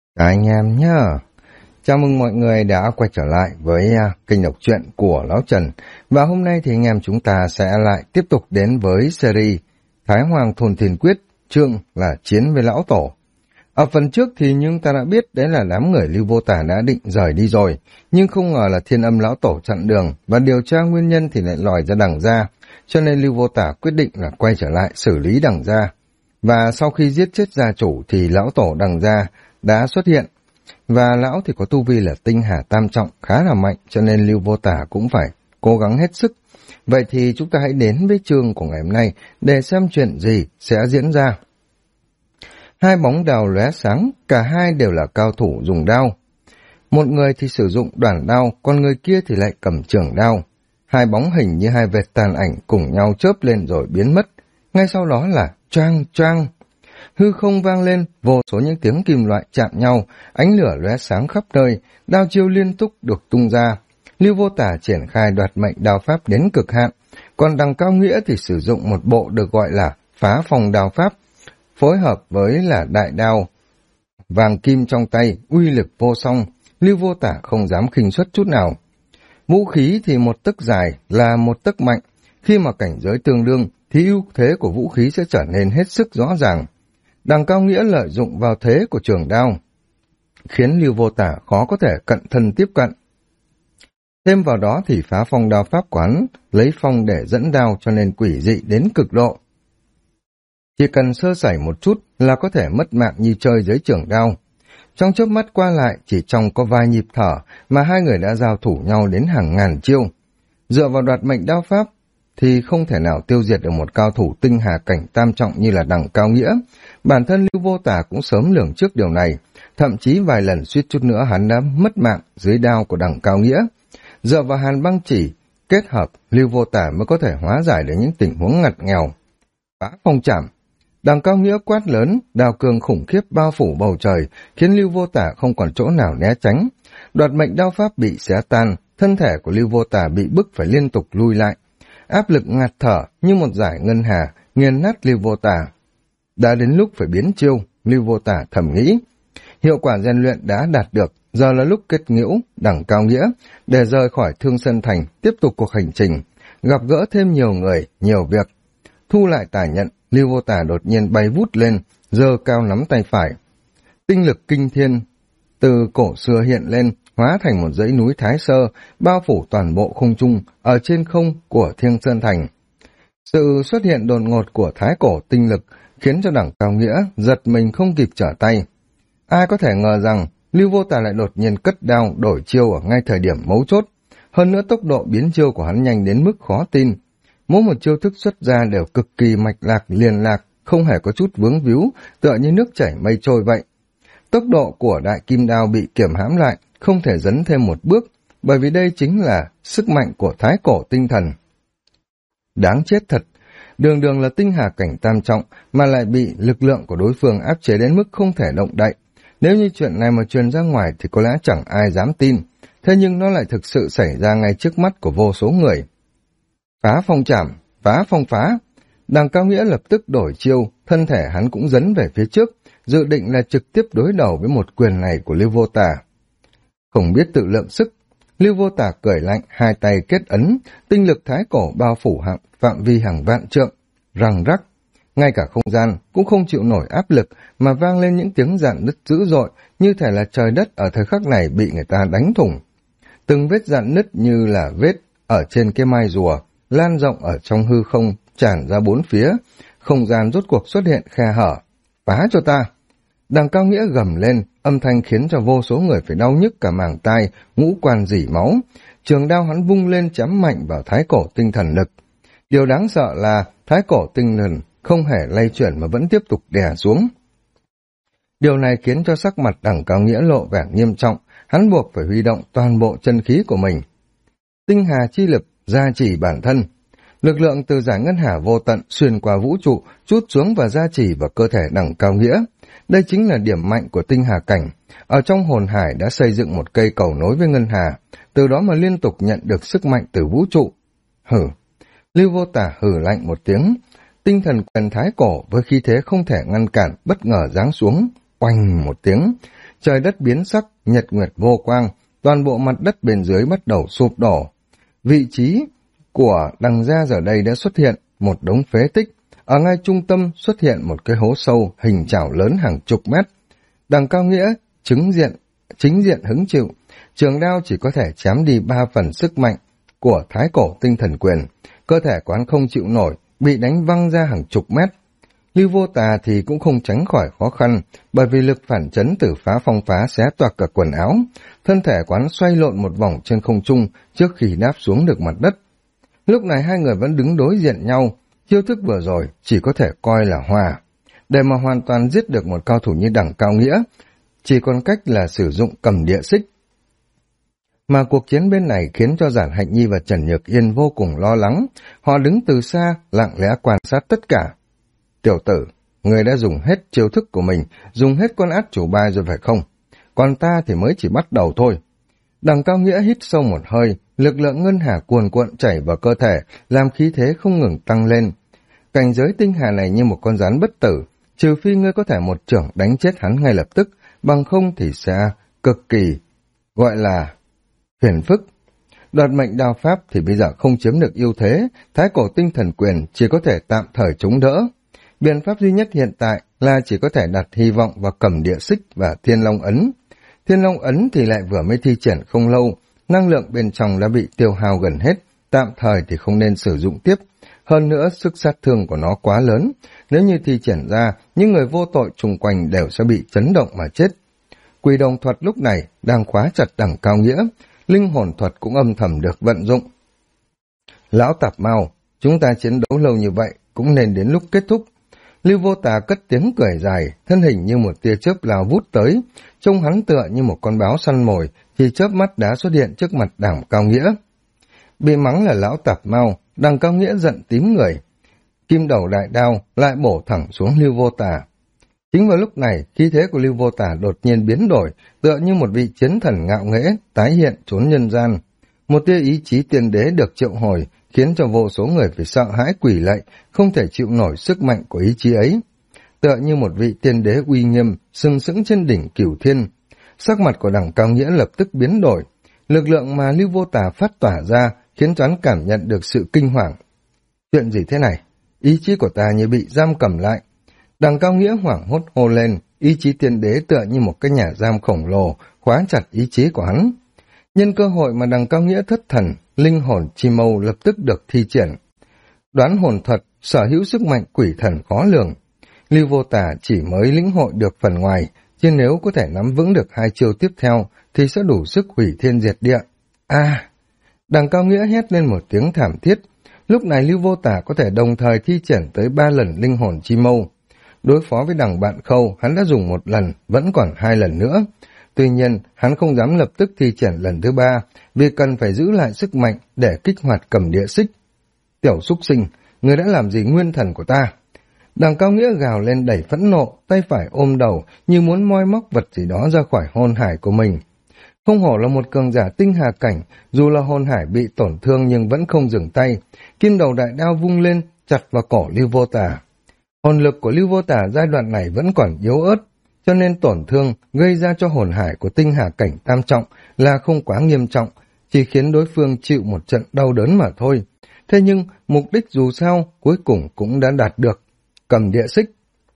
Cả anh em nhá. Chào mừng mọi người đã quay trở lại với kênh đọc truyện của Lão Trần. Và hôm nay thì anh em chúng ta sẽ lại tiếp tục đến với series Thái Hoàng Thôn Thiên Quyết, chương là Chiến với Lão Tổ. Ở phần trước thì chúng ta đã biết đấy là đám người Lưu Vô Tả đã định rời đi rồi, nhưng không ngờ là Thiên Âm Lão Tổ chặn đường và điều tra nguyên nhân thì lại lòi ra Đằng Gia, cho nên Lưu Vô Tả quyết định là quay trở lại xử lý Đằng Gia. Và sau khi giết chết gia chủ thì Lão Tổ Đằng Gia đã xuất hiện. Và lão thì có tu vi là tinh hà tam trọng khá là mạnh, cho nên Lưu Vô Tả cũng phải cố gắng hết sức. Vậy thì chúng ta hãy đến với chương của ngày hôm nay để xem chuyện gì sẽ diễn ra. Hai bóng đao lóe sáng, cả hai đều là cao thủ dùng đao. Một người thì sử dụng đoản đao, còn người kia thì lại cầm trường đao. Hai bóng hình như hai vệt tàn ảnh cùng nhau chớp lên rồi biến mất. Ngay sau đó là choang choang. Hư không vang lên, vô số những tiếng kim loại chạm nhau, ánh lửa lóe sáng khắp nơi, đao chiêu liên tục được tung ra. Lưu Vô Tả triển khai đoạt mệnh đao pháp đến cực hạn, còn Đằng Cao Nghĩa thì sử dụng một bộ được gọi là phá phong đao pháp, phối hợp với là đại đao vàng kim trong tay, uy lực vô song. Lưu Vô Tả không dám khinh suất chút nào. Vũ khí thì một tấc dài là một tấc mạnh, khi mà cảnh giới tương đương thì ưu thế của vũ khí sẽ trở nên hết sức rõ ràng. Đằng Cao Nghĩa lợi dụng vào thế của trường đao, khiến Lưu Vô Tả khó có thể cận thân tiếp cận. Thêm vào đó thì phá phong đao pháp quán, lấy phong để dẫn đao cho nên quỷ dị đến cực độ. Chỉ cần sơ sẩy một chút là có thể mất mạng như chơi dưới trường đao. Trong chớp mắt qua lại chỉ trong có vài nhịp thở mà hai người đã giao thủ nhau đến hàng ngàn chiêu. Dựa vào đoạt mệnh đao pháp thì không thể nào tiêu diệt được một cao thủ tinh hà cảnh tam trọng như là Đằng Cao Nghĩa. Bản thân Lưu Vô Tả cũng sớm lường trước điều này, thậm chí vài lần suýt chút nữa hắn đã mất mạng dưới đao của Đằng Cao Nghĩa. Dựa vào hàn băng chỉ kết hợp, Lưu Vô Tả mới có thể hóa giải được những tình huống ngặt nghèo. Phá phong chảm, Đằng Cao Nghĩa quát lớn, đao cương khủng khiếp bao phủ bầu trời, khiến Lưu Vô Tả không còn chỗ nào né tránh. Đoạt mệnh đao pháp bị xé tan, thân thể của Lưu Vô Tả bị bức phải liên tục lui lại. Áp lực ngạt thở như một dải ngân hà nghiền nát Lưu Vô Tả. Đã đến lúc phải biến chiêu, Lưu Vô Tả thầm nghĩ. Hiệu quả rèn luyện đã đạt được, giờ là lúc kết nghĩa Đằng Cao Nghĩa để rời khỏi Thương Sơn Thành, tiếp tục cuộc hành trình, gặp gỡ thêm nhiều người, nhiều việc. Thu lại tài nhận, Lưu Vô Tả đột nhiên bay vút lên, giơ cao nắm tay phải. Tinh lực kinh thiên từ cổ xưa hiện lên, hóa thành một dãy núi Thái Sơ, bao phủ toàn bộ không trung ở trên không của Thiên Sơn Thành. Sự xuất hiện đột ngột của thái cổ tinh lực khiến cho Đằng Cao Nghĩa giật mình không kịp trở tay. Ai có thể ngờ rằng Lưu Vô Tả lại đột nhiên cất đao đổi chiêu ở ngay thời điểm mấu chốt. Hơn nữa tốc độ biến chiêu của hắn nhanh đến mức khó tin. Mỗi một chiêu thức xuất ra đều cực kỳ mạch lạc liền lạc, không hề có chút vướng víu, tựa như nước chảy mây trôi vậy. Tốc độ của đại kim đao bị kiểm hãm lại, không thể dấn thêm một bước, bởi vì đây chính là sức mạnh của thái cổ tinh thần. Đáng chết thật, đường đường là tinh hà cảnh tam trọng mà lại bị lực lượng của đối phương áp chế đến mức không thể động đậy. Nếu như chuyện này mà truyền ra ngoài thì có lẽ chẳng ai dám tin, thế nhưng nó lại thực sự xảy ra ngay trước mắt của vô số người. Phá phong chảm, phá phong phá. Đằng Cao Nghĩa lập tức đổi chiêu, thân thể hắn cũng dấn về phía trước, dự định là trực tiếp đối đầu với một quyền này của Lưu Vô Tả. Không biết tự lượng sức, Lưu Vô Tả cười lạnh, hai tay kết ấn, tinh lực thái cổ bao phủ phạm vi hàng vạn trượng, răng rắc. Ngay cả không gian cũng không chịu nổi áp lực mà vang lên những tiếng rạn nứt dữ dội, như thể là trời đất ở thời khắc này bị người ta đánh thủng. Từng vết rạn nứt như là vết ở trên cái mai rùa, lan rộng ở trong hư không, tràn ra bốn phía, không gian rốt cuộc xuất hiện khe hở. Phá cho ta! Đằng Cao Nghĩa gầm lên, âm thanh khiến cho vô số người phải đau nhức cả màng tai, ngũ quan rỉ máu. Trường đao hắn vung lên chém mạnh vào thái cổ tinh thần lực. Điều đáng sợ là thái cổ tinh thần không hề lay chuyển mà vẫn tiếp tục đè xuống. Điều này khiến cho sắc mặt Đằng Cao Nghĩa lộ vẻ nghiêm trọng, hắn buộc phải huy động toàn bộ chân khí của mình. Tinh hà chi lực gia trì bản thân. Lực lượng từ giải ngân hà vô tận xuyên qua vũ trụ, trút xuống và gia trì vào cơ thể Đằng Cao Nghĩa. Đây chính là điểm mạnh của tinh hà cảnh. Ở trong hồn hải đã xây dựng một cây cầu nối với ngân hà, từ đó mà liên tục nhận được sức mạnh từ vũ trụ. Hử! Lưu Vô Tả hử lạnh một tiếng. Tinh thần quyền thái cổ với khí thế không thể ngăn cản bất ngờ giáng xuống, oanh một tiếng. trời đất biến sắc, nhật nguyệt vô quang, toàn bộ mặt đất bên dưới bắt đầu sụp đổ. Vị trí của đằng gia giờ đây đã xuất hiện một đống phế tích, ở ngay trung tâm xuất hiện một cái hố sâu hình chảo lớn hàng chục mét. Đằng Cao Nghĩa chính diện hứng chịu, trường đao chỉ có thể chém đi 3 phần sức mạnh của thái cổ tinh thần quyền, cơ thể quán không chịu nổi, bị đánh văng ra hàng chục mét. Lưu Vô Tà thì cũng không tránh khỏi khó khăn, bởi vì lực phản chấn từ phá phong phá xé toạc cả quần áo, thân thể quán xoay lộn một vòng trên không trung trước khi đáp xuống được mặt đất. Lúc này hai người vẫn đứng đối diện nhau, chiêu thức vừa rồi chỉ có thể coi là hòa. Để mà hoàn toàn giết được một cao thủ như Đằng Cao Nghĩa, chỉ còn cách là sử dụng cầm địa xích. Mà cuộc chiến bên này khiến cho Giản Hạnh Nhi và Trần Nhược Yên vô cùng lo lắng, họ đứng từ xa, lặng lẽ quan sát tất cả. Tiểu tử, người đã dùng hết chiêu thức của mình, dùng hết con át chủ bài rồi phải không? Còn ta thì mới chỉ bắt đầu thôi. Đằng Cao Nghĩa hít sâu một hơi, lực lượng ngân hà cuồn cuộn chảy vào cơ thể, làm khí thế không ngừng tăng lên. Cảnh giới tinh hà này như một con rắn bất tử, trừ phi ngươi có thể một chưởng đánh chết hắn ngay lập tức, bằng không thì sẽ cực kỳ, gọi là phiền phức. Đoạt mệnh đao pháp thì bây giờ không chiếm được ưu thế, thái cổ tinh thần quyền chỉ có thể tạm thời chống đỡ. Biện pháp duy nhất hiện tại là chỉ có thể đặt hy vọng vào cầm địa xích và thiên long ấn. Thiên long ấn thì lại vừa mới thi triển không lâu, năng lượng bên trong đã bị tiêu hao gần hết, tạm thời thì không nên sử dụng tiếp. Hơn nữa sức sát thương của nó quá lớn, nếu như thi triển ra, những người vô tội chung quanh đều sẽ bị chấn động mà chết. Quỷ đồng thuật lúc này đang khóa chặt Đằng Cao Nghĩa, linh hồn thuật cũng âm thầm được vận dụng. Lão Tạp Mao, chúng ta chiến đấu lâu như vậy, cũng nên đến lúc kết thúc. Lưu Vô Tà cất tiếng cười dài, thân hình như một tia chớp lao vút tới, trông hắn tựa như một con báo săn mồi, thì chớp mắt đã xuất hiện trước mặt Đằng Cao Nghĩa. Bị mắng là Lão Tạp Mao, Đằng Cao Nghĩa giận tím người, kim đầu đại đao lại bổ thẳng xuống Lưu Vô Tà. Chính vào lúc này, khí thế của Lưu Vô Tà đột nhiên biến đổi, tựa như một vị chiến thần ngạo nghễ tái hiện trốn nhân gian. Một tia ý chí tiên đế được triệu hồi, khiến cho vô số người phải sợ hãi quỳ lạy, không thể chịu nổi sức mạnh của ý chí ấy. Tựa như một vị tiên đế uy nghiêm, sừng sững trên đỉnh cửu thiên. Sắc mặt của Đằng Cao Nghĩa lập tức biến đổi, lực lượng mà Lưu Vô Tà phát tỏa ra khiến cho hắn cảm nhận được sự kinh hoàng. Chuyện gì thế này? Ý chí của ta như bị giam cầm lại. Đằng Cao Nghĩa hoảng hốt hô lên, ý chí tiên đế tựa như một cái nhà giam khổng lồ, khóa chặt ý chí của hắn. Nhân cơ hội mà Đằng Cao Nghĩa thất thần, linh hồn chi mâu lập tức được thi triển. Đoán hồn thuật, sở hữu sức mạnh quỷ thần khó lường. Lưu Vô Tà chỉ mới lĩnh hội được phần ngoài, chứ nếu có thể nắm vững được 2 chiêu tiếp theo, thì sẽ đủ sức hủy thiên diệt địa. Đằng Cao Nghĩa hét lên một tiếng thảm thiết. Lúc này Lưu Vô Tà có thể đồng thời thi triển tới 3 lần linh hồn chi mâu. Đối phó với Đằng Bạn Khâu, hắn đã dùng 1 lần, vẫn còn 2 lần nữa. Tuy nhiên, hắn không dám lập tức thi triển lần thứ 3, vì cần phải giữ lại sức mạnh để kích hoạt cầm địa xích. Tiểu súc sinh, người đã làm gì nguyên thần của ta? Đằng Cao Nghĩa gào lên đầy phẫn nộ, tay phải ôm đầu như muốn moi móc vật gì đó ra khỏi hồn hải của mình. Không hổ là một cường giả tinh hà cảnh, dù là hồn hải bị tổn thương nhưng vẫn không dừng tay, kim đầu đại đao vung lên, chặt vào cổ Lưu Vô Tà. Hồn lực của Lưu Vô Tà giai đoạn này vẫn còn yếu ớt, cho nên tổn thương gây ra cho hồn hải của tinh hà cảnh tam trọng là không quá nghiêm trọng, chỉ khiến đối phương chịu một trận đau đớn mà thôi. Thế nhưng, mục đích dù sao, cuối cùng cũng đã đạt được. Cầm địa xích.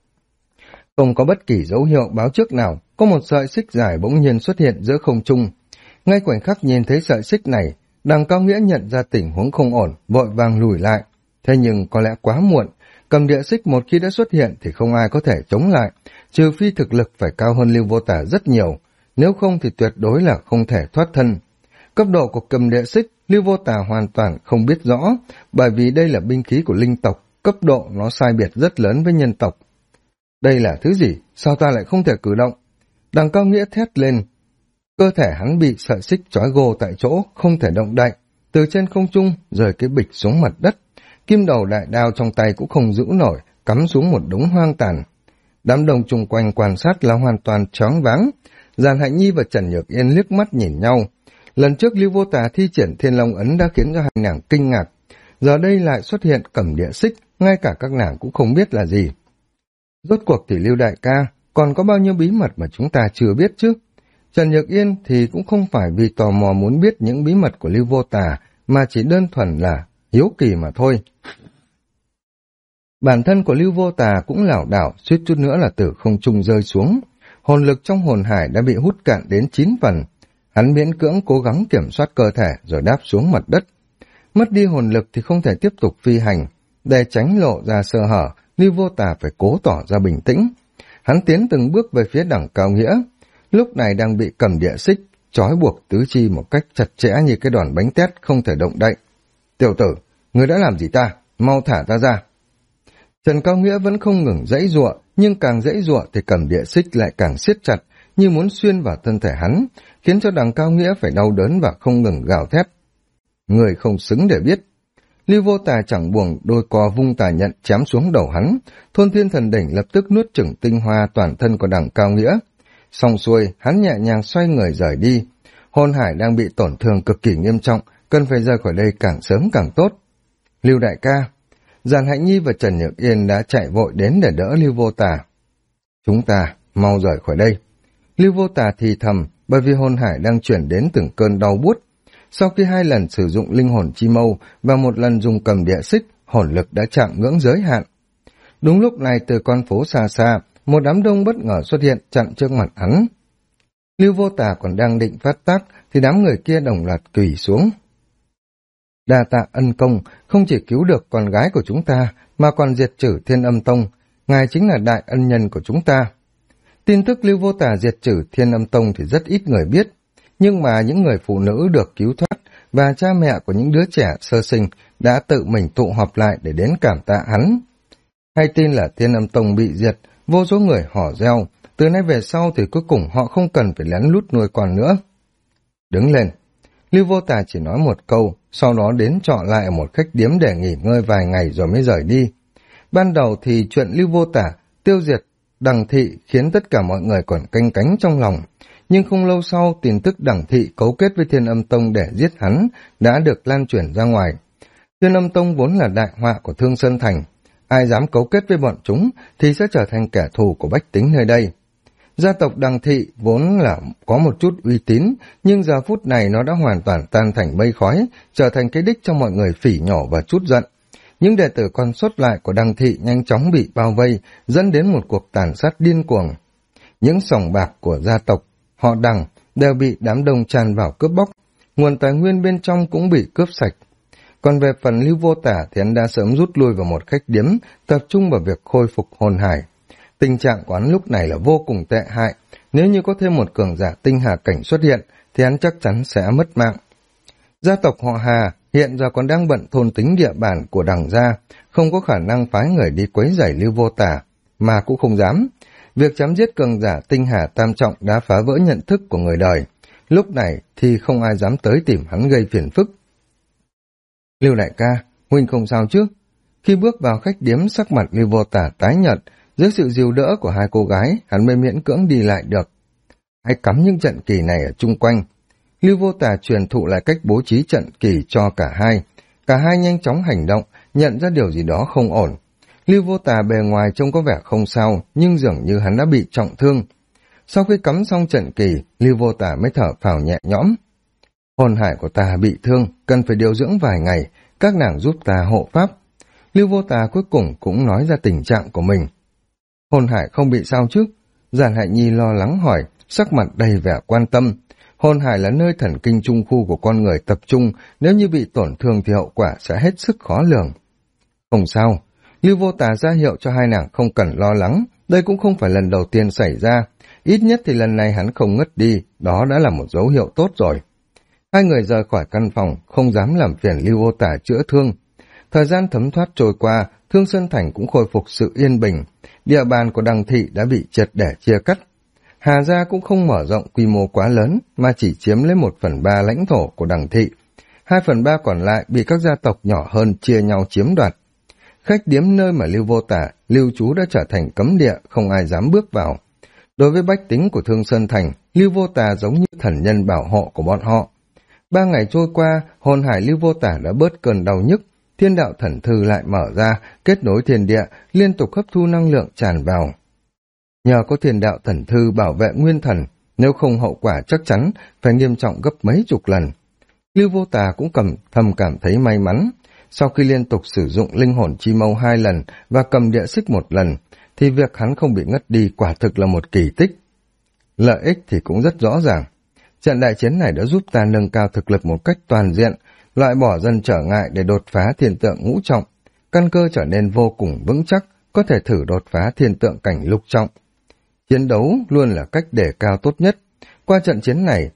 Không có bất kỳ dấu hiệu báo trước nào, có một sợi xích dài bỗng nhiên xuất hiện giữa không trung. Ngay khoảnh khắc nhìn thấy sợi xích này, Đằng Cao Nghĩa nhận ra tình huống không ổn, vội vàng lùi lại. Thế nhưng có lẽ quá muộn, cầm địa xích một khi đã xuất hiện thì không ai có thể chống lại, trừ phi thực lực phải cao hơn Lưu Vô Tà rất nhiều, nếu không thì tuyệt đối là không thể thoát thân. Cấp độ của cầm địa xích, Lưu Vô Tà hoàn toàn không biết rõ, bởi vì đây là binh khí của linh tộc, cấp độ nó sai biệt rất lớn với nhân tộc. Đây là thứ gì? Sao ta lại không thể cử động? Đằng Cao Nghĩa thét lên. Cơ thể hắn bị sợi xích trói gô tại chỗ, không thể động đậy. Từ trên không trung, rời cái bịch xuống mặt đất. Kim đầu đại đao trong tay cũng không giữ nổi, cắm xuống một đống hoang tàn. Đám đông chung quanh quan sát là hoàn toàn choáng váng. Giản Hạnh Nhi và Trần Nhược Yên liếc mắt nhìn nhau. Lần trước Lưu Vô Tà thi triển Thiên Long ấn đã khiến cho hai nàng kinh ngạc. Giờ đây lại xuất hiện cầm địa xích, ngay cả các nàng cũng không biết là gì. Rốt cuộc thì Lưu đại ca, còn có bao nhiêu bí mật mà chúng ta chưa biết chứ? Trần Nhược Yên thì cũng không phải vì tò mò muốn biết những bí mật của Lưu Vô Tà, mà chỉ đơn thuần là hiếu kỳ mà thôi. Bản thân của Lưu Vô Tà cũng lảo đảo, suýt chút nữa là từ không trung rơi xuống. Hồn lực trong hồn hải đã bị hút cạn đến 9 phần. Hắn miễn cưỡng cố gắng kiểm soát cơ thể rồi đáp xuống mặt đất. Mất đi hồn lực thì không thể tiếp tục phi hành. Để tránh lộ ra sơ hở, Lưu Vô Tà phải cố tỏ ra bình tĩnh. Hắn tiến từng bước về phía đẳng Cao Nghĩa. Lúc này đang bị cầm địa xích, trói buộc tứ chi một cách chặt chẽ như cái đòn bánh tét không thể động đậy. Tiểu tử, ngươi đã làm gì ta? Mau thả ta ra. Trần Cao Nghĩa vẫn không ngừng giãy giụa, nhưng càng giãy giụa thì cầm địa xích lại càng siết chặt, như muốn xuyên vào thân thể hắn, khiến cho đằng Cao Nghĩa phải đau đớn và không ngừng gào thét. Người không xứng để biết. Lưu Vô Tà chẳng buồn đôi co vung tà nhận chém xuống đầu hắn, Thôn Thiên Thần Đỉnh lập tức nuốt chửng tinh hoa toàn thân của đằng Cao Nghĩa. Xong xuôi, hắn nhẹ nhàng xoay người rời đi. Hồn hải đang bị tổn thương cực kỳ nghiêm trọng, cần phải rời khỏi đây càng sớm càng tốt. Lưu đại ca, Giản Hạnh Nhi và Trần Nhược Yên đã chạy vội đến để đỡ Lưu Vô Tà. Chúng ta mau rời khỏi đây. Lưu Vô Tà thì thầm, bởi vì hồn hải đang chuyển đến từng cơn đau buốt. Sau khi 2 lần sử dụng linh hồn chi mâu và 1 lần dùng cầm địa xích, hồn lực đã chạm ngưỡng giới hạn. Đúng lúc này từ con phố xa xa, một đám đông bất ngờ xuất hiện chặn trước mặt hắn. Lưu Vô Tà còn đang định phát tác thì đám người kia đồng loạt quỳ xuống. Đa tạ ân công, không chỉ cứu được con gái của chúng ta, mà còn diệt trừ Thiên Âm Tông. Ngài chính là đại ân nhân của chúng ta. Tin tức Lưu Vô Tà diệt trừ Thiên Âm Tông thì rất ít người biết, nhưng mà những người phụ nữ được cứu thoát và cha mẹ của những đứa trẻ sơ sinh đã tự mình tụ họp lại để đến cảm tạ hắn. Hay tin là Thiên Âm Tông bị diệt, vô số người hò reo, từ nay về sau thì cuối cùng họ không cần phải lén lút nuôi con nữa. Đứng lên. Lưu Vô Tà chỉ nói một câu, sau đó đến chọn lại ở một khách điếm để nghỉ ngơi vài ngày rồi mới rời đi. Ban đầu thì chuyện Lưu Vô Tà tiêu diệt Đằng Thị khiến tất cả mọi người còn canh cánh trong lòng, nhưng không lâu sau tin tức Đằng Thị cấu kết với Thiên Âm Tông để giết hắn đã được lan truyền ra ngoài. Thiên Âm Tông vốn là đại họa của Thương Sơn Thành, ai dám cấu kết với bọn chúng thì sẽ trở thành kẻ thù của bách tính nơi đây. Gia tộc Đằng Thị vốn là có một chút uy tín, nhưng giờ phút này nó đã hoàn toàn tan thành mây khói, trở thành cái đích cho mọi người phỉ nhổ và trút giận. Những đệ tử còn sót lại của Đằng Thị nhanh chóng bị bao vây, dẫn đến một cuộc tàn sát điên cuồng. Những sòng bạc của gia tộc, họ Đằng, đều bị đám đông tràn vào cướp bóc, nguồn tài nguyên bên trong cũng bị cướp sạch. Còn về phần Lưu Vô Tà thì hắn đã sớm rút lui vào một khách điếm, tập trung vào việc khôi phục hồn hải. Tình trạng của hắn lúc này là vô cùng tệ hại, nếu như có thêm một cường giả tinh hà cảnh xuất hiện thì hắn chắc chắn sẽ mất mạng. Gia tộc họ Hà hiện giờ còn đang bận thôn tính địa bàn của Đằng gia, không có khả năng phái người đi quấy rầy Lưu Vô Tà, mà cũng không dám. Việc chém giết cường giả tinh hà tam trọng đã phá vỡ nhận thức của người đời, lúc này thì không ai dám tới tìm hắn gây phiền phức. Lưu đại ca, huynh không sao chứ? Khi bước vào khách điếm, sắc mặt Lưu Vô Tà tái nhợt, dưới sự dìu đỡ của 2 cô gái, hắn mới miễn cưỡng đi lại được. Hãy cắm những trận kỳ này ở chung quanh. Lưu Vô Tà truyền thụ lại cách bố trí trận kỳ cho cả hai. Cả hai nhanh chóng hành động, nhận ra điều gì đó không ổn. Lưu Vô Tà bề ngoài trông có vẻ không sao, nhưng dường như hắn đã bị trọng thương. Sau khi cắm xong trận kỳ, Lưu Vô Tà mới thở phào nhẹ nhõm. Hồn hải của ta bị thương, cần phải điều dưỡng vài ngày, các nàng giúp ta hộ pháp. Lưu Vô Tà cuối cùng cũng nói ra tình trạng của mình. Hồn hải không bị sao chứ? Giản Hạnh Nhi lo lắng hỏi, sắc mặt đầy vẻ quan tâm. Hồn hải là nơi thần kinh trung khu của con người tập trung, nếu như bị tổn thương thì hậu quả sẽ hết sức khó lường. Không sao, Lưu Vô Tà ra hiệu cho 2 nàng không cần lo lắng, đây cũng không phải lần đầu tiên xảy ra, ít nhất thì lần này hắn không ngất đi, đó đã là một dấu hiệu tốt rồi. 2 người rời khỏi căn phòng, không dám làm phiền Lưu Vô Tà chữa thương. Thời gian thấm thoát trôi qua, Thương Sơn Thành cũng khôi phục sự yên bình, địa bàn của Đằng Thị đã bị triệt để chia cắt. Hà gia cũng không mở rộng quy mô quá lớn, mà chỉ chiếm lấy 1/3 lãnh thổ của Đằng Thị. 2/3 còn lại bị các gia tộc nhỏ hơn chia nhau chiếm đoạt. Khách điếm nơi mà Lưu Vô Tà lưu trú đã trở thành cấm địa, không ai dám bước vào. Đối với bách tính của Thương Sơn Thành, Lưu Vô Tà giống như thần nhân bảo hộ của bọn họ. 3 ngày trôi qua, hồn hải Lưu Vô Tà đã bớt cơn đau nhức, thiên đạo thần thư lại mở ra, kết nối thiên địa, liên tục hấp thu năng lượng tràn vào. Nhờ có thiên đạo thần thư bảo vệ nguyên thần, nếu không hậu quả chắc chắn phải nghiêm trọng gấp mấy chục lần. Lưu Vô Tà cũng thầm cảm thấy may mắn. Sau khi liên tục sử dụng linh hồn chi mâu 2 lần và cầm địa xích 1 lần, thì việc hắn không bị ngất đi quả thực là một kỳ tích. Lợi ích thì cũng rất rõ ràng. Trận đại chiến này đã giúp ta nâng cao thực lực một cách toàn diện, loại bỏ dần trở ngại để đột phá thiên tượng ngũ trọng, căn cơ trở nên vô cùng vững chắc, có thể thử đột phá thiên tượng cảnh lục trọng. Chiến đấu luôn là cách đề cao tốt nhất. Qua trận chiến này,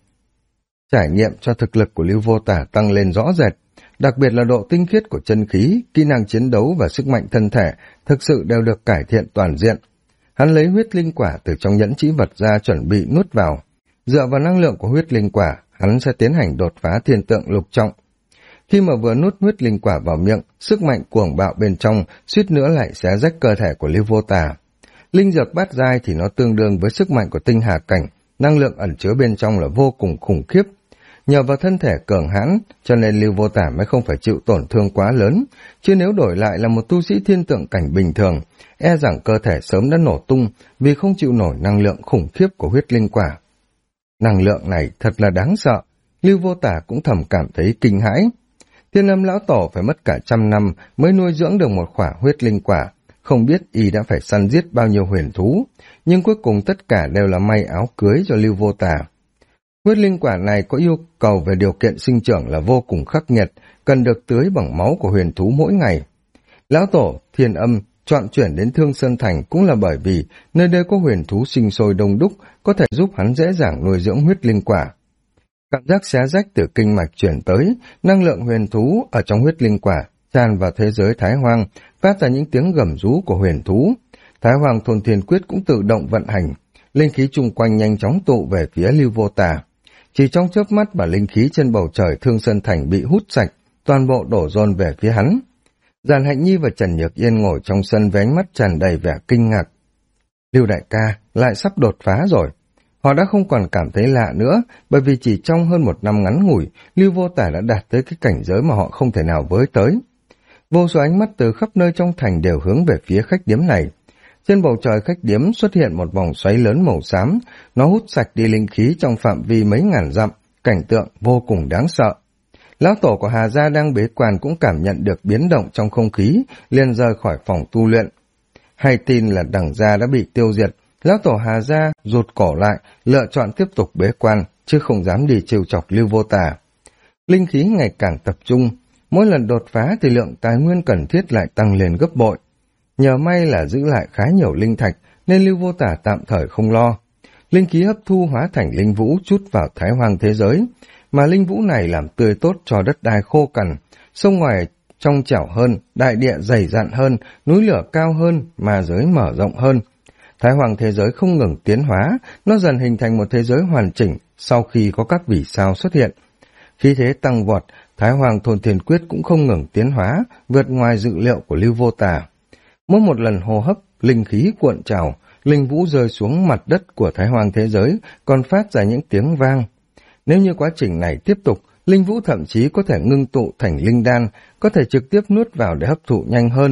trải nghiệm cho thực lực của Lưu Vô Tà tăng lên rõ rệt, đặc biệt là độ tinh khiết của chân khí, kỹ năng chiến đấu và sức mạnh thân thể thực sự đều được cải thiện toàn diện. Hắn lấy huyết linh quả từ trong nhẫn trĩ vật ra chuẩn bị nuốt vào. Dựa vào năng lượng của huyết linh quả, hắn sẽ tiến hành đột phá thiên tượng lục trọng. Khi mà vừa nuốt huyết linh quả vào miệng, sức mạnh cuồng bạo bên trong suýt nữa lại xé rách cơ thể của Lưu Vô Tà. Linh dược bát giai thì nó tương đương với sức mạnh của tinh hà cảnh, năng lượng ẩn chứa bên trong là vô cùng khủng khiếp. Nhờ vào thân thể cường hãn, cho nên Lưu Vô Tà mới không phải chịu tổn thương quá lớn, chứ nếu đổi lại là một tu sĩ thiên tượng cảnh bình thường, e rằng cơ thể sớm đã nổ tung vì không chịu nổi năng lượng khủng khiếp của huyết linh quả. Năng lượng này thật là đáng sợ, Lưu Vô Tà cũng thầm cảm thấy kinh hãi. Thiên Âm lão tổ phải mất cả 100 năm mới nuôi dưỡng được một khỏa huyết linh quả, không biết y đã phải săn giết bao nhiêu huyền thú, nhưng cuối cùng tất cả đều là may áo cưới cho Lưu Vô Tà. Huyết linh quả này có yêu cầu về điều kiện sinh trưởng là vô cùng khắc nghiệt, cần được tưới bằng máu của huyền thú mỗi ngày. Lão tổ Thiên Âm chọn chuyển đến Thương Sơn Thành cũng là bởi vì nơi đây có huyền thú sinh sôi đông đúc, có thể giúp hắn dễ dàng nuôi dưỡng huyết linh quả. Cảm giác xé rách từ kinh mạch chuyển tới, năng lượng huyền thú ở trong huyết linh quả tràn vào thế giới Thái Hoang, phát ra những tiếng gầm rú của huyền thú. Thái Hoang Thôn Thiên Quyết cũng tự động vận hành, linh khí chung quanh nhanh chóng tụ về phía Lưu Vô Tà. Chỉ trong chớp mắt mà linh khí trên bầu trời Thương Sơn Thành bị hút sạch, toàn bộ đổ dồn về phía hắn. Giàn Hạnh Nhi và Trần Nhược Yên ngồi trong sân với ánh mắt tràn đầy vẻ kinh ngạc. Lưu đại ca lại sắp đột phá rồi. Họ đã không còn cảm thấy lạ nữa, bởi vì chỉ trong hơn 1 năm ngắn ngủi, Lưu Vô Tà đã đạt tới cái cảnh giới mà họ không thể nào với tới. Vô số ánh mắt từ khắp nơi trong thành đều hướng về phía khách điếm này. Trên bầu trời khách điếm xuất hiện một vòng xoáy lớn màu xám, nó hút sạch đi linh khí trong phạm vi mấy ngàn dặm, cảnh tượng vô cùng đáng sợ. Lão tổ của Hà Gia đang bế quan cũng cảm nhận được biến động trong không khí, liền rời khỏi phòng tu luyện. Hay tin là Đằng Gia đã bị tiêu diệt, lão tổ Hà Gia rụt cổ lại, lựa chọn tiếp tục bế quan, chứ không dám đi trêu chọc Lưu Vô Tà. Linh khí ngày càng tập trung, mỗi lần đột phá thì lượng tài nguyên cần thiết lại tăng lên gấp bội. Nhờ may là giữ lại khá nhiều linh thạch, nên Lưu Vô Tà tạm thời không lo. Linh khí hấp thu hóa thành linh vũ trút vào Thái Hoang thế giới, mà linh vũ này làm tươi tốt cho đất đai khô cằn, sông ngoài trong trẻo hơn, đại địa dày dặn hơn, núi lửa cao hơn, mà giới mở rộng hơn. Thái Hoang thế giới không ngừng tiến hóa, nó dần hình thành một thế giới hoàn chỉnh sau khi có các vì sao xuất hiện. Khí thế tăng vọt, Thái Hoang Thôn Thiên Quyết cũng không ngừng tiến hóa, vượt ngoài dự liệu của Lưu Vô Tà. Mỗi một lần hô hấp, linh khí cuộn trào, linh vũ rơi xuống mặt đất của Thái Hoang thế giới, còn phát ra những tiếng vang. Nếu như quá trình này tiếp tục, linh vũ thậm chí có thể ngưng tụ thành linh đan, có thể trực tiếp nuốt vào để hấp thụ nhanh hơn.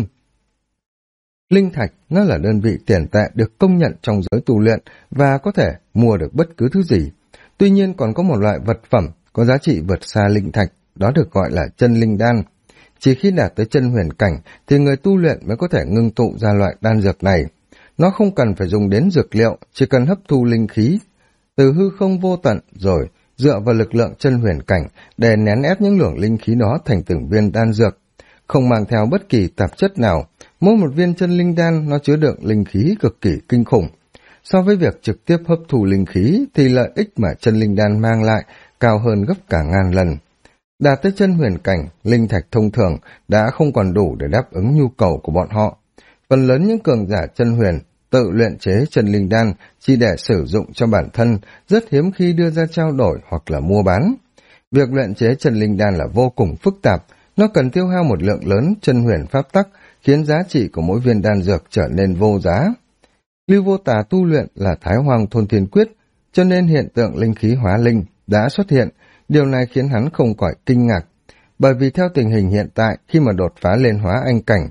Linh thạch, nó là đơn vị tiền tệ được công nhận trong giới tu luyện và có thể mua được bất cứ thứ gì. Tuy nhiên còn có một loại vật phẩm có giá trị vượt xa linh thạch, đó được gọi là chân linh đan. Chỉ khi đạt tới chân huyền cảnh thì người tu luyện mới có thể ngưng tụ ra loại đan dược này. Nó không cần phải dùng đến dược liệu, chỉ cần hấp thu linh khí từ hư không vô tận, rồi dựa vào lực lượng chân huyền cảnh để nén ép những luồng linh khí đó thành từng viên đan dược. Không mang theo bất kỳ tạp chất nào, mỗi một viên chân linh đan nó chứa đựng linh khí cực kỳ kinh khủng. So với việc trực tiếp hấp thu linh khí thì lợi ích mà chân linh đan mang lại cao hơn gấp cả ngàn lần. Đạt tới chân huyền cảnh, linh thạch thông thường đã không còn đủ để đáp ứng nhu cầu của bọn họ. Phần lớn những cường giả chân huyền tự luyện chế chân linh đan chỉ để sử dụng cho bản thân, rất hiếm khi đưa ra trao đổi hoặc là mua bán. Việc luyện chế chân linh đan là vô cùng phức tạp, nó cần tiêu hao một lượng lớn chân huyền pháp tắc, khiến giá trị của mỗi viên đan dược trở nên vô giá. Lưu Vô Tà tu luyện là Thái Hoang Thôn Thiên Quyết, cho nên hiện tượng linh khí hóa linh đã xuất hiện. Điều này khiến hắn không khỏi kinh ngạc, bởi vì theo tình hình hiện tại, khi mà đột phá lên hóa anh cảnh,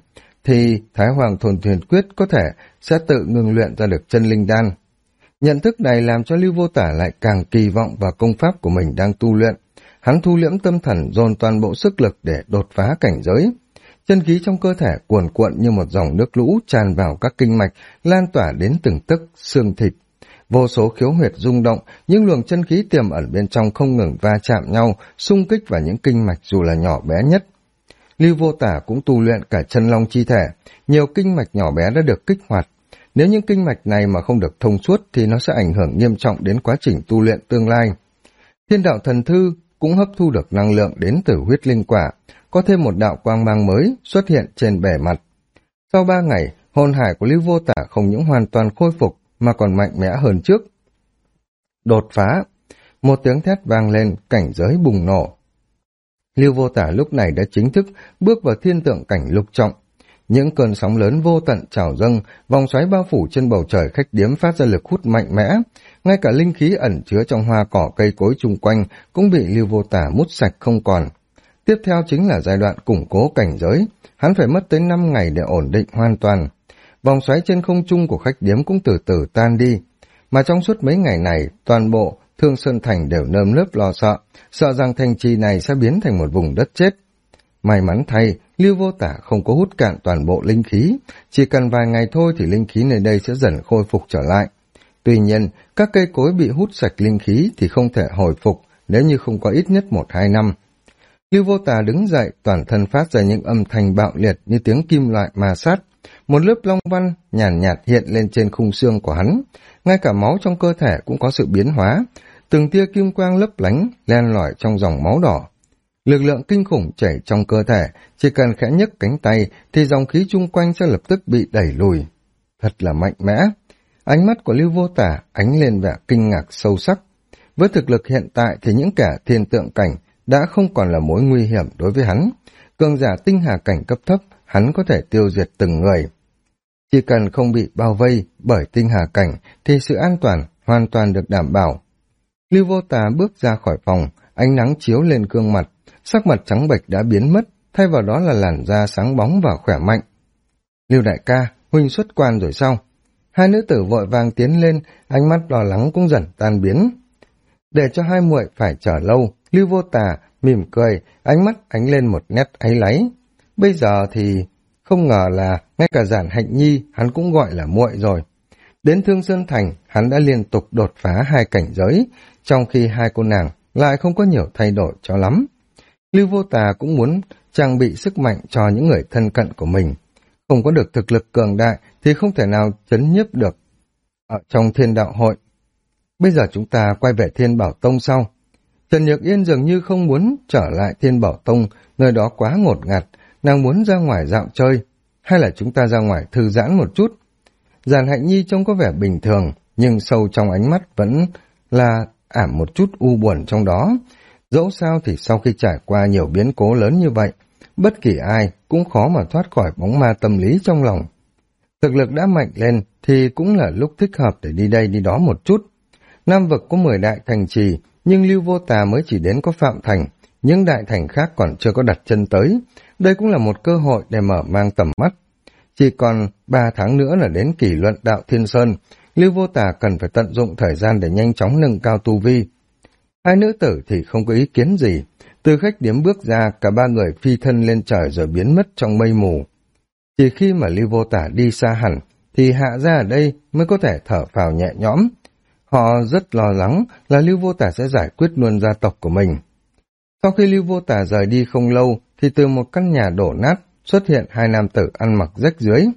thì Thái Hoàng Thuần Thuyền Quyết có thể sẽ tự ngừng luyện ra được chân linh đan. Nhận thức này làm cho Lưu Vô Tả lại càng kỳ vọng vào công pháp của mình đang tu luyện. Hắn thu liễm tâm thần, dồn toàn bộ sức lực để đột phá cảnh giới. Chân khí trong cơ thể cuồn cuộn như một dòng nước lũ tràn vào các kinh mạch, lan tỏa đến từng tấc xương thịt. Vô số khiếu huyệt rung động, những luồng chân khí tiềm ẩn bên trong không ngừng va chạm nhau, xung kích vào những kinh mạch dù là nhỏ bé nhất. Lưu Vô Tả cũng tu luyện cả chân long chi thể, nhiều kinh mạch nhỏ bé đã được kích hoạt. Nếu những kinh mạch này mà không được thông suốt thì nó sẽ ảnh hưởng nghiêm trọng đến quá trình tu luyện tương lai. Thiên đạo thần thư cũng hấp thu được năng lượng đến từ huyết linh quả, có thêm một đạo quang mang mới xuất hiện trên bề mặt. Sau 3 ngày, hồn hải của Lưu Vô Tả không những hoàn toàn khôi phục mà còn mạnh mẽ hơn trước. Đột phá! Một tiếng thét vang lên, cảnh giới bùng nổ. Lưu Vô Tả lúc này đã chính thức bước vào thiên tượng cảnh lục trọng. Những cơn sóng lớn vô tận trào dâng, vòng xoáy bao phủ trên bầu trời khách điếm phát ra lực hút mạnh mẽ. Ngay cả linh khí ẩn chứa trong hoa cỏ cây cối chung quanh cũng bị Lưu Vô Tả mút sạch không còn. Tiếp theo chính là giai đoạn củng cố cảnh giới. Hắn phải mất tới 5 ngày để ổn định hoàn toàn. Vòng xoáy trên không trung của khách điếm cũng từ từ tan đi. Mà trong suốt mấy ngày này, toàn bộ Thương Sơn Thành đều nơm nớp lo sợ rằng thành trì này sẽ biến thành một vùng đất chết. May mắn thay, Lưu Vô Tả không có hút cạn toàn bộ linh khí, chỉ cần vài ngày thôi thì linh khí nơi đây sẽ dần khôi phục trở lại. Tuy nhiên, các cây cối bị hút sạch linh khí thì không thể hồi phục nếu như không có ít nhất 1-2 năm. Lưu Vô Tả đứng dậy, toàn thân phát ra những âm thanh bạo liệt như tiếng kim loại ma sát. Một lớp long văn nhàn nhạt hiện lên trên khung xương của hắn, ngay cả máu trong cơ thể cũng có sự biến hóa, từng tia kim quang lấp lánh len lỏi trong dòng máu đỏ. Lực lượng kinh khủng chảy trong cơ thể, chỉ cần khẽ nhấc cánh tay thì dòng khí chung quanh sẽ lập tức bị đẩy lùi. Thật là mạnh mẽ. Ánh mắt của Lưu Vô Tả ánh lên vẻ kinh ngạc sâu sắc. Với thực lực hiện tại thì những kẻ thiên tượng cảnh đã không còn là mối nguy hiểm đối với hắn. Cường giả tinh hà cảnh cấp thấp, hắn có thể tiêu diệt từng người. Chỉ cần không bị bao vây bởi tinh hà cảnh thì sự an toàn hoàn toàn được đảm bảo. Lưu Vô Tả bước ra khỏi phòng, ánh nắng chiếu lên gương mặt, sắc mặt trắng bệch đã biến mất, thay vào đó là làn da sáng bóng và khỏe mạnh. Lưu đại ca, huynh xuất quan rồi sao? Hai nữ tử vội vàng tiến lên, ánh mắt lo lắng cũng dần tan biến. Để cho hai muội phải chờ lâu, Lưu Vô Tả mỉm cười, ánh mắt ánh lên một nét áy náy. Bây giờ thì không ngờ là ngay cả Giản Hạnh Nhi hắn cũng gọi là muội rồi. Đến Thương Sơn Thành, hắn đã liên tục đột phá 2 cảnh giới, trong khi hai cô nàng lại không có nhiều thay đổi cho lắm. Lưu Vô Tả cũng muốn trang bị sức mạnh cho những người thân cận của mình. Không có được thực lực cường đại thì không thể nào chấn nhiếp được ở trong Thiên Đạo Hội. Bây giờ chúng ta quay về Thiên Bảo Tông sau. Trần Nhược Yên dường như không muốn trở lại Thiên Bảo Tông, nơi đó quá ngột ngạt, nàng muốn ra ngoài dạo chơi. Hay là chúng ta ra ngoài thư giãn một chút? Giản Hạnh Nhi trông có vẻ bình thường, nhưng sâu trong ánh mắt vẫn là ảm một chút u buồn trong đó. Dẫu sao thì sau khi trải qua nhiều biến cố lớn như vậy, bất kỳ ai cũng khó mà thoát khỏi bóng ma tâm lý trong lòng. Thực lực đã mạnh lên thì cũng là lúc thích hợp để đi đây đi đó một chút. Nam vực có 10 đại thành trì, nhưng Lưu Vô Tả mới chỉ đến có Phạm Thành, những đại thành khác còn chưa có đặt chân tới. Đây cũng là một cơ hội để mở mang tầm mắt. Chỉ còn 3 tháng nữa là đến kỷ luận đạo Thiên Sơn, Lưu Vô Tả cần phải tận dụng thời gian để nhanh chóng nâng cao tu vi. Hai nữ tử thì không có ý kiến gì, từ khách điếm bước ra, cả ba người phi thân lên trời rồi biến mất trong mây mù. Chỉ khi mà Lưu Vô Tả đi xa hẳn, thì hạ ra ở đây mới có thể thở phào nhẹ nhõm. Họ rất lo lắng là Lưu Vô Tả sẽ giải quyết luôn gia tộc của mình. Sau khi Lưu Vô Tả rời đi không lâu, thì từ một căn nhà đổ nát xuất hiện 2 nam tử ăn mặc rách rưới.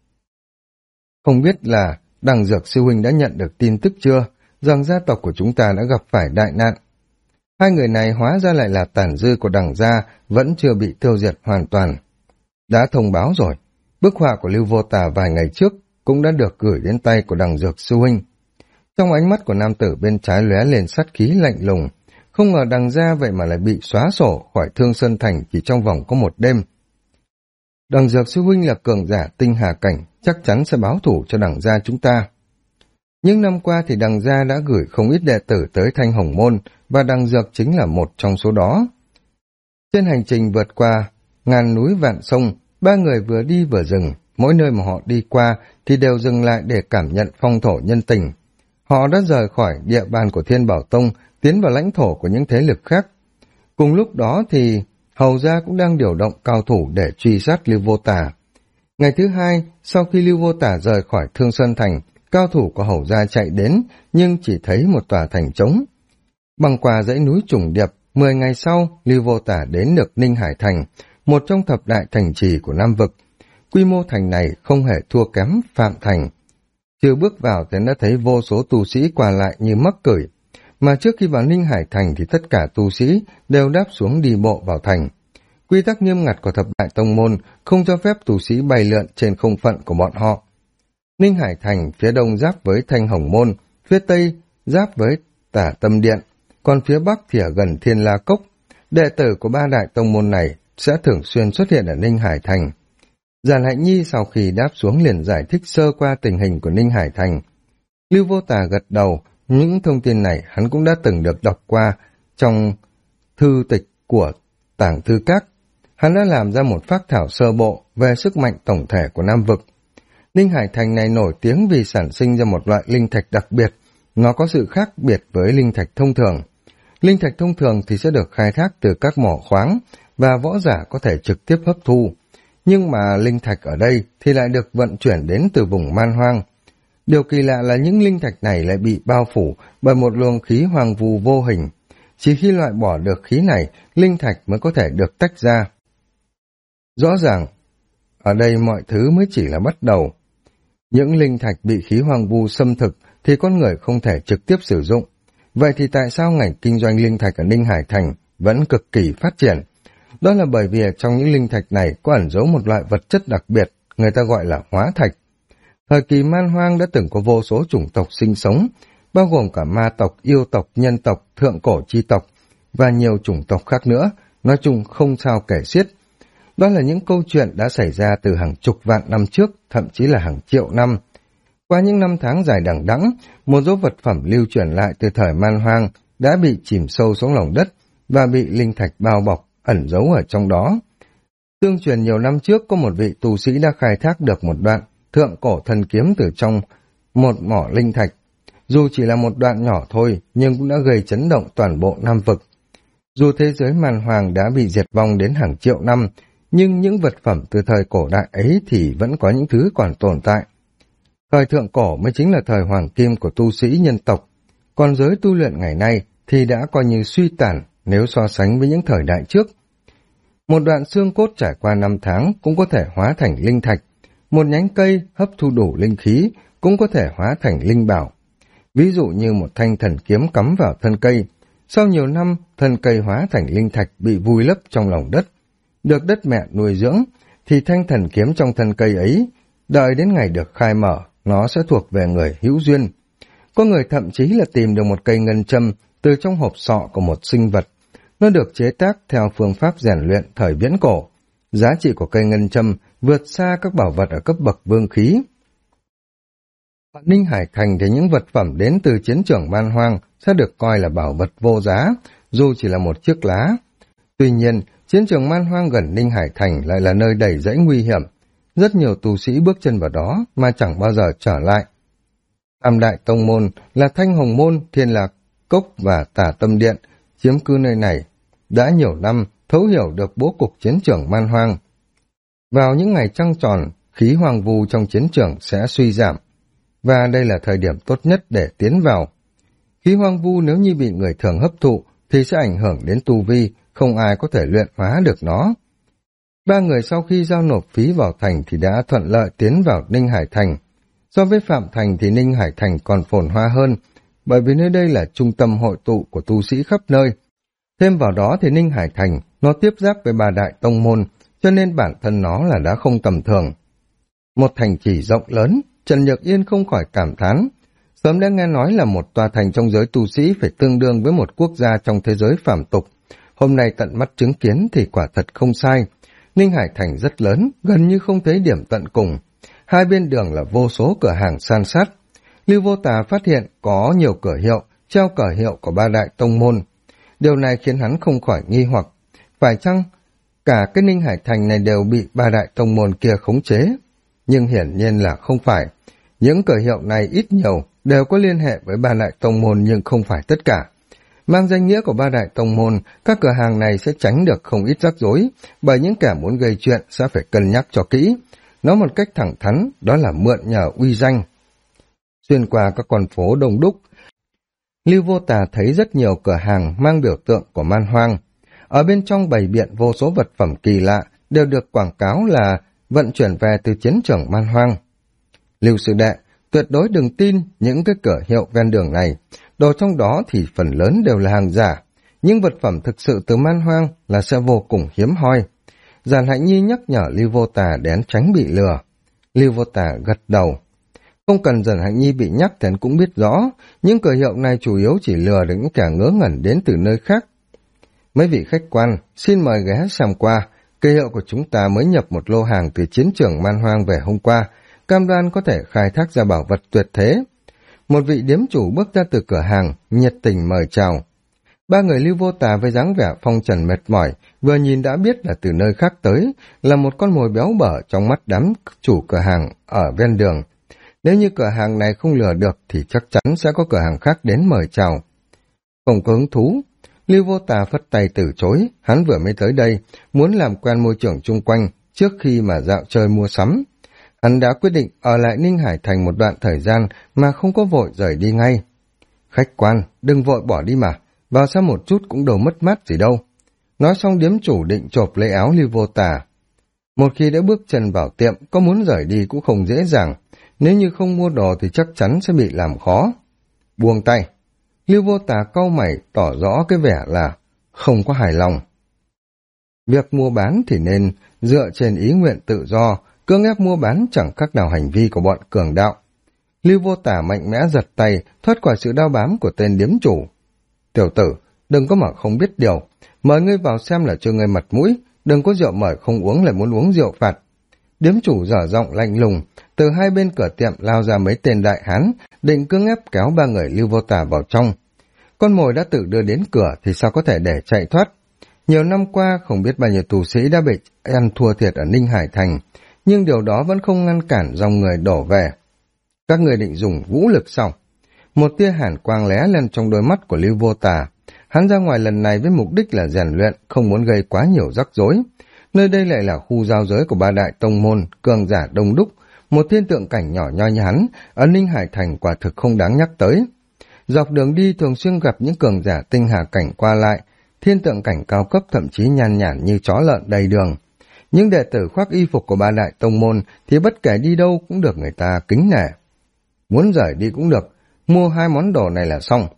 Không biết là Đằng Dược sư huynh đã nhận được tin tức chưa, rằng gia tộc của chúng ta đã gặp phải đại nạn. Hai người này hóa ra lại là tàn dư của Đằng gia, vẫn chưa bị tiêu diệt hoàn toàn. Đã thông báo rồi, bức họa của Lưu Vô Tả vài ngày trước cũng đã được gửi đến tay của Đằng Dược sư huynh. Trong ánh mắt của nam tử bên trái lóe lên sát khí lạnh lùng, không ngờ Đằng gia vậy mà lại bị xóa sổ khỏi Thương Sơn Thành chỉ trong vòng có một đêm. Đằng Dược sư huynh là cường giả tinh hà cảnh, chắc chắn sẽ báo thủ cho Đằng gia chúng ta. Những năm qua thì Đằng gia đã gửi không ít đệ tử tới Thanh Hồng Môn, và Đằng Dược chính là một trong số đó. Trên hành trình vượt qua ngàn núi vạn sông, Ba người vừa đi vừa dừng, mỗi nơi mà họ đi qua thì đều dừng lại để cảm nhận phong thổ nhân tình. Họ đã rời khỏi địa bàn của Thiên Bảo Tông, tiến vào lãnh thổ của những thế lực khác. Cùng lúc đó thì Hầu gia cũng đang điều động cao thủ để truy sát Lưu Vô Tà. Ngày thứ hai, sau khi Lưu Vô Tà rời khỏi Thương Sơn Thành, cao thủ của Hầu gia chạy đến, nhưng chỉ thấy một tòa thành trống. Băng qua dãy núi trùng điệp, 10 ngày sau, Lưu Vô Tà đến được Ninh Hải Thành, một trong thập đại thành trì của Nam Vực. Quy mô thành này không hề thua kém Phạm Thành. Chưa bước vào thì đã thấy vô số tu sĩ qua lại như mắc cửi. Mà trước khi vào Ninh Hải Thành thì tất cả tu sĩ đều đáp xuống đi bộ vào thành. Quy tắc nghiêm ngặt của thập đại tông môn không cho phép tu sĩ bay lượn trên không phận của bọn họ. Ninh Hải Thành phía đông giáp với Thanh Hồng Môn, phía tây giáp với Tả Tâm Điện, còn phía bắc thì ở gần Thiên La Cốc. Đệ tử của ba đại tông môn này sẽ thường xuyên xuất hiện ở Ninh Hải Thành. Giản Hạnh Nhi sau khi đáp xuống liền giải thích sơ qua tình hình của Ninh Hải Thành. Lưu Vô Tà gật đầu, những thông tin này hắn cũng đã từng được đọc qua trong thư tịch của Tàng Thư Các. Hắn đã làm ra một phác thảo sơ bộ về sức mạnh tổng thể của Nam Vực. Ninh Hải Thành này nổi tiếng vì sản sinh ra một loại linh thạch đặc biệt, nó có sự khác biệt với linh thạch thông thường. Linh thạch thông thường thì sẽ được khai thác từ các mỏ khoáng và võ giả có thể trực tiếp hấp thu. Nhưng mà linh thạch ở đây thì lại được vận chuyển đến từ vùng man hoang. Điều kỳ lạ là những linh thạch này lại bị bao phủ bởi một luồng khí hoang vu vô hình. Chỉ khi loại bỏ được khí này, linh thạch mới có thể được tách ra. Rõ ràng, ở đây mọi thứ mới chỉ là bắt đầu. Những linh thạch bị khí hoang vu xâm thực thì con người không thể trực tiếp sử dụng. Vậy thì tại sao ngành kinh doanh linh thạch ở Ninh Hải Thành vẫn cực kỳ phát triển? Đó là bởi vì trong những linh thạch này có ẩn giấu một loại vật chất đặc biệt, người ta gọi là hóa thạch. Thời kỳ man hoang đã từng có vô số chủng tộc sinh sống, bao gồm cả ma tộc, yêu tộc, nhân tộc, thượng cổ chi tộc và nhiều chủng tộc khác nữa, nói chung không sao kể xiết. Đó là những câu chuyện đã xảy ra từ hàng chục vạn năm trước, thậm chí là hàng triệu năm. Qua những năm tháng dài đằng đẵng, một số vật phẩm lưu truyền lại từ thời man hoang đã bị chìm sâu xuống lòng đất và bị linh thạch bao bọc, ẩn giấu ở trong đó. Tương truyền nhiều năm trước có một vị tu sĩ đã khai thác được một đoạn thượng cổ thần kiếm từ trong một mỏ linh thạch. Dù chỉ là một đoạn nhỏ thôi, nhưng cũng đã gây chấn động toàn bộ Nam Vực. Dù thế giới man hoàng đã bị diệt vong đến hàng triệu năm, nhưng những vật phẩm từ thời cổ đại ấy thì vẫn có những thứ còn tồn tại. Thời thượng cổ mới chính là thời hoàng kim của tu sĩ nhân tộc, còn giới tu luyện ngày nay thì đã coi như suy tàn nếu so sánh với những thời đại trước. Một đoạn xương cốt trải qua 5 tháng cũng có thể hóa thành linh thạch, một nhánh cây hấp thu đủ linh khí cũng có thể hóa thành linh bảo. Ví dụ như một thanh thần kiếm cắm vào thân cây, sau nhiều năm thân cây hóa thành linh thạch bị vùi lấp trong lòng đất. Được đất mẹ nuôi dưỡng, thì thanh thần kiếm trong thân cây ấy, đợi đến ngày được khai mở, nó sẽ thuộc về người hữu duyên. Có người thậm chí là tìm được một cây ngân châm từ trong hộp sọ của một sinh vật. Nó được chế tác theo phương pháp rèn luyện thời viễn cổ. Giá trị của cây ngân châm vượt xa các bảo vật ở cấp bậc vương khí. Ở Ninh Hải Thành thì những vật phẩm đến từ chiến trường man hoang sẽ được coi là bảo vật vô giá, dù chỉ là một chiếc lá. Tuy nhiên, chiến trường man hoang gần Ninh Hải Thành lại là nơi đầy rẫy nguy hiểm. Rất nhiều tu sĩ bước chân vào đó mà chẳng bao giờ trở lại. Tam đại tông môn là Thanh Hồng Môn, Thiên Lạc Cốc và Tả Tâm Điện chiếm cư nơi này. Đã nhiều năm thấu hiểu được bố cục chiến trường man hoang. Vào những ngày trăng tròn, khí hoang vu trong chiến trường sẽ suy giảm, và đây là thời điểm tốt nhất để tiến vào. Khí hoang vu nếu như bị người thường hấp thụ thì sẽ ảnh hưởng đến tu vi, không ai có thể luyện hóa được nó. Ba người sau khi giao nộp phí vào thành thì đã thuận lợi tiến vào Ninh Hải Thành. So với Phạm Thành thì Ninh Hải Thành còn phồn hoa hơn, bởi vì nơi đây là trung tâm hội tụ của tu sĩ khắp nơi. Thêm vào đó thì Ninh Hải Thành nó tiếp giáp với ba đại tông môn, cho nên bản thân nó là đã không tầm thường. Một thành trì rộng lớn, Trần Nhược Yên không khỏi cảm thán. Sớm đã nghe nói là một tòa thành trong giới tu sĩ phải tương đương với một quốc gia trong thế giới phàm tục. Hôm nay tận mắt chứng kiến thì quả thật không sai. Ninh Hải Thành rất lớn, gần như không thấy điểm tận cùng. Hai bên đường là vô số cửa hàng san sát. Lưu Vô Tà phát hiện có nhiều cửa hiệu, treo cờ hiệu của ba đại tông môn. Điều này khiến hắn không khỏi nghi hoặc. Phải chăng cả cái Ninh Hải Thành này đều bị ba đại tông môn kia khống chế. Nhưng hiển nhiên là không phải. Những cửa hiệu này ít nhiều đều có liên hệ với ba đại tông môn nhưng không phải tất cả. Mang danh nghĩa của ba đại tông môn, các cửa hàng này sẽ tránh được không ít rắc rối, bởi những kẻ muốn gây chuyện sẽ phải cân nhắc cho kỹ. Nói một cách thẳng thắn, đó là mượn nhờ uy danh. Xuyên qua các con phố đông đúc, Lưu Vô Tà thấy rất nhiều cửa hàng mang biểu tượng của man hoang. Ở bên trong bày biện vô số vật phẩm kỳ lạ đều được quảng cáo là vận chuyển về từ chiến trường man hoang. Lưu sư đệ, tuyệt đối đừng tin những cái cửa hiệu ven đường này. Đồ trong đó thì phần lớn đều là hàng giả. Nhưng vật phẩm thực sự từ man hoang là sẽ vô cùng hiếm hoi. Giản Hạnh Nhi nhắc nhở Lưu Vô Tà để tránh bị lừa. Lưu Vô Tà gật đầu. Không cần Giản Hạnh Nhi bị nhắc thì hắn cũng biết rõ, những cửa hiệu này chủ yếu chỉ lừa được những kẻ ngớ ngẩn đến từ nơi khác. Mấy vị khách quan, xin mời ghé xem qua, cửa hiệu của chúng ta mới nhập một lô hàng từ chiến trường man hoang về hôm qua, cam đoan có thể khai thác ra bảo vật tuyệt thế. Một vị điếm chủ bước ra từ cửa hàng, nhiệt tình mời chào. Ba người Lưu Vô Tà với dáng vẻ phong trần mệt mỏi, vừa nhìn đã biết là từ nơi khác tới, là một con mồi béo bở trong mắt đám chủ cửa hàng ở ven đường. Nếu như cửa hàng này không lừa được thì chắc chắn sẽ có cửa hàng khác đến mời chào. Không có hứng thú, Lưu Vô Tà phất tay từ chối, hắn vừa mới tới đây, muốn làm quen môi trường chung quanh trước khi mà dạo chơi mua sắm. Hắn đã quyết định ở lại Ninh Hải Thành một đoạn thời gian mà không có vội rời đi ngay. Khách quan, đừng vội bỏ đi mà, vào xem một chút cũng đâu mất mát gì đâu. Nói xong điếm chủ định chộp lấy áo Lưu Vô Tà. Một khi đã bước chân vào tiệm, có muốn rời đi cũng không dễ dàng. Nếu như không mua đồ thì chắc chắn sẽ bị làm khó. Buông tay. Lưu Vô Tà cau mày tỏ rõ cái vẻ là không có hài lòng. Việc mua bán thì nên dựa trên ý nguyện tự do, cưỡng ép mua bán chẳng khác nào hành vi của bọn cường đạo. Lưu Vô Tà mạnh mẽ giật tay, thoát khỏi sự đao bám của tên điếm chủ. Tiểu tử, đừng có mà không biết điều. Mời ngươi vào xem là cho ngươi mặt mũi, đừng có rượu mời không uống lại muốn uống rượu phạt. Điếm chủ dở giọng lạnh lùng, từ hai bên cửa tiệm lao ra mấy tên đại hán, định cưỡng ép kéo ba người Lưu Vô Tà vào trong. Con mồi đã tự đưa đến cửa thì sao có thể để chạy thoát. Nhiều năm qua không biết bao nhiêu tù sĩ đã bị ăn thua thiệt ở Ninh Hải Thành, nhưng điều đó vẫn không ngăn cản dòng người đổ về. Các người định dùng vũ lực sao? Một tia hàn quang lóe lên trong đôi mắt của Lưu Vô Tà. Hắn ra ngoài lần này với mục đích là rèn luyện, không muốn gây quá nhiều rắc rối. Nơi đây lại là khu giao giới của ba đại tông môn, cường giả đông đúc. Một thiên tượng cảnh nhỏ nhoi như hắn, ở Ninh Hải Thành quả thực không đáng nhắc tới. Dọc đường đi thường xuyên gặp những cường giả tinh hà cảnh qua lại, thiên tượng cảnh cao cấp thậm chí nhan nhản như chó lợn đầy đường. Những đệ tử khoác y phục của ba đại tông môn thì bất kể đi đâu cũng được người ta kính nể. Muốn rời đi cũng được, mua hai món đồ này là xong.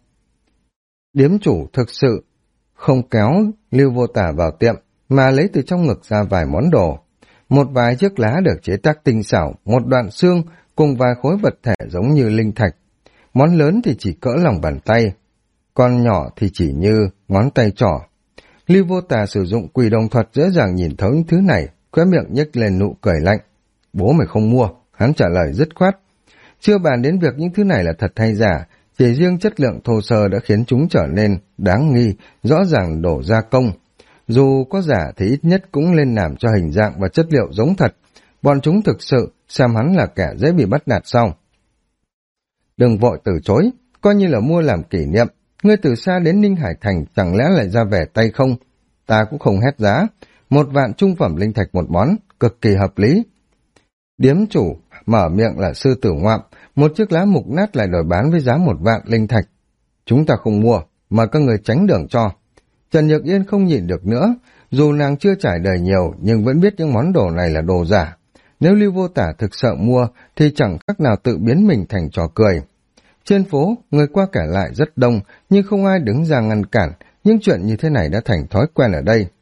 Điếm chủ thực sự không kéo Lưu Vô Tà vào tiệm, mà lấy từ trong ngực ra vài món đồ. Một vài chiếc lá được chế tác tinh xảo, một đoạn xương cùng vài khối vật thể giống như linh thạch. Món lớn thì chỉ cỡ lòng bàn tay, con nhỏ thì chỉ như ngón tay trỏ. Lưu Vô Tà sử dụng quỷ đồng thuật dễ dàng nhìn thấu những thứ này, khóe miệng nhếch lên nụ cười lạnh. Bố mày không mua, hắn trả lời dứt khoát. Chưa bàn đến việc những thứ này là thật hay giả, chỉ riêng chất lượng thô sơ đã khiến chúng trở nên đáng nghi, rõ ràng đổ gia công. Dù có giả thì ít nhất cũng lên làm cho hình dạng và chất liệu giống thật. Bọn chúng thực sự xem hắn là kẻ dễ bị bắt nạt sau. Đừng vội từ chối, coi như là mua làm kỷ niệm. Ngươi từ xa đến Ninh Hải Thành chẳng lẽ lại ra vẻ tay không? Ta cũng không hét giá. 1 vạn trung phẩm linh thạch một món, cực kỳ hợp lý. Điếm chủ mở miệng là sư tử ngoạm, một chiếc lá mục nát lại đòi bán với giá 1 vạn linh thạch. Chúng ta không mua, mà các người tránh đường cho. Trần Nhược Yên không nhịn được nữa, dù nàng chưa trải đời nhiều nhưng vẫn biết những món đồ này là đồ giả. Nếu Lưu Vô Tà thực sự mua thì chẳng khác nào tự biến mình thành trò cười. Trên phố, người qua kẻ lại rất đông, nhưng không ai đứng ra ngăn cản, những chuyện như thế này đã thành thói quen ở đây.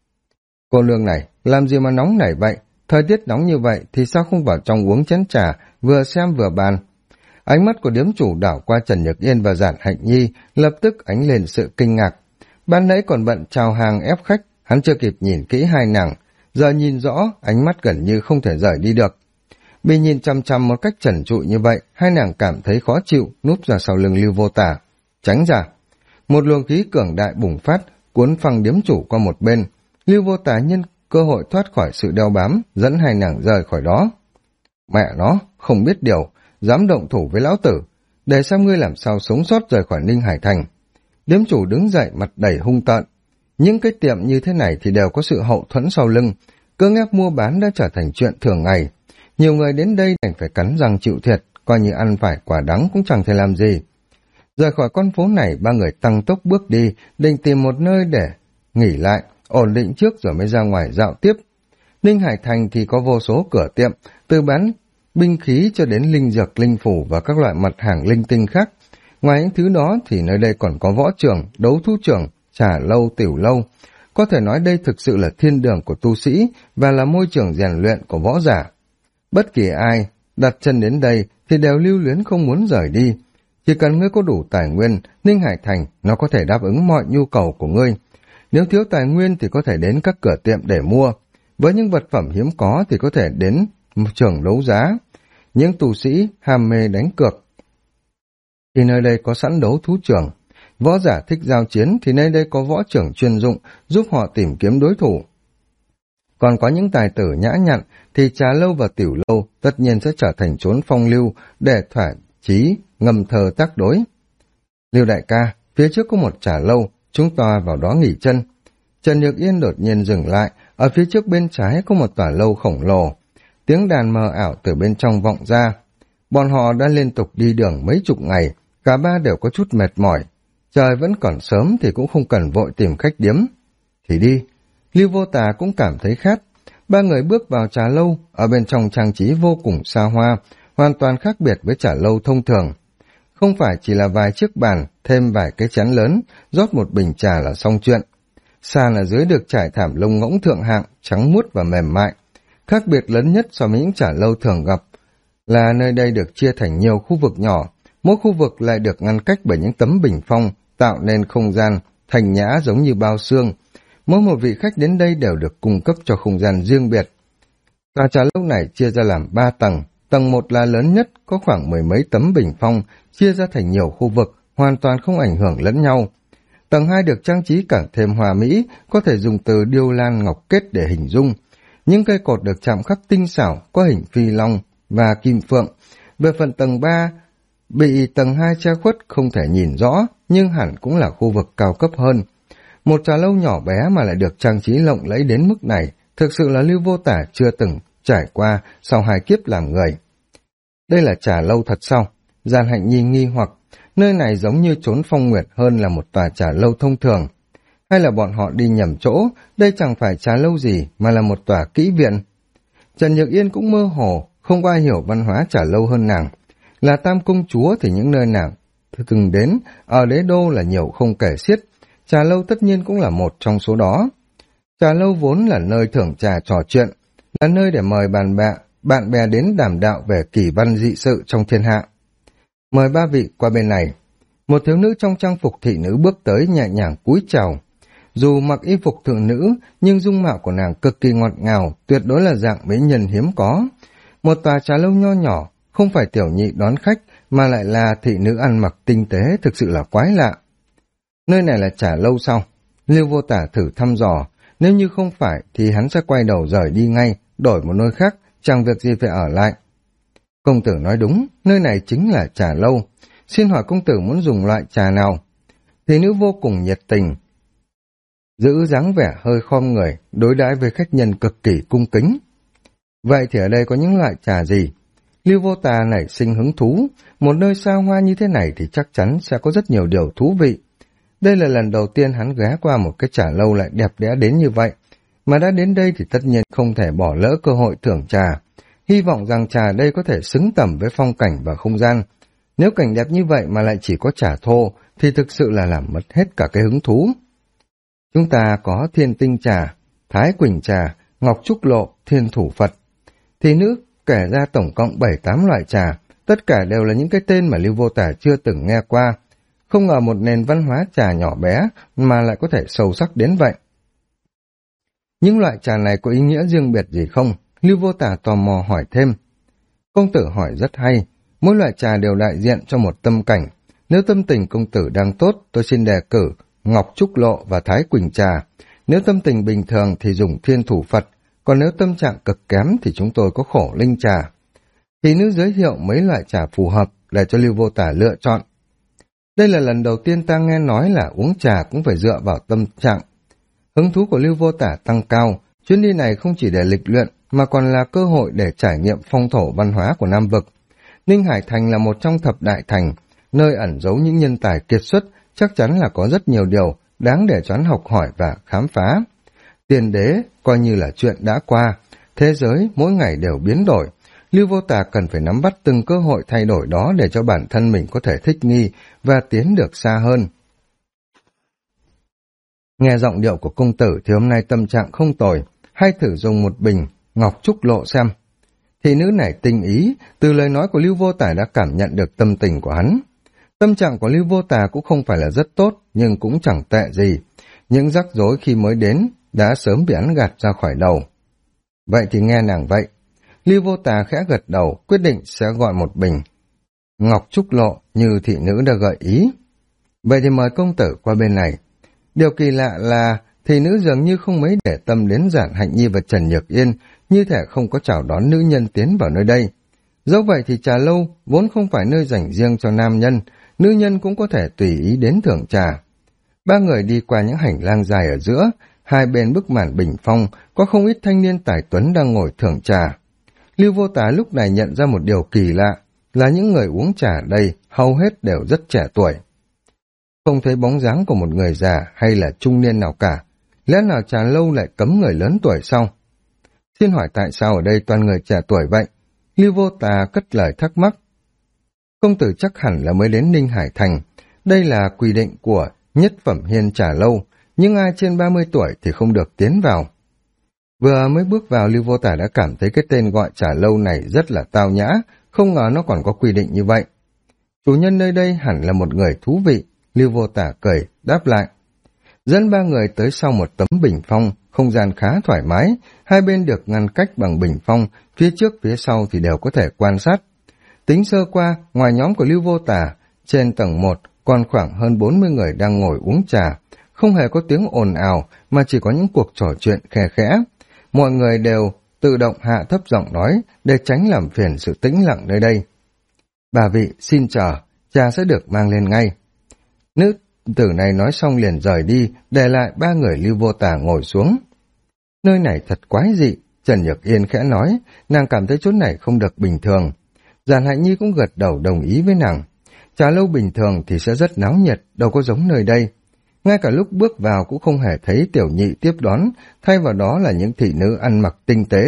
Cô nương này, làm gì mà nóng nảy vậy? Thời tiết nóng như vậy thì sao không vào trong uống chén trà, vừa xem vừa bàn. Ánh mắt của điếm chủ đảo qua Trần Nhược Yên và Giản Hạnh Nhi, lập tức ánh lên sự kinh ngạc. Ban nãy còn bận chào hàng ép khách, hắn chưa kịp nhìn kỹ hai nàng, giờ nhìn rõ, ánh mắt gần như không thể rời đi được. Bị nhìn chăm chăm một cách trần trụi như vậy, hai nàng cảm thấy khó chịu, núp ra sau lưng Lưu Vô Tà. Tránh ra. Một luồng khí cường đại bùng phát, cuốn phăng điếm chủ qua một bên. Lưu Vô Tà nhân cơ hội thoát khỏi sự đeo bám, dẫn hai nàng rời khỏi đó. Mẹ nó, không biết điều, dám động thủ với lão tử, để xem ngươi làm sao sống sót rời khỏi Ninh Hải Thành. Điếm chủ đứng dậy mặt đầy hung tợn. Những cái tiệm như thế này thì đều có sự hậu thuẫn sau lưng, cưỡng ép mua bán đã trở thành chuyện thường ngày. Nhiều người đến đây đành phải cắn răng chịu thiệt, coi như ăn phải quả đắng cũng chẳng thể làm gì. Rời khỏi con phố này, ba người tăng tốc bước đi, định tìm một nơi để nghỉ lại, ổn định trước rồi mới ra ngoài dạo tiếp. Ninh Hải Thành thì có vô số cửa tiệm, từ bán binh khí cho đến linh dược, linh phủ và các loại mặt hàng linh tinh khác. Ngoài những thứ đó thì nơi đây còn có võ trường, đấu thú trường, trà lâu, tiểu lâu. Có thể nói đây thực sự là thiên đường của tu sĩ và là môi trường rèn luyện của võ giả. Bất kỳ ai đặt chân đến đây thì đều lưu luyến không muốn rời đi. Chỉ cần ngươi có đủ tài nguyên, Ninh Hải Thành nó có thể đáp ứng mọi nhu cầu của ngươi. Nếu thiếu tài nguyên thì có thể đến các cửa tiệm để mua. Với những vật phẩm hiếm có thì có thể đến trường đấu giá. Những tu sĩ ham mê đánh cược thì nơi đây có sẵn đấu thú trường. Võ giả thích giao chiến thì nơi đây có võ trưởng chuyên dụng giúp họ tìm kiếm đối thủ. Còn có những tài tử nhã nhặn thì trà lâu và tiểu lâu tất nhiên sẽ trở thành chốn phong lưu để thỏa chí ngâm thơ tác đối. Lưu đại ca, phía trước có một trà lâu, chúng ta vào đó nghỉ chân. Trần Nhược Yên đột nhiên dừng lại, ở phía trước bên trái có một tòa lâu khổng lồ. Tiếng đàn mờ ảo từ bên trong vọng ra. Bọn họ đã liên tục đi đường mấy chục ngày, cả ba đều có chút mệt mỏi. Trời vẫn còn sớm thì cũng không cần vội tìm khách điếm. Thì đi. Lưu Vô Tà cũng cảm thấy khát. Ba người bước vào trà lâu, ở bên trong trang trí vô cùng xa hoa, hoàn toàn khác biệt với trà lâu thông thường. Không phải chỉ là vài chiếc bàn, thêm vài cái chén lớn, rót một bình trà là xong chuyện. Sàn ở dưới được trải thảm lông ngỗng thượng hạng, trắng muốt và mềm mại. Khác biệt lớn nhất so với những trà lâu thường gặp là nơi đây được chia thành nhiều khu vực nhỏ, mỗi khu vực lại được ngăn cách bởi những tấm bình phong, tạo nên không gian thành nhã giống như bao xương. Mỗi một vị khách đến đây đều được cung cấp cho không gian riêng biệt. Tòa trà lâu này chia ra làm 3 tầng, tầng 1 là lớn nhất, có khoảng mười mấy tấm bình phong, chia ra thành nhiều khu vực, hoàn toàn không ảnh hưởng lẫn nhau. Tầng 2 được trang trí càng thêm hòa mỹ, có thể dùng từ điêu lan ngọc kết để hình dung. Những cây cột được chạm khắc tinh xảo, có hình phi long và kim phượng. Về phần tầng 3, bị tầng 2 che khuất không thể nhìn rõ, nhưng hẳn cũng là khu vực cao cấp hơn. Một trà lâu nhỏ bé mà lại được trang trí lộng lẫy đến mức này, thực sự là Lưu Vô Tả chưa từng trải qua sau 2 kiếp làm người. Đây là trà lâu thật sao? Giàn Hạnh Nhi nghi hoặc, nơi này giống như chốn phong nguyệt hơn là một tòa trà lâu thông thường. Hay là bọn họ đi nhầm chỗ, đây chẳng phải trà lâu gì mà là một tòa kỹ viện. Trần Nhược Yên cũng mơ hồ, không có ai hiểu văn hóa trà lâu hơn nàng. Là tam công chúa thì những nơi nàng từng đến, ở đế đô là nhiều không kể xiết. Trà lâu tất nhiên cũng là một trong số đó. Trà lâu vốn là nơi thưởng trà trò chuyện, là nơi để mời bạn bè đến đàm đạo về kỳ văn dị sự trong thiên hạ. Mời ba vị qua bên này. Một thiếu nữ trong trang phục thị nữ bước tới nhẹ nhàng cúi chào. Dù mặc y phục thượng nữ, nhưng dung mạo của nàng cực kỳ ngọt ngào, tuyệt đối là dạng mỹ nhân hiếm có. Một tòa trà lâu nho nhỏ, không phải tiểu nhị đón khách, mà lại là thị nữ ăn mặc tinh tế, thực sự là quái lạ. Nơi này là trà lâu sao? Lưu Vô Tả thử thăm dò, nếu như không phải thì hắn sẽ quay đầu rời đi ngay, đổi một nơi khác, chẳng việc gì phải ở lại. Công tử nói đúng, nơi này chính là trà lâu. Xin hỏi công tử muốn dùng loại trà nào? Thị nữ vô cùng nhiệt tình, giữ dáng vẻ hơi khom người, đối đãi với khách nhân cực kỳ cung kính. Vậy thì ở đây có những loại trà gì? Lưu Vô Tà nảy sinh hứng thú, một nơi xa hoa như thế này thì chắc chắn sẽ có rất nhiều điều thú vị. Đây là lần đầu tiên hắn ghé qua một cái trà lâu lại đẹp đẽ đến như vậy, mà đã đến đây thì tất nhiên không thể bỏ lỡ cơ hội thưởng trà. Hy vọng rằng trà đây có thể xứng tầm với phong cảnh và không gian. Nếu cảnh đẹp như vậy mà lại chỉ có trà thô thì thực sự là làm mất hết cả cái hứng thú. Chúng ta có Thiên Tinh trà, Thái Quỳnh trà, Ngọc Trúc Lộ, Thiên Thủ Phật. Thì nữ kể ra tổng cộng 7-8 loại trà, tất cả đều là những cái tên mà Lưu Vô Tả chưa từng nghe qua. Không ngờ một nền văn hóa trà nhỏ bé mà lại có thể sâu sắc đến vậy. Những loại trà này có ý nghĩa riêng biệt gì không? Lưu Vô Tả tò mò hỏi thêm. Công tử hỏi rất hay, mỗi loại trà đều đại diện cho một tâm cảnh. Nếu tâm tình công tử đang tốt, tôi xin đề cử Ngọc Trúc Lộ và Thái Quỳnh trà. Nếu tâm tình bình thường thì dùng thiên thủ Phật, còn nếu tâm trạng cực kém thì chúng tôi có khổ linh trà. Thị nữ giới thiệu mấy loại trà phù hợp để cho Lưu Vô Tả lựa chọn. Đây là lần đầu tiên ta nghe nói là uống trà cũng phải dựa vào tâm trạng. Hứng thú của Lưu Vô Tả tăng cao, chuyến đi này không chỉ để lịch luyện mà còn là cơ hội để trải nghiệm phong thổ văn hóa của Nam Vực. Ninh Hải Thành là một trong thập đại thành, nơi ẩn giấu những nhân tài kiệt xuất, chắc chắn là có rất nhiều điều đáng để cho hắn học hỏi và khám phá. Tiền đế coi như là chuyện đã qua, thế giới mỗi ngày đều biến đổi. Lưu Vô Tà cần phải nắm bắt từng cơ hội thay đổi đó để cho bản thân mình có thể thích nghi và tiến được xa hơn. Nghe giọng điệu của công tử thì hôm nay tâm trạng không tồi, hay thử dùng một bình ngọc trúc lộ xem. Thị nữ này tinh ý, từ lời nói của Lưu Vô Tà đã cảm nhận được tâm tình của hắn. Tâm trạng của Lưu Vô Tà cũng không phải là rất tốt, nhưng cũng chẳng tệ gì. Những rắc rối khi mới đến đã sớm bị hắn gạt ra khỏi đầu. Vậy thì nghe nàng vậy. Lưu Vô Tà khẽ gật đầu, quyết định sẽ gọi một bình ngọc trúc lộ như thị nữ đã gợi ý. Vậy thì mời công tử qua bên này. Điều kỳ lạ là thị nữ dường như không mấy để tâm đến Giản Hạnh Nhi và Trần Nhược Yên, như thể không có chào đón nữ nhân tiến vào nơi đây. Dẫu vậy thì trà lâu vốn không phải nơi dành riêng cho nam nhân, nữ nhân cũng có thể tùy ý đến thưởng trà. Ba người đi qua những hành lang dài ở giữa, hai bên bức màn bình phong có không ít thanh niên tài tuấn đang ngồi thưởng trà. Lưu Vô Tà lúc này nhận ra một điều kỳ lạ, là những người uống trà ở đây hầu hết đều rất trẻ tuổi. Không thấy bóng dáng của một người già hay là trung niên nào cả, lẽ nào trà lâu lại cấm người lớn tuổi sao? Xin hỏi tại sao ở đây toàn người trẻ tuổi vậy? Lưu Vô Tà cất lời thắc mắc. Công tử chắc hẳn là mới đến Ninh Hải Thành, đây là quy định của Nhất Phẩm Hiên Trà Lâu, nhưng ai trên 30 tuổi thì không được tiến vào. Vừa mới bước vào, Lưu Vô Tả đã cảm thấy cái tên gọi trà lâu này rất là tao nhã, không ngờ nó còn có quy định như vậy. Chủ nhân nơi đây hẳn là một người thú vị, Lưu Vô Tả cười, đáp lại. Dẫn ba người tới sau một tấm bình phong, không gian khá thoải mái, hai bên được ngăn cách bằng bình phong, phía trước phía sau thì đều có thể quan sát. Tính sơ qua, ngoài nhóm của Lưu Vô Tả, trên tầng 1 còn khoảng hơn 40 người đang ngồi uống trà, không hề có tiếng ồn ào mà chỉ có những cuộc trò chuyện khe khẽ. Mọi người đều tự động hạ thấp giọng nói để tránh làm phiền sự tĩnh lặng nơi đây. Bà vị xin chờ, trà sẽ được mang lên ngay. Nữ tử này nói xong liền rời đi, để lại ba người Lưu Vô Tà ngồi xuống. Nơi này thật quái dị, Trần Nhược Yên khẽ nói, nàng cảm thấy chỗ này không được bình thường. Giản Hạnh Nhi cũng gật đầu đồng ý với nàng. Trà lâu bình thường thì sẽ rất náo nhiệt, đâu có giống nơi đây. Ngay cả lúc bước vào cũng không hề thấy tiểu nhị tiếp đón, thay vào đó là những thị nữ ăn mặc tinh tế.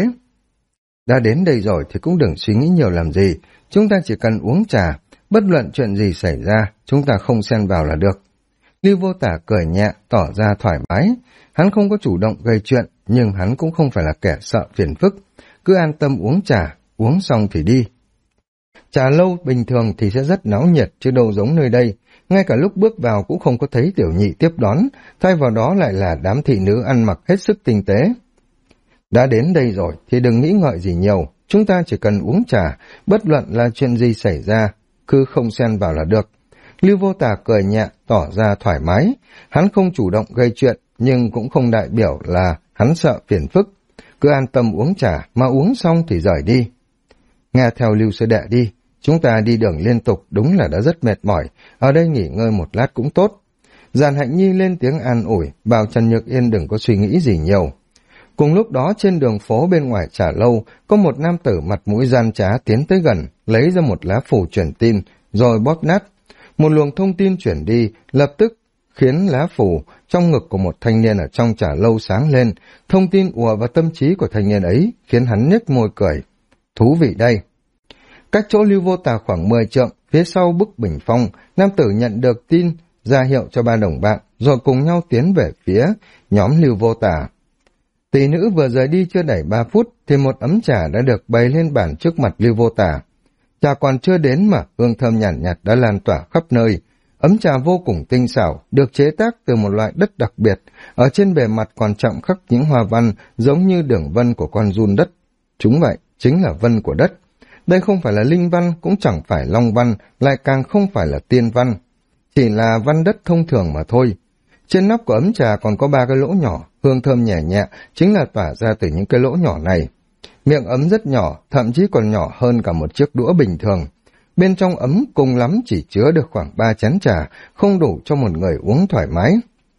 Đã đến đây rồi thì cũng đừng suy nghĩ nhiều làm gì, chúng ta chỉ cần uống trà, bất luận chuyện gì xảy ra, chúng ta không xen vào là được. Lưu Vô Tả cười nhẹ, tỏ ra thoải mái. Hắn không có chủ động gây chuyện, nhưng hắn cũng không phải là kẻ sợ phiền phức. Cứ an tâm uống trà, uống xong thì đi. Trà lâu bình thường thì sẽ rất náo nhiệt, chứ đâu giống nơi đây. Ngay cả lúc bước vào cũng không có thấy tiểu nhị tiếp đón, thay vào đó lại là đám thị nữ ăn mặc hết sức tinh tế. Đã đến đây rồi thì đừng nghĩ ngợi gì nhiều, chúng ta chỉ cần uống trà, bất luận là chuyện gì xảy ra, cứ không xen vào là được. Lưu Vô Tà cười nhẹ, tỏ ra thoải mái. Hắn không chủ động gây chuyện, nhưng cũng không đại biểu là hắn sợ phiền phức. Cứ an tâm uống trà, mà uống xong thì rời đi. Nghe theo Lưu sư đệ đi, chúng ta đi đường liên tục đúng là đã rất mệt mỏi, ở đây nghỉ ngơi một lát cũng tốt. Giản Hạnh Nhi lên tiếng an ủi, bảo Trần Nhược Yên đừng có suy nghĩ gì nhiều. Cùng lúc đó trên đường phố bên ngoài trà lâu, có một nam tử mặt mũi gian trá tiến tới gần, lấy ra một lá phủ truyền tin, rồi bóp nát. Một luồng thông tin chuyển đi, lập tức khiến lá phủ trong ngực của một thanh niên ở trong trà lâu sáng lên. Thông tin ùa vào tâm trí của thanh niên ấy, khiến hắn nhếch môi cười. Thú vị đây. Cách chỗ Lưu Vô Tà khoảng 10 trượng, phía sau bức bình phong, nam tử nhận được tin, ra hiệu cho ba đồng bạn, rồi cùng nhau tiến về phía nhóm Lưu Vô Tà. Tỷ nữ vừa rời đi chưa đầy 3 phút, thì một ấm trà đã được bày lên bàn trước mặt Lưu Vô Tà. Trà còn chưa đến mà hương thơm nhàn nhạt đã lan tỏa khắp nơi. Ấm trà vô cùng tinh xảo, được chế tác từ một loại đất đặc biệt, ở trên bề mặt còn chạm khắc những hoa văn giống như đường vân của con giun đất. Chúng vậy, chính là vân của đất. Đây không phải là linh văn, cũng chẳng phải long văn, lại càng không phải là tiên văn. Chỉ là văn đất thông thường mà thôi. Trên nắp của ấm trà còn có 3 cái lỗ nhỏ, hương thơm nhẹ nhẹ, chính là tỏa ra từ những cái lỗ nhỏ này. Miệng ấm rất nhỏ, thậm chí còn nhỏ hơn cả một chiếc đũa bình thường. Bên trong ấm cùng lắm chỉ chứa được khoảng 3 chén trà, không đủ cho một người uống thoải mái.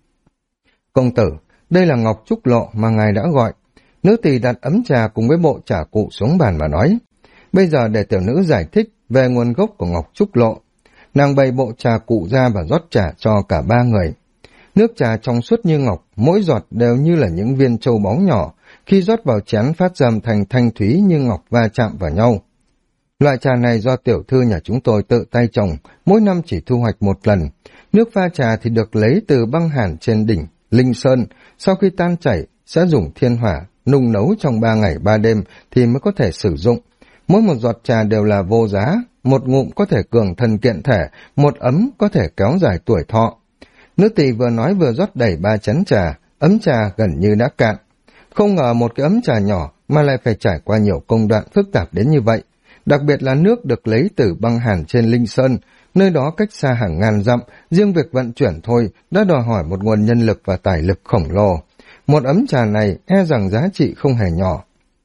Công tử, đây là ngọc trúc lộ mà ngài đã gọi. Nữ tỳ đặt ấm trà cùng với bộ trà cụ xuống bàn mà nói. Bây giờ để tiểu nữ giải thích về nguồn gốc của ngọc trúc lộ. Nàng bày bộ trà cụ ra và rót trà cho cả 3 người. Nước trà trong suốt như ngọc, mỗi giọt đều như là những viên châu báu nhỏ, khi rót vào chén phát ra âm thanh thanh thúy như ngọc va chạm vào nhau. Loại trà này do tiểu thư nhà chúng tôi tự tay trồng, mỗi năm chỉ thu hoạch một lần. Nước pha trà thì được lấy từ băng hàn trên đỉnh Linh Sơn, sau khi tan chảy sẽ dùng thiên hỏa nung nấu trong 3 ngày 3 đêm thì mới có thể sử dụng. Mỗi một giọt trà đều là vô giá, một ngụm có thể cường thân kiện thể, một ấm có thể kéo dài tuổi thọ. Nữ tỳ vừa nói vừa rót đầy 3 chén trà, ấm trà gần như đã cạn. Không ngờ một cái ấm trà nhỏ mà lại phải trải qua nhiều công đoạn phức tạp đến như vậy. Đặc biệt là nước được lấy từ băng hàn trên Linh Sơn, nơi đó cách xa hàng ngàn dặm, riêng việc vận chuyển thôi đã đòi hỏi một nguồn nhân lực và tài lực khổng lồ. Một ấm trà này e rằng giá trị không hề nhỏ.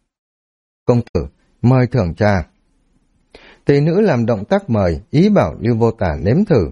Công tử, mời thưởng trà. Tỷ nữ làm động tác mời, ý bảo Lưu Vô Tả nếm thử.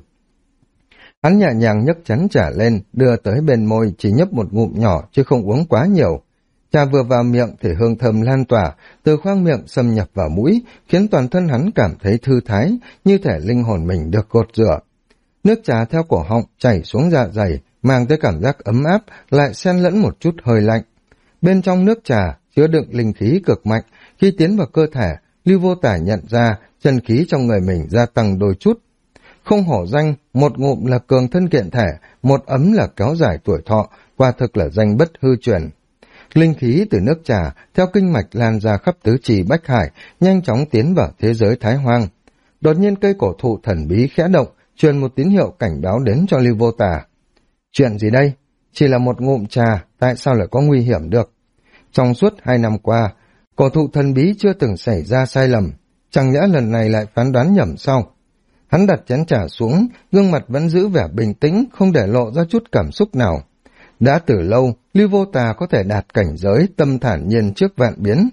Hắn nhẹ nhàng nhấc chén trà lên, đưa tới bên môi, chỉ nhấp một ngụm nhỏ chứ không uống quá nhiều. Trà vừa vào miệng thì hương thơm lan tỏa, từ khoang miệng xâm nhập vào mũi, khiến toàn thân hắn cảm thấy thư thái, như thể linh hồn mình được gột rửa. Nước trà theo cổ họng chảy xuống dạ dày, mang tới cảm giác ấm áp, lại xen lẫn một chút hơi lạnh. Bên trong nước trà chứa đựng linh khí cực mạnh, khi tiến vào cơ thể, Lưu Vô Tả nhận ra chân khí trong người mình gia tăng đôi chút. Không hổ danh, một ngụm là cường thân kiện thể, một ấm là kéo dài tuổi thọ, quả thực là danh bất hư truyền. Linh khí từ nước trà theo kinh mạch lan ra khắp tứ trì bách hải, nhanh chóng tiến vào thế giới Thái Hoang. Đột nhiên cây cổ thụ thần bí khẽ động, truyền một tín hiệu cảnh báo đến cho Lưu Vô Tả. Chuyện gì đây? Chỉ là một ngụm trà, tại sao lại có nguy hiểm được? Trong suốt 2 năm qua, cổ thụ thần bí chưa từng xảy ra sai lầm, chẳng nhẽ lần này lại phán đoán nhầm sao? Hắn đặt chén trà xuống, gương mặt vẫn giữ vẻ bình tĩnh, không để lộ ra chút cảm xúc nào. Đã từ lâu, Lưu Vô Tà có thể đạt cảnh giới tâm thản nhiên trước vạn biến.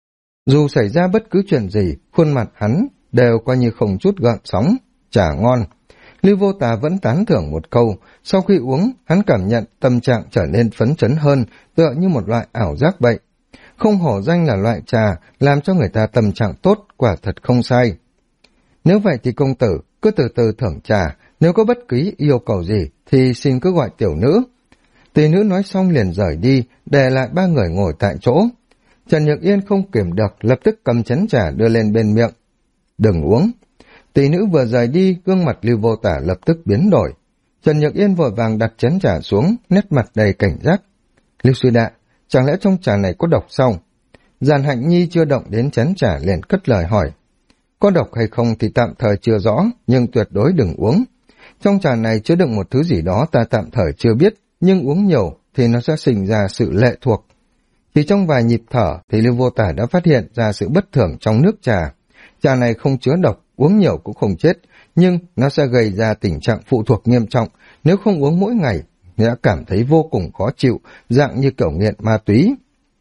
Dù xảy ra bất cứ chuyện gì, khuôn mặt hắn đều coi như không chút gợn sóng, trà ngon. Lưu Vô Tà vẫn tán thưởng một câu, sau khi uống, hắn cảm nhận tâm trạng trở nên phấn chấn hơn, tựa như một loại ảo giác vậy. Không hổ danh là loại trà, làm cho người ta tâm trạng tốt, quả thật không sai. Nếu vậy thì công tử, cứ từ từ thưởng trà, nếu có bất cứ yêu cầu gì thì xin cứ gọi tiểu nữ. Tỷ nữ nói xong liền rời đi, để lại 3 người ngồi tại chỗ. Trần Nhược Yên không kiềm được, lập tức cầm chén trà đưa lên bên miệng. Đừng uống. Tỷ nữ vừa rời đi, gương mặt Lưu Vô Tả lập tức biến đổi. Trần Nhược Yên vội vàng đặt chén trà xuống, nét mặt đầy cảnh giác. Lưu sư đệ, chẳng lẽ trong trà này có độc sao? Giàn Hạnh Nhi chưa động đến chén trà liền cất lời hỏi. Có độc hay không thì tạm thời chưa rõ, nhưng tuyệt đối đừng uống. Trong trà này chứa đựng một thứ gì đó ta tạm thời chưa biết, nhưng uống nhiều thì nó sẽ sinh ra sự lệ thuộc. Chỉ trong vài nhịp thở thì Lưu Vô Tả đã phát hiện ra sự bất thường trong nước trà. Trà này không chứa độc, uống nhiều cũng không chết, nhưng nó sẽ gây ra tình trạng phụ thuộc nghiêm trọng. Nếu không uống mỗi ngày, sẽ cảm thấy vô cùng khó chịu, dạng như kiểu nghiện ma túy.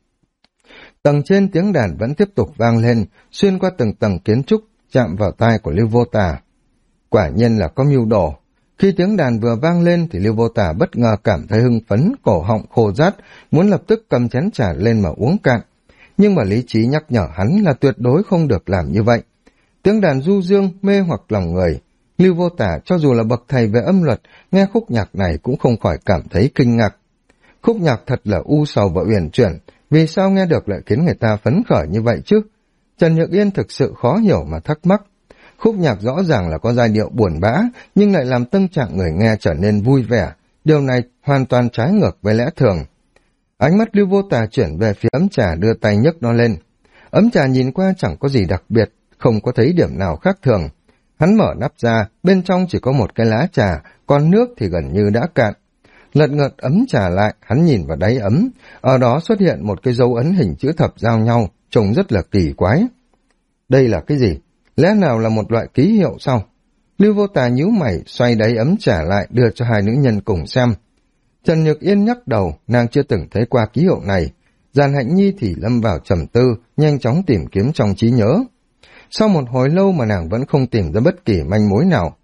Tầng trên tiếng đàn vẫn tiếp tục vang lên, xuyên qua từng tầng kiến trúc, chạm vào tai của Lưu Vô Tả. Quả nhiên là có mưu đồ. Khi tiếng đàn vừa vang lên thì Lưu Vô Tả bất ngờ cảm thấy hưng phấn, cổ họng khô rát, muốn lập tức cầm chén trà lên mà uống cạn. Nhưng mà lý trí nhắc nhở hắn là tuyệt đối không được làm như vậy. Tiếng đàn du dương mê hoặc lòng người. Lưu Vô Tả cho dù là bậc thầy về âm luật, nghe khúc nhạc này cũng không khỏi cảm thấy kinh ngạc. Khúc nhạc thật là u sầu và uyển chuyển, vì sao nghe được lại khiến người ta phấn khởi như vậy chứ? Trần Nhược Yên thực sự khó hiểu mà thắc mắc. Khúc nhạc rõ ràng là có giai điệu buồn bã, nhưng lại làm tâm trạng người nghe trở nên vui vẻ. Điều này hoàn toàn trái ngược với lẽ thường. Ánh mắt Lưu Vô Tà chuyển về phía ấm trà, đưa tay nhấc nó lên. Ấm trà nhìn qua chẳng có gì đặc biệt, không có thấy điểm nào khác thường. Hắn mở nắp ra, bên trong chỉ có một cái lá trà, còn nước thì gần như đã cạn. Lật ngật ấm trà lại, hắn nhìn vào đáy ấm, ở đó xuất hiện một cái dấu ấn hình chữ thập giao nhau, trông rất là kỳ quái. Đây là cái gì? Lẽ nào là một loại ký hiệu sao? Lưu Vô Tà nhíu mày, xoay đáy ấm trà lại đưa cho 2 nữ nhân cùng xem. Trần Nhược Yên nhắc đầu, nàng chưa từng thấy qua ký hiệu này. Giàn Hạnh Nhi thì lâm vào trầm tư, nhanh chóng tìm kiếm trong trí nhớ. Sau một hồi lâu mà nàng vẫn không tìm ra bất kỳ manh mối nào.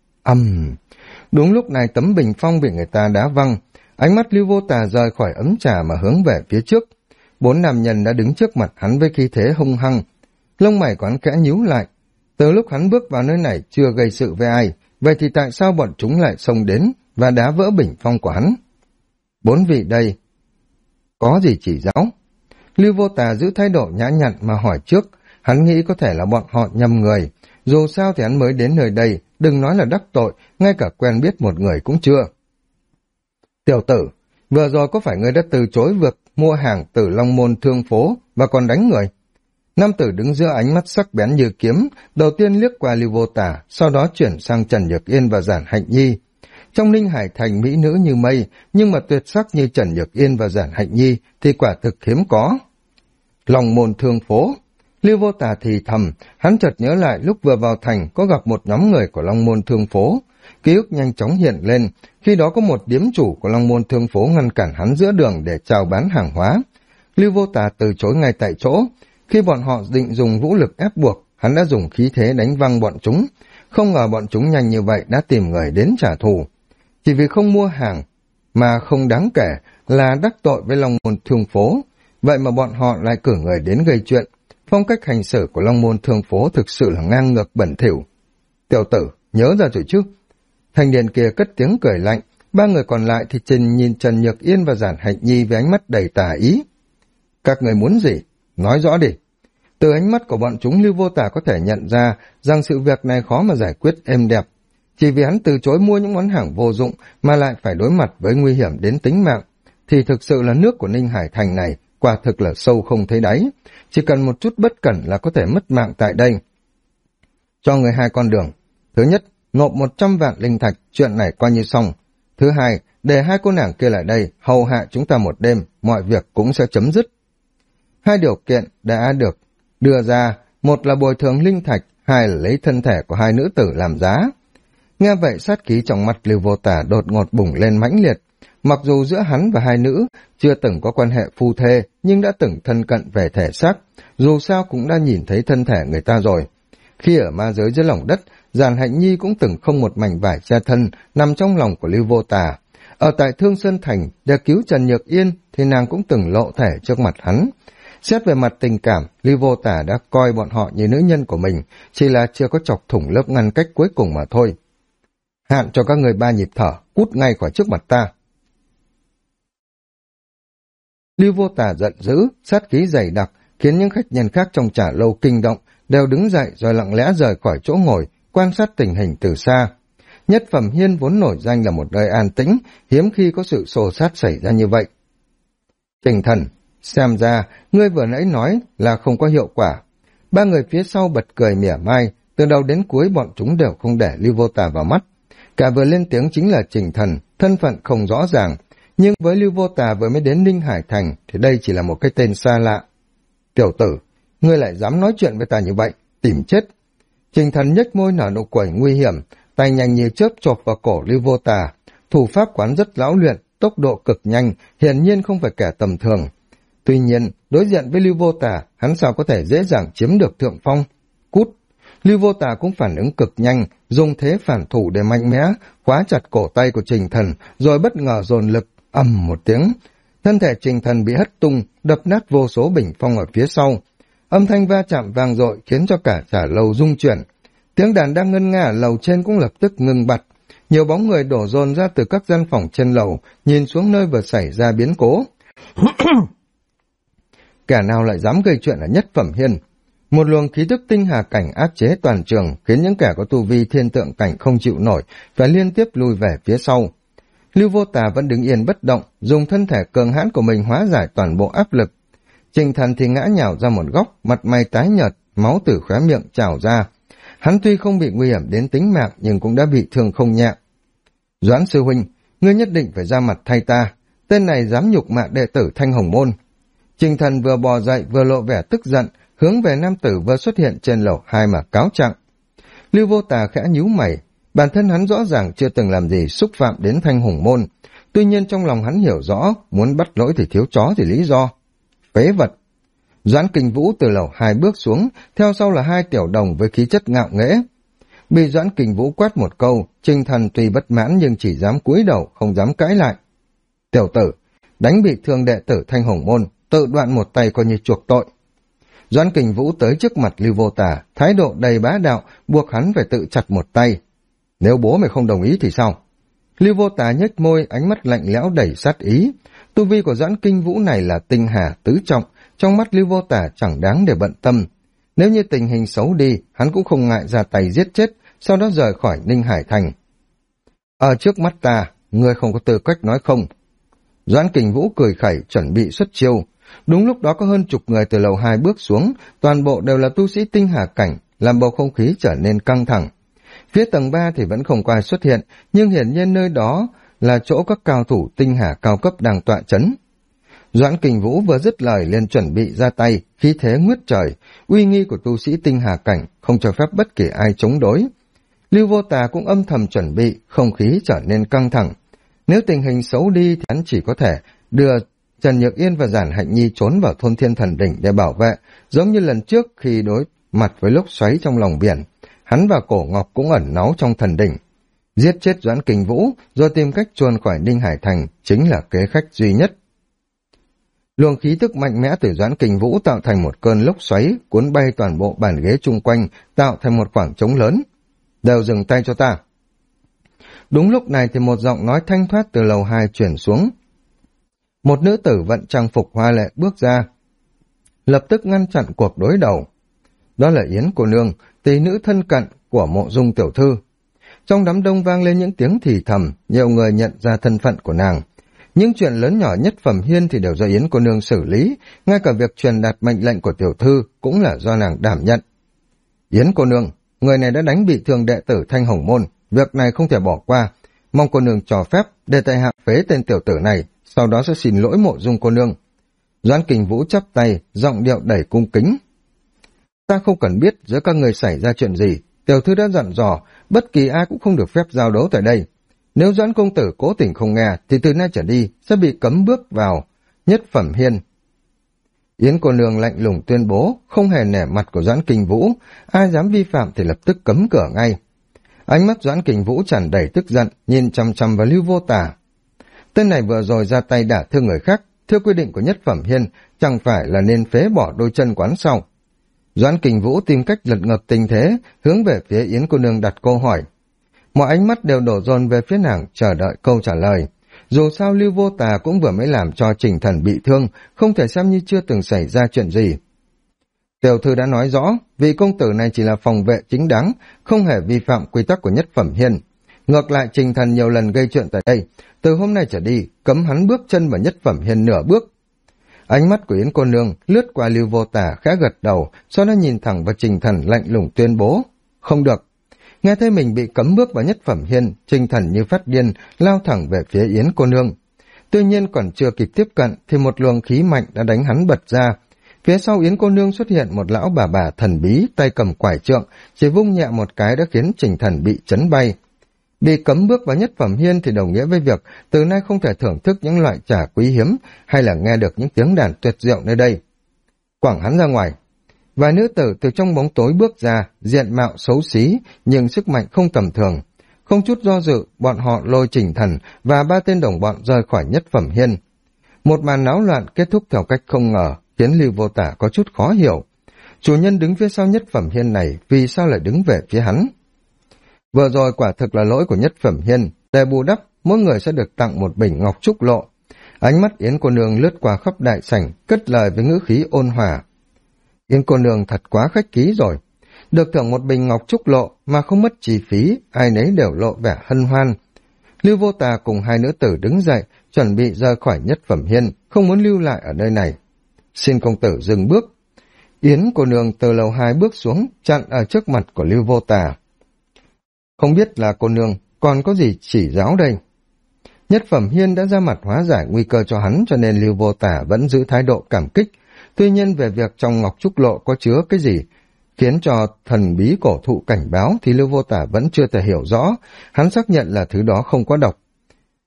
Đúng lúc này tấm bình phong bị người ta đá văng, ánh mắt Lưu Vô Tà rời khỏi ấm trà mà hướng về phía trước. 4 nam nhân đã đứng trước mặt hắn với khí thế hung hăng. Lông mày của hắn khẽ nhíu lại. Từ lúc hắn bước vào nơi này chưa gây sự với ai, vậy thì tại sao bọn chúng lại xông đến và đá vỡ bình phong của hắn? 4 vị đây, có gì chỉ giáo? Lưu Vô Tà giữ thái độ nhã nhặn mà hỏi trước. Hắn nghĩ có thể là bọn họ nhầm người. Dù sao thì hắn mới đến nơi đây, đừng nói là đắc tội, ngay cả quen biết một người cũng chưa. Tiểu tử, vừa rồi có phải ngươi đã từ chối việc mua hàng từ Long Môn Thương Phố và còn đánh người? Nam tử đứng giữa ánh mắt sắc bén như kiếm, đầu tiên liếc qua Lưu Vô Tà, sau đó chuyển sang Trần Nhược Yên và Giản Hạnh Nhi. Trong Ninh Hải Thành mỹ nữ như mây, nhưng mà tuyệt sắc như Trần Nhược Yên và Giản Hạnh Nhi thì quả thực hiếm có. Long Môn Thương Phố. Lưu Vô Tà thì thầm, hắn chợt nhớ lại lúc vừa vào thành có gặp một nhóm người của Long Môn Thương Phố. Ký ức nhanh chóng hiện lên, khi đó có một điếm chủ của Long Môn Thương Phố ngăn cản hắn giữa đường để chào bán hàng hóa. Lưu Vô Tà từ chối ngay tại chỗ. Khi bọn họ định dùng vũ lực ép buộc, hắn đã dùng khí thế đánh văng bọn chúng. Không ngờ bọn chúng nhanh như vậy đã tìm người đến trả thù. Chỉ vì không mua hàng mà không đáng kể là đắc tội với Long Môn Thương Phố. Vậy mà bọn họ lại cử người đến gây chuyện. Phong cách hành xử của Long Môn Thương Phố thực sự là ngang ngược bẩn thỉu. Tiểu tử, nhớ ra rồi chứ? Thanh niên kia cất tiếng cười lạnh. 3 người còn lại thì nhìn Trần Nhược Yên và Giản Hạnh Nhi với ánh mắt đầy tà ý. Các người muốn gì? Nói rõ đi. Từ ánh mắt của bọn chúng, Lưu Vô Tà có thể nhận ra rằng sự việc này khó mà giải quyết êm đẹp. Chỉ vì hắn từ chối mua những món hàng vô dụng mà lại phải đối mặt với nguy hiểm đến tính mạng, thì thực sự là nước của Ninh Hải Thành này quả thực là sâu không thấy đáy. Chỉ cần một chút bất cẩn là có thể mất mạng tại đây. Cho người 2 con đường. Thứ nhất, nộp 100 vạn linh thạch, chuyện này coi như xong. Thứ hai, để 2 cô nàng kia lại đây, hầu hạ chúng ta một đêm, mọi việc cũng sẽ chấm dứt. 2 điều kiện đã được đưa ra, một là bồi thường linh thạch, 2 là lấy thân thể của 2 nữ tử làm giá. Nghe vậy sát khí trong mắt Lưu Vô Tà đột ngột bùng lên mãnh liệt. Mặc dù giữa hắn và 2 nữ chưa từng có quan hệ phu thê, nhưng đã từng thân cận về thể xác, dù sao cũng đã nhìn thấy thân thể người ta rồi. Khi ở ma giới dưới lòng đất, Giản Hạnh Nhi cũng từng không một mảnh vải che thân nằm trong lòng của Lưu Vô Tà. Ở tại Thương Sơn Thành, để cứu Trần Nhược Yên thì nàng cũng từng lộ thể trước mặt hắn. Xét về mặt tình cảm, Lưu Vô Tà đã coi bọn họ như nữ nhân của mình, chỉ là chưa có chọc thủng lớp ngăn cách cuối cùng mà thôi. Hạn cho các người 3 nhịp thở, cút ngay khỏi trước mặt ta. Lưu Vô Tà giận dữ, sát khí dày đặc, khiến những khách nhân khác trong trà lâu kinh động, đều đứng dậy rồi lặng lẽ rời khỏi chỗ ngồi, quan sát tình hình từ xa. Nhất Phẩm Hiên vốn nổi danh là một nơi an tĩnh, hiếm khi có sự xô xát xảy ra như vậy. Trình Thần, xem ra, ngươi vừa nãy nói là không có hiệu quả. 3 người phía sau bật cười mỉa mai, từ đầu đến cuối bọn chúng đều không để Lưu Vô Tà vào mắt. Cả vừa lên tiếng chính là Trình Thần, thân phận không rõ ràng, nhưng với Lưu Vô Tà vừa mới đến Ninh Hải Thành thì đây chỉ là một cái tên xa lạ. Tiểu tử, ngươi lại dám nói chuyện với ta như vậy, tìm chết. Trình Thần nhếch môi nở nụ cười nguy hiểm, tay nhanh như chớp chộp vào cổ Lưu Vô Tà. Thủ pháp quán rất lão luyện, tốc độ cực nhanh, hiển nhiên không phải kẻ tầm thường. Tuy nhiên, đối diện với Lưu Vô Tà, hắn sao có thể dễ dàng chiếm được thượng phong? Cút! Lưu Vô Tà cũng phản ứng cực nhanh, dùng thế phản thủ để mạnh mẽ, khóa chặt cổ tay của Trình Thần, rồi bất ngờ dồn lực, ầm một tiếng. Thân thể Trình Thần bị hất tung, đập nát vô số bình phong ở phía sau. Âm thanh va chạm vang dội khiến cho cả trà lầu rung chuyển. Tiếng đàn đang ngân nga ở lầu trên cũng lập tức ngừng bặt. Nhiều bóng người đổ dồn ra từ các gian phòng trên lầu, nhìn xuống nơi vừa xảy ra biến cố. Kẻ nào lại dám gây chuyện ở Nhất Phẩm Hiên? Một luồng khí tức tinh hà cảnh áp chế toàn trường, khiến những kẻ có tu vi thiên tượng cảnh không chịu nổi, phải liên tiếp lùi về phía sau. Lưu Vô Tà vẫn đứng yên bất động, dùng thân thể cường hãn của mình hóa giải toàn bộ áp lực. Trình Thần thì ngã nhào ra một góc, mặt mày tái nhợt, máu từ khóe miệng trào ra. Hắn tuy không bị nguy hiểm đến tính mạng nhưng cũng đã bị thương không nhẹ. Doãn sư huynh, ngươi nhất định phải ra mặt thay ta. Tên này dám nhục mạ đệ tử Thanh Hồng Môn. Trình Thần vừa bò dậy vừa lộ vẻ tức giận, hướng về nam tử vừa xuất hiện trên lầu 2 mà cáo trạng. Lưu Vô Tà khẽ nhíu mày, bản thân hắn rõ ràng chưa từng làm gì xúc phạm đến Thanh Hồng Môn. Tuy nhiên trong lòng hắn hiểu rõ, muốn bắt lỗi thì thiếu chó thì lý do. Phế vật! Doãn Kình Vũ từ lầu 2 bước xuống, theo sau là 2 tiểu đồng với khí chất ngạo nghễ. Bị Doãn Kình Vũ quát một câu, Trình Thần tuy bất mãn nhưng chỉ dám cúi đầu, không dám cãi lại. Tiểu tử, đánh bị thương đệ tử Thanh Hồng Môn, tự đoạn một tay coi như chuộc tội. Doãn Kình Vũ tới trước mặt Lưu Vô Tà, thái độ đầy bá đạo, buộc hắn phải tự chặt một tay. Nếu bố mày không đồng ý thì sao? Lưu Vô Tà nhếch môi, ánh mắt lạnh lẽo đầy sát ý. Tu vi của Doãn Kình Vũ này là tinh hà tứ trọng, trong mắt Lưu Vô Tà chẳng đáng để bận tâm. Nếu như tình hình xấu đi, hắn cũng không ngại ra tay giết chết, sau đó rời khỏi Ninh Hải Thành. Ở trước mắt ta, ngươi không có tư cách nói không. Doãn Kình Vũ cười khẩy, chuẩn bị xuất chiêu. Đúng lúc đó có hơn chục người từ lầu 2 bước xuống, toàn bộ đều là tu sĩ tinh hà cảnh, làm bầu không khí trở nên căng thẳng. Phía tầng 3 thì vẫn không có ai xuất hiện, nhưng hiển nhiên nơi đó là chỗ các cao thủ tinh hà cao cấp đang tọa chấn. Doãn Kình Vũ vừa dứt lời liền chuẩn bị ra tay, khí thế ngút trời, uy nghi của tu sĩ tinh hà cảnh không cho phép bất kỳ ai chống đối. Lưu Vô Tà cũng âm thầm chuẩn bị, không khí trở nên căng thẳng. Nếu tình hình xấu đi thì hắn chỉ có thể đưa Trần Nhược Yên và Giản Hạnh Nhi trốn vào thôn Thiên Thần Đỉnh để bảo vệ, giống như lần trước khi đối mặt với lốc xoáy trong lòng biển. Hắn và Cổ Ngọc cũng ẩn náu trong thần đỉnh. Giết chết Doãn Kình Vũ, rồi tìm cách chuồn khỏi Ninh Hải Thành, chính là kế khách duy nhất. Luồng khí tức mạnh mẽ từ Doãn Kình Vũ tạo thành một cơn lốc xoáy, cuốn bay toàn bộ bàn ghế chung quanh, tạo thành một khoảng trống lớn. Đều dừng tay cho ta. Đúng lúc này thì một giọng nói thanh thoát từ lầu 2 chuyển xuống. Một nữ tử vận trang phục hoa lệ bước ra, lập tức ngăn chặn cuộc đối đầu. Đó là Yến cô nương, tỷ nữ thân cận của Mộ Dung tiểu thư. Trong đám đông vang lên những tiếng thì thầm, nhiều người nhận ra thân phận của nàng. Những chuyện lớn nhỏ nhất Phẩm Hiên thì đều do Yến cô nương xử lý, ngay cả việc truyền đạt mệnh lệnh của tiểu thư cũng là do nàng đảm nhận. Yến cô nương, người này đã đánh bị thương đệ tử Thanh Hồng Môn, việc này không thể bỏ qua, mong cô nương cho phép để tại hạ phế tên tiểu tử này, sau đó sẽ xin lỗi Mộ Dung cô nương. Doãn Kình Vũ chắp tay, giọng điệu đầy cung kính. Ta không cần biết giữa các người xảy ra chuyện gì, tiểu thư đã dặn dò, bất kỳ ai cũng không được phép giao đấu tại đây. Nếu Doãn công tử cố tình không nghe, thì từ nay trở đi sẽ bị cấm bước vào Nhất Phẩm Hiên. Yến cô nương lạnh lùng tuyên bố, không hề nể mặt của Doãn Kình Vũ, ai dám vi phạm thì lập tức cấm cửa ngay. Ánh mắt Doãn Kình Vũ tràn đầy tức giận, nhìn chằm chằm vào Lưu Vô Tà. Tên này vừa rồi ra tay đả thương người khác, theo quy định của Nhất Phẩm Hiên, chẳng phải là nên phế bỏ đôi chân quán sau. Doãn Kình Vũ tìm cách lật ngược tình thế, hướng về phía Yến cô nương đặt câu hỏi. Mọi ánh mắt đều đổ dồn về phía nàng, chờ đợi câu trả lời. Dù sao Lưu Vô Tà cũng vừa mới làm cho Trình Thần bị thương, không thể xem như chưa từng xảy ra chuyện gì. Tiểu thư đã nói rõ, vị công tử này chỉ là phòng vệ chính đáng, không hề vi phạm quy tắc của Nhất Phẩm Hiên. Ngược lại Trình Thần nhiều lần gây chuyện tại đây, từ hôm nay trở đi, cấm hắn bước chân vào Nhất Phẩm Hiên nửa bước. Ánh mắt của Yến cô nương lướt qua Lưu Vô Tà khẽ gật đầu, sau đó nhìn thẳng vào Trình Thần lạnh lùng tuyên bố, không được. Nghe thấy mình bị cấm bước vào Nhất Phẩm Hiên, Trình Thần như phát điên, lao thẳng về phía Yến cô nương. Tuy nhiên còn chưa kịp tiếp cận, thì một luồng khí mạnh đã đánh hắn bật ra. Phía sau Yến cô nương xuất hiện một lão bà thần bí, tay cầm quải trượng, chỉ vung nhẹ một cái đã khiến Trình Thần bị chấn bay. Bị cấm bước vào Nhất Phẩm Hiên thì đồng nghĩa với việc từ nay không thể thưởng thức những loại trà quý hiếm hay là nghe được những tiếng đàn tuyệt diệu nơi đây. Quẳng hắn ra ngoài. Vài nữ tử từ trong bóng tối bước ra, diện mạo xấu xí nhưng sức mạnh không tầm thường. Không chút do dự, bọn họ lôi Trình Thần và 3 tên đồng bọn rời khỏi Nhất Phẩm Hiên. Một màn náo loạn kết thúc theo cách không ngờ, khiến Lưu Vô Tà có chút khó hiểu. Chủ nhân đứng phía sau Nhất Phẩm Hiên này vì sao lại đứng về phía hắn? Vừa rồi quả thực là lỗi của Nhất Phẩm Hiên, để bù đắp, mỗi người sẽ được tặng một bình ngọc trúc lộ. Ánh mắt Yến cô nương lướt qua khắp đại sảnh, cất lời với ngữ khí ôn hòa. Yến cô nương thật quá khách khí rồi. Được thưởng một bình ngọc trúc lộ mà không mất chi phí, ai nấy đều lộ vẻ hân hoan. Lưu Vô Tà cùng 2 nữ tử đứng dậy, chuẩn bị rời khỏi Nhất Phẩm Hiên, không muốn lưu lại ở nơi này. Xin công tử dừng bước. Yến cô nương từ lầu 2 bước xuống, chặn ở trước mặt của Lưu Vô Tà. Không biết là cô nương còn có gì chỉ giáo đây? Nhất Phẩm Hiên đã ra mặt hóa giải nguy cơ cho hắn, cho nên Lưu Vô Tà vẫn giữ thái độ cảm kích. Tuy nhiên về việc trong ngọc trúc lộ có chứa cái gì khiến cho thần bí cổ thụ cảnh báo thì Lưu Vô Tà vẫn chưa thể hiểu rõ. Hắn xác nhận là thứ đó không có độc.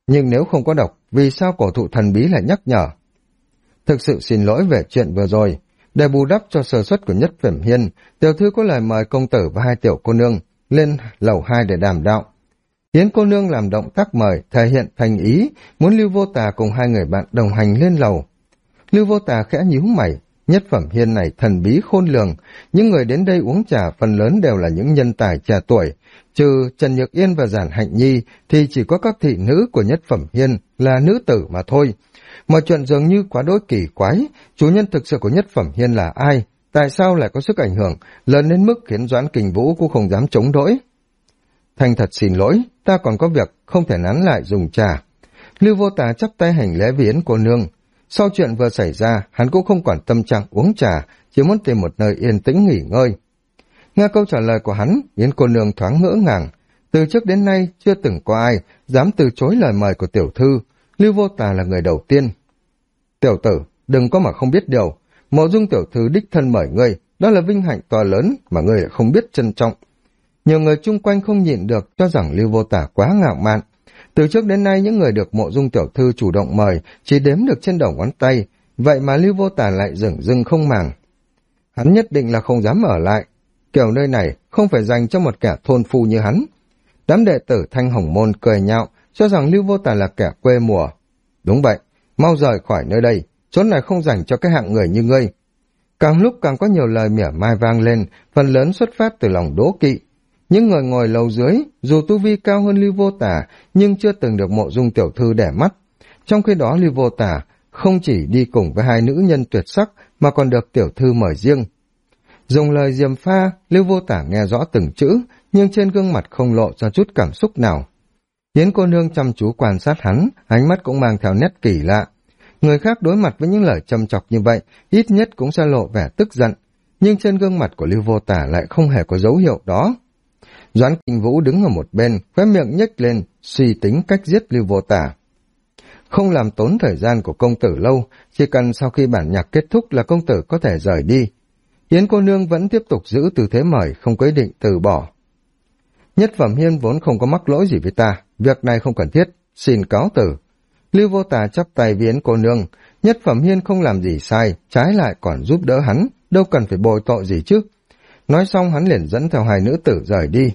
Nhưng nếu không có độc, vì sao cổ thụ thần bí lại nhắc nhở? Thực sự xin lỗi về chuyện vừa rồi. Để bù đắp cho sơ suất của Nhất Phẩm Hiên, tiểu thư có lời mời công tử và hai tiểu cô nương lên lầu 2 để đàm đạo. Yến cô nương làm động tác mời, thể hiện thành ý, muốn Lưu Vô Tà cùng hai người bạn đồng hành lên lầu. Lưu Vô Tà khẽ nhíu mày, Nhất Phẩm Hiên này thần bí khôn lường, những người đến đây uống trà phần lớn đều là những nhân tài trẻ tuổi, trừ Trần Nhược Yên và Giản Hạnh Nhi thì chỉ có các thị nữ của Nhất Phẩm Hiên là nữ tử mà thôi. Mọi chuyện dường như quá đỗi kỳ quái, chủ nhân thực sự của Nhất Phẩm Hiên là ai? Tại sao lại có sức ảnh hưởng lớn đến mức khiến Doãn Kình Vũ cũng không dám chống đối? Thành thật xin lỗi, ta còn có việc không thể nán lại dùng trà. Lưu Vô Tà chắp tay hành lễ với Yến cô nương. Sau chuyện vừa xảy ra, hắn cũng không quản tâm trạng uống trà, chỉ muốn tìm một nơi yên tĩnh nghỉ ngơi. Nghe câu trả lời của hắn, Yến cô nương thoáng ngỡ ngàng. Từ trước đến nay chưa từng có ai dám từ chối lời mời của tiểu thư. Lưu Vô Tà là người đầu tiên. Tiểu tử, đừng có mà không biết điều. Mộ Dung tiểu thư đích thân mời ngươi, đó là vinh hạnh to lớn mà ngươi lại không biết trân trọng. Nhiều người chung quanh không nhịn được cho rằng Lưu Vô Tà quá ngạo mạn. Từ trước đến nay những người được Mộ Dung tiểu thư chủ động mời chỉ đếm được trên đầu ngón tay, vậy mà Lưu Vô Tà lại dửng dưng không màng. Hắn nhất định là không dám ở lại. Kiểu nơi này không phải dành cho một kẻ thôn phu như hắn. Đám đệ tử Thanh Hồng Môn cười nhạo, cho rằng Lưu Vô Tà là kẻ quê mùa. Đúng vậy, mau rời khỏi nơi đây, chốn này không dành cho cái hạng người như ngươi. Càng lúc càng có nhiều lời mỉa mai vang lên, phần lớn xuất phát từ lòng đố kỵ. Những người ngồi lầu dưới, dù tu vi cao hơn Lưu Vô Tà, nhưng chưa từng được Mộ Dung tiểu thư để mắt. Trong khi đó Lưu Vô Tà không chỉ đi cùng với hai nữ nhân tuyệt sắc, mà còn được tiểu thư mời riêng. Dùng lời diềm pha, Lưu Vô Tà nghe rõ từng chữ, nhưng trên gương mặt không lộ ra chút cảm xúc nào. Yến cô nương chăm chú quan sát hắn, ánh mắt cũng mang theo nét kỳ lạ. Người khác đối mặt với những lời châm chọc như vậy, ít nhất cũng sẽ lộ vẻ tức giận, nhưng trên gương mặt của Lưu Vô Tà lại không hề có dấu hiệu đó. Doãn Kinh Vũ đứng ở một bên, khóe miệng nhếch lên, suy tính cách giết Lưu Vô Tà. Không làm tốn thời gian của công tử lâu, chỉ cần sau khi bản nhạc kết thúc là công tử có thể rời đi. Yến cô nương vẫn tiếp tục giữ tư thế mời, không có ý định từ bỏ. Nhất Phẩm Hiên vốn không có mắc lỗi gì với ta, việc này không cần thiết, xin cáo từ. Lưu Vô Tà chắp tay với Yến cô nương, Nhất Phẩm Hiên không làm gì sai, trái lại còn giúp đỡ hắn, đâu cần phải bồi tội gì chứ. Nói xong hắn liền dẫn theo hai nữ tử rời đi.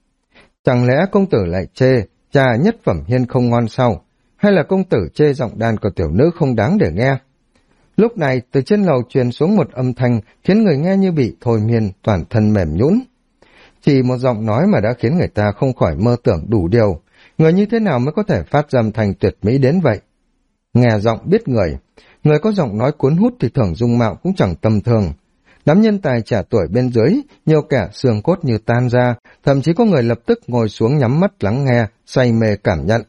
Chẳng lẽ công tử lại chê trà Nhất Phẩm Hiên không ngon sao? Hay là công tử chê giọng đàn của tiểu nữ không đáng để nghe? Lúc này từ trên lầu truyền xuống một âm thanh khiến người nghe như bị thôi miên, toàn thân mềm nhũn. Chỉ một giọng nói mà đã khiến người ta không khỏi mơ tưởng đủ điều. Người như thế nào mới có thể phát ra âm thanh tuyệt mỹ đến vậy? Nghe giọng biết người. Người có giọng nói cuốn hút thì thường dung mạo cũng chẳng tầm thường. Đám nhân tài trẻ tuổi bên dưới, nhiều kẻ xương cốt như tan ra, thậm chí có người lập tức ngồi xuống nhắm mắt lắng nghe, say mê cảm nhận.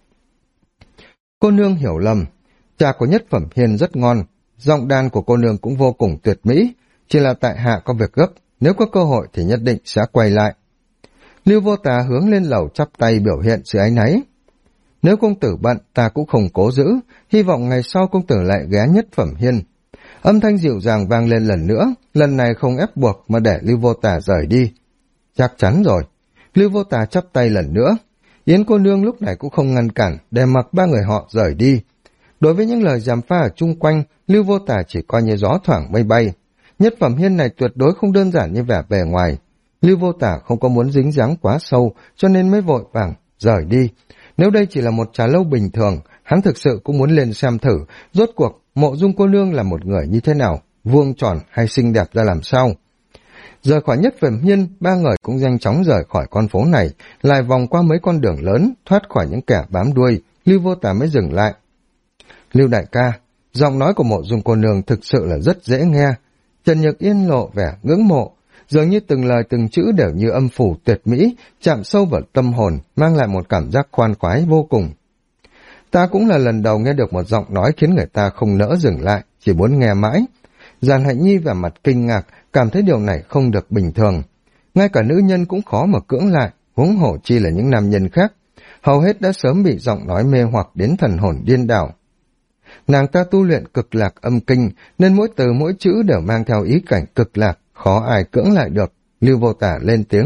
Cô nương hiểu lầm, trà của Nhất Phẩm Hiên rất ngon, giọng đàn của cô nương cũng vô cùng tuyệt mỹ, chỉ là tại hạ có việc gấp, nếu có cơ hội thì nhất định sẽ quay lại. Lưu Vô Tà hướng lên lầu chắp tay biểu hiện sự áy náy. Nếu công tử bận, ta cũng không cố giữ, hy vọng ngày sau công tử lại ghé Nhất Phẩm Hiên. Âm thanh dịu dàng vang lên lần nữa, lần này không ép buộc mà để Lưu Vô Tà rời đi. Chắc chắn rồi. Lưu Vô Tà chắp tay lần nữa. Yến cô nương lúc này cũng không ngăn cản, để mặc ba người họ rời đi. Đối với những lời gièm pha ở chung quanh, Lưu Vô Tà chỉ coi như gió thoảng mây bay. Nhất Phẩm Hiên này tuyệt đối không đơn giản như vẻ bề ngoài. Lưu Vô Tà không có muốn dính dáng quá sâu, cho nên mới vội vàng rời đi. Nếu đây chỉ là một trà lâu bình thường, hắn thực sự cũng muốn lên xem thử, rốt cuộc Mộ Dung cô nương là một người như thế nào, vuông tròn hay xinh đẹp ra làm sao. Rời khỏi Nhất Phẩm Hiên, ba người cũng nhanh chóng rời khỏi con phố này, lại vòng qua mấy con đường lớn, thoát khỏi những kẻ bám đuôi, Lưu Vô Tà mới dừng lại. Lưu đại ca, giọng nói của Mộ Dung cô nương thực sự là rất dễ nghe. Trần Nhược Yên lộ vẻ ngưỡng mộ, dường như từng lời từng chữ đều như âm phủ tuyệt mỹ, chạm sâu vào tâm hồn, mang lại một cảm giác khoan khoái vô cùng. Ta cũng là lần đầu nghe được một giọng nói khiến người ta không nỡ dừng lại, chỉ muốn nghe mãi. Giàn Hạnh Nhi vẻ mặt kinh ngạc, cảm thấy điều này không được bình thường. Ngay cả nữ nhân cũng khó mà cưỡng lại, huống hổ chi là những nam nhân khác. Hầu hết đã sớm bị giọng nói mê hoặc đến thần hồn điên đảo. Nàng ta tu luyện cực lạc âm kinh, nên mỗi từ mỗi chữ đều mang theo ý cảnh cực lạc, khó ai cưỡng lại được. Lưu Vô Tà lên tiếng.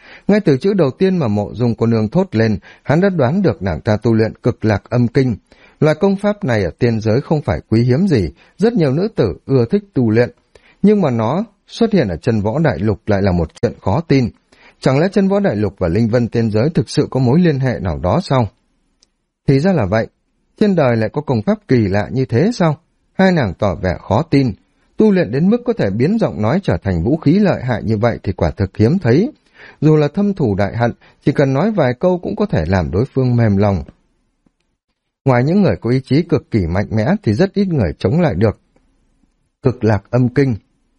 Ngay từ chữ đầu tiên mà Mộ Dung cô nương thốt lên, hắn đã đoán được nàng ta tu luyện cực lạc âm kinh. Loại công pháp này ở tiên giới không phải quý hiếm gì, rất nhiều nữ tử ưa thích tu luyện. Nhưng mà nó xuất hiện ở chân võ đại lục lại là một chuyện khó tin. Chẳng lẽ chân võ đại lục và linh vân tiên giới thực sự có mối liên hệ nào đó sao? Thì ra là vậy. Trên đời lại có công pháp kỳ lạ như thế sao? Hai nàng tỏ vẻ khó tin. Tu luyện đến mức có thể biến giọng nói trở thành vũ khí lợi hại như vậy thì quả thực hiếm thấy. Dù là thâm thù đại hận, chỉ cần nói vài câu cũng có thể làm đối phương mềm lòng. Ngoài những người có ý chí cực kỳ mạnh mẽ thì rất ít người chống lại được. Cực lạc âm kinh.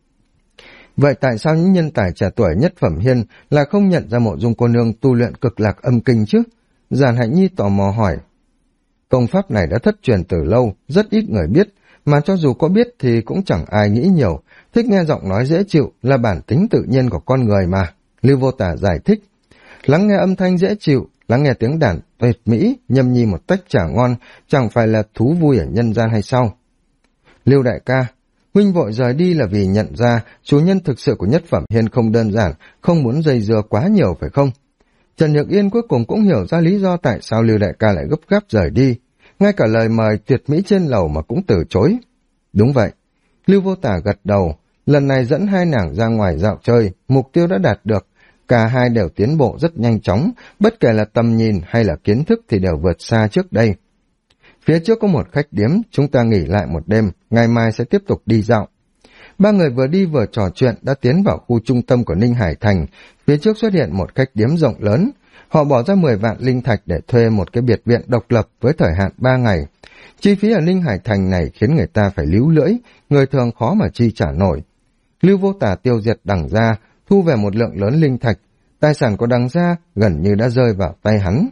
Vậy tại sao những nhân tài trẻ tuổi nhất Phẩm Hiên là không nhận ra Mộ Dung cô nương tu luyện cực lạc âm kinh chứ? Giản Hạnh Nhi tò mò hỏi. Công pháp này đã thất truyền từ lâu, rất ít người biết, mà cho dù có biết thì cũng chẳng ai nghĩ nhiều, thích nghe giọng nói dễ chịu là bản tính tự nhiên của con người mà. Lưu Vô Tả giải thích. Lắng nghe âm thanh dễ chịu, lắng nghe tiếng đàn tuyệt mỹ, nhâm nhi một tách trà ngon, chẳng phải là thú vui ở nhân gian hay sao? Lưu đại ca, huynh vội rời đi là vì nhận ra chủ nhân thực sự của Nhất Phẩm Hiên không đơn giản, không muốn dây dưa quá nhiều phải không? Trần Nhược Yên cuối cùng cũng hiểu ra lý do tại sao Lưu đại ca lại gấp gáp rời đi, ngay cả lời mời tuyệt mỹ trên lầu mà cũng từ chối. Đúng vậy, Lưu Vô Tả gật đầu, lần này dẫn hai nàng ra ngoài dạo chơi, mục tiêu đã đạt được, cả hai đều tiến bộ rất nhanh chóng, bất kể là tầm nhìn hay là kiến thức thì đều vượt xa trước đây. Phía trước có một khách điếm, chúng ta nghỉ lại một đêm, ngày mai sẽ tiếp tục đi dạo. Ba người vừa đi vừa trò chuyện đã tiến vào khu trung tâm của Ninh Hải Thành, phía trước xuất hiện một khách điếm rộng lớn. Họ bỏ ra 10 vạn linh thạch để thuê một cái biệt viện độc lập với thời hạn 3 ngày. Chi phí ở Ninh Hải Thành này khiến người ta phải líu lưỡi, người thường khó mà chi trả nổi. Lưu Vô Tả tiêu diệt Đằng Gia, thu về một lượng lớn linh thạch, tài sản của Đằng Gia gần như đã rơi vào tay hắn.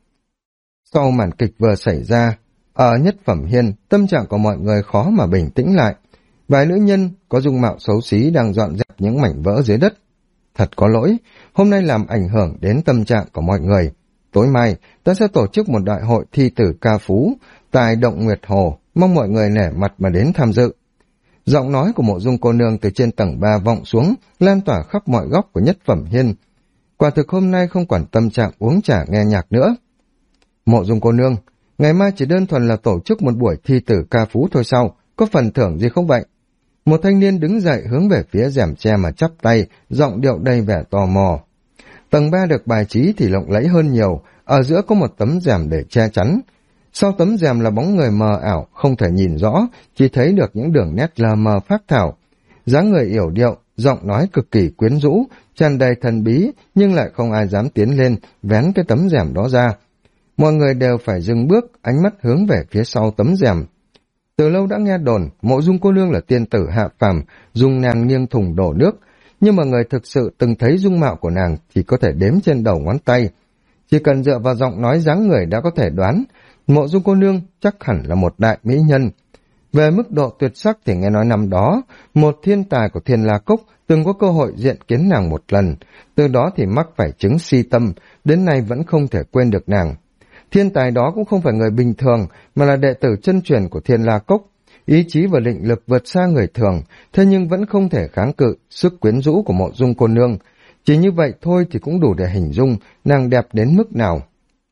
Sau màn kịch vừa xảy ra, ở Nhất Phẩm Hiên, tâm trạng của mọi người khó mà bình tĩnh lại. Vài nữ nhân có dung mạo xấu xí đang dọn dẹp những mảnh vỡ dưới đất. Thật có lỗi, hôm nay làm ảnh hưởng đến tâm trạng của mọi người. Tối mai, ta sẽ tổ chức một đại hội thi tử ca phú tại Động Nguyệt Hồ, mong mọi người nể mặt mà đến tham dự. Giọng nói của Mộ Dung cô nương từ trên tầng 3 vọng xuống, lan tỏa khắp mọi góc của Nhất Phẩm Hiên. Quả thực hôm nay không quản tâm trạng uống trà nghe nhạc nữa. Mộ Dung cô nương, ngày mai chỉ đơn thuần là tổ chức một buổi thi tử ca phú thôi sao, có phần thưởng gì không vậy? Một thanh niên đứng dậy hướng về phía rèm tre mà chắp tay, giọng điệu đầy vẻ tò mò. Tầng 3 được bài trí thì lộng lẫy hơn nhiều, ở giữa có một tấm rèm để che chắn. Sau tấm rèm là bóng người mờ ảo, không thể nhìn rõ, chỉ thấy được những đường nét lờ mờ phác thảo. Dáng người yểu điệu, giọng nói cực kỳ quyến rũ, tràn đầy thần bí, nhưng lại không ai dám tiến lên, vén cái tấm rèm đó ra. Mọi người đều phải dừng bước, ánh mắt hướng về phía sau tấm rèm. Từ lâu đã nghe đồn, Mộ Dung cô nương là tiên tử hạ phàm, dùng nàng nghiêng thùng đổ nước, nhưng mà người thực sự từng thấy dung mạo của nàng thì có thể đếm trên đầu ngón tay. Chỉ cần dựa vào giọng nói dáng người đã có thể đoán, Mộ Dung cô nương chắc hẳn là một đại mỹ nhân. Về mức độ tuyệt sắc thì nghe nói năm đó, một thiên tài của Thiên La Cốc từng có cơ hội diện kiến nàng một lần, từ đó thì mắc phải chứng si tâm, đến nay vẫn không thể quên được nàng. Thiên tài đó cũng không phải người bình thường, mà là đệ tử chân truyền của Thiên La Cốc, ý chí và định lực vượt xa người thường, thế nhưng vẫn không thể kháng cự sức quyến rũ của Mộ Dung cô nương. Chỉ như vậy thôi thì cũng đủ để hình dung nàng đẹp đến mức nào.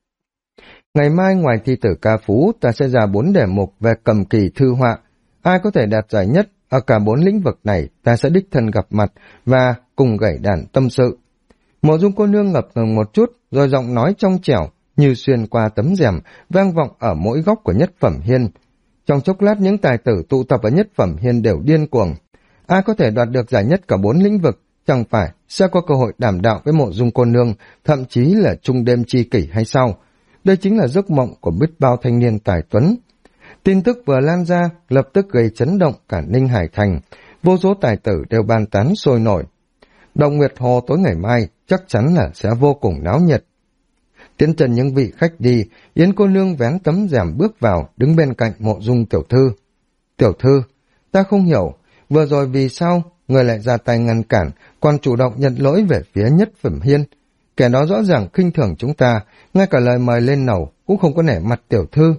Ngày mai ngoài thi tử ca phú, ta sẽ ra 4 đề mục về cầm kỳ thư họa. Ai có thể đạt giải nhất ở cả 4 lĩnh vực này, ta sẽ đích thân gặp mặt và cùng gảy đàn tâm sự. Mộ Dung cô nương ngập ngừng một chút, rồi giọng nói trong trẻo như xuyên qua tấm rèm, vang vọng ở mỗi góc của Nhất Phẩm Hiên. Trong chốc lát những tài tử tụ tập ở Nhất Phẩm Hiên đều điên cuồng. Ai có thể đoạt được giải nhất cả 4 lĩnh vực, chẳng phải sẽ có cơ hội đảm đạo với Mộ Dung cô nương, thậm chí là chung đêm chi kỷ hay sao? Đây chính là giấc mộng của biết bao thanh niên tài tuấn. Tin tức vừa lan ra, lập tức gây chấn động cả Ninh Hải Thành, vô số tài tử đều bàn tán sôi nổi. Động Nguyệt Hồ tối ngày mai chắc chắn là sẽ vô cùng náo nhiệt. Tiến chân những vị khách đi, Yến cô nương vén tấm rèm bước vào, đứng bên cạnh Mộ Dung tiểu thư. Tiểu thư, ta không hiểu, vừa rồi vì sao người lại ra tay ngăn cản, còn chủ động nhận lỗi về phía Nhất Phẩm Hiên. Kẻ đó rõ ràng khinh thường chúng ta, ngay cả lời mời lên nầu cũng không có nể mặt tiểu thư.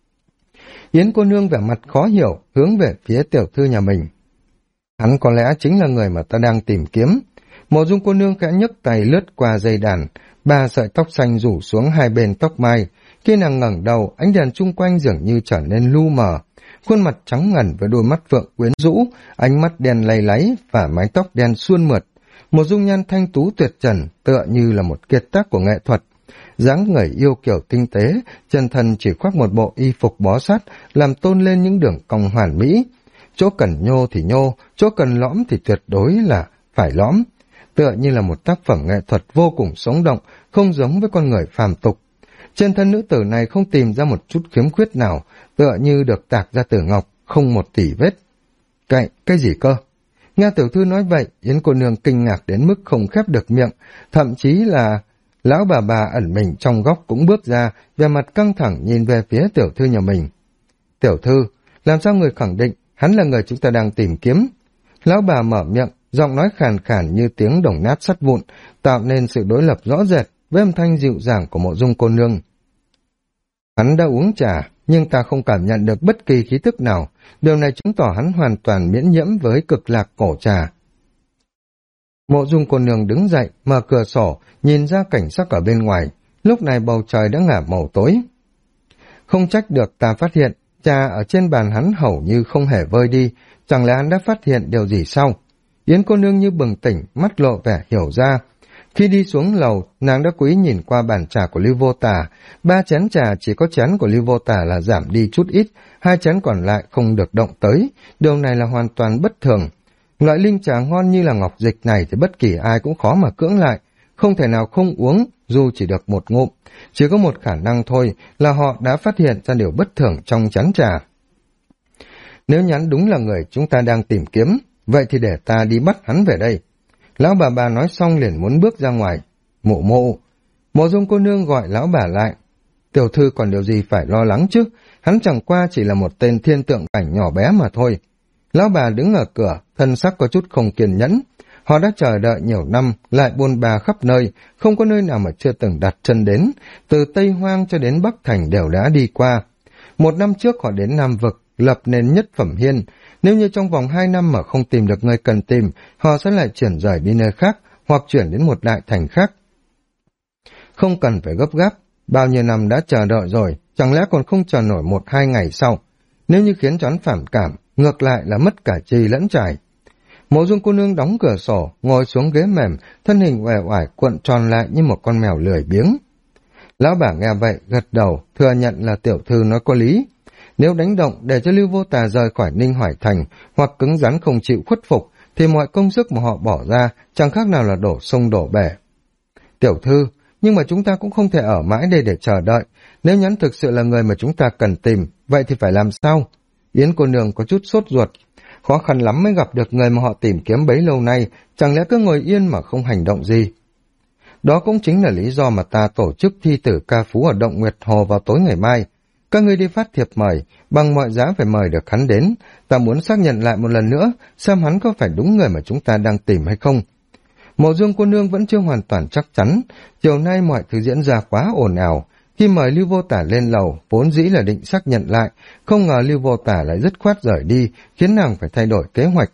Yến cô nương vẻ mặt khó hiểu, hướng về phía tiểu thư nhà mình. Hắn có lẽ chính là người mà ta đang tìm kiếm. Mộ Dung cô nương khẽ nhấc tay lướt qua dây đàn, 3 sợi tóc xanh rủ xuống hai bên tóc mai. Khi nàng ngẩng đầu, ánh đèn chung quanh dường như trở nên lu mờ. Khuôn mặt trắng ngần với đôi mắt phượng quyến rũ, ánh mắt đen lay láy và mái tóc đen suôn mượt. Một dung nhan thanh tú tuyệt trần, tựa như là một kiệt tác của nghệ thuật. Dáng người yêu kiều tinh tế, chân thân chỉ khoác một bộ y phục bó sát, làm tôn lên những đường cong hoàn mỹ. Chỗ cần nhô thì nhô, chỗ cần lõm thì tuyệt đối là phải lõm. Tựa như là một tác phẩm nghệ thuật vô cùng sống động, không giống với con người phàm tục. Trên thân nữ tử này không tìm ra một chút khiếm khuyết nào, tựa như được tạc ra từ ngọc, không một tỉ vết. Cái gì cơ? Nghe tiểu thư nói vậy, Yến cô nương kinh ngạc đến mức không khép được miệng, thậm chí là lão bà ẩn mình trong góc cũng bước ra, vẻ mặt căng thẳng nhìn về phía tiểu thư nhà mình. Tiểu thư, làm sao người khẳng định hắn là người chúng ta đang tìm kiếm? Lão bà mở miệng, giọng nói khàn khàn như tiếng đồng nát sắt vụn, tạo nên sự đối lập rõ rệt với âm thanh dịu dàng của Mộ Dung cô nương. Hắn đã uống trà, nhưng ta không cảm nhận được bất kỳ khí tức nào. Điều này chứng tỏ hắn hoàn toàn miễn nhiễm với cực lạc cổ trà. Mộ Dung cô nương đứng dậy, mở cửa sổ, nhìn ra cảnh sắc ở bên ngoài. Lúc này bầu trời đã ngả màu tối. Không trách được ta phát hiện, trà ở trên bàn hắn hầu như không hề vơi đi. Chẳng lẽ hắn đã phát hiện điều gì sao? Yến cô nương như bừng tỉnh, mắt lộ vẻ hiểu ra. Khi đi xuống lầu, nàng đã quý nhìn qua bàn trà của Lưu Vô Tà. 3 chén trà chỉ có chén của Lưu Vô Tà là giảm đi chút ít, 2 chén còn lại không được động tới. Điều này là hoàn toàn bất thường. Loại linh trà ngon như là ngọc dịch này thì bất kỳ ai cũng khó mà cưỡng lại. Không thể nào không uống, dù chỉ được một ngụm. Chỉ có một khả năng thôi là họ đã phát hiện ra điều bất thường trong chén trà. Nếu nhắn đúng là người chúng ta đang tìm kiếm, vậy thì để ta đi bắt hắn về đây. Lão bà nói xong liền muốn bước ra ngoài. Mộ Dung cô nương gọi lão bà lại. Tiểu thư còn điều gì phải lo lắng chứ? Hắn chẳng qua chỉ là một tên thiên tượng cảnh nhỏ bé mà thôi. Lão bà đứng ở cửa, thân sắc có chút không kiên nhẫn. Họ đã chờ đợi nhiều năm, lại buôn ba khắp nơi, không có nơi nào mà chưa từng đặt chân đến. Từ Tây Hoang cho đến Bắc Thành đều đã đi qua. 1 năm trước họ đến Nam Vực, lập nên Nhất Phẩm Hiên. Nếu như trong vòng 2 năm mà không tìm được người cần tìm, họ sẽ lại chuyển rời đi nơi khác, hoặc chuyển đến một đại thành khác. Không cần phải gấp gáp, bao nhiêu năm đã chờ đợi rồi, chẳng lẽ còn không chờ nổi 1-2 ngày sau? Nếu như khiến cho hắn phản cảm, ngược lại là mất cả chi lẫn trải. Mộ Dung cô nương đóng cửa sổ, ngồi xuống ghế mềm, thân hình uể oải cuộn tròn lại như một con mèo lười biếng. Lão bà nghe vậy, gật đầu, thừa nhận là tiểu thư nói có lý. Nếu đánh động để cho Lưu Vô Tà rời khỏi Ninh Hoài Thành, hoặc cứng rắn không chịu khuất phục, thì mọi công sức mà họ bỏ ra chẳng khác nào là đổ sông đổ bể. Tiểu thư, nhưng mà chúng ta cũng không thể ở mãi đây để chờ đợi. Nếu nhắn thực sự là người mà chúng ta cần tìm, vậy thì phải làm sao? Yến cô nương có chút sốt ruột. Khó khăn lắm mới gặp được người mà họ tìm kiếm bấy lâu nay, chẳng lẽ cứ ngồi yên mà không hành động gì? Đó cũng chính là lý do mà ta tổ chức thi tử ca phú ở Động Nguyệt Hồ vào tối ngày mai. Các ngươi đi phát thiệp mời, bằng mọi giá phải mời được hắn đến. Ta muốn xác nhận lại một lần nữa, xem hắn có phải đúng người mà chúng ta đang tìm hay không. Mộ Dung cô nương vẫn chưa hoàn toàn chắc chắn. Chiều nay mọi thứ diễn ra quá ồn ào. Khi mời Lưu Vô Tả lên lầu, vốn dĩ là định xác nhận lại, không ngờ Lưu Vô Tả lại dứt khoát rời đi, khiến nàng phải thay đổi kế hoạch.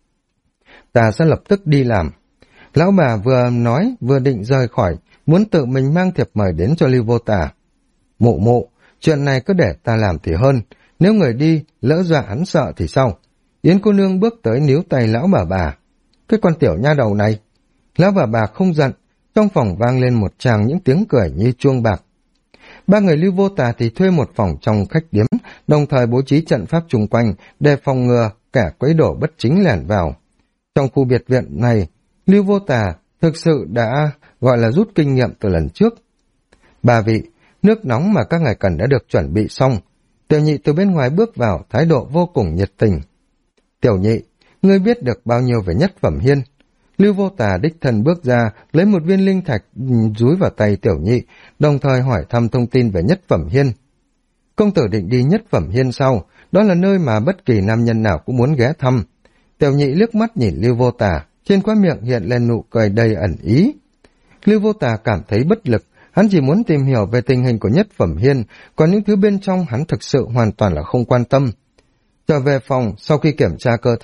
Ta sẽ lập tức đi làm. Lão bà vừa nói, vừa định rời khỏi, muốn tự mình mang thiệp mời đến cho Lưu Vô Tả. Mụ, chuyện này cứ để ta làm thì hơn, nếu người đi, lỡ dọa hắn sợ thì sao? Yến cô nương bước tới níu tay lão bà. Cái con tiểu nha đầu này. Lão bà không giận, trong phòng vang lên một tràng những tiếng cười như chuông bạc. 3 người Lưu Vô Tà thì thuê một phòng trong khách điếm, đồng thời bố trí trận pháp chung quanh để phòng ngừa kẻ quấy đổ bất chính lẻn vào. Trong khu biệt viện này, Lưu Vô Tà thực sự đã gọi là rút kinh nghiệm từ lần trước. 3 vị, nước nóng mà các ngài cần đã được chuẩn bị xong. Tiểu nhị từ bên ngoài bước vào, thái độ vô cùng nhiệt tình. Tiểu nhị, ngươi biết được bao nhiêu về Nhất Phẩm Hiên? Lưu Vô Tà đích thân bước ra, lấy một viên linh thạch dúi vào tay tiểu nhị, đồng thời hỏi thăm thông tin về Nhất Phẩm Hiên. Công tử định đi Nhất Phẩm Hiên sau, đó là nơi mà bất kỳ nam nhân nào cũng muốn ghé thăm. Tiểu nhị liếc mắt nhìn Lưu Vô Tà, trên khóe miệng hiện lên nụ cười đầy ẩn ý. Lưu Vô Tà cảm thấy bất lực, hắn chỉ muốn tìm hiểu về tình hình của Nhất Phẩm Hiên, còn những thứ bên trong hắn thực sự hoàn toàn là không quan tâm. Trở về phòng, sau khi kiểm tra cơ thể, phát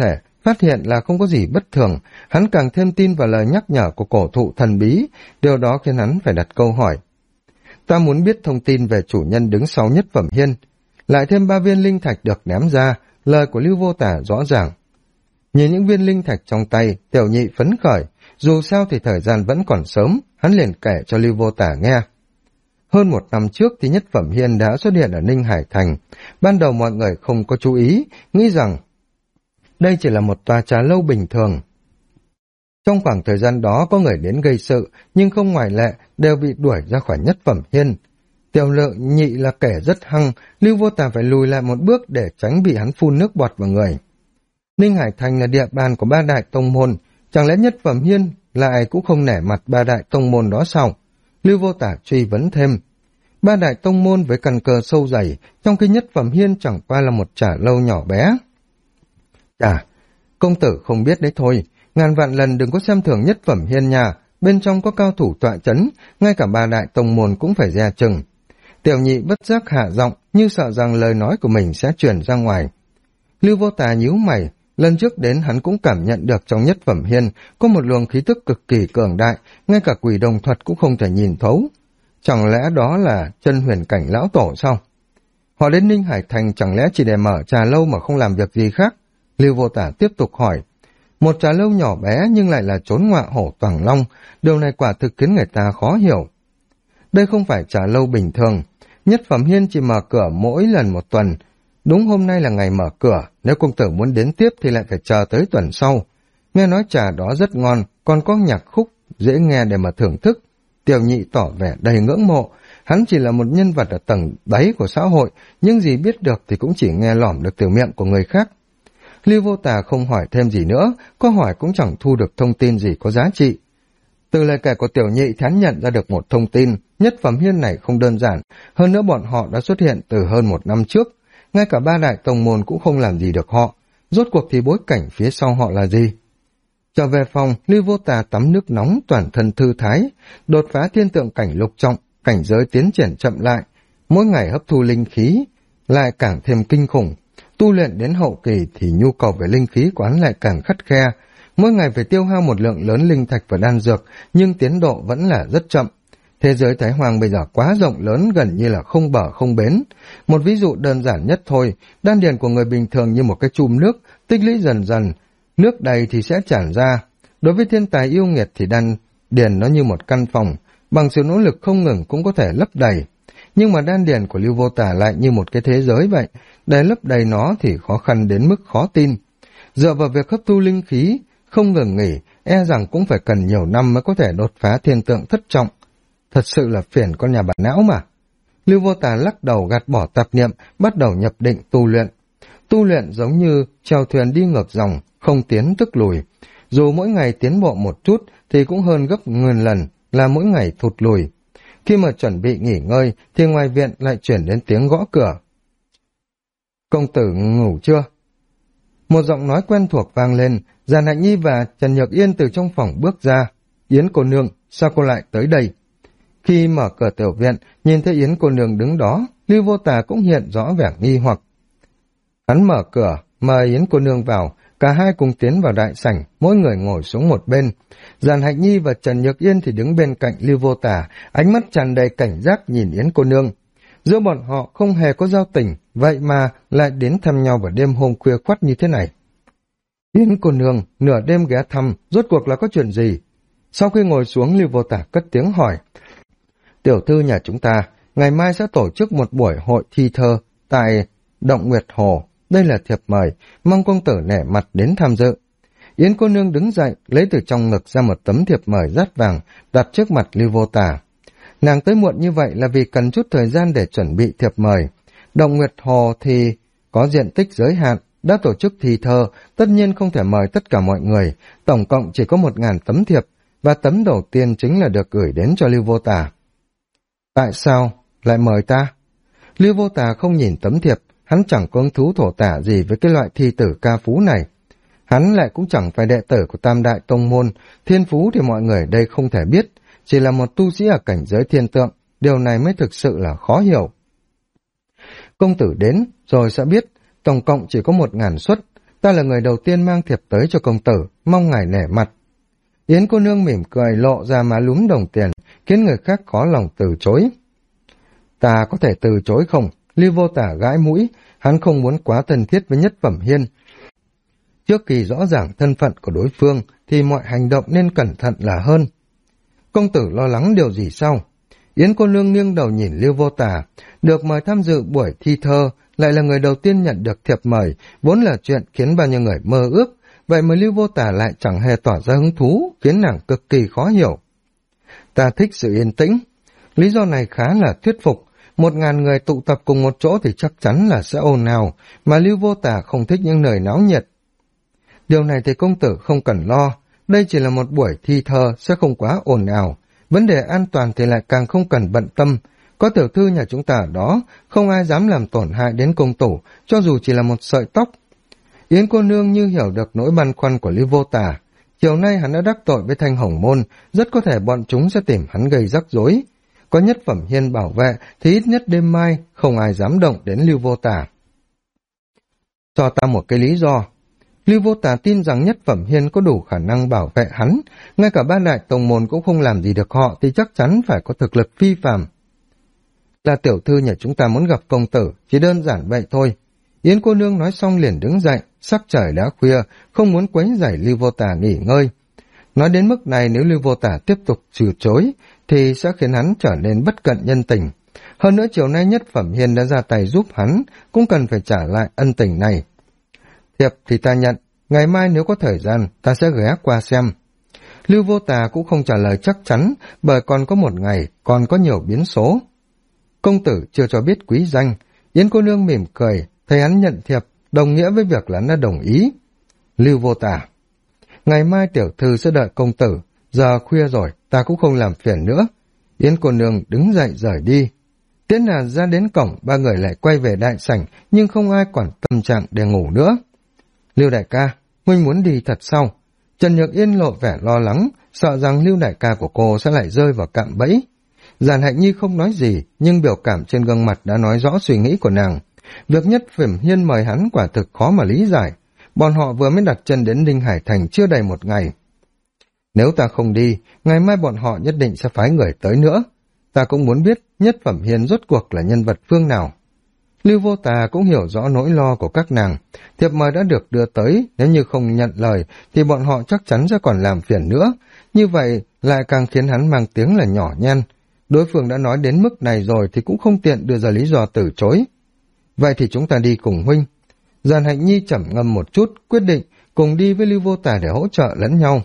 Phát hiện là không có gì bất thường, hắn càng thêm tin vào lời nhắc nhở của cổ thụ thần bí, điều đó khiến hắn phải đặt câu hỏi. Ta muốn biết thông tin về chủ nhân đứng sau nhất phẩm hiên. Lại thêm 3 viên linh thạch được ném ra, lời của Lưu Vô Tả rõ ràng. Nhìn những viên linh thạch trong tay, Tiểu Nhị phấn khởi, dù sao thì thời gian vẫn còn sớm, hắn liền kể cho Lưu Vô Tả nghe. Hơn 1 năm trước thì nhất phẩm hiên đã xuất hiện ở Ninh Hải Thành. Ban đầu mọi người không có chú ý, nghĩ rằng đây chỉ là một tòa trà lâu bình thường. Trong khoảng thời gian đó có người đến gây sự, nhưng không ngoại lệ đều bị đuổi ra khỏi nhất phẩm hiên. Tiểu Nhị là kẻ rất hăng, Lưu Vô Tả phải lùi lại một bước để tránh bị hắn phun nước bọt vào người. Ninh Hải Thành là địa bàn của 3 đại tông môn, chẳng lẽ nhất phẩm hiên lại cũng không nể mặt 3 đại tông môn đó sao? Lưu Vô Tả truy vấn thêm. 3 đại tông môn với căn cơ sâu dày, trong khi nhất phẩm hiên chẳng qua là một trà lâu nhỏ bé. Công tử không biết đấy thôi, ngàn vạn lần đừng có xem thường nhất phẩm hiên nhà, bên trong có cao thủ tọa chấn, ngay cả 3 đại tông môn cũng phải dè chừng. Tiểu Nhị bất giác hạ giọng, như sợ rằng lời nói của mình sẽ truyền ra ngoài. Lưu Vô Tả nhíu mày, lần trước đến hắn cũng cảm nhận được trong nhất phẩm hiên có một luồng khí tức cực kỳ cường đại, ngay cả quỷ đồng thuật cũng không thể nhìn thấu. Chẳng lẽ đó là chân huyền cảnh lão tổ sao? Họ đến Ninh Hải Thành chẳng lẽ chỉ để mở trà lâu mà không làm việc gì khác? Lưu Vô Tả tiếp tục hỏi. Một trà lâu nhỏ bé nhưng lại là trốn ngọa hổ Toảng Long, điều này quả thực khiến người ta khó hiểu. Đây không phải trà lâu bình thường, nhất phẩm hiên chỉ mở cửa mỗi lần 1 tuần. Đúng hôm nay là ngày mở cửa, nếu công tử muốn đến tiếp thì lại phải chờ tới tuần sau. Nghe nói trà đó rất ngon, còn có nhạc khúc dễ nghe để mà thưởng thức. Tiểu Nhị tỏ vẻ đầy ngưỡng mộ, hắn chỉ là một nhân vật ở tầng đáy của xã hội, nhưng gì biết được thì cũng chỉ nghe lỏm được từ miệng của người khác. Lưu Vô Tả không hỏi thêm gì nữa, có hỏi cũng chẳng thu được thông tin gì có giá trị. Từ lời kể của Tiểu Nhị hắn nhận ra được một thông tin, nhất phẩm hiên này không đơn giản, hơn nữa bọn họ đã xuất hiện từ hơn 1 năm trước, ngay cả 3 đại tông môn cũng không làm gì được họ, rốt cuộc thì bối cảnh phía sau họ là gì? Trở về phòng, Lưu Vô Tả tắm nước nóng toàn thân thư thái, đột phá thiên tượng cảnh lục trọng, cảnh giới tiến triển chậm lại, mỗi ngày hấp thu linh khí lại càng thêm kinh khủng. Tu luyện đến hậu kỳ thì nhu cầu về linh khí của hắn lại càng khắt khe, mỗi ngày phải tiêu hao một lượng lớn linh thạch và đan dược, nhưng tiến độ vẫn là rất chậm. Thế giới Thái Hoàng bây giờ quá rộng lớn, gần như là không bờ không bến. Một ví dụ đơn giản nhất thôi, đan điền của người bình thường như một cái chum nước, tích lũy dần dần, nước đầy thì sẽ tràn ra. Đối với thiên tài yêu nghiệt thì đan điền nó như một căn phòng, bằng sự nỗ lực không ngừng cũng có thể lấp đầy. Nhưng mà đan điền của Lưu Vô Tả lại như một cái thế giới vậy, để lấp đầy nó thì khó khăn đến mức khó tin. Dựa vào việc hấp thu linh khí, không ngừng nghỉ, e rằng cũng phải cần nhiều năm mới có thể đột phá thiên tượng thất trọng. Thật sự là phiền con nhà bà não mà. Lưu Vô Tả lắc đầu gạt bỏ tạp niệm, bắt đầu nhập định tu luyện. Tu luyện giống như chèo thuyền đi ngược dòng, không tiến tức lùi. Dù mỗi ngày tiến bộ một chút thì cũng hơn gấp 1000 lần là mỗi ngày thụt lùi. Khi mà chuẩn bị nghỉ ngơi thì ngoài viện lại chuyển đến tiếng gõ cửa. Công tử ngủ chưa? Một giọng nói quen thuộc vang lên, Giàn Hạnh Nhi và Trần Nhược Yên từ trong phòng bước ra. Yến cô nương, sao cô lại tới đây? Khi mở cửa tiểu viện, nhìn thấy Yến cô nương đứng đó, Lưu Vô Tả cũng hiện rõ vẻ nghi hoặc. Hắn mở cửa, mời Yến cô nương vào, cả hai cùng tiến vào đại sảnh, mỗi người ngồi xuống một bên. Giàn Hạnh Nhi và Trần Nhược Yên thì đứng bên cạnh Lưu Vô Tả, ánh mắt tràn đầy cảnh giác nhìn Yến cô nương. Giữa bọn họ không hề có giao tình, vậy mà lại đến thăm nhau vào đêm hôm khuya khoắt như thế này. Yến cô nương, nửa đêm ghé thăm, rốt cuộc là có chuyện gì? Sau khi ngồi xuống, Lưu Vô Tả cất tiếng hỏi. Tiểu thư nhà chúng ta, ngày mai sẽ tổ chức một buổi hội thi thơ tại Động Nguyệt Hồ. Đây là thiệp mời, mong công tử nể mặt đến tham dự. Yến cô nương đứng dậy, lấy từ trong ngực ra một tấm thiệp mời dát vàng, đặt trước mặt Lưu Vô Tả. Nàng tới muộn như vậy là vì cần chút thời gian để chuẩn bị thiệp mời. Động Nguyệt Hồ thì có diện tích giới hạn, đã tổ chức thi thơ, tất nhiên không thể mời tất cả mọi người, tổng cộng chỉ có 1000 tấm thiệp, và tấm đầu tiên chính là được gửi đến cho Lưu Vô Tả. Tại sao lại mời ta? Lưu Vô Tả không nhìn tấm thiệp, hắn chẳng có hứng thú thổ tả gì với cái loại thi tử ca phú này. Hắn lại cũng chẳng phải đệ tử của Tam Đại Tông Môn, thiên phú thì mọi người đây không thể biết, chỉ là một tu sĩ ở cảnh giới thiên tượng, điều này mới thực sự là khó hiểu. Công tử đến, rồi sẽ biết, tổng cộng chỉ có 1000 suất, Ta là người đầu tiên mang thiệp tới cho công tử, mong ngài nể mặt. Yến cô nương mỉm cười lộ ra má lúm đồng tiền, khiến người khác khó lòng từ chối. Ta có thể từ chối không? Lưu Vô Tả gãi mũi, hắn không muốn quá thân thiết với Nhất Phẩm Hiên. Trước khi rõ ràng thân phận của đối phương, thì mọi hành động nên cẩn thận là hơn. Công tử lo lắng điều gì sao? Yến cô nương nghiêng đầu nhìn Lưu Vô Tả, được mời tham dự buổi thi thơ, lại là người đầu tiên nhận được thiệp mời, vốn là chuyện khiến bao nhiêu người mơ ước, vậy mà Lưu Vô Tả lại chẳng hề tỏ ra hứng thú, khiến nàng cực kỳ khó hiểu. Ta thích sự yên tĩnh. Lý do này khá là thuyết phục, 1000 người tụ tập cùng một chỗ thì chắc chắn là sẽ ồn ào, mà Lưu Vô Tả không thích những nơi náo nhiệt. Điều này thì công tử không cần lo, đây chỉ là một buổi thi thơ sẽ không quá ồn ào, vấn đề an toàn thì lại càng không cần bận tâm, có tiểu thư nhà chúng ta ở đó, không ai dám làm tổn hại đến công tử, cho dù chỉ là một sợi tóc. Yến cô nương như hiểu được nỗi băn khoăn của Lưu Vô Tả, chiều nay hắn đã đắc tội với Thanh Hồng Môn, rất có thể bọn chúng sẽ tìm hắn gây rắc rối. Có Nhất Phẩm Hiên bảo vệ thì ít nhất đêm mai không ai dám động đến Lưu Vô Tả. Cho ta một cái lý do. Lưu Vô Tả tin rằng Nhất Phẩm Hiên có đủ khả năng bảo vệ hắn, ngay cả 3 đại tông môn cũng không làm gì được họ thì chắc chắn phải có thực lực phi phàm. Là tiểu thư nhà chúng ta muốn gặp công tử, chỉ đơn giản vậy thôi. Yến cô nương nói xong liền đứng dậy, sắc trời đã khuya, không muốn quấy rầy Lưu Vô Tả nghỉ ngơi. Nói đến mức này nếu Lưu Vô Tả tiếp tục từ chối, thì sẽ khiến hắn trở nên bất cận nhân tình. Hơn nữa chiều nay Nhất Phẩm Hiên đã ra tay giúp hắn, cũng cần phải trả lại ân tình này. Thiệp thì ta nhận, ngày mai nếu có thời gian, ta sẽ ghé qua xem. Lưu Vô Tả cũng không trả lời chắc chắn, bởi còn có một ngày, còn có nhiều biến số. Công tử chưa cho biết quý danh, Yến cô nương mỉm cười, thấy hắn nhận thiệp, đồng nghĩa với việc là hắn đã đồng ý. Lưu Vô Tả, ngày mai tiểu thư sẽ đợi công tử, giờ khuya rồi, ta cũng không làm phiền nữa. Yến cô nương đứng dậy rời đi. Tiễn nàng ra đến cổng, 3 người lại quay về đại sảnh, nhưng không ai quản tâm trạng để ngủ nữa. Lưu đại ca, huynh muốn đi thật sao? Trần Nhược Yên lộ vẻ lo lắng, sợ rằng Lưu đại ca của cô sẽ lại rơi vào cạm bẫy. Giản Hạnh Nhi không nói gì, nhưng biểu cảm trên gương mặt đã nói rõ suy nghĩ của nàng. Việc Nhất Phẩm Hiên mời hắn quả thực khó mà lý giải. Bọn họ vừa mới đặt chân đến Ninh Hải Thành chưa đầy 1 ngày. Nếu ta không đi, ngày mai bọn họ nhất định sẽ phái người tới nữa. Ta cũng muốn biết Nhất Phẩm Hiên rốt cuộc là nhân vật phương nào. Lưu Vô Tà cũng hiểu rõ nỗi lo của các nàng. Thiệp mời đã được đưa tới, nếu như không nhận lời thì bọn họ chắc chắn sẽ còn làm phiền nữa. Như vậy lại càng khiến hắn mang tiếng là nhỏ nhen. Đối phương đã nói đến mức này rồi thì cũng không tiện đưa ra lý do từ chối. Vậy thì chúng ta đi cùng huynh. Giản Hạnh Nhi trầm ngâm một chút, quyết định cùng đi với Lưu Vô Tà để hỗ trợ lẫn nhau.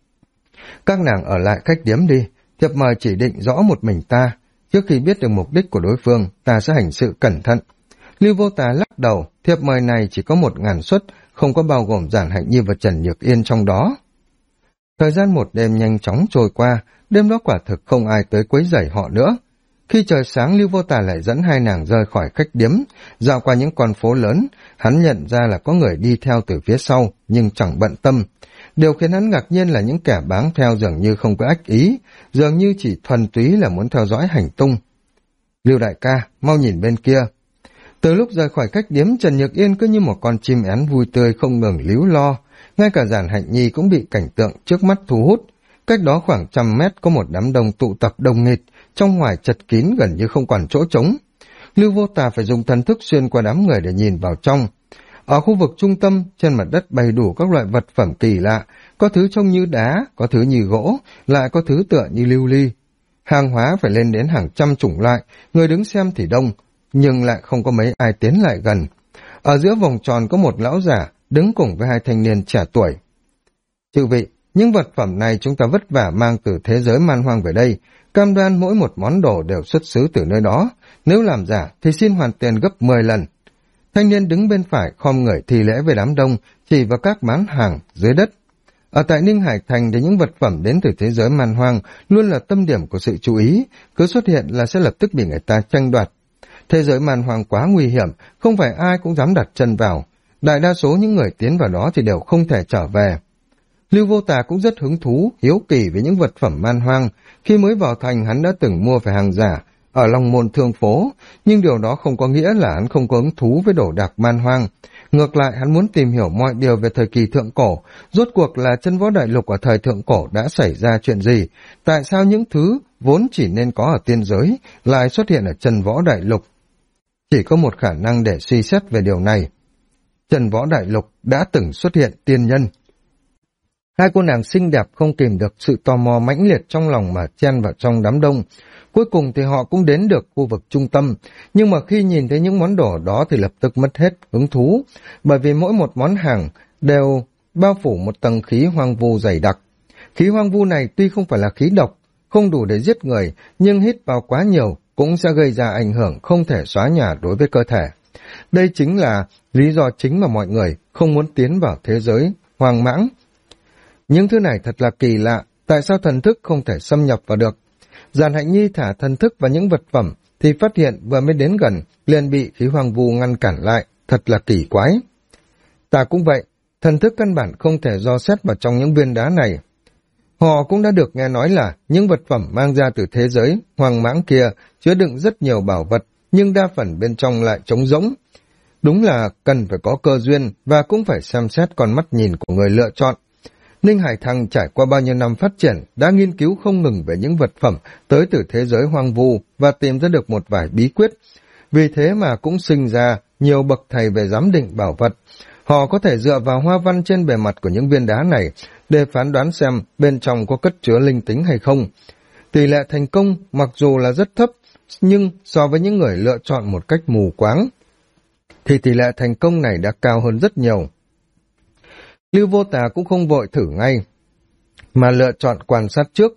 Các nàng ở lại khách điếm đi, thiệp mời chỉ định rõ một mình ta. Trước khi biết được mục đích của đối phương, ta sẽ hành sự cẩn thận. Lưu Vô Tà lắc đầu, thiệp mời này chỉ có 1000 suất, không có bao gồm Giản Hạnh Nhi và Trần Nhược Yên trong đó. Thời gian một đêm nhanh chóng trôi qua, đêm đó quả thực không ai tới quấy rầy họ nữa. Khi trời sáng, Lưu Vô Tà lại dẫn 2 nàng rời khỏi khách điếm, dạo qua những con phố lớn. Hắn nhận ra là có người đi theo từ phía sau, nhưng chẳng bận tâm. Điều khiến hắn ngạc nhiên là những kẻ bám theo dường như không có ách ý, dường như chỉ thuần túy là muốn theo dõi hành tung. Lưu đại ca, mau nhìn bên kia. Từ lúc rời khỏi khách điếm, Trần Nhược Yên cứ như một con chim én vui tươi không ngừng líu lo. Ngay cả Giản Hạnh Nhi cũng bị cảnh tượng trước mắt thu hút. Cách đó khoảng 100 mét có một đám đông tụ tập đông nghịt, trong ngoài chật kín gần như không còn chỗ trống. Lưu Vô Tà phải dùng thần thức xuyên qua đám người để nhìn vào trong. Ở khu vực trung tâm, trên mặt đất bày đủ các loại vật phẩm kỳ lạ, có thứ trông như đá, có thứ như gỗ, lại có thứ tựa như lưu ly. Hàng hóa phải lên đến hàng trăm chủng loại, người đứng xem thì đông, nhưng lại không có mấy ai tiến lại gần. Ở giữa vòng tròn có một lão giả, đứng cùng với 2 thanh niên trẻ tuổi. Chư vị, những vật phẩm này chúng ta vất vả mang từ thế giới man hoang về đây, cam đoan mỗi một món đồ đều xuất xứ từ nơi đó, nếu làm giả thì xin hoàn tiền gấp 10 lần. Thanh niên đứng bên phải khom người thi lễ về đám đông, chỉ vào các bán hàng dưới đất. Ở tại Ninh Hải Thành thì những vật phẩm đến từ thế giới man hoang luôn là tâm điểm của sự chú ý, cứ xuất hiện là sẽ lập tức bị người ta tranh đoạt. Thế giới man hoang quá nguy hiểm, không phải ai cũng dám đặt chân vào. Đại đa số những người tiến vào đó thì đều không thể trở về. Lưu Vô Tà cũng rất hứng thú, hiếu kỳ với những vật phẩm man hoang. Khi mới vào thành hắn đã từng mua phải hàng giả ở Long Môn Thương Phố, nhưng điều đó không có nghĩa là hắn không có hứng thú với đồ đạc man hoang. Ngược lại, hắn muốn tìm hiểu mọi điều về thời kỳ thượng cổ, rốt cuộc là chân võ đại lục ở thời thượng cổ đã xảy ra chuyện gì, tại sao những thứ vốn chỉ nên có ở tiên giới lại xuất hiện ở chân võ đại lục. Chỉ có một khả năng để suy xét về điều này. Chân võ đại lục đã từng xuất hiện tiên nhân. Hai cô nàng xinh đẹp không kìm được sự tò mò mãnh liệt trong lòng mà chen vào trong đám đông. Cuối cùng thì họ cũng đến được khu vực trung tâm, nhưng mà khi nhìn thấy những món đồ đó thì lập tức mất hết hứng thú, bởi vì mỗi một món hàng đều bao phủ một tầng khí hoang vu dày đặc. Khí hoang vu này tuy không phải là khí độc, không đủ để giết người, nhưng hít vào quá nhiều cũng sẽ gây ra ảnh hưởng không thể xóa nhòa đối với cơ thể. Đây chính là lý do chính mà mọi người không muốn tiến vào thế giới hoang mãng. Những thứ này thật là kỳ lạ, tại sao thần thức không thể xâm nhập vào được? Giản Hạnh Nhi thả thần thức vào những vật phẩm thì phát hiện vừa mới đến gần liền bị khí hoang vu ngăn cản lại, thật là kỳ quái. Ta cũng vậy, thần thức căn bản không thể dò xét vào trong những viên đá này. Họ cũng đã được nghe nói là những vật phẩm mang ra từ thế giới hoang mãng kia chứa đựng rất nhiều bảo vật, nhưng đa phần bên trong lại trống rỗng. Đúng là cần phải có cơ duyên và cũng phải xem xét con mắt nhìn của người lựa chọn. Ninh Hải Thăng trải qua bao nhiêu năm phát triển đã nghiên cứu không ngừng về những vật phẩm tới từ thế giới hoang vu và tìm ra được một vài bí quyết. Vì thế mà cũng sinh ra nhiều bậc thầy về giám định bảo vật. Họ có thể dựa vào hoa văn trên bề mặt của những viên đá này để phán đoán xem bên trong có cất chứa linh tính hay không. Tỷ lệ thành công mặc dù là rất thấp, nhưng so với những người lựa chọn một cách mù quáng, thì tỷ lệ thành công này đã cao hơn rất nhiều. Lưu Vô Tà cũng không vội thử ngay, mà lựa chọn quan sát trước.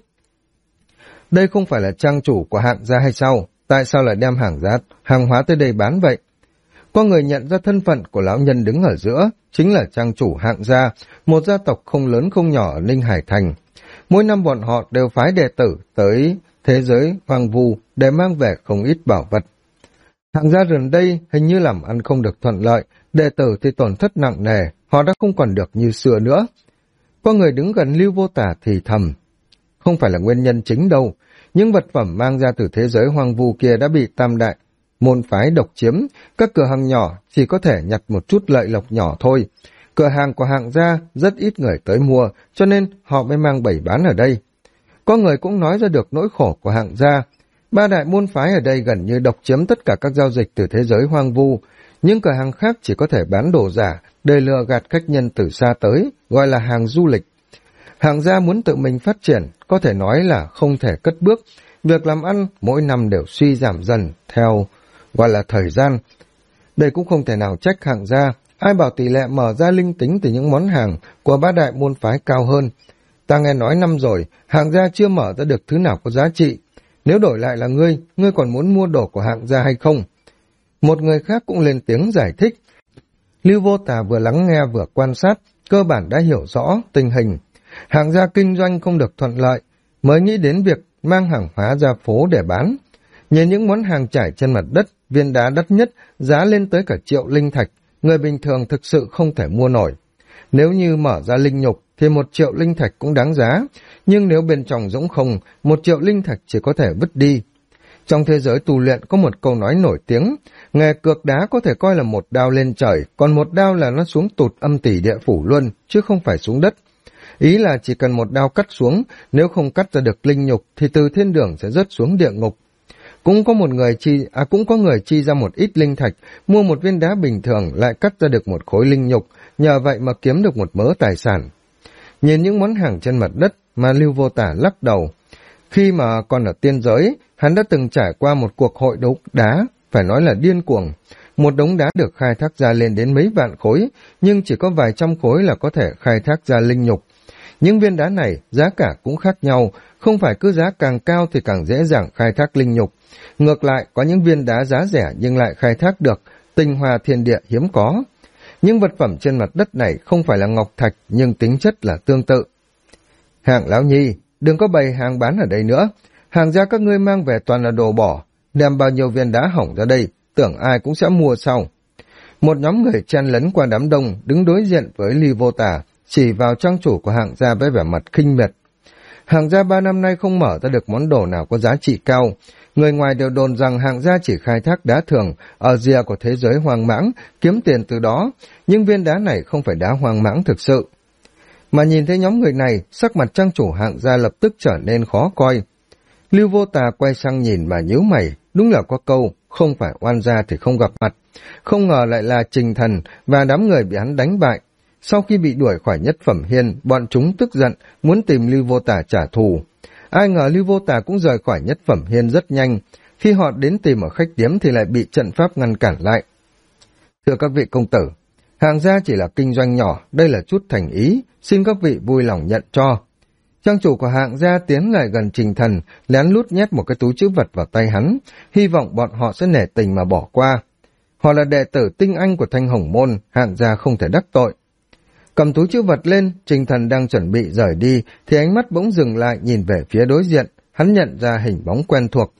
Đây không phải là trang chủ của Hạng gia hay sao? Tại sao lại đem hàng hóa tới đây bán vậy? Có người nhận ra thân phận của lão nhân đứng ở giữa, chính là trang chủ Hạng gia, một gia tộc không lớn không nhỏ ở Ninh Hải Thành. Mỗi năm bọn họ đều phái đệ tử tới thế giới hoang vu để mang về không ít bảo vật. Hạng gia gần đây hình như làm ăn không được thuận lợi, đệ tử thì tổn thất nặng nề, họ đã không còn được như xưa nữa. Có người đứng gần Lưu Vô Tà thì thầm. Không phải là nguyên nhân chính đâu, những vật phẩm mang ra từ thế giới hoang vu kia đã bị tam đại môn phái độc chiếm, các cửa hàng nhỏ chỉ có thể nhặt một chút lợi lộc nhỏ thôi. Cửa hàng của Hạng gia rất ít người tới mua, cho nên họ mới mang bày bán ở đây. Có người cũng nói ra được nỗi khổ của Hạng gia. Ba đại môn phái ở đây gần như độc chiếm tất cả các giao dịch từ thế giới hoang vu. Những cửa hàng khác chỉ có thể bán đồ giả để lừa gạt khách nhân từ xa tới, gọi là hàng du lịch. Hạng gia muốn tự mình phát triển, có thể nói là không thể cất bước. Việc làm ăn mỗi năm đều suy giảm dần theo gọi là thời gian. Đây cũng không thể nào trách Hạng gia. Ai bảo tỷ lệ mở ra linh tính từ những món hàng của ba đại môn phái cao hơn. Ta nghe nói năm rồi, Hạng gia chưa mở ra được thứ nào có giá trị. Nếu đổi lại là ngươi còn muốn mua đồ của Hạng gia hay không? Một người khác cũng lên tiếng giải thích. Lưu Vô Tà vừa lắng nghe vừa quan sát, cơ bản đã hiểu rõ tình hình. Hạng gia kinh doanh không được thuận lợi, mới nghĩ đến việc mang hàng hóa ra phố để bán. Nhìn những món hàng trải trên mặt đất, viên đá đắt nhất, giá lên tới cả 1.000.000 linh thạch, người bình thường thực sự không thể mua nổi. Nếu như mở ra linh nhục thì 1.000.000 linh thạch cũng đáng giá, nhưng nếu bên trong rỗng không, 1.000.000 linh thạch chỉ có thể vứt đi. Trong thế giới tu luyện có một câu nói nổi tiếng, nghề cược đá có thể coi là một đao lên trời, còn một đao là nó xuống tụt âm tỷ địa phủ luôn, chứ không phải xuống đất. Ý là chỉ cần một đao cắt xuống, nếu không cắt ra được linh nhục thì từ thiên đường sẽ rớt xuống địa ngục. Cũng có người chi ra một ít linh thạch, mua một viên đá bình thường lại cắt ra được một khối linh nhục, nhờ vậy mà kiếm được một mớ tài sản. Nhìn những món hàng trên mặt đất mà Lưu Vô Tà lắc đầu. Khi mà còn ở tiên giới, hắn đã từng trải qua một cuộc hội đấu đá, phải nói là điên cuồng. Một đống đá được khai thác ra lên đến mấy vạn khối, nhưng chỉ có vài trăm khối là có thể khai thác ra linh nhục. Những viên đá này, giá cả cũng khác nhau, không phải cứ giá càng cao thì càng dễ dàng khai thác linh nhục. Ngược lại, có những viên đá giá rẻ nhưng lại khai thác được, tinh hoa thiên địa hiếm có. Những vật phẩm trên mặt đất này không phải là ngọc thạch nhưng tính chất là tương tự. Hạng lão nhi, đừng có bày hàng bán ở đây nữa. Hàng gia các ngươi mang về toàn là đồ bỏ, đem bao nhiêu viên đá hỏng ra đây, tưởng ai cũng sẽ mua sau. Một nhóm người chen lấn qua đám đông, đứng đối diện với Lưu Vô Tà, chỉ vào trang chủ của Hạng gia với vẻ mặt khinh miệt. Hạng gia 3 năm nay không mở ra được món đồ nào có giá trị cao. Người ngoài đều đồn rằng hạng gia chỉ khai thác đá thường ở rìa của thế giới hoang mãng, kiếm tiền từ đó, nhưng viên đá này không phải đá hoang mãng thực sự. Mà nhìn thấy nhóm người này, sắc mặt trang chủ hạng gia lập tức trở nên khó coi. Lưu Vô Tà quay sang nhìn mà nhíu mày, đúng là có câu, không phải oan gia thì không gặp mặt. Không ngờ lại là Trình Thần và đám người bị hắn đánh bại. Sau khi bị đuổi khỏi Nhất Phẩm Hiên, bọn chúng tức giận, muốn tìm Lưu Vô Tà trả thù. Ai ngờ Lưu Vô Tà cũng rời khỏi Nhất Phẩm Hiên rất nhanh. Khi họ đến tìm ở khách điếm thì lại bị trận pháp ngăn cản lại. Thưa các vị công tử, hạng gia chỉ là kinh doanh nhỏ, đây là chút thành ý, xin các vị vui lòng nhận cho. Trang chủ của hạng gia tiến lại gần Trình Thần, lén lút nhét một cái túi trữ vật vào tay hắn, hy vọng bọn họ sẽ nể tình mà bỏ qua. Họ là đệ tử tinh anh của Thanh Hồng Môn, hạng gia không thể đắc tội. Cầm túi trữ vật lên, Trình Thần đang chuẩn bị rời đi, thì ánh mắt bỗng dừng lại nhìn về phía đối diện, hắn nhận ra hình bóng quen thuộc.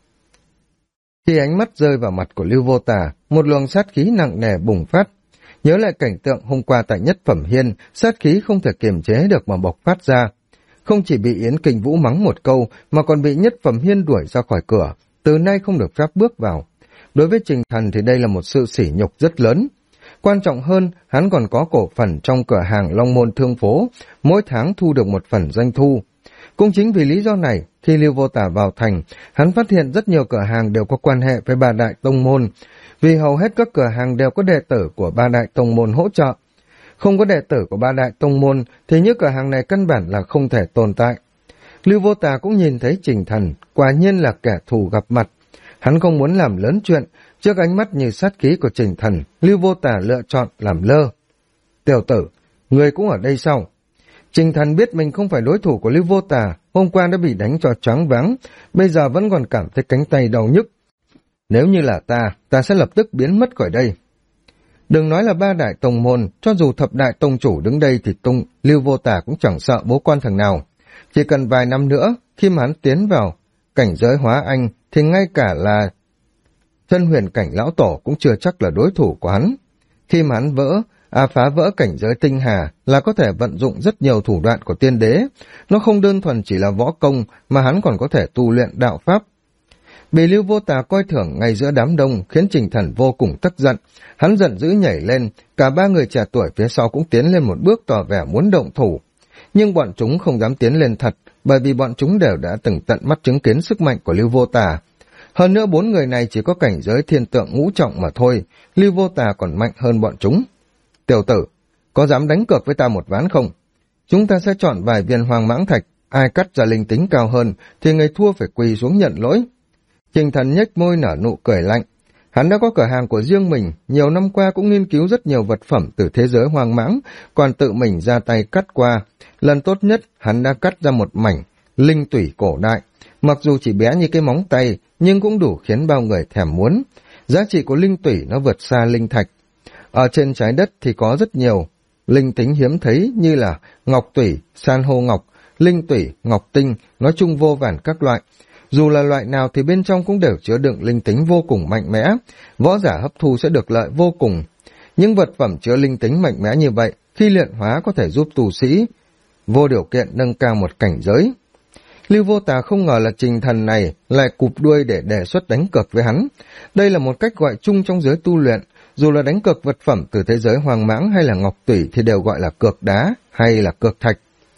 Khi ánh mắt rơi vào mặt của Lưu Vô Tà, một luồng sát khí nặng nề bùng phát. Nhớ lại cảnh tượng hôm qua tại Nhất Phẩm Hiên, sát khí không thể kiềm chế được mà bộc phát ra. Không chỉ bị Yến Kinh Vũ mắng một câu, mà còn bị Nhất Phẩm Hiên đuổi ra khỏi cửa, từ nay không được phép bước vào. Đối với Trình Thần thì đây là một sự sỉ nhục rất lớn. Quan trọng hơn, hắn còn có cổ phần trong cửa hàng Long Môn Thương Phố, mỗi tháng thu được một phần doanh thu. Cũng chính vì lý do này, khi Lưu Vô Tà vào thành, hắn phát hiện rất nhiều cửa hàng đều có quan hệ với ba đại tông môn, vì hầu hết các cửa hàng đều có đệ tử của ba đại tông môn hỗ trợ. Không có đệ tử của ba đại tông môn thì những cửa hàng này căn bản là không thể tồn tại. Lưu Vô Tà cũng nhìn thấy Trình Thần, quả nhiên là kẻ thù gặp mặt. Hắn không muốn làm lớn chuyện, trước ánh mắt như sát khí của Trình Thần, Lưu Vô Tà lựa chọn làm lơ. Tiểu tử, người cũng ở đây sao? Trình Thần biết mình không phải đối thủ của Lưu Vô Tà, hôm qua đã bị đánh cho choáng váng, bây giờ vẫn còn cảm thấy cánh tay đau nhức. Nếu như là ta sẽ lập tức biến mất khỏi đây. Đừng nói là ba đại tông môn, cho dù thập đại tông chủ đứng đây thì Lưu Vô Tà cũng chẳng sợ bố quan thằng nào. Chỉ cần vài năm nữa, khi mà hắn tiến vào cảnh giới hóa anh, thì ngay cả là chân huyền cảnh lão tổ cũng chưa chắc là đối thủ của hắn. Khi mà hắn phá vỡ cảnh giới tinh hà là có thể vận dụng rất nhiều thủ đoạn của tiên đế. Nó không đơn thuần chỉ là võ công mà hắn còn có thể tu luyện đạo pháp. Bị Lưu Vô Tà coi thường ngay giữa đám đông khiến Trình Thần vô cùng tức giận. Hắn giận dữ nhảy lên, cả ba người trẻ tuổi phía sau cũng tiến lên một bước tỏ vẻ muốn động thủ. Nhưng bọn chúng không dám tiến lên thật, bởi vì bọn chúng đều đã từng tận mắt chứng kiến sức mạnh của Lưu Vô Tà. Hơn nữa 4 người này chỉ có cảnh giới thiên tượng ngũ trọng mà thôi, Lưu Vô Tà còn mạnh hơn bọn chúng. Tiểu tử, có dám đánh cược với ta một ván không? Chúng ta sẽ chọn vài viên hoàng mãng thạch, ai cắt ra linh tính cao hơn thì người thua phải quỳ xuống nhận lỗi. Trình Thần nhếch môi nở nụ cười lạnh. Hắn đã có cửa hàng của riêng mình, nhiều năm qua cũng nghiên cứu rất nhiều vật phẩm từ thế giới hoang mãng, còn tự mình ra tay cắt qua. Lần tốt nhất, hắn đã cắt ra một mảnh linh tủy cổ đại. Mặc dù chỉ bé như cái móng tay, nhưng cũng đủ khiến bao người thèm muốn. Giá trị của linh tủy nó vượt xa linh thạch. Ở trên trái đất thì có rất nhiều linh tính hiếm thấy như là ngọc tủy, san hô ngọc, linh tủy, ngọc tinh, nói chung vô vàn các loại. Dù là loại nào thì bên trong cũng đều chứa đựng linh tính vô cùng mạnh mẽ, võ giả hấp thu sẽ được lợi vô cùng. Những vật phẩm chứa linh tính mạnh mẽ như vậy, khi luyện hóa có thể giúp tu sĩ vô điều kiện nâng cao một cảnh giới. Lưu Vô Tà không ngờ là Trình Thần này lại cụp đuôi để đề xuất đánh cược với hắn. Đây là một cách gọi chung trong giới tu luyện, dù là đánh cược vật phẩm từ thế giới hoang mãng hay là ngọc tủy thì đều gọi là cược đá hay là cược thạch.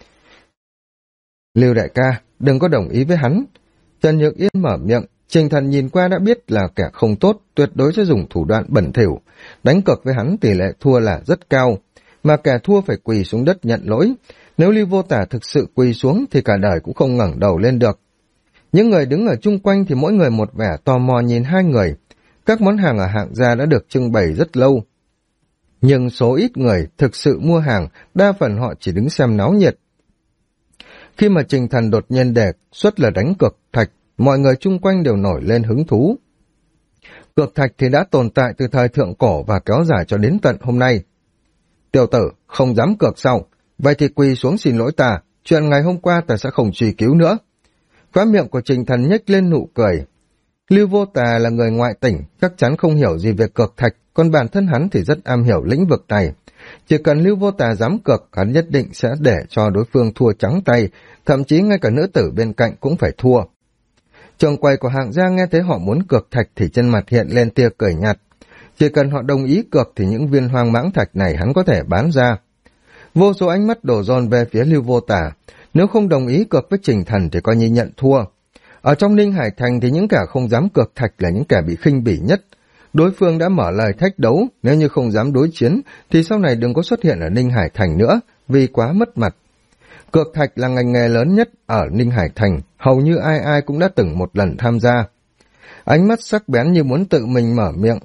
Lưu đại ca, đừng có đồng ý với hắn. Trần Nhược Yên mở miệng, Trình Thần nhìn qua đã biết là kẻ không tốt, tuyệt đối sẽ dùng thủ đoạn bẩn thỉu. Đánh cược với hắn tỷ lệ thua là rất cao, mà kẻ thua phải quỳ xuống đất nhận lỗi. Nếu Lưu Vô Tà thực sự quỳ xuống thì cả đời cũng không ngẩng đầu lên được. Những người đứng ở chung quanh thì mỗi người một vẻ tò mò nhìn hai người. Các món hàng ở hạng gia đã được trưng bày rất lâu. Nhưng số ít người thực sự mua hàng, đa phần họ chỉ đứng xem náo nhiệt. Khi mà Trình Thần đột nhiên đề xuất là đánh cược thạch, mọi người chung quanh đều nổi lên hứng thú. Cược thạch thì đã tồn tại từ thời thượng cổ và kéo dài cho đến tận hôm nay. Tiểu tử, không dám cược sao? Vậy thì quỳ xuống xin lỗi ta, chuyện ngày hôm qua ta sẽ không truy cứu nữa. Khóe miệng của Trình Thần nhếch lên nụ cười. Lưu Vô Tà là người ngoại tỉnh, chắc chắn không hiểu gì về cược thạch, còn bản thân hắn thì rất am hiểu lĩnh vực này. Chỉ cần Lưu Vô Tà dám cược, hắn nhất định sẽ để cho đối phương thua trắng tay, thậm chí ngay cả nữ tử bên cạnh cũng phải thua. Trường quầy của Hạng gia nghe thấy họ muốn cược thạch thì trên mặt hiện lên tia cười nhạt. Chỉ cần họ đồng ý cược thì những viên hoang mãng thạch này hắn có thể bán ra. Vô số ánh mắt đổ dồn về phía Lưu Vô Tà. Nếu không đồng ý cược với Trình Thần thì coi như nhận thua. Ở trong Ninh Hải Thành thì những kẻ không dám cược thạch là những kẻ bị khinh bỉ nhất. Đối phương đã mở lời thách đấu, nếu như không dám đối chiến thì sau này đừng có xuất hiện ở Ninh Hải Thành nữa, vì quá mất mặt. Cược thạch là ngành nghề lớn nhất ở Ninh Hải Thành, hầu như ai ai cũng đã từng một lần tham gia. Ánh mắt sắc bén như muốn tự mình mở miệng.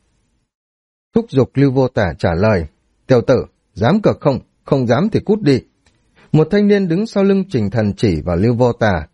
Thúc giục Lưu Vô Tà trả lời, tiểu tử, dám cược không? Không dám thì cút đi. Một thanh niên đứng sau lưng Trình Thần chỉ vào Lưu Vô Tà,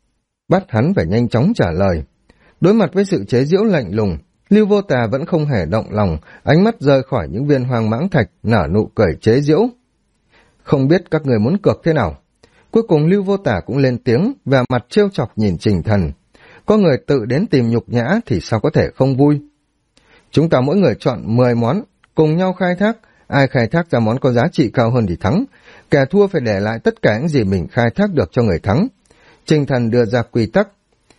bắt hắn phải nhanh chóng trả lời. Đối mặt với sự chế giễu lạnh lùng, Lưu Vô Tà vẫn không hề động lòng, ánh mắt rời khỏi những viên hoang mãng thạch, nở nụ cười chế giễu. Không biết các người muốn cược thế nào? Cuối cùng Lưu Vô Tà cũng lên tiếng, và mặt trêu chọc nhìn Trình Thần. Có người tự đến tìm nhục nhã thì sao có thể không vui? Chúng ta mỗi người chọn 10 món, cùng nhau khai thác, ai khai thác ra món có giá trị cao hơn thì thắng, kẻ thua phải để lại tất cả những gì mình khai thác được cho người thắng. Trình Thần đưa ra quy tắc.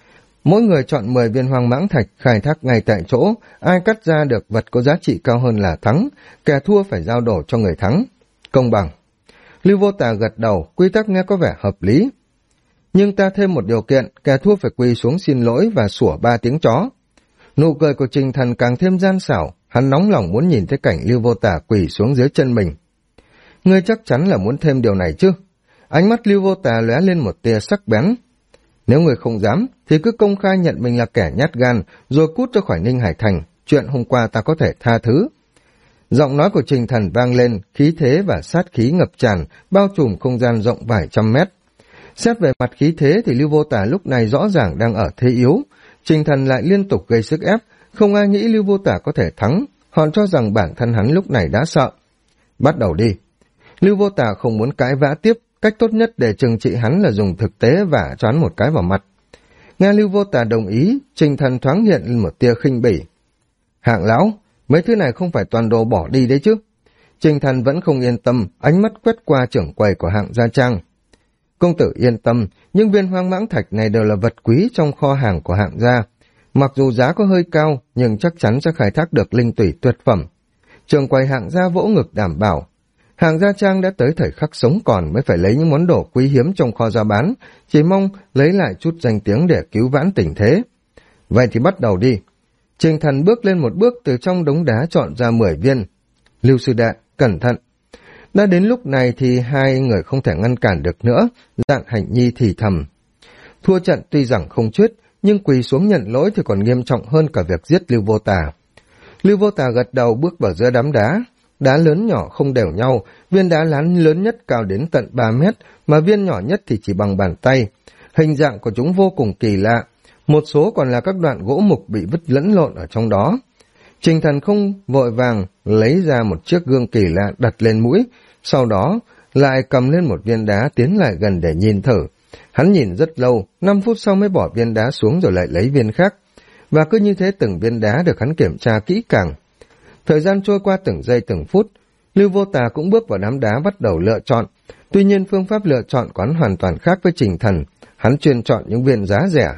Mỗi người chọn 10 viên hoang mãng thạch, khai thác ngay tại chỗ, ai cắt ra được vật có giá trị cao hơn là thắng, kẻ thua phải giao đổ cho người thắng. Công bằng. Lưu Vô Tà gật đầu, quy tắc nghe có vẻ hợp lý. Nhưng ta thêm một điều kiện, kẻ thua phải quỳ xuống xin lỗi và sủa 3 tiếng chó. Nụ cười của Trình Thần càng thêm gian xảo, hắn nóng lòng muốn nhìn thấy cảnh Lưu Vô Tà quỳ xuống dưới chân mình. Ngươi chắc chắn là muốn thêm điều này chứ? Ánh mắt Lưu Vô Tà lóe lên một tia sắc bén. Nếu người không dám, thì cứ công khai nhận mình là kẻ nhát gan, rồi cút ra khỏi Ninh Hải Thành, chuyện hôm qua ta có thể tha thứ. Giọng nói của Trình Thần vang lên, khí thế và sát khí ngập tràn, bao trùm không gian rộng vài trăm mét. Xét về mặt khí thế thì Lưu Vô Tà lúc này rõ ràng đang ở thế yếu. Trình Thần lại liên tục gây sức ép, không ai nghĩ Lưu Vô Tà có thể thắng, họ cho rằng bản thân hắn lúc này đã sợ. Bắt đầu đi. Lưu Vô Tà không muốn cãi vã tiếp, cách tốt nhất để trừng trị hắn là dùng thực tế và cho hắn một cái vào mặt. Nghe Lưu Vô Tà đồng ý, Trình Thần thoáng hiện lên một tia khinh bỉ. Hạng lão, mấy thứ này không phải toàn đồ bỏ đi đấy chứ? Trình Thần vẫn không yên tâm, ánh mắt quét qua trưởng quầy của Hạng Gia Trang. Công tử yên tâm, những viên hoang mãng thạch này đều là vật quý trong kho hàng của Hạng Gia. Mặc dù giá có hơi cao, nhưng chắc chắn sẽ khai thác được linh tủy tuyệt phẩm. Trưởng quầy Hạng Gia vỗ ngực đảm bảo. Hạng Gia Trang đã tới thời khắc sống còn mới phải lấy những món đồ quý hiếm trong kho ra bán, chỉ mong lấy lại chút danh tiếng để cứu vãn tình thế. Vậy thì bắt đầu đi. Trình Thần bước lên một bước, từ trong đống đá chọn ra 10 viên. Lưu sư đệ, cẩn thận. Đã đến lúc này thì hai người không thể ngăn cản được nữa, Dạng Hạnh Nhi thì thầm. Thua trận tuy rằng không chết, nhưng quỳ xuống nhận lỗi thì còn nghiêm trọng hơn cả việc giết Lưu Vô Tà. Lưu Vô Tà gật đầu bước vào giữa đám đá. Đá lớn nhỏ không đều nhau, viên đá lớn nhất cao đến tận 3 mét, mà viên nhỏ nhất thì chỉ bằng bàn tay. Hình dạng của chúng vô cùng kỳ lạ, một số còn là các đoạn gỗ mục bị vứt lẫn lộn ở trong đó. Trình Thần không vội vàng lấy ra một chiếc gương kỳ lạ đặt lên mũi, sau đó lại cầm lên một viên đá tiến lại gần để nhìn thử. Hắn nhìn rất lâu, 5 phút sau mới bỏ viên đá xuống rồi lại lấy viên khác. Và cứ như thế từng viên đá được hắn kiểm tra kỹ càng. Thời gian trôi qua từng giây từng phút, Lưu Vô Tà cũng bước vào đám đá bắt đầu lựa chọn. Tuy nhiên phương pháp lựa chọn của hắn hoàn toàn khác với Trình Thần, hắn chuyên chọn những viên giá rẻ.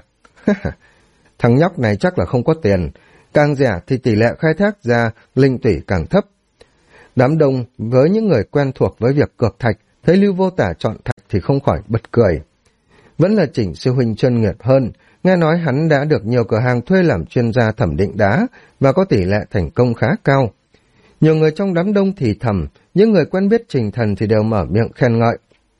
Thằng nhóc này chắc là không có tiền, càng rẻ thì tỷ lệ khai thác ra linh tủy càng thấp. Đám đông với những người quen thuộc với việc cược thạch, thấy Lưu Vô Tà chọn thạch thì không khỏi bật cười. Vẫn là Trình sư huynh chuyên nghiệp hơn, nghe nói hắn đã được nhiều cửa hàng thuê làm chuyên gia thẩm định đá và có tỷ lệ thành công khá cao. Nhiều người trong đám đông thì thầm, những người quen biết Trình Thần thì đều mở miệng khen ngợi.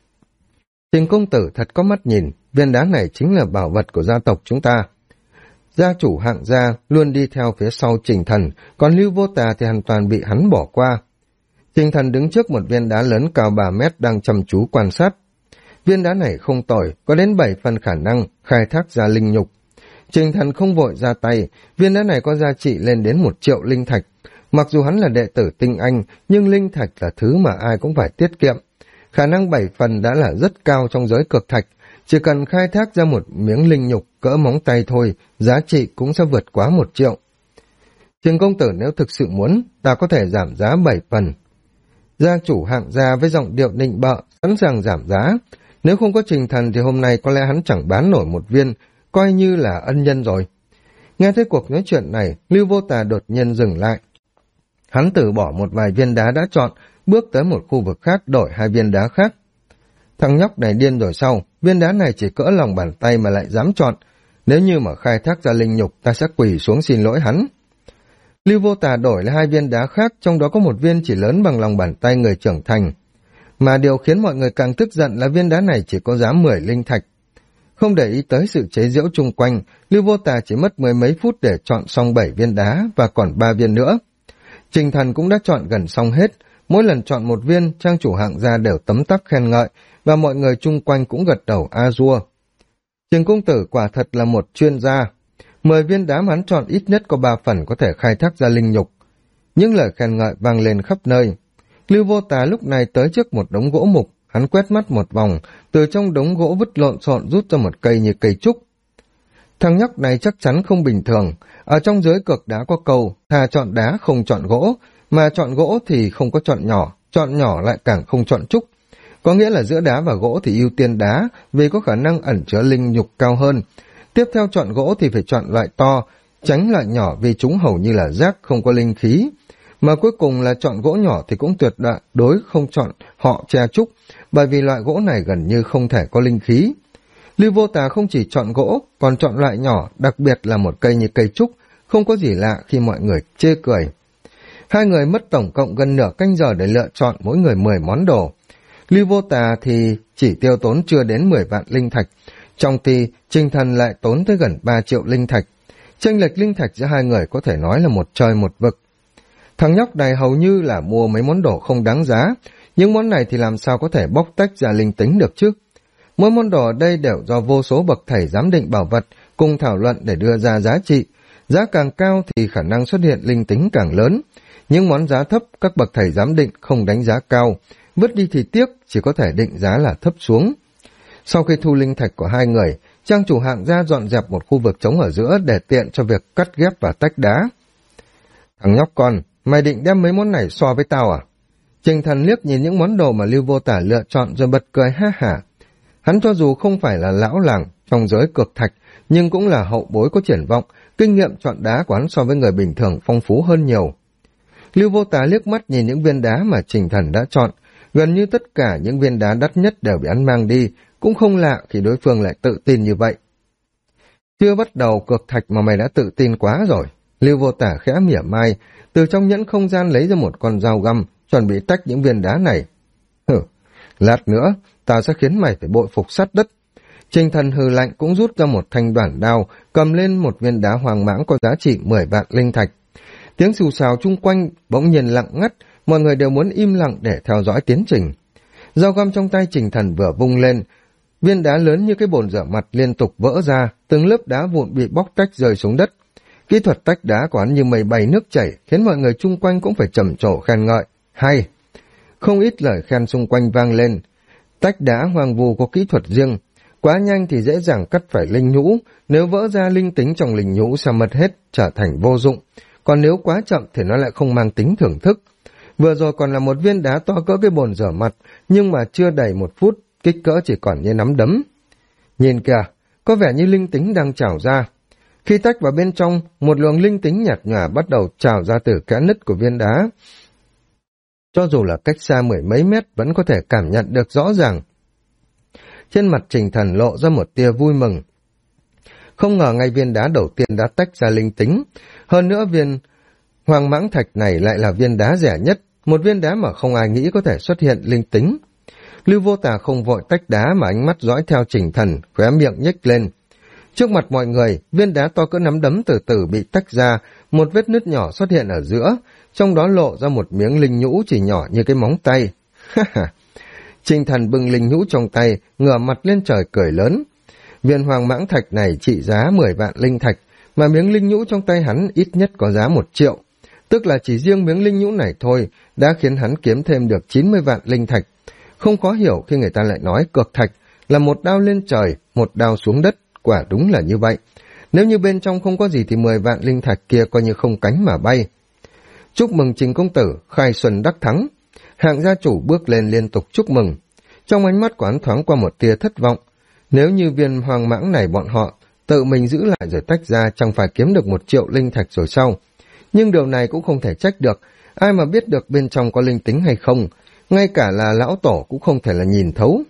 Trình công tử thật có mắt nhìn, viên đá này chính là bảo vật của gia tộc chúng ta. Gia chủ Hạng gia luôn đi theo phía sau Trình Thần, còn Lưu Vô Tà thì hoàn toàn bị hắn bỏ qua. Trình Thần đứng trước một viên đá lớn cao 3 mét đang chăm chú quan sát. Viên đá này không tồi, có đến 7 phần khả năng khai thác ra linh nhục. Trình Thần không vội ra tay, viên đá này có giá trị lên đến 1 triệu linh thạch. Mặc dù hắn là đệ tử tinh anh, nhưng linh thạch là thứ mà ai cũng phải tiết kiệm. Khả năng 7 phần đã là rất cao trong giới cược thạch, chỉ cần khai thác ra một miếng linh nhục cỡ móng tay thôi, giá trị cũng sẽ vượt quá 1 triệu. Trình công tử nếu thực sự muốn, ta có thể giảm giá 7 phần. Gia chủ Hạng gia với giọng điệu nịnh bợ, sẵn sàng giảm giá. Nếu không có Trình Thần thì hôm nay có lẽ hắn chẳng bán nổi một viên, coi như là ân nhân rồi. Nghe thấy cuộc nói chuyện này, Lưu Vô Tà đột nhiên dừng lại. Hắn từ bỏ một vài viên đá đã chọn, bước tới một khu vực khác đổi 2 viên đá khác. Thằng nhóc này điên rồi sao? Viên đá này chỉ cỡ lòng bàn tay mà lại dám chọn. Nếu như mà khai thác ra linh nhục, ta sẽ quỳ xuống xin lỗi hắn. Lưu Vô Tà đổi lại 2 viên đá khác, trong đó có một viên chỉ lớn bằng lòng bàn tay người trưởng thành. Mà điều khiến mọi người càng tức giận là viên đá này chỉ có giá 10 linh thạch. Không để ý tới sự chế giễu chung quanh, Lưu Vô Tà chỉ mất 10 mấy phút để chọn xong 7 viên đá và còn 3 viên nữa. Trình Thần cũng đã chọn gần xong hết, mỗi lần chọn một viên, trang chủ Hạng gia đều tấm tắc khen ngợi, và mọi người chung quanh cũng gật đầu a dua. Trình công tử quả thật là một chuyên gia. 10 viên đá mà hắn chọn ít nhất có 3 phần có thể khai thác ra linh nhục. Những lời khen ngợi vang lên khắp nơi. Lưu Vô Tà lúc này tới trước một đống gỗ mục, hắn quét mắt một vòng, từ trong đống gỗ vứt lộn xộn rút ra một cây như cây trúc. Thằng nhóc này chắc chắn không bình thường, ở trong giới cược đá có câu, thà chọn đá không chọn gỗ, mà chọn gỗ thì không có chọn nhỏ lại càng không chọn trúc. Có nghĩa là giữa đá và gỗ thì ưu tiên đá, vì có khả năng ẩn chứa linh nhục cao hơn. Tiếp theo chọn gỗ thì phải chọn loại to, tránh loại nhỏ vì chúng hầu như là rác không có linh khí. Mà cuối cùng là chọn gỗ nhỏ thì cũng tuyệt đối không chọn họ tre trúc, bởi vì loại gỗ này gần như không thể có linh khí. Lưu Vô Tà không chỉ chọn gỗ, còn chọn loại nhỏ, đặc biệt là một cây như cây trúc, không có gì lạ khi mọi người chê cười. 2 người mất tổng cộng gần nửa canh giờ để lựa chọn mỗi người 10 món đồ. Lưu Vô Tà thì chỉ tiêu tốn chưa đến 10 vạn linh thạch, trong khi Trình Thần lại tốn tới gần 3 triệu linh thạch. Chênh lệch linh thạch giữa 2 người có thể nói là một trời một vực. Thằng nhóc này hầu như là mua mấy món đồ không đáng giá, những món này thì làm sao có thể bóc tách ra linh tính được chứ? Mỗi món đồ ở đây đều do vô số bậc thầy giám định bảo vật cùng thảo luận để đưa ra giá trị. Giá càng cao thì khả năng xuất hiện linh tính càng lớn. Những món giá thấp các bậc thầy giám định không đánh giá cao, vứt đi thì tiếc, chỉ có thể định giá là thấp xuống. Sau khi thu linh thạch của 2 người, trang chủ Hạng gia dọn dẹp một khu vực trống ở giữa để tiện cho việc cắt ghép và tách đá. Thằng nhóc con, mày định đem mấy món này so với tao à? Trình Thần liếc nhìn những món đồ mà Lưu Vô Tà lựa chọn rồi bật cười ha hả. Hắn cho dù không phải là lão làng trong giới cược thạch, nhưng cũng là hậu bối có triển vọng, kinh nghiệm chọn đá của hắn so với người bình thường phong phú hơn nhiều. Lưu Vô Tà liếc mắt nhìn những viên đá mà Trình Thần đã chọn, gần như tất cả những viên đá đắt nhất đều bị hắn mang đi, cũng không lạ khi đối phương lại tự tin như vậy. Chưa bắt đầu cược thạch mà mày đã tự tin quá rồi. Lưu Vô Tà khẽ mỉa mai, từ trong nhẫn không gian lấy ra một con dao găm, chuẩn bị tách những viên đá này. Lát nữa, tao sẽ khiến mày phải bội phục sắt đất. Trình Thần hừ lạnh cũng rút ra một thanh đoạn đao, cầm lên một viên đá hoàng mãng có giá trị 10 vạn linh thạch. Tiếng xù xào chung quanh bỗng nhiên lặng ngắt, mọi người đều muốn im lặng để theo dõi tiến trình. Dao găm trong tay Trình Thần vừa vung lên, viên đá lớn như cái bồn rửa mặt liên tục vỡ ra, từng lớp đá vụn bị bóc tách rơi xuống đất. Kỹ thuật tách đá của hắn như mây bay nước chảy, khiến mọi người chung quanh cũng phải trầm trồ khen ngợi. Hay! Không ít lời khen xung quanh vang lên. Tách đá hoàng vù có kỹ thuật riêng, quá nhanh thì dễ dàng cắt phải linh nhũ, nếu vỡ ra linh tính trong linh nhũ sẽ mất hết, trở thành vô dụng, còn nếu quá chậm thì nó lại không mang tính thưởng thức. Vừa rồi còn là một viên đá to cỡ cái bồn rửa mặt, nhưng mà chưa đầy 1 phút, kích cỡ chỉ còn như nắm đấm. Nhìn kìa, có vẻ như linh tính đang trào ra. Khi tách vào bên trong, một luồng linh tính nhạt nhòa bắt đầu trào ra từ kẽ nứt của viên đá. Cho dù là cách xa 10 mấy mét vẫn có thể cảm nhận được rõ ràng. Trên mặt Trình Thần lộ ra một tia vui mừng. Không ngờ ngay viên đá đầu tiên đã tách ra linh tính. Hơn nữa viên hoàng mãng thạch này lại là viên đá rẻ nhất, một viên đá mà không ai nghĩ có thể xuất hiện linh tính. Lưu Vô Tà không vội tách đá mà ánh mắt dõi theo Trình Thần, khóe miệng nhếch lên. Trước mặt mọi người, viên đá to cỡ nắm đấm từ từ bị tách ra, một vết nứt nhỏ xuất hiện ở giữa, trong đó lộ ra một miếng linh nhũ chỉ nhỏ như cái móng tay. Trình Thần bưng linh nhũ trong tay, ngửa mặt lên trời cười lớn. Viên hoàng mãng thạch này trị giá 10 vạn linh thạch, mà miếng linh nhũ trong tay hắn ít nhất có giá 1 triệu. Tức là chỉ riêng miếng linh nhũ này thôi, đã khiến hắn kiếm thêm được 90 vạn linh thạch. Không khó hiểu khi người ta lại nói cược thạch là một đao lên trời, một đao xuống đất, quả đúng là như vậy. Nếu như bên trong không có gì thì 10 vạn linh thạch kia coi như không cánh mà bay. Chúc mừng Trình công tử, khai xuân đắc thắng. Hạng gia chủ bước lên liên tục chúc mừng. Trong ánh mắt của hắn thoáng qua một tia thất vọng. Nếu như viên hoang mãng này bọn họ tự mình giữ lại rồi tách ra, chẳng phải kiếm được 1 triệu linh thạch rồi sao? Nhưng điều này cũng không thể trách được, ai mà biết được bên trong có linh tính hay không, ngay cả là lão tổ cũng không thể là nhìn thấu.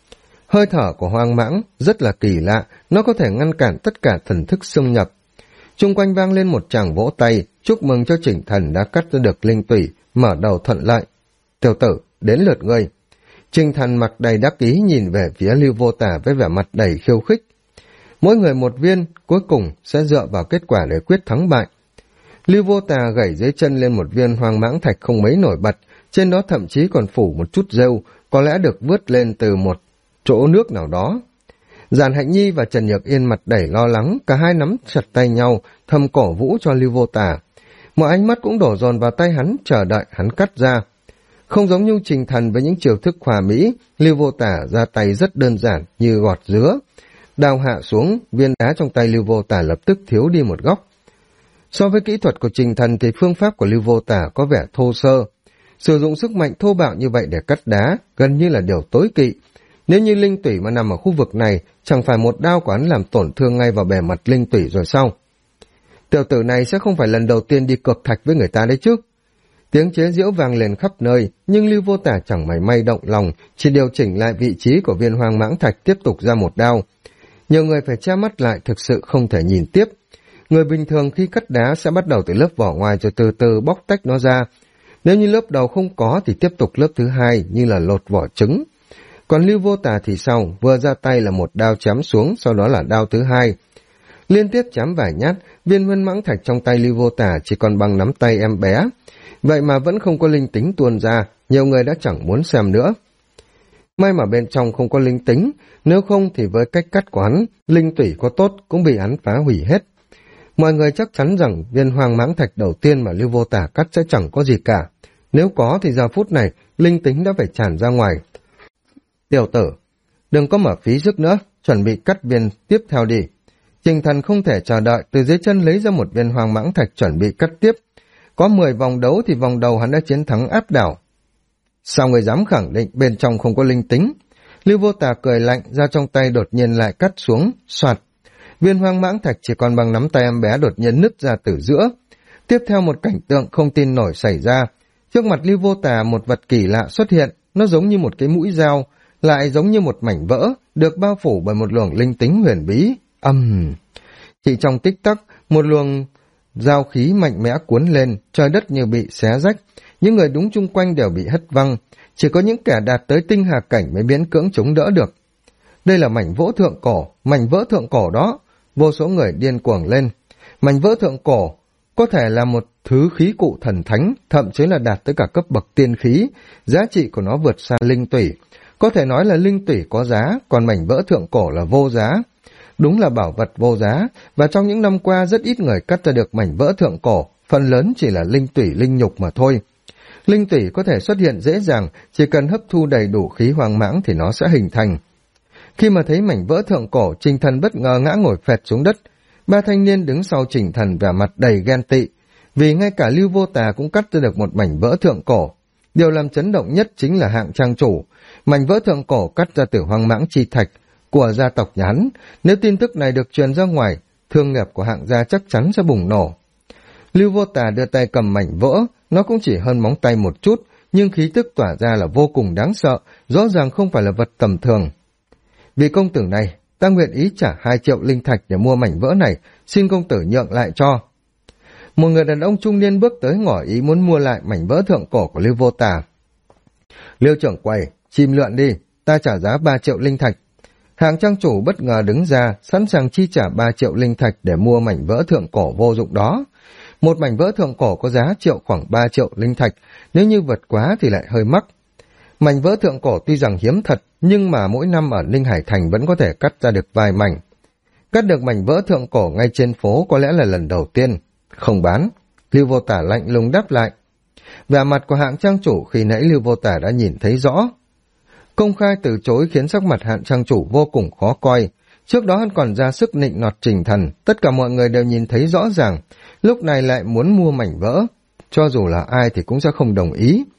Hơi thở của hoang mãng rất là kỳ lạ, nó có thể ngăn cản tất cả thần thức xâm nhập. Chung quanh vang lên một tràng vỗ tay, chúc mừng cho Chỉnh Thần đã cắt ra được linh tủy, mở đầu thuận lợi. Tiểu tử, đến lượt ngươi. Chỉnh Thần mặt đầy đắc ý nhìn về phía Lưu Vô Tà với vẻ mặt đầy khiêu khích. Mỗi người một viên, cuối cùng sẽ dựa vào kết quả để quyết thắng bại. Lưu Vô Tà gẩy dưới chân lên một viên hoang mãng thạch không mấy nổi bật, trên đó thậm chí còn phủ một chút rêu, có lẽ được vớt lên từ một chỗ nước nào đó. Giản Hạnh Nhi và Trần Nhược Yên mặt đầy lo lắng, cả hai nắm chặt tay nhau, thầm cổ vũ cho Lưu Vô Tà. Mọi ánh mắt cũng đổ dồn vào tay hắn, chờ đợi hắn cắt ra. Không giống như Trình Thần với những chiêu thức hòa mỹ, Lưu Vô Tà ra tay rất đơn giản như gọt dứa. Đao hạ xuống, viên đá trong tay Lưu Vô Tà lập tức thiếu đi một góc. So với kỹ thuật của Trình Thần thì phương pháp của Lưu Vô Tà có vẻ thô sơ. Sử dụng sức mạnh thô bạo như vậy để cắt đá gần như là điều tối kỵ. Nếu như linh tủy mà nằm ở khu vực này, chẳng phải một đao của hắn làm tổn thương ngay vào bề mặt linh tủy rồi sao? Tiểu tử này sẽ không phải lần đầu tiên đi cược thạch với người ta đấy chứ. Tiếng chế giễu vang lên khắp nơi, nhưng Lưu Vô Tà chẳng mảy may động lòng, chỉ điều chỉnh lại vị trí của viên hoang mãng thạch tiếp tục ra một đao. Nhiều người phải che mắt lại, thực sự không thể nhìn tiếp. Người bình thường khi cắt đá sẽ bắt đầu từ lớp vỏ ngoài rồi từ từ bóc tách nó ra. Nếu như lớp đầu không có thì tiếp tục lớp thứ hai như là lột vỏ trứng. Còn Lưu Vô Tà thì sao? Vừa ra tay là một đao chém xuống, sau đó là đao thứ hai. Liên tiếp chém vài nhát, viên hoang mãng thạch trong tay Lưu Vô Tà chỉ còn bằng nắm tay em bé. Vậy mà vẫn không có linh tính tuôn ra, nhiều người đã chẳng muốn xem nữa. May mà bên trong không có linh tính, nếu không thì với cách cắt của hắn, linh tủy có tốt cũng bị hắn phá hủy hết. Mọi người chắc chắn rằng viên hoang mãng thạch đầu tiên mà Lưu Vô Tà cắt sẽ chẳng có gì cả. Nếu có thì giờ phút này, linh tính đã phải tràn ra ngoài. Tiểu tử, đừng có mở phí sức nữa, chuẩn bị cắt viên tiếp theo đi. Trình Thần không thể chờ đợi, từ dưới chân lấy ra một viên hoang mãng thạch chuẩn bị cắt tiếp. Có 10 vòng đấu thì vòng đầu hắn đã chiến thắng áp đảo. Sao người dám khẳng định bên trong không có linh tính? Lưu Vô Tà cười lạnh, ra trong tay đột nhiên lại cắt xuống, soạt. Viên hoang mãng thạch chỉ còn bằng nắm tay em bé đột nhiên nứt ra từ giữa. Tiếp theo một cảnh tượng không tin nổi xảy ra. Trước mặt Lưu Vô Tà một vật kỳ lạ xuất hiện, nó giống như một cái mũi dao, lại giống như một mảnh vỡ, được bao phủ bởi một luồng linh tính huyền bí. Chỉ trong tích tắc, một luồng giao khí mạnh mẽ cuốn lên, trời đất như bị xé rách. Những người đúng chung quanh đều bị hất văng, chỉ có những kẻ đạt tới tinh hà cảnh mới miễn cưỡng chống đỡ được. Đây là mảnh vỡ thượng cổ đó. Vô số người điên cuồng lên. Mảnh vỡ thượng cổ có thể là một thứ khí cụ thần thánh, thậm chí là đạt tới cả cấp bậc tiên khí, giá trị của nó vượt xa linh tủy. Có thể nói là linh tủy có giá, còn mảnh vỡ thượng cổ là vô giá. Đúng là bảo vật vô giá, và trong những năm qua rất ít người cắt ra được mảnh vỡ thượng cổ, phần lớn chỉ là linh tủy linh nhục mà thôi. Linh tủy có thể xuất hiện dễ dàng, chỉ cần hấp thu đầy đủ khí hoang mãng thì nó sẽ hình thành. Khi mà thấy mảnh vỡ thượng cổ, Trình Thần bất ngờ ngã ngồi phẹt xuống đất. Ba thanh niên đứng sau Trình Thần vẻ mặt đầy ghen tị, vì ngay cả Lưu Vô Tà cũng cắt ra được một mảnh vỡ thượng cổ. Điều làm chấn động nhất chính là Hạng trang chủ, mảnh vỡ thượng cổ cắt ra từ hoang mãng chi thạch của gia tộc nhà hắn. Nếu tin tức này được truyền ra ngoài, thương nghiệp của Hạng gia chắc chắn sẽ bùng nổ. Lưu Vô Tà đưa tay cầm mảnh vỡ, nó cũng chỉ hơn móng tay một chút, nhưng khí tức tỏa ra là vô cùng đáng sợ, rõ ràng không phải là vật tầm thường. Vì công tử này, ta nguyện ý trả 2 triệu linh thạch để mua mảnh vỡ này, xin công tử nhượng lại cho. Một người đàn ông trung niên bước tới ngỏ ý muốn mua lại mảnh vỡ thượng cổ của Lưu Vô Tà. Lưu trưởng quầy, chim lượn đi, ta trả giá 3 triệu linh thạch. Hạng trang chủ bất ngờ đứng ra, sẵn sàng chi trả 3 triệu linh thạch để mua mảnh vỡ thượng cổ vô dụng đó. Một mảnh vỡ thượng cổ có giá khoảng 3 triệu linh thạch, nếu như vượt quá thì lại hơi mắc. Mảnh vỡ thượng cổ tuy rằng hiếm thật, nhưng mà mỗi năm ở Ninh Hải Thành vẫn có thể cắt ra được vài mảnh. Cắt được mảnh vỡ thượng cổ ngay trên phố có lẽ là lần đầu tiên. Không bán. Lưu Vô Tà lạnh lùng đáp lại. Vẻ mặt của Hạng trang chủ khi nãy Lưu Vô Tà đã nhìn thấy rõ. Công khai từ chối khiến sắc mặt Hạng trang chủ vô cùng khó coi. Trước đó hắn còn ra sức nịnh nọt Trình Thần, tất cả mọi người đều nhìn thấy rõ ràng. Lúc này lại muốn mua mảnh vỡ, cho dù là ai thì cũng sẽ không đồng ý.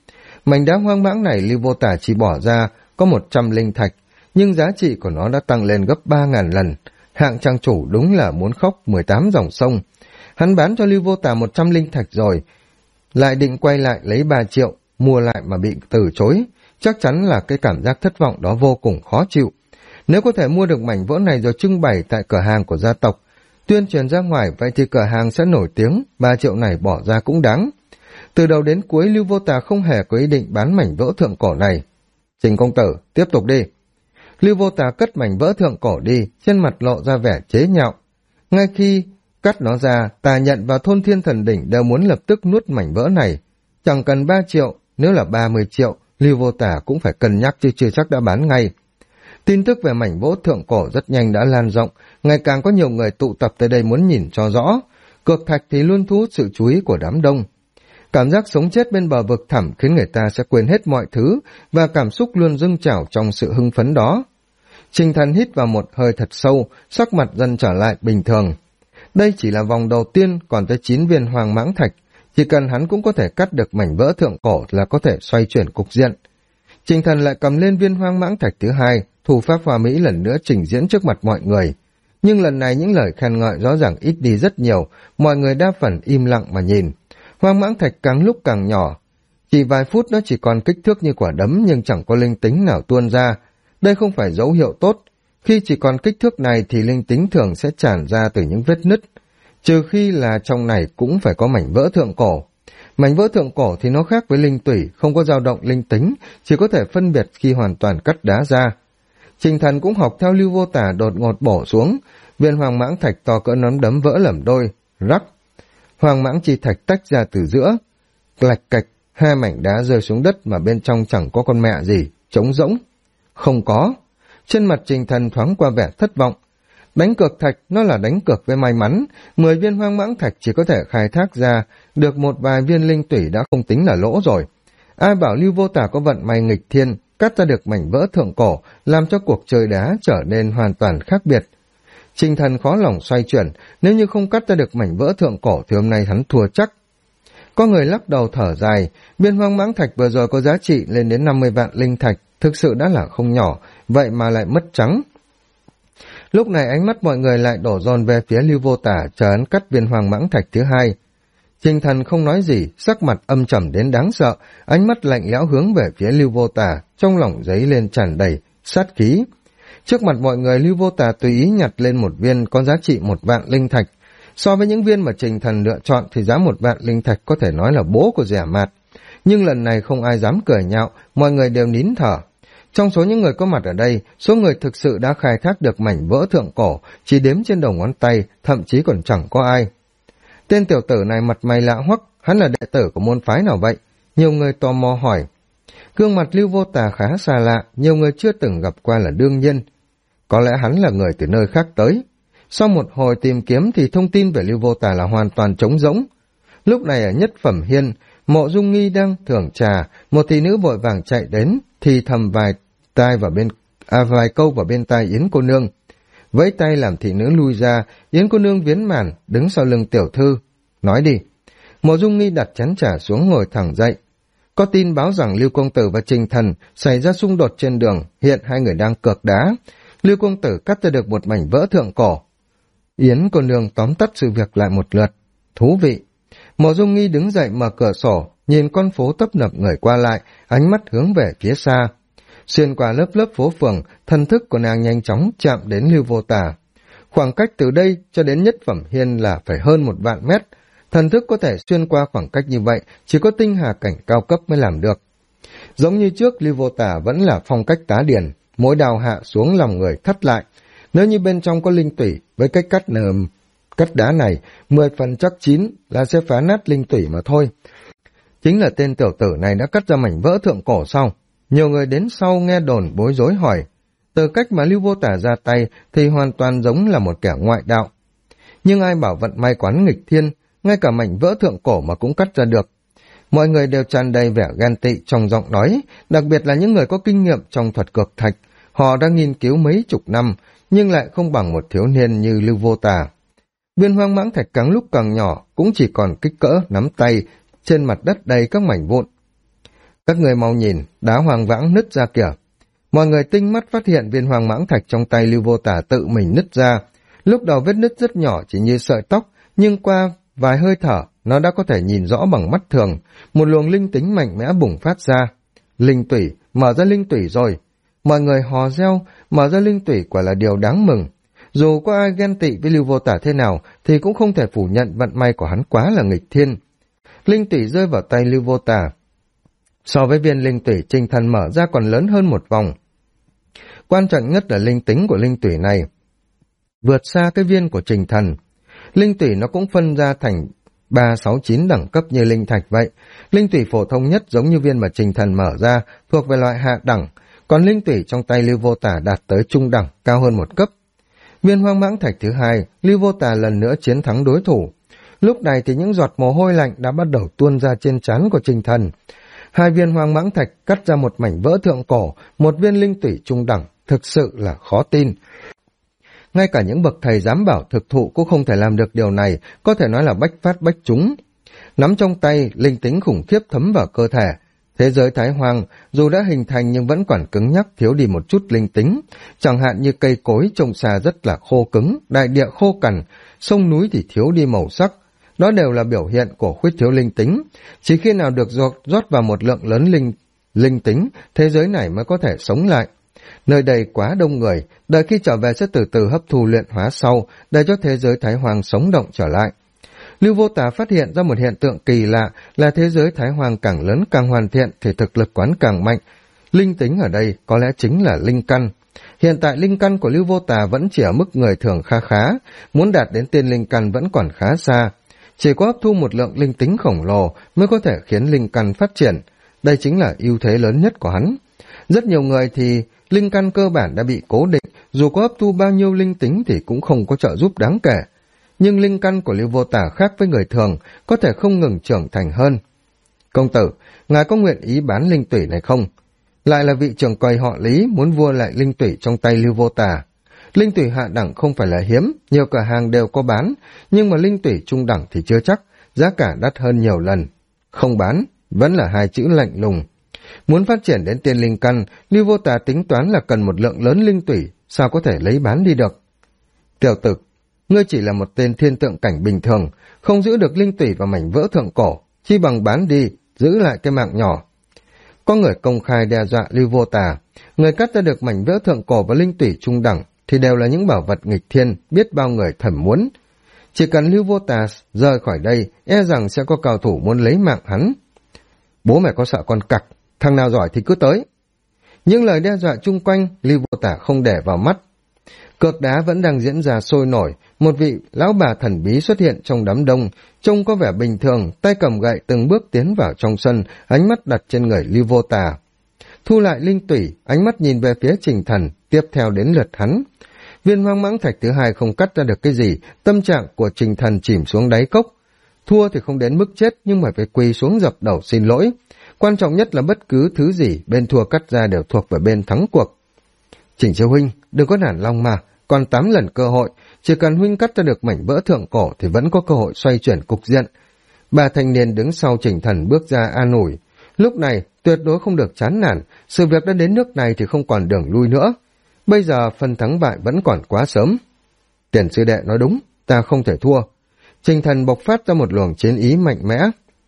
Mảnh đá hoang mãng này Lưu Vô Tả chỉ bỏ ra có 100 linh thạch, nhưng giá trị của nó đã tăng lên gấp 3.000 lần. Hạng trang chủ đúng là muốn khóc 18 dòng sông. Hắn bán cho Lưu Vô Tả 100 linh thạch rồi, lại định quay lại lấy 3 triệu, mua lại mà bị từ chối. Chắc chắn là cái cảm giác thất vọng đó vô cùng khó chịu. Nếu có thể mua được mảnh vỡ này rồi trưng bày tại cửa hàng của gia tộc, tuyên truyền ra ngoài, vậy thì cửa hàng sẽ nổi tiếng, 3 triệu này bỏ ra cũng đáng. Từ đầu đến cuối Lưu Vô Tà không hề có ý định bán mảnh vỡ thượng cổ này. Trình công tử, tiếp tục đi. Lưu Vô Tà cất mảnh vỡ thượng cổ đi, trên mặt lộ ra vẻ chế nhạo. Ngay khi cắt nó ra, Tà Nhận và Thôn Thiên Thần Đỉnh đều muốn lập tức nuốt mảnh vỡ này. Chẳng cần 3 triệu, nếu là 30 triệu, Lưu Vô Tà cũng phải cân nhắc chứ chưa chắc đã bán ngay. Tin tức về mảnh vỡ thượng cổ rất nhanh đã lan rộng, ngày càng có nhiều người tụ tập tới đây muốn nhìn cho rõ. Cược thạch thì luôn thu hút sự chú ý của đám đông. Cảm giác sống chết bên bờ vực thẳm khiến người ta sẽ quên hết mọi thứ, và cảm xúc luôn dâng trào trong sự hưng phấn đó. Trình Thần hít vào một hơi thật sâu, sắc mặt dần trở lại bình thường. Đây chỉ là vòng đầu tiên, còn tới 9 viên hoàng mãng thạch. Chỉ cần hắn cũng có thể cắt được mảnh vỡ thượng cổ là có thể xoay chuyển cục diện. Trình Thần lại cầm lên viên hoang mãng thạch thứ hai, thủ pháp hoa mỹ lần nữa trình diễn trước mặt mọi người. Nhưng lần này những lời khen ngợi rõ ràng ít đi rất nhiều, mọi người đa phần im lặng mà nhìn. Hoang mãng thạch càng lúc càng nhỏ. Chỉ vài phút nó chỉ còn kích thước như quả đấm nhưng chẳng có linh tính nào tuôn ra. Đây không phải dấu hiệu tốt. Khi chỉ còn kích thước này thì linh tính thường sẽ tràn ra từ những vết nứt. Trừ khi là trong này cũng phải có mảnh vỡ thượng cổ. Mảnh vỡ thượng cổ thì nó khác với linh tủy, không có dao động linh tính, chỉ có thể phân biệt khi hoàn toàn cắt đá ra. Trình Thần cũng học theo Lưu Vô Tả đột ngột bổ xuống, viên hoàng mãng thạch to cỡ nắm đấm vỡ lởm đôi, rắc. Hoàng mãng chi thạch tách ra từ giữa, lạch cạch, hai mảnh đá rơi xuống đất mà bên trong chẳng có con mẹ gì, trống rỗng. Không có. Trên mặt Trình Thần thoáng qua vẻ thất vọng. Đánh cược thạch nó là đánh cược với may mắn, 10 viên hoang mãng thạch chỉ có thể khai thác ra được một vài viên linh tủy đã không tính là lỗ rồi. Ai bảo Lưu Vô Tả có vận may nghịch thiên, cắt ra được mảnh vỡ thượng cổ, làm cho cuộc chơi đá trở nên hoàn toàn khác biệt. Trình Thần khó lòng xoay chuyển, nếu như không cắt ra được mảnh vỡ thượng cổ thì hôm nay hắn thua chắc. Có người lắc đầu thở dài, viên hoang mãng thạch vừa rồi có giá trị lên đến 50 vạn linh thạch, thực sự đã là không nhỏ, vậy mà lại mất trắng. Lúc này ánh mắt mọi người lại đổ dồn về phía Lưu Vô Tả chờ hắn cắt viên hoàng mãng thạch thứ hai. Trình Thần không nói gì, sắc mặt âm trầm đến đáng sợ, ánh mắt lạnh lẽo hướng về phía Lưu Vô Tả, trong lòng dấy lên tràn đầy sát khí. Trước mặt mọi người Lưu Vô Tả tùy ý nhặt lên một viên có giá trị 1 vạn linh thạch. So với những viên mà Trình Thần lựa chọn thì giá 1 vạn linh thạch có thể nói là bố của rẻ mạt. Nhưng lần này không ai dám cười nhạo, mọi người đều nín thở. Trong số những người có mặt ở đây, số người thực sự đã khai thác được mảnh vỡ thượng cổ, chỉ đếm trên đầu ngón tay, thậm chí còn chẳng có ai. Tên tiểu tử này mặt mày lạ hoắc, hắn là đệ tử của môn phái nào vậy? Nhiều người tò mò hỏi. Gương mặt Lưu Vô Tà khá xa lạ, nhiều người chưa từng gặp qua là đương nhiên. Có lẽ hắn là người từ nơi khác tới. Sau một hồi tìm kiếm thì thông tin về Lưu Vô Tà là hoàn toàn trống rỗng. Lúc này ở Nhất Phẩm Hiên, Mộ Dung Nghi đang thưởng trà, một thị nữ vội vàng chạy đến, thì thầm vài câu vào bên tai Yến cô nương. Vẫy tay làm thị nữ lui ra, Yến cô nương viến màn, đứng sau lưng tiểu thư. Nói đi. Mộ Dung Nghi đặt chén trà xuống ngồi thẳng dậy. Có tin báo rằng Lưu Công Tử và Trình Thần xảy ra xung đột trên đường, hiện hai người đang cược đá. Lưu Công Tử cắt ra được một mảnh vỡ thượng cổ. Yến cô nương tóm tắt sự việc lại một lượt. Thú vị. Mộ Dung Nghi đứng dậy mở cửa sổ, nhìn con phố tấp nập người qua lại, ánh mắt hướng về phía xa. Xuyên qua lớp lớp phố phường, thần thức của nàng nhanh chóng chạm đến Lưu Vô Tả. Khoảng cách từ đây cho đến Nhất Phẩm Hiên là phải hơn 1 vạn mét. Thần thức có thể xuyên qua khoảng cách như vậy, chỉ có tinh hà cảnh cao cấp mới làm được. Giống như trước, Lưu Vô Tả vẫn là phong cách tá điển, mỗi đào hạ xuống lòng người thắt lại. Nếu như bên trong có linh tủy, với cách cắt đá này, 10 phần chắc chín là sẽ phá nát linh tủy mà thôi. Chính là tên tiểu tử này đã cắt ra mảnh vỡ thượng cổ sau. Nhiều người đến sau nghe đồn bối rối hỏi. Từ cách mà Lưu Vô Tả ra tay thì hoàn toàn giống là một kẻ ngoại đạo. Nhưng ai bảo vận may quán nghịch thiên, ngay cả mảnh vỡ thượng cổ mà cũng cắt ra được. Mọi người đều tràn đầy vẻ ghen tị trong giọng nói, đặc biệt là những người có kinh nghiệm trong thuật cược thạch. Họ đã nghiên cứu mấy chục năm, nhưng lại không bằng một thiếu niên như Lưu Vô Tả. Viên hoang mãng thạch càng lúc càng nhỏ, cũng chỉ còn kích cỡ nắm tay, trên mặt đất đầy các mảnh vụn. Các người mau nhìn, đá hoàng vãng nứt ra kìa. Mọi người tinh mắt phát hiện viên hoàng mãng thạch trong tay Lưu Vô Tả tự mình nứt ra. Lúc đầu vết nứt rất nhỏ chỉ như sợi tóc, nhưng qua vài hơi thở, nó đã có thể nhìn rõ bằng mắt thường. Một luồng linh tính mạnh mẽ bùng phát ra. Linh tủy, mở ra linh tủy rồi. Mọi người hò reo, mở ra linh tủy quả là điều đáng mừng. Dù có ai ghen tị với Lưu Vô Tả thế nào, thì cũng không thể phủ nhận vận may của hắn quá là nghịch thiên. Linh tủy rơi vào tay Lưu Vô Tả. So với viên linh tủy Trình Thần mở ra còn lớn hơn một vòng. Quan trọng nhất là linh tính của linh tủy này vượt xa cái viên của Trình Thần. Linh tủy nó cũng phân ra thành 3, 6, 9 đẳng cấp như linh thạch vậy. Linh tủy phổ thông nhất giống như viên mà Trình Thần mở ra thuộc về loại hạ đẳng, còn linh tủy trong tay Lưu Vô Tả đạt tới trung đẳng, cao hơn một cấp. Viên hoang mãng thạch thứ hai, Lưu Vô Tả lần nữa chiến thắng đối thủ. Lúc này thì những giọt mồ hôi lạnh đã bắt đầu tuôn ra trên trán của Trình Thần. Hai viên hoang mãng thạch cắt ra một mảnh vỡ thượng cổ, một viên linh tủy trung đẳng, thực sự là khó tin. Ngay cả những bậc thầy giám bảo thực thụ cũng không thể làm được điều này, có thể nói là bách phát bách trúng. Nắm trong tay, linh tính khủng khiếp thấm vào cơ thể. Thế giới Thái Hoang, dù đã hình thành nhưng vẫn còn cứng nhắc, thiếu đi một chút linh tính. Chẳng hạn như cây cối trông xa rất là khô cứng, đại địa khô cằn, sông núi thì thiếu đi màu sắc. Đó đều là biểu hiện của khuyết thiếu linh tính. Chỉ khi nào được rót vào một lượng lớn linh tính, thế giới này mới có thể sống lại. Nơi đây quá đông người, đợi khi trở về sẽ từ từ hấp thu luyện hóa sau, để cho thế giới Thái Hoang sống động trở lại. Lưu Vô Tả phát hiện ra một hiện tượng kỳ lạ là thế giới Thái Hoang càng lớn càng hoàn thiện thì thực lực quán càng mạnh. Linh tính ở đây có lẽ chính là linh căn. Hiện tại linh căn của Lưu Vô Tả vẫn chỉ ở mức người thường kha khá, muốn đạt đến tiên linh căn vẫn còn khá xa. Chỉ có hấp thu một lượng linh tính khổng lồ mới có thể khiến linh căn phát triển. Đây chính là ưu thế lớn nhất của hắn. Rất nhiều người thì linh căn cơ bản đã bị cố định, dù có hấp thu bao nhiêu linh tính thì cũng không có trợ giúp đáng kể. Nhưng linh căn của Lưu Vô Tả khác với người thường, có thể không ngừng trưởng thành hơn. Công tử, ngài có nguyện ý bán linh tủy này không? Lại là vị trưởng quầy họ Lý muốn vua lại linh tủy trong tay Lưu Vô Tả. Linh tủy hạ đẳng không phải là hiếm, nhiều cửa hàng đều có bán, nhưng mà linh tủy trung đẳng thì chưa chắc, giá cả đắt hơn nhiều lần. Không bán, vẫn là hai chữ lạnh lùng. Muốn phát triển đến tiên linh căn, Lưu Vô Tả tính toán là cần một lượng lớn linh tủy, sao có thể lấy bán đi được. Tiểu tử, ngươi chỉ là một tên thiên tượng cảnh bình thường, không giữ được linh tủy và mảnh vỡ thượng cổ, chi bằng bán đi, giữ lại cái mạng nhỏ. Có người công khai đe dọa Lưu Vô Tả, người cắt ra được mảnh vỡ thượng cổ và linh tủy trung đẳng thì đều là những bảo vật nghịch thiên, biết bao người thầm muốn. Chỉ cần Lưu Vô Tả rời khỏi đây, e rằng sẽ có cao thủ muốn lấy mạng hắn. Bố mẹ có sợ con cặc, thằng nào giỏi thì cứ tới. Những lời đe dọa chung quanh, Lưu Vô Tả không để vào mắt. Cược đá vẫn đang diễn ra sôi nổi, một vị lão bà thần bí xuất hiện trong đám đông, trông có vẻ bình thường, tay cầm gậy từng bước tiến vào trong sân, ánh mắt đặt trên người Lưu Vô Tả. Thu lại linh tủy, ánh mắt nhìn về phía Trình Thần, tiếp theo đến lượt hắn. Viên hoang mãng thạch thứ hai không cắt ra được cái gì, tâm trạng của Trình Thần chìm xuống đáy cốc. Thua thì không đến mức chết, nhưng mà phải quỳ xuống dập đầu xin lỗi. Quan trọng nhất là bất cứ thứ gì bên thua cắt ra đều thuộc về bên thắng cuộc. Trình sư huynh, đừng có nản lòng mà, còn 8 lần cơ hội, chỉ cần huynh cắt ra được mảnh vỡ thượng cổ thì vẫn có cơ hội xoay chuyển cục diện. Bà thanh niên đứng sau Trình Thần bước ra an ủi. Lúc này, tuyệt đối không được chán nản, sự việc đã đến nước này thì không còn đường lui nữa. Bây giờ phần thắng bại vẫn còn quá sớm. Tiền sư đệ nói đúng, ta không thể thua. Trình Thần bộc phát ra một luồng chiến ý mạnh mẽ.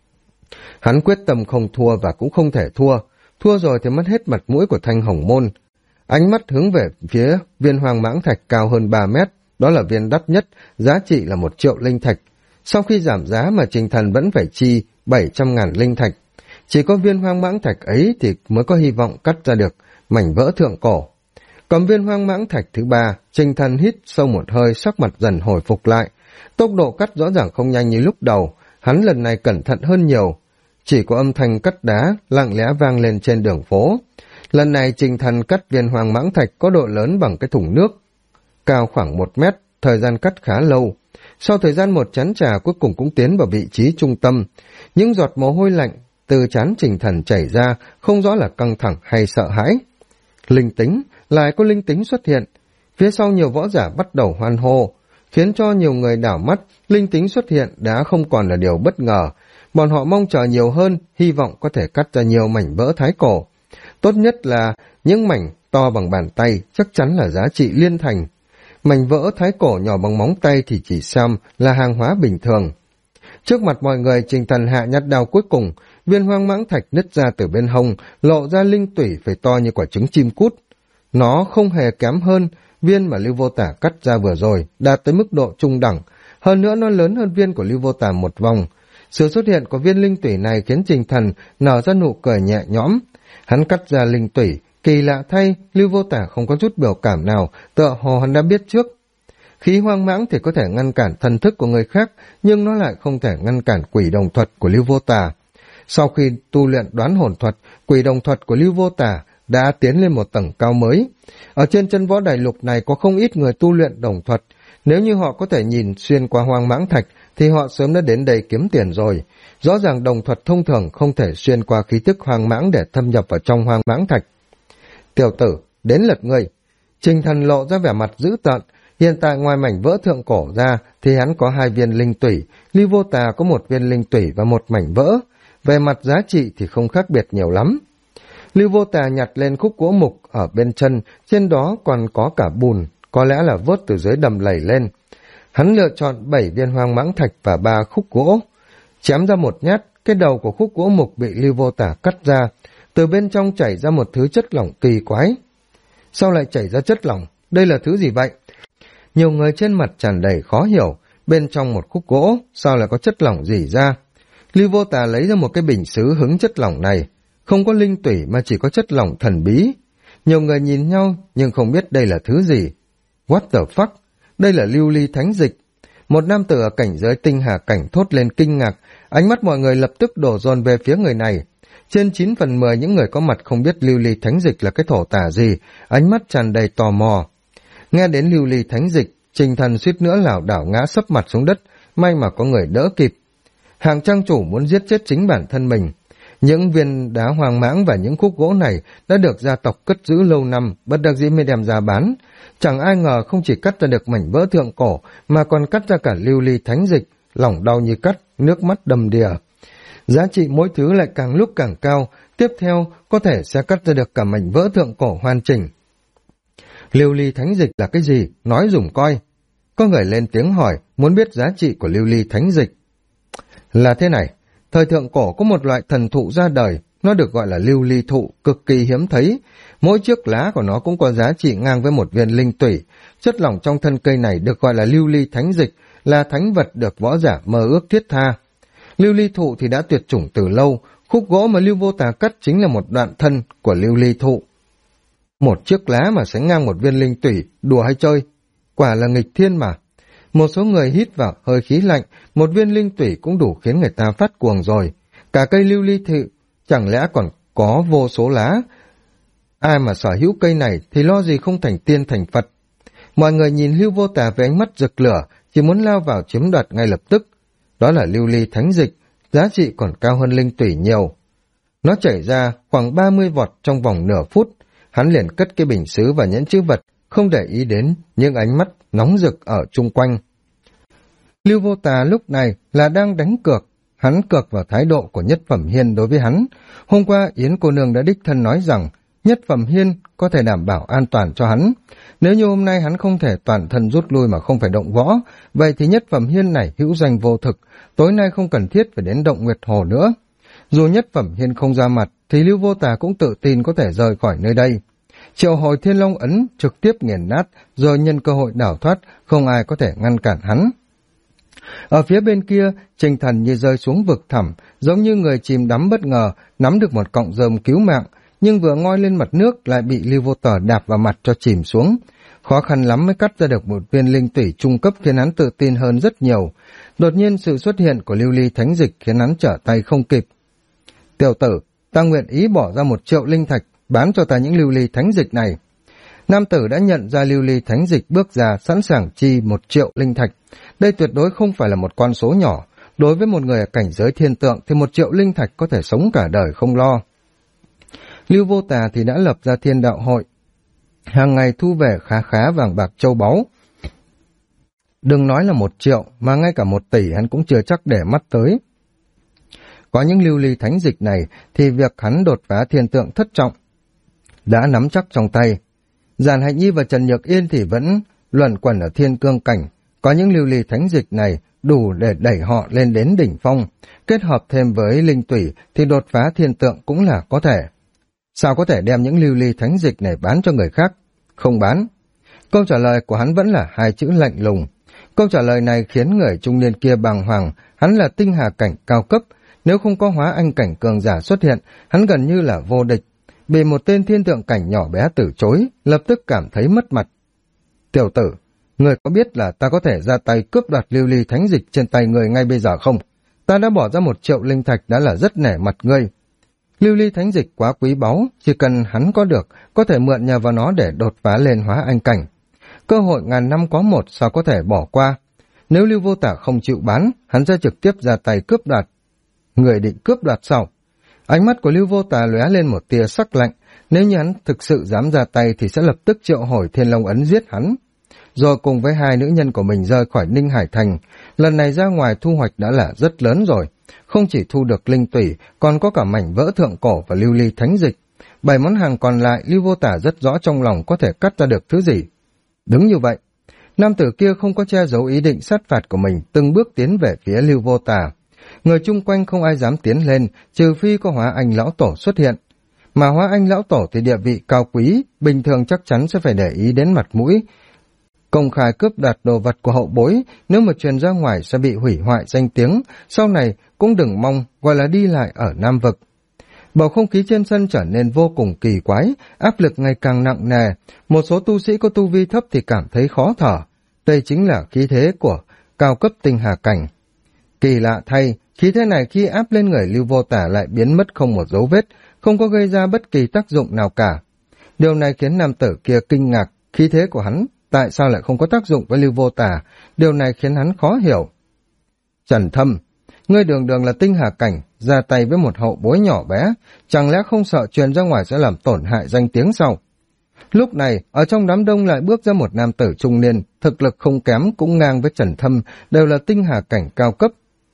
Hắn quyết tâm không thua và cũng không thể thua. Thua rồi thì mất hết mặt mũi của Thanh Hồng Môn. Ánh mắt hướng về phía viên hoàng mãng thạch cao hơn 3 mét, đó là viên đắt nhất, giá trị là 1 triệu linh thạch. Sau khi giảm giá mà Trình Thần vẫn phải chi 700.000 linh thạch. Chỉ có viên hoang mãng thạch ấy thì mới có hy vọng cắt ra được mảnh vỡ thượng cổ. Còn viên hoang mãng thạch thứ 3, Trình Thần hít sâu một hơi, sắc mặt dần hồi phục lại. Tốc độ cắt rõ ràng không nhanh như lúc đầu, hắn lần này cẩn thận hơn nhiều. Chỉ có âm thanh cắt đá lặng lẽ vang lên trên đường phố. Lần này Trình Thần cắt viên hoàng mãng thạch có độ lớn bằng cái thùng nước, cao khoảng 1 mét, thời gian cắt khá lâu. Sau thời gian một chén trà cuối cùng cũng tiến vào vị trí trung tâm. Những giọt mồ hôi lạnh từ trán Trình Thần chảy ra, không rõ là căng thẳng hay sợ hãi. Linh tính, lại có linh tính xuất hiện. Phía sau nhiều võ giả bắt đầu hoan hô, khiến cho nhiều người đảo mắt, linh tính xuất hiện đã không còn là điều bất ngờ. bọn họ mong chờ nhiều hơn, hy vọng có thể cắt ra nhiều mảnh vỡ thái cổ. Tốt nhất là những mảnh to bằng bàn tay, chắc chắn là giá trị liên thành. Mảnh vỡ thái cổ nhỏ bằng móng tay thì chỉ xem là hàng hóa bình thường. Trước mặt mọi người, Trình Thần hạ nhát đao cuối cùng, viên hoang mãng thạch nứt ra từ bên hông, lộ ra linh tủy phải to như quả trứng chim cút. Nó không hề kém hơn viên mà Lưu Vô Tả cắt ra vừa rồi, đạt tới mức độ trung đẳng. Hơn nữa nó lớn hơn viên của Lưu Vô Tả một vòng. Sự xuất hiện của viên linh tủy này khiến Trình Thần nở ra nụ cười nhẹ nhõm. Hắn cắt ra linh tủy, kỳ lạ thay, Lưu Vô Tả không có chút biểu cảm nào, tựa hồ hắn đã biết trước. Khí hoang mãng thì có thể ngăn cản thần thức của người khác, nhưng nó lại không thể ngăn cản quỷ đồng thuật của Lưu Vô Tả. Sau khi tu luyện đoán hồn thuật, quỷ đồng thuật của Lưu Vô Tả đã tiến lên một tầng cao mới. Ở trên chân võ đại lục này có không ít người tu luyện đồng thuật. Nếu như họ có thể nhìn xuyên qua hoang mãng thạch, thì họ sớm đã đến đây kiếm tiền rồi. Rõ ràng đồng thuật thông thường không thể xuyên qua khí tức hoang mãng để thâm nhập vào trong hoang mãng thạch. Tiểu tử, đến lượt ngươi. Trình Thần lộ ra vẻ mặt dữ tợn. Hiện tại ngoài mảnh vỡ thượng cổ ra thì hắn có 2 viên linh tủy, Lưu Vô Tà có 1 viên linh tủy và 1 mảnh vỡ. Về mặt giá trị thì không khác biệt nhiều lắm. Lưu Vô Tà nhặt lên khúc gỗ mục ở bên chân, trên đó còn có cả bùn, có lẽ là vớt từ dưới đầm lầy lên. Hắn lựa chọn 7 viên hoang mãng thạch và 3 khúc gỗ. Chém ra một nhát, cái đầu của khúc gỗ mục bị Lưu Vô Tà cắt ra, từ bên trong chảy ra một thứ chất lỏng kỳ quái. Sao lại chảy ra chất lỏng? Đây là thứ gì vậy? Nhiều người trên mặt tràn đầy khó hiểu, bên trong một khúc gỗ, sao lại có chất lỏng rỉ ra? Lưu Vô Tà lấy ra một cái bình sứ hứng chất lỏng này, không có linh tủy mà chỉ có chất lỏng thần bí. Nhiều người nhìn nhau nhưng không biết đây là thứ gì. What the fuck? Đây là lưu ly thánh dịch. Một nam tử ở cảnh giới tinh hà cảnh thốt lên kinh ngạc, ánh mắt mọi người lập tức đổ dồn về phía người này. Trên 9 phần 10 những người có mặt không biết lưu ly thánh dịch là cái thổ tả gì, ánh mắt tràn đầy tò mò. Nghe đến lưu ly thánh dịch, Trình Thần suýt nữa lảo đảo ngã sấp mặt xuống đất, may mà có người đỡ kịp. Hàng trang chủ muốn giết chết chính bản thân mình. Những viên đá hoang mãng và những khúc gỗ này đã được gia tộc cất giữ lâu năm, bất đắc dĩ mới đem ra bán. Chẳng ai ngờ không chỉ cắt ra được mảnh vỡ thượng cổ, mà còn cắt ra cả lưu ly thánh dịch, lòng đau như cắt, nước mắt đầm đìa. Giá trị mỗi thứ lại càng lúc càng cao, tiếp theo có thể sẽ cắt ra được cả mảnh vỡ thượng cổ hoàn chỉnh. Lưu ly thánh dịch là cái gì? Nói dùm coi. Có người lên tiếng hỏi, muốn biết giá trị của lưu ly thánh dịch. Là thế này, thời thượng cổ có một loại thần thụ ra đời, nó được gọi là lưu ly thụ, cực kỳ hiếm thấy. Mỗi chiếc lá của nó cũng có giá trị ngang với 1 viên linh tủy. Chất lỏng trong thân cây này được gọi là lưu ly thánh dịch, là thánh vật được võ giả mơ ước thiết tha. Lưu ly thụ thì đã tuyệt chủng từ lâu, khúc gỗ mà Lưu Vô Tà cắt chính là một đoạn thân của lưu ly thụ. Một chiếc lá mà sánh ngang 1 viên linh tủy, đùa hay chơi? Quả là nghịch thiên mà. Một số người hít vào hơi khí lạnh, 1 viên linh tủy cũng đủ khiến người ta phát cuồng rồi. Cả cây lưu ly thụ chẳng lẽ còn có vô số lá? Ai mà sở hữu cây này thì lo gì không thành tiên thành Phật. Mọi người nhìn Lưu Vô Tà với ánh mắt rực lửa, chỉ muốn lao vào chiếm đoạt ngay lập tức. Đó là lưu ly thánh dịch, giá trị còn cao hơn linh tủy nhiều. Nó chảy ra khoảng 30 vọt trong vòng nửa phút. Hắn liền cất cái bình sứ và nhẫn chữ vật, không để ý đến những ánh mắt nóng rực ở chung quanh. Lưu Vô Tà lúc này là đang đánh cược. Hắn cược vào thái độ của Nhất Phẩm Hiên đối với hắn. Hôm qua Yến cô nương đã đích thân nói rằng Nhất Phẩm Hiên có thể đảm bảo an toàn cho hắn. Nếu như hôm nay hắn không thể toàn thân rút lui mà không phải động võ, vậy thì Nhất Phẩm Hiên này hữu danh vô thực, tối nay không cần thiết phải đến động Nguyệt Hồ nữa. Dù Nhất Phẩm Hiên không ra mặt, thì Lưu Vô Tà cũng tự tin có thể rời khỏi nơi đây. Triệu hồi Thiên Long ấn trực tiếp nghiền nát, rồi nhân cơ hội đảo thoát, không ai có thể ngăn cản hắn. Ở phía bên kia, Trình Thần như rơi xuống vực thẳm, giống như người chìm đắm bất ngờ, nắm được một cọng rơm cứu mạng, nhưng vừa ngoi lên mặt nước lại bị Lưu Vô Tà đạp vào mặt cho chìm xuống. Khó khăn lắm mới cắt ra được 1 viên linh tủy trung cấp khiến hắn tự tin hơn rất nhiều. Đột nhiên sự xuất hiện của lưu ly thánh dịch khiến hắn trở tay không kịp. Tiểu tử, ta nguyện ý bỏ ra 1 triệu linh thạch, bán cho ta những lưu ly thánh dịch này. Nam tử đã nhận ra lưu ly thánh dịch bước ra sẵn sàng chi 1 triệu linh thạch. Đây tuyệt đối không phải là một con số nhỏ. Đối với một người ở cảnh giới thiên tượng thì 1 triệu linh thạch có thể sống cả đời không lo. Lưu Vô Tà thì đã lập ra Thiên Đạo Hội, hàng ngày thu về khá khá vàng bạc châu báu. Đừng nói là 1 triệu, mà ngay cả 1 tỷ hắn cũng chưa chắc để mắt tới. Có những lưu ly thánh dịch này thì việc hắn đột phá thiên tượng thất trọng đã nắm chắc trong tay. Giản Hạnh Nhi và Trần Nhược Yên thì vẫn luẩn quẩn ở thiên cương cảnh. Có những lưu ly thánh dịch này đủ để đẩy họ lên đến đỉnh phong. Kết hợp thêm với linh tủy thì đột phá thiên tượng cũng là có thể. Sao có thể đem những lưu ly thánh dịch này bán cho người khác? Không bán. Câu trả lời của hắn vẫn là hai chữ lạnh lùng. Câu trả lời này khiến người trung niên kia bàng hoàng. Hắn là tinh hà cảnh cao cấp. Nếu không có hóa anh cảnh cường giả xuất hiện, hắn gần như là vô địch. Bị một tên thiên tượng cảnh nhỏ bé từ chối, lập tức cảm thấy mất mặt. Tiểu tử, người có biết là ta có thể ra tay cướp đoạt lưu ly thánh dịch trên tay người ngay bây giờ không? Ta đã bỏ ra 1 triệu linh thạch đã là rất nể mặt ngươi. Lưu ly thánh dịch quá quý báu, chỉ cần hắn có được, có thể mượn nhờ vào nó để đột phá lên hóa anh cảnh. Cơ hội ngàn năm có một, sao có thể bỏ qua? Nếu Lưu Vô Tả không chịu bán, hắn sẽ trực tiếp ra tay cướp đoạt. Người định cướp đoạt sao? Ánh mắt của Lưu Vô Tả lóe lên một tia sắc lạnh. Nếu như hắn thực sự dám ra tay thì sẽ lập tức triệu hồi Thiên Long Ấn giết hắn. Rồi cùng với 2 nữ nhân của mình rời khỏi Ninh Hải Thành. Lần này ra ngoài thu hoạch đã là rất lớn rồi. Không chỉ thu được linh tủy, còn có cả mảnh vỡ thượng cổ và lưu ly thánh dịch. 7 món hàng còn lại, Lưu Vô Tả rất rõ trong lòng có thể cắt ra được thứ gì. Đứng như vậy, nam tử kia không có che giấu ý định sát phạt của mình, từng bước tiến về phía Lưu Vô Tả. Người chung quanh không ai dám tiến lên, trừ phi có Hóa Anh lão tổ xuất hiện. Mà Hóa Anh lão tổ thì địa vị cao quý, bình thường chắc chắn sẽ phải để ý đến mặt mũi. Công khai cướp đoạt đồ vật của hậu bối, nếu mà truyền ra ngoài sẽ bị hủy hoại danh tiếng, sau này cũng đừng mong gọi là đi lại ở Nam Vực. Bầu không khí trên sân trở nên vô cùng kỳ quái, áp lực ngày càng nặng nề, một số tu sĩ có tu vi thấp thì cảm thấy khó thở. Đây chính là khí thế của cao cấp tinh hà cảnh. Kỳ lạ thay, khí thế này khi áp lên người Lưu Vô Tả lại biến mất không một dấu vết, không có gây ra bất kỳ tác dụng nào cả. Điều này khiến nam tử kia kinh ngạc, khí thế của hắn tại sao lại không có tác dụng với Lưu Vô Tả, điều này khiến hắn khó hiểu. Trần Thâm, ngươi đường đường là tinh hà cảnh, ra tay với một hậu bối nhỏ bé, chẳng lẽ không sợ truyền ra ngoài sẽ làm tổn hại danh tiếng sao? Lúc này, ở trong đám đông lại bước ra một nam tử trung niên, thực lực không kém cũng ngang với Trần Thâm, đều là tinh hà cảnh cao cấp.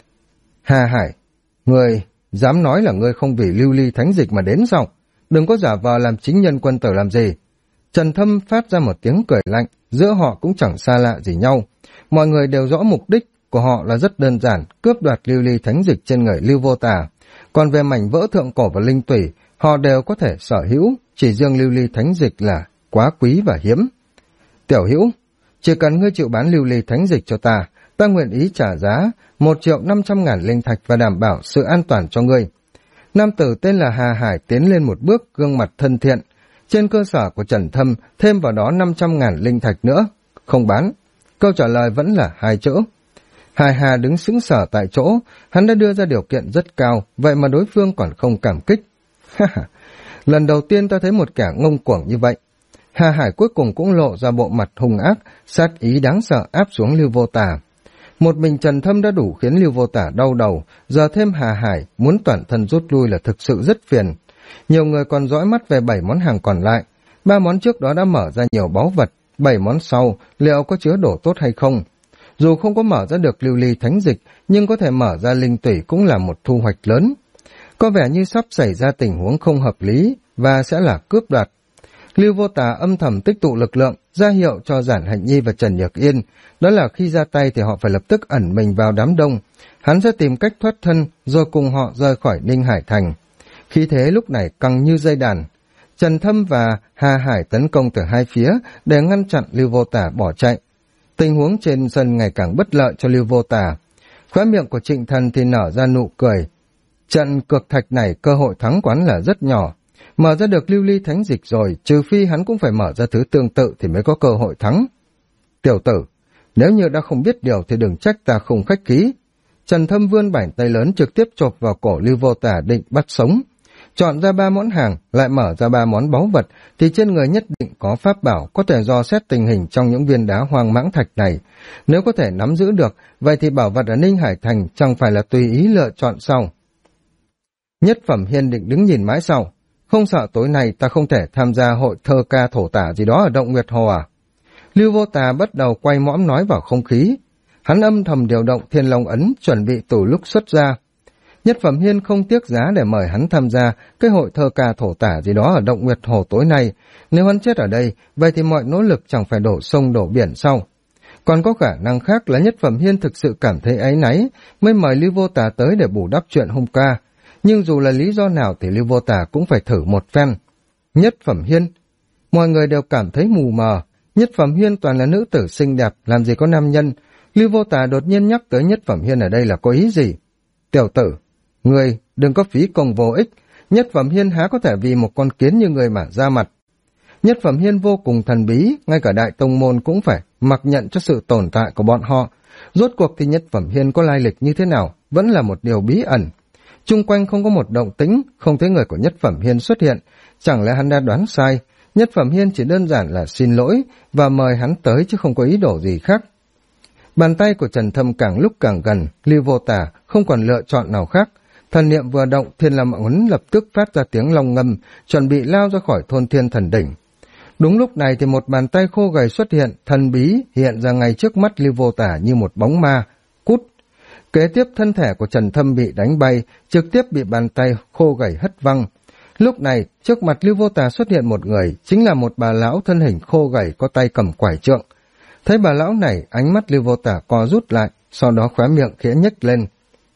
Hà Hải, ngươi dám nói là ngươi không vì lưu ly thánh dịch mà đến sao? Đừng có giả vờ làm chính nhân quân tử làm gì. Trần Thâm phát ra một tiếng cười lạnh, giữa họ cũng chẳng xa lạ gì nhau. Mọi người đều rõ mục đích của họ là rất đơn giản, cướp đoạt lưu ly thánh dịch trên người Lưu Vô Tả. Còn về mảnh vỡ thượng cổ và linh tủy, họ đều có thể sở hữu, chỉ riêng lưu ly thánh dịch là quá quý và hiếm. Tiểu hữu, chỉ cần ngươi chịu bán lưu ly thánh dịch cho ta, ta nguyện ý trả giá 1.500.000 linh thạch và đảm bảo sự an toàn cho ngươi. Nam tử tên là Hà Hải tiến lên một bước, gương mặt thân thiện. Trên cơ sở của Trần Thâm, thêm vào đó 500.000 linh thạch nữa. Không bán. Câu trả lời vẫn là 2 chữ. Hà đứng sững sờ tại chỗ, hắn đã đưa ra điều kiện rất cao, vậy mà đối phương còn không cảm kích. Lần đầu tiên ta thấy một kẻ ngông cuồng như vậy. Hà Hải cuối cùng cũng lộ ra bộ mặt hung ác, sát ý đáng sợ áp xuống Lưu Vô Tả. Một mình Trần Thâm đã đủ khiến Lưu Vô Tả đau đầu, giờ thêm Hà Hải muốn toàn thân rút lui là thực sự rất phiền. Nhiều người còn dõi mắt về 7 món hàng còn lại, 3 món trước đó đã mở ra nhiều báu vật, 7 món sau liệu có chứa đồ tốt hay không? Dù không có mở ra được lưu ly thánh dịch, nhưng có thể mở ra linh tủy cũng là một thu hoạch lớn. Có vẻ như sắp xảy ra tình huống không hợp lý và sẽ là cướp đoạt. Lưu Vô Tả âm thầm tích tụ lực lượng, ra hiệu cho Giản Hạnh Nhi và Trần Nhược Yên, đó là khi ra tay thì họ phải lập tức ẩn mình vào đám đông. Hắn sẽ tìm cách thoát thân, rồi cùng họ rời khỏi Ninh Hải Thành. Khí thế lúc này căng như dây đàn. Trần Thâm và Hà Hải tấn công từ hai phía để ngăn chặn Lưu Vô Tả bỏ chạy. Tình huống trên sân ngày càng bất lợi cho Lưu Vô Tả. Khóe miệng của Trịnh Thần thì nở ra nụ cười. Trận cược thạch này cơ hội thắng quán là rất nhỏ. Mở ra được lưu ly thánh dịch rồi, trừ phi hắn cũng phải mở ra thứ tương tự thì mới có cơ hội thắng. Tiểu tử, nếu như đã không biết điều thì đừng trách ta không khách khí. Trần Thâm vươn bàn tay lớn trực tiếp chộp vào cổ Lưu Vô Tả định bắt sống. Chọn ra 3 món hàng, lại mở ra 3 món báu vật, thì trên người nhất định có pháp bảo có thể dò xét tình hình trong những viên đá hoang mãng thạch này. Nếu có thể nắm giữ được, vậy thì bảo vật ở Ninh Hải Thành chẳng phải là tùy ý lựa chọn sau. Nhất Phẩm Hiên định đứng nhìn mãi sau. Không sợ tối nay ta không thể tham gia hội thơ ca thổ tả gì đó ở Động Nguyệt Hồ à? Lưu Vô Tả bắt đầu quay mõm nói vào không khí. Hắn âm thầm điều động Thiên Long Ấn chuẩn bị từ lúc xuất ra. Nhất Phẩm Hiên không tiếc giá để mời hắn tham gia cái hội thơ ca thổ tả gì đó ở Động Nguyệt Hồ tối nay. Nếu hắn chết ở đây, vậy thì mọi nỗ lực chẳng phải đổ sông đổ biển sau. Còn có khả năng khác là Nhất Phẩm Hiên thực sự cảm thấy áy náy mới mời Lưu Vô Tà tới để bù đắp chuyện hôm qua. Nhưng dù là lý do nào thì Lưu Vô Tà cũng phải thử một phen. Nhất Phẩm Hiên, mọi người đều cảm thấy mù mờ. Nhất Phẩm Hiên toàn là nữ tử xinh đẹp, làm gì có nam nhân. Lưu Vô Tà đột nhiên nhắc tới Nhất Phẩm Hiên ở đây là có ý gì? Tiểu tử, ngươi đừng có phí công vô ích. Nhất Phẩm Hiên há có thể vì một con kiến như người mà ra mặt. Nhất Phẩm Hiên vô cùng thần bí, ngay cả đại tông môn cũng phải mặc nhận cho sự tồn tại của bọn họ. Rốt cuộc thì Nhất Phẩm Hiên có lai lịch như thế nào, vẫn là một điều bí ẩn. Chung quanh không có một động tĩnh, không thấy người của Nhất Phẩm Hiên xuất hiện. Chẳng lẽ hắn đã đoán sai? Nhất Phẩm Hiên chỉ đơn giản là xin lỗi và mời hắn tới chứ không có ý đồ gì khác. Bàn tay của Trần Thâm càng lúc càng gần, Lưu Vô Tà không còn lựa chọn nào khác. Thần niệm vừa động, Thiên Lam Ấn lập tức phát ra tiếng long ngâm, chuẩn bị lao ra khỏi thôn Thiên Thần Đỉnh. Đúng lúc này thì một bàn tay khô gầy xuất hiện, thần bí hiện ra ngay trước mắt Lưu Vô Tà như một bóng ma. Cút! Kế tiếp thân thể của Trần Thâm bị đánh bay, trực tiếp bị bàn tay khô gầy hất văng. Lúc này, trước mặt Lưu Vô Tà xuất hiện một người, chính là một bà lão thân hình khô gầy có tay cầm quải trượng. Thấy bà lão này, ánh mắt Lưu Vô Tà co rút lại, sau đó khóe miệng khẽ nhếch lên.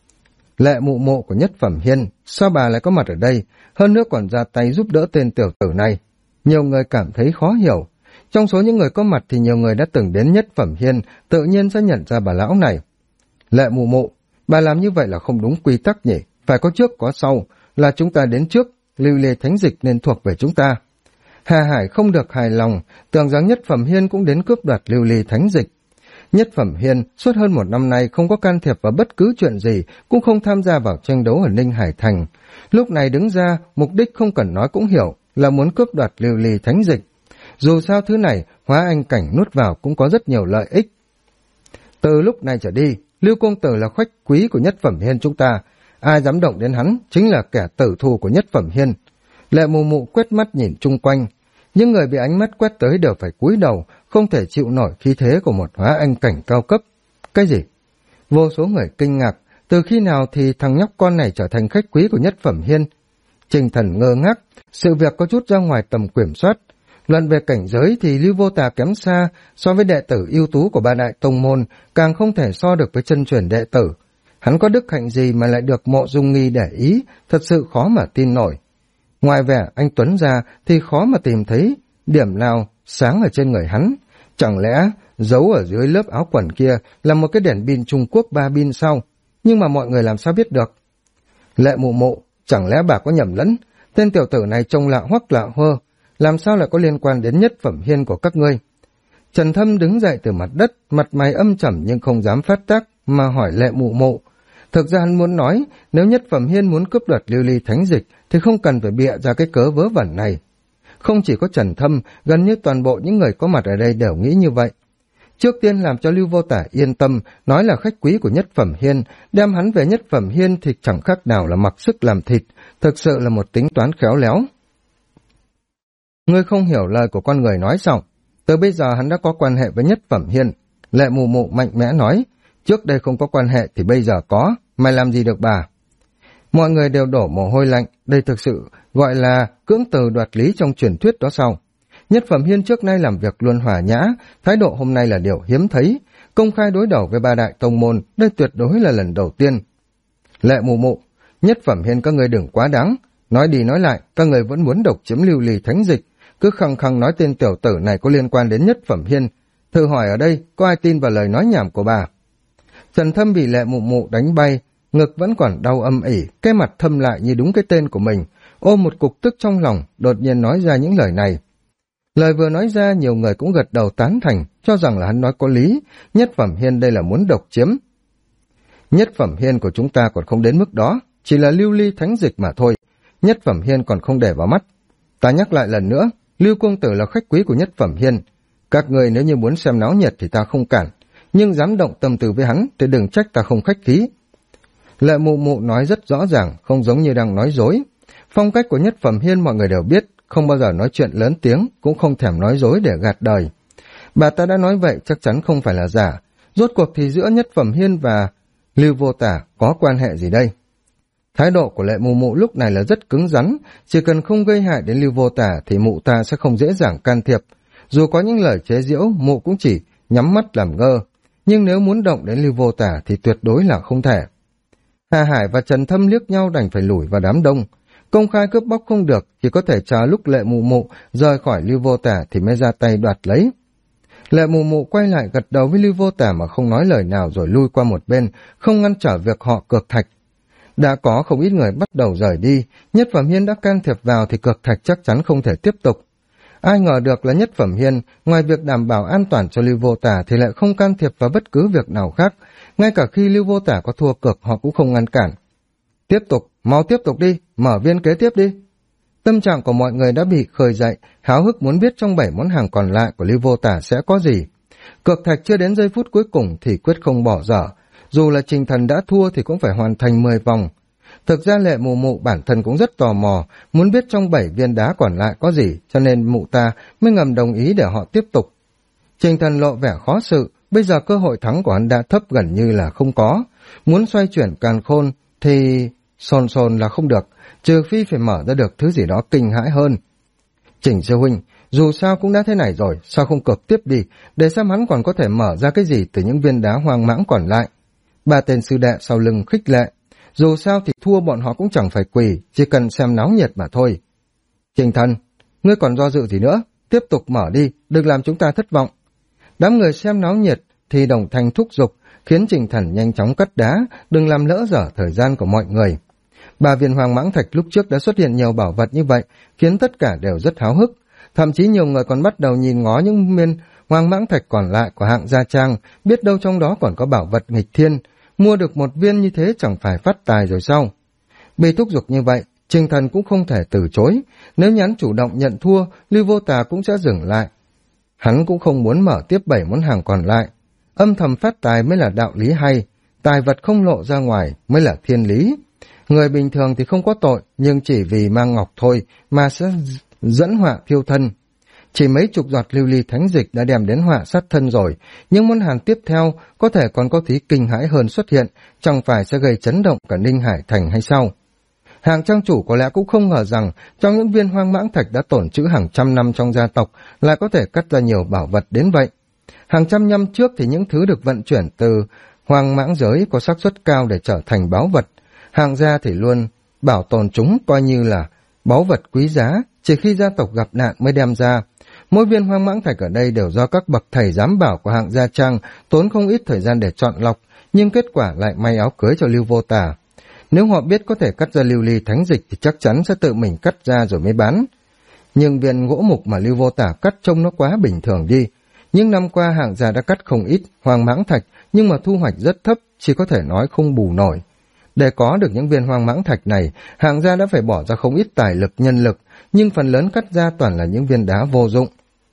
Lệ Mụ Mộ của Nhất Phẩm Hiên, sao bà lại có mặt ở đây, hơn nữa còn ra tay giúp đỡ tên tiểu tử này? Nhiều người cảm thấy khó hiểu. Trong số những người có mặt thì nhiều người đã từng đến Nhất Phẩm Hiên, tự nhiên sẽ nhận ra bà lão này. Lệ Mụ Mộ, bà làm như vậy là không đúng quy tắc nhỉ, phải có trước có sau, là chúng ta đến trước, lưu ly thánh dịch nên thuộc về chúng ta. Hà Hải không được hài lòng, tưởng rằng Nhất Phẩm Hiên cũng đến cướp đoạt lưu ly thánh dịch. Nhất Phẩm Hiên suốt hơn một năm nay không có can thiệp vào bất cứ chuyện gì, cũng không tham gia vào tranh đấu ở Ninh Hải Thành. Lúc này đứng ra, mục đích không cần nói cũng hiểu, là muốn cướp đoạt lưu ly thánh dịch. Dù sao thứ này, hóa anh cảnh nuốt vào cũng có rất nhiều lợi ích. Từ lúc này trở đi, Lưu Công Tử là khách quý của Nhất Phẩm Hiên chúng ta. Ai dám động đến hắn, chính là kẻ tử thù của Nhất Phẩm Hiên. Lệ Mù Mụ quét mắt nhìn chung quanh. Những người bị ánh mắt quét tới đều phải cúi đầu, không thể chịu nổi khí thế của một hóa anh cảnh cao cấp. Cái gì? Vô số người kinh ngạc, từ khi nào thì thằng nhóc con này trở thành khách quý của Nhất Phẩm Hiên? Trình Thần ngơ ngác, sự việc có chút ra ngoài tầm kiểm soát. Luận về cảnh giới thì Lưu Vô Tà kém xa, so với đệ tử ưu tú của ba đại tông môn, càng không thể so được với chân truyền đệ tử. Hắn có đức hạnh gì mà lại được Mộ Dung Nghi để ý, thật sự khó mà tin nổi. Ngoài vẻ anh Tuấn ra thì khó mà tìm thấy điểm nào sáng ở trên người hắn. Chẳng lẽ giấu ở dưới lớp áo quần kia là một cái đèn pin Trung Quốc 3 pin sao? Nhưng mà mọi người làm sao biết được? Lệ Mụ Mộ, chẳng lẽ bà có nhầm lẫn? Tên tiểu tử này trông lạ hoắc lạ hơ, làm sao lại có liên quan đến Nhất Phẩm Hiên của các ngươi? Trần Thâm đứng dậy từ mặt đất, mặt mày âm trầm nhưng không dám phát tác, mà hỏi Lệ Mụ Mộ. Thực ra hắn muốn nói, nếu Nhất Phẩm Hiên muốn cướp đoạt lưu ly thánh dịch, thì không cần phải bịa ra cái cớ vớ vẩn này. Không chỉ có Trần Thâm, gần như toàn bộ những người có mặt ở đây đều nghĩ như vậy. Trước tiên làm cho Lưu Vô Tả yên tâm, nói là khách quý của Nhất Phẩm Hiên, đem hắn về Nhất Phẩm Hiên thì chẳng khác nào là mặc sức làm thịt, thực sự là một tính toán khéo léo. Ngươi không hiểu lời của con người nói sao? Từ bây giờ hắn đã có quan hệ với Nhất Phẩm Hiên. Lệ Mù Mụ mạnh mẽ nói, trước đây không có quan hệ thì bây giờ có, mày làm gì được bà? Mọi người đều đổ mồ hôi lạnh, đây thực sự gọi là cưỡng từ đoạt lý trong truyền thuyết đó sao? Nhất Phẩm Hiên trước nay làm việc luôn hòa nhã, thái độ hôm nay là điều hiếm thấy, công khai đối đầu với ba đại tông môn, đây tuyệt đối là lần đầu tiên. Lệ Mù Mụ, Nhất Phẩm Hiên các người đừng quá đáng, nói đi nói lại, các người vẫn muốn độc chiếm lưu ly thánh dịch, cứ khăng khăng nói tên tiểu tử này có liên quan đến Nhất Phẩm Hiên, thử hỏi ở đây có ai tin vào lời nói nhảm của bà? Trần Thâm bị Lệ Mụ Mụ đánh bay, ngực vẫn còn đau âm ỉ, cái mặt thâm lại như đúng cái tên của mình, ôm một cục tức trong lòng, đột nhiên nói ra những lời này. Lời vừa nói ra nhiều người cũng gật đầu tán thành, cho rằng là hắn nói có lý, Nhất Phẩm Hiên đây là muốn độc chiếm. Nhất Phẩm Hiên của chúng ta còn không đến mức đó, chỉ là lưu ly thánh dịch mà thôi, Nhất Phẩm Hiên còn không để vào mắt. Ta nhắc lại lần nữa, Lưu Công Tử là khách quý của Nhất Phẩm Hiên, các người nếu như muốn xem náo nhiệt thì ta không cản, nhưng dám động tâm tư với hắn thì đừng trách ta không khách khí. Lệ Mụ Mụ nói rất rõ ràng, không giống như đang nói dối. Phong cách của Nhất Phẩm Hiên mọi người đều biết, không bao giờ nói chuyện lớn tiếng, cũng không thèm nói dối để gạt đời. Bà ta đã nói vậy chắc chắn không phải là giả. Rốt cuộc thì giữa Nhất Phẩm Hiên và Lưu Vô Tả có quan hệ gì đây? Thái độ của Lệ Mụ Mụ lúc này là rất cứng rắn, chỉ cần không gây hại đến Lưu Vô Tả thì mụ ta sẽ không dễ dàng can thiệp. Dù có những lời chế giễu, mụ cũng chỉ nhắm mắt làm ngơ, nhưng nếu muốn động đến Lưu Vô Tả thì tuyệt đối là không thể. Hà Hải và Trần Thâm liếc nhau đành phải lủi vào đám đông. Công khai cướp bóc không được, chỉ có thể chờ lúc Lệ Mụ Mụ rời khỏi Lưu Vô Tả thì mới ra tay đoạt lấy. Lệ Mụ Mụ quay lại gật đầu với Lưu Vô Tả mà không nói lời nào rồi lui qua một bên, không ngăn trở việc họ cược thạch. Đã có không ít người bắt đầu rời đi, Nhất Phẩm Hiên đã can thiệp vào thì cược thạch chắc chắn không thể tiếp tục. Ai ngờ được là Nhất Phẩm Hiên, ngoài việc đảm bảo an toàn cho Lưu Vô Tả thì lại không can thiệp vào bất cứ việc nào khác, ngay cả khi Lưu Vô Tả có thua cược họ cũng không ngăn cản. Tiếp tục, mau tiếp tục đi, mở viên kế tiếp đi. Tâm trạng của mọi người đã bị khơi dậy, háo hức muốn biết trong 7 món hàng còn lại của Lưu Vô Tả sẽ có gì. Cược thạch chưa đến giây phút cuối cùng thì quyết không bỏ dở, dù là Trình Thần đã thua thì cũng phải hoàn thành 10 vòng. Thực ra Lệ Mụ Mụ bản thân cũng rất tò mò, muốn biết trong 7 viên đá còn lại có gì, cho nên mụ ta mới ngầm đồng ý để họ tiếp tục. Trình Thần lộ vẻ khó xử, bây giờ cơ hội thắng của hắn đã thấp gần như là không có. Muốn xoay chuyển càn khôn thì sồn là không được, trừ phi phải mở ra được thứ gì đó kinh hãi hơn. Trình sư huynh, dù sao cũng đã thế này rồi, sao không cược tiếp đi, để xem hắn còn có thể mở ra cái gì từ những viên đá hoang mãng còn lại. Ba tên sư đệ sau lưng khích lệ, dù sao thì thua bọn họ cũng chẳng phải quỳ, chỉ cần xem náo nhiệt mà thôi. Trình Thần, ngươi còn do dự gì nữa, tiếp tục mở đi, đừng làm chúng ta thất vọng. Đám người xem náo nhiệt thì đồng thanh thúc giục, khiến Trình Thần nhanh chóng cắt đá, đừng làm lỡ dở thời gian của mọi người. 3 viên hoàng mãng thạch lúc trước đã xuất hiện nhiều bảo vật như vậy, khiến tất cả đều rất háo hức. Thậm chí nhiều người còn bắt đầu nhìn ngó những viên hoàng mãng thạch còn lại của hạng gia trang, biết đâu trong đó còn có bảo vật nghịch thiên. Mua được 1 viên như thế chẳng phải phát tài rồi sao? Bị thúc giục như vậy, Trình Thần cũng không thể từ chối. Nếu nhắn chủ động nhận thua, Lưu Vô Tả cũng sẽ dừng lại. Hắn cũng không muốn mở tiếp 7 món hàng còn lại. Âm thầm phát tài mới là đạo lý hay, tài vật không lộ ra ngoài mới là thiên lý. Người bình thường thì không có tội, nhưng chỉ vì mang ngọc thôi mà sẽ dẫn họa thiêu thân. Chỉ mấy chục giọt lưu ly thánh dịch đã đem đến họa sát thân rồi, nhưng món hàng tiếp theo có thể còn có tí kinh hãi hơn xuất hiện, chẳng phải sẽ gây chấn động cả Ninh Hải Thành hay sao? Hàng trang chủ có lẽ cũng không ngờ rằng trong những viên hoang mãng thạch đã tổn trữ hàng trăm năm trong gia tộc lại có thể cắt ra nhiều bảo vật đến vậy. Hàng trăm năm trước thì những thứ được vận chuyển từ hoang mãng giới có xác suất cao để trở thành báu vật. Hàng gia thì luôn bảo tồn chúng coi như là báu vật quý giá, chỉ khi gia tộc gặp nạn mới đem ra. Mỗi viên hoang mãng thạch ở đây đều do các bậc thầy giám bảo của hạng gia trang tốn không ít thời gian để chọn lọc, nhưng kết quả lại may áo cưới cho Lưu Vô Tả. Nếu họ biết có thể cắt ra lưu ly thánh dịch thì chắc chắn sẽ tự mình cắt ra rồi mới bán. Nhưng viên gỗ mục mà Lưu Vô Tả cắt trông nó quá bình thường đi. Nhưng năm qua hạng gia đã cắt không ít hoang mãng thạch, nhưng mà thu hoạch rất thấp, chỉ có thể nói không bù nổi. Để có được những viên hoang mãng thạch này, hạng gia đã phải bỏ ra không ít tài lực nhân lực, nhưng phần lớn cắt ra toàn là những viên đá vô dụng.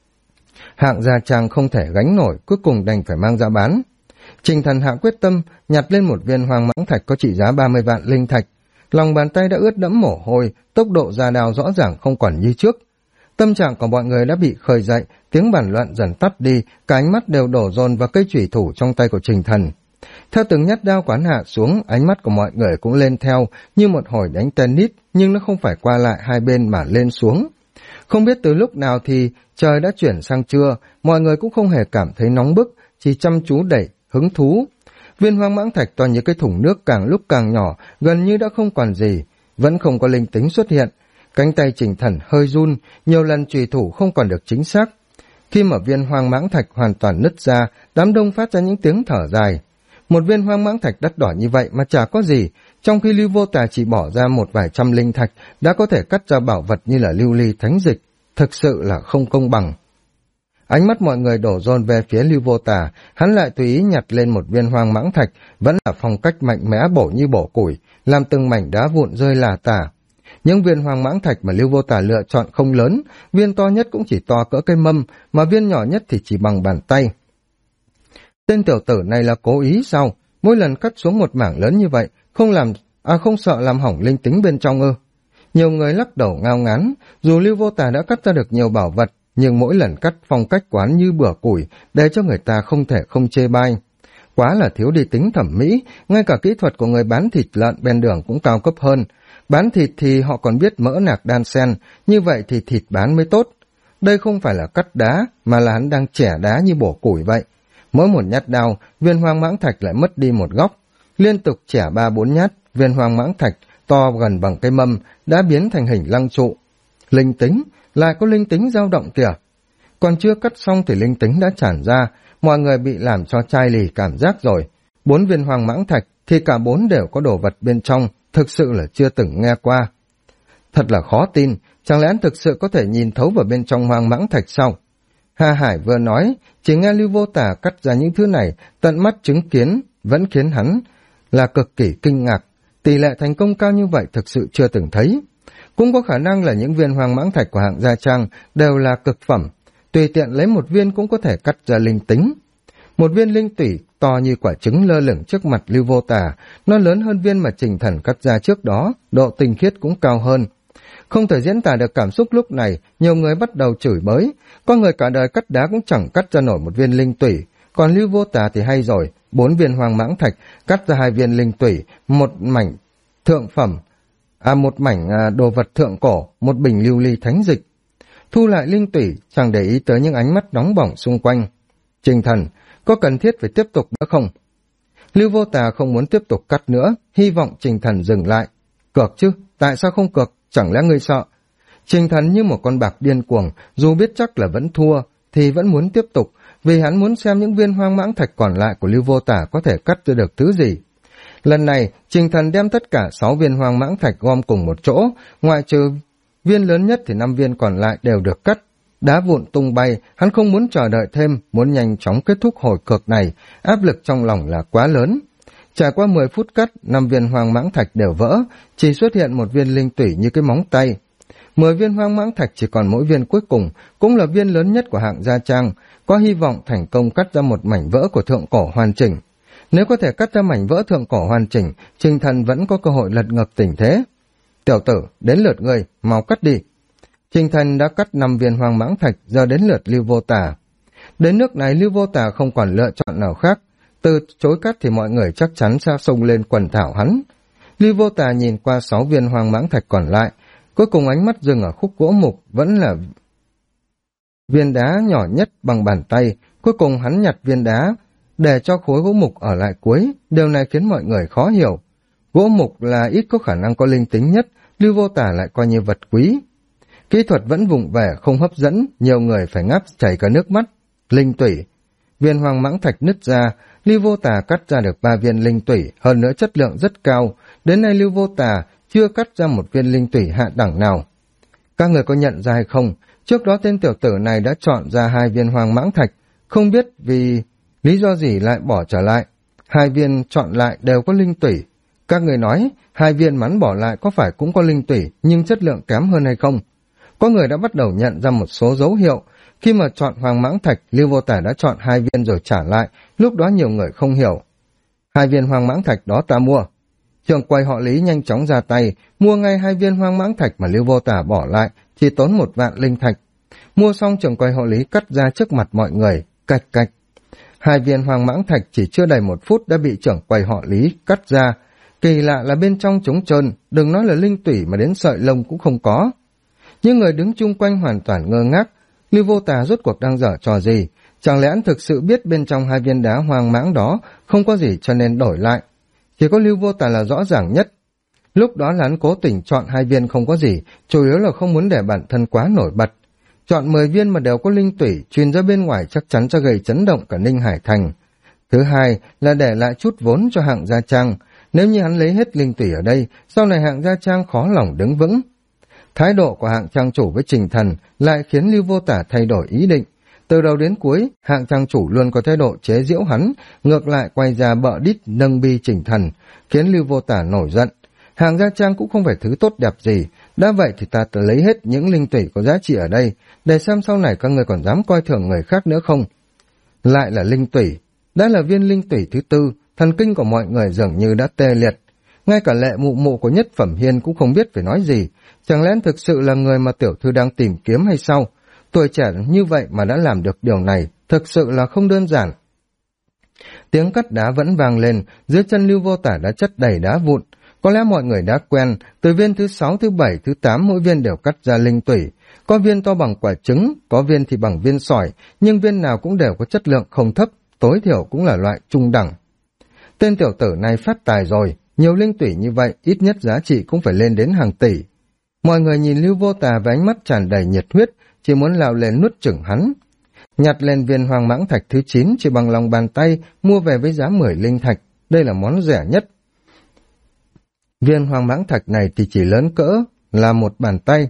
Hạng gia trang không thể gánh nổi, cuối cùng đành phải mang ra bán. Trình Thần hạ quyết tâm nhặt lên một viên hoang mãng thạch có trị giá 30 vạn linh thạch. Lòng bàn tay đã ướt đẫm mồ hôi, tốc độ ra đao rõ ràng không còn như trước. Tâm trạng của mọi người đã bị khơi dậy, tiếng bàn luận dần tắt đi, cả ánh mắt đều đổ dồn vào cây chủy thủ trong tay của Trình Thần. Theo từng nhát đao quán hạ xuống, ánh mắt của mọi người cũng lên theo, như một hồi đánh tennis, nhưng nó không phải qua lại hai bên mà lên xuống. Không biết từ lúc nào thì trời đã chuyển sang trưa, mọi người cũng không hề cảm thấy nóng bức, chỉ chăm chú đẩy, hứng thú. Viên hoang mãng thạch to như cái thùng nước càng lúc càng nhỏ, gần như đã không còn gì, vẫn không có linh tính xuất hiện. Cánh tay Trình Thần hơi run, nhiều lần chùy thủ không còn được chính xác. Khi mà viên hoang mãng thạch hoàn toàn nứt ra, đám đông phát ra những tiếng thở dài. Một viên hoang mãng thạch đắt đỏ như vậy mà chả có gì, trong khi Lưu Vô Tả chỉ bỏ ra một vài trăm linh thạch đã có thể cắt ra bảo vật như là lưu ly thánh dịch, thực sự là không công bằng. Ánh mắt mọi người đổ dồn về phía Lưu Vô Tả, hắn lại tùy ý nhặt lên một viên hoang mãng thạch, vẫn là phong cách mạnh mẽ bổ như bổ củi, làm từng mảnh đá vụn rơi lả tả. Những viên hoang mãng thạch mà Lưu Vô Tả lựa chọn không lớn, viên to nhất cũng chỉ to cỡ cây mâm, mà viên nhỏ nhất thì chỉ bằng bàn tay. Tên tiểu tử này là cố ý sao? Mỗi lần cắt xuống một mảng lớn như vậy, không sợ làm hỏng linh tính bên trong ư? Nhiều người lắc đầu ngao ngán, dù Lưu Vô Tả đã cắt ra được nhiều bảo vật, nhưng mỗi lần cắt phong cách quán như bửa củi, để cho người ta không thể không chê bai. quá là thiếu đi tính thẩm mỹ, ngay cả kỹ thuật của người bán thịt lợn bên đường cũng cao cấp hơn. Bán thịt thì họ còn biết mỡ nạc đan xen, như vậy thì thịt bán mới tốt. Đây không phải là cắt đá, mà là hắn đang chẻ đá như bổ củi vậy. Mỗi một nhát đao, viên hoang mãng thạch lại mất đi một góc. Liên tục chẻ 3-4 nhát, viên hoang mãng thạch to gần bằng cây mâm đã biến thành hình lăng trụ. Linh tính, lại có linh tính dao động kìa. Còn chưa cắt xong thì linh tính đã tràn ra, mọi người bị làm cho chai lì cảm giác rồi. 4 viên hoang mãng thạch thì cả 4 đều có đồ vật bên trong, thực sự là chưa từng nghe qua. Thật là khó tin, chẳng lẽ thực sự có thể nhìn thấu vào bên trong hoang mãng thạch sao? Hà Hải vừa nói, chỉ nghe Lưu Vô Tà cắt ra những thứ này, tận mắt chứng kiến, vẫn khiến hắn là cực kỳ kinh ngạc. Tỷ lệ thành công cao như vậy thực sự chưa từng thấy. Cũng có khả năng là những viên hoang mãng thạch của hạng gia trang đều là cực phẩm, tùy tiện lấy một viên cũng có thể cắt ra linh tính. Một viên linh tủy to như quả trứng lơ lửng trước mặt Lưu Vô Tà, nó lớn hơn viên mà Trình Thần cắt ra trước đó, độ tinh khiết cũng cao hơn. Không thể diễn tả được cảm xúc lúc này, nhiều người bắt đầu chửi bới, có người cả đời cắt đá cũng chẳng cắt ra nổi một viên linh tủy, còn Lưu Vô Tà thì hay rồi, 4 viên hoang mãng thạch, cắt ra 2 viên linh tủy, một mảnh thượng phẩm, một mảnh đồ vật thượng cổ, một bình lưu ly thánh dịch. Thu lại linh tủy, chẳng để ý tới những ánh mắt nóng bỏng xung quanh. Trình Thần, có cần thiết phải tiếp tục nữa không? Lưu Vô Tà không muốn tiếp tục cắt nữa, hy vọng Trình Thần dừng lại. Cược chứ, tại sao không cược, chẳng lẽ ngươi sợ? Trình Thần như một con bạc điên cuồng, dù biết chắc là vẫn thua, thì vẫn muốn tiếp tục, vì hắn muốn xem những viên hoang mãng thạch còn lại của Lưu Vô Tà có thể cắt ra được thứ gì. Lần này, Trình Thần đem tất cả 6 viên hoang mãng thạch gom cùng một chỗ, ngoại trừ viên lớn nhất thì 5 viên còn lại đều được cắt. Đá vụn tung bay, hắn không muốn chờ đợi thêm, muốn nhanh chóng kết thúc hồi cược này, áp lực trong lòng là quá lớn. Trải qua 10 phút cắt, 5 viên hoang mãng thạch đều vỡ, chỉ xuất hiện một viên linh tủy như cái móng tay. 10 viên hoang mãng thạch chỉ còn mỗi viên cuối cùng, cũng là viên lớn nhất của hạng gia trang, có hy vọng thành công cắt ra một mảnh vỡ của thượng cổ hoàn chỉnh. Nếu có thể cắt ra mảnh vỡ thượng cổ hoàn chỉnh, Trình Thần vẫn có cơ hội lật ngược tình thế. Tiểu tử, đến lượt ngươi, mau cắt đi. Trình Thần đã cắt 5 viên hoang mãng thạch, giờ đến lượt Lưu Vô Tà. Đến nước này Lưu Vô Tà không còn lựa chọn nào khác, từ chối cắt thì mọi người chắc chắn sẽ xông lên quần thảo hắn. Lưu Vô Tà nhìn qua 6 viên hoang mãng thạch còn lại, cuối cùng ánh mắt dừng ở khúc gỗ mục, vẫn là viên đá nhỏ nhất bằng bàn tay. Cuối cùng hắn nhặt viên đá, để cho khối gỗ mục ở lại cuối. Điều này khiến mọi người khó hiểu. Gỗ mục là ít có khả năng có linh tính nhất, Lưu Vô Tà lại coi như vật quý. Kỹ thuật vẫn vụng về, không hấp dẫn, nhiều người phải ngáp chảy cả nước mắt. Linh tủy, viên hoang mãng thạch nứt ra, Lưu Vô Tà cắt ra được 3 viên linh tủy, hơn nữa chất lượng rất cao. Đến nay Lưu Vô Tà chưa cắt ra một viên linh tủy hạ đẳng nào. Các người có nhận ra hay không? Trước đó tên tiểu tử này đã chọn ra 2 viên hoang mãng thạch, không biết vì lý do gì lại bỏ trở lại. 2 viên chọn lại đều có linh tủy. Các người nói, 2 viên mắn bỏ lại có phải cũng có linh tủy, nhưng chất lượng kém hơn hay không? Có người đã bắt đầu nhận ra một số dấu hiệu. Khi mà chọn hoàng mãng thạch, Lưu Vô Tà đã chọn 2 viên rồi trả lại, lúc đó nhiều người không hiểu. 2 viên hoàng mãng thạch đó ta mua. Trưởng quầy họ Lý nhanh chóng ra tay, mua ngay 2 viên hoang mãng thạch mà Lưu Vô Tà bỏ lại, chỉ tốn 1 vạn linh thạch. Mua xong trưởng quầy họ Lý cắt ra trước mặt mọi người, cạch cạch. 2 viên hoang mãng thạch chỉ chưa đầy 1 phút đã bị trưởng quầy họ Lý cắt ra. Kỳ lạ là bên trong trống trơn, đừng nói là linh tủy mà đến sợi lông cũng không có. Những người đứng chung quanh hoàn toàn ngơ ngác, Lưu Vô Tà rốt cuộc đang dở trò gì? Chẳng lẽ anh thực sự biết bên trong 2 viên đá hoang mãng đó không có gì cho nên đổi lại? Chỉ có Lưu Vô Tà là rõ ràng nhất. Lúc đó là hắn cố tình chọn 2 viên không có gì, chủ yếu là không muốn để bản thân quá nổi bật. Chọn 10 viên mà đều có linh tủy, truyền ra bên ngoài chắc chắn sẽ gây chấn động cả Ninh Hải Thành. Thứ hai là để lại chút vốn cho hạng gia trang. Nếu như hắn lấy hết linh tủy ở đây, sau này hạng gia trang khó lòng đứng vững. Thái độ của hạng trang chủ với Trình Thần lại khiến Lưu Vô Tà thay đổi ý định. Từ đầu đến cuối, hạng trang chủ luôn có thái độ chế giễu hắn, ngược lại quay ra bợ đít nâng bi Trình Thần, khiến Lưu Vô Tà nổi giận. Hạng gia trang cũng không phải thứ tốt đẹp gì, đã vậy thì ta tự lấy hết những linh tủy có giá trị ở đây, để xem sau này các người còn dám coi thường người khác nữa không. Lại là linh tủy, đã là viên linh tủy thứ 4, thần kinh của mọi người dường như đã tê liệt. Ngay cả Lệ Mụ Mụ của Nhất Phẩm Hiên cũng không biết phải nói gì, chẳng lẽ thực sự là người mà tiểu thư đang tìm kiếm hay sao? Tuổi trẻ như vậy mà đã làm được điều này, thực sự là không đơn giản. Tiếng cắt đá vẫn vang lên, dưới chân Lưu Vô Tả đã chất đầy đá vụn. Có lẽ mọi người đã quen, từ viên thứ 6, thứ 7, thứ 8 mỗi viên đều cắt ra linh tủy. Có viên to bằng quả trứng, có viên thì bằng viên sỏi, nhưng viên nào cũng đều có chất lượng không thấp, tối thiểu cũng là loại trung đẳng. Tên tiểu tử này phát tài rồi, nhiều linh tủy như vậy, ít nhất giá trị cũng phải lên đến hàng tỷ. Mọi người nhìn Lưu Vô Tà với ánh mắt tràn đầy nhiệt huyết, chỉ muốn lao lên nuốt chửng hắn. Nhặt lên viên Hoang Mãng Thạch thứ 9 chỉ bằng lòng bàn tay, mua về với giá 10 linh thạch, đây là món rẻ nhất. Viên Hoang Mãng Thạch này thì chỉ lớn cỡ là một bàn tay.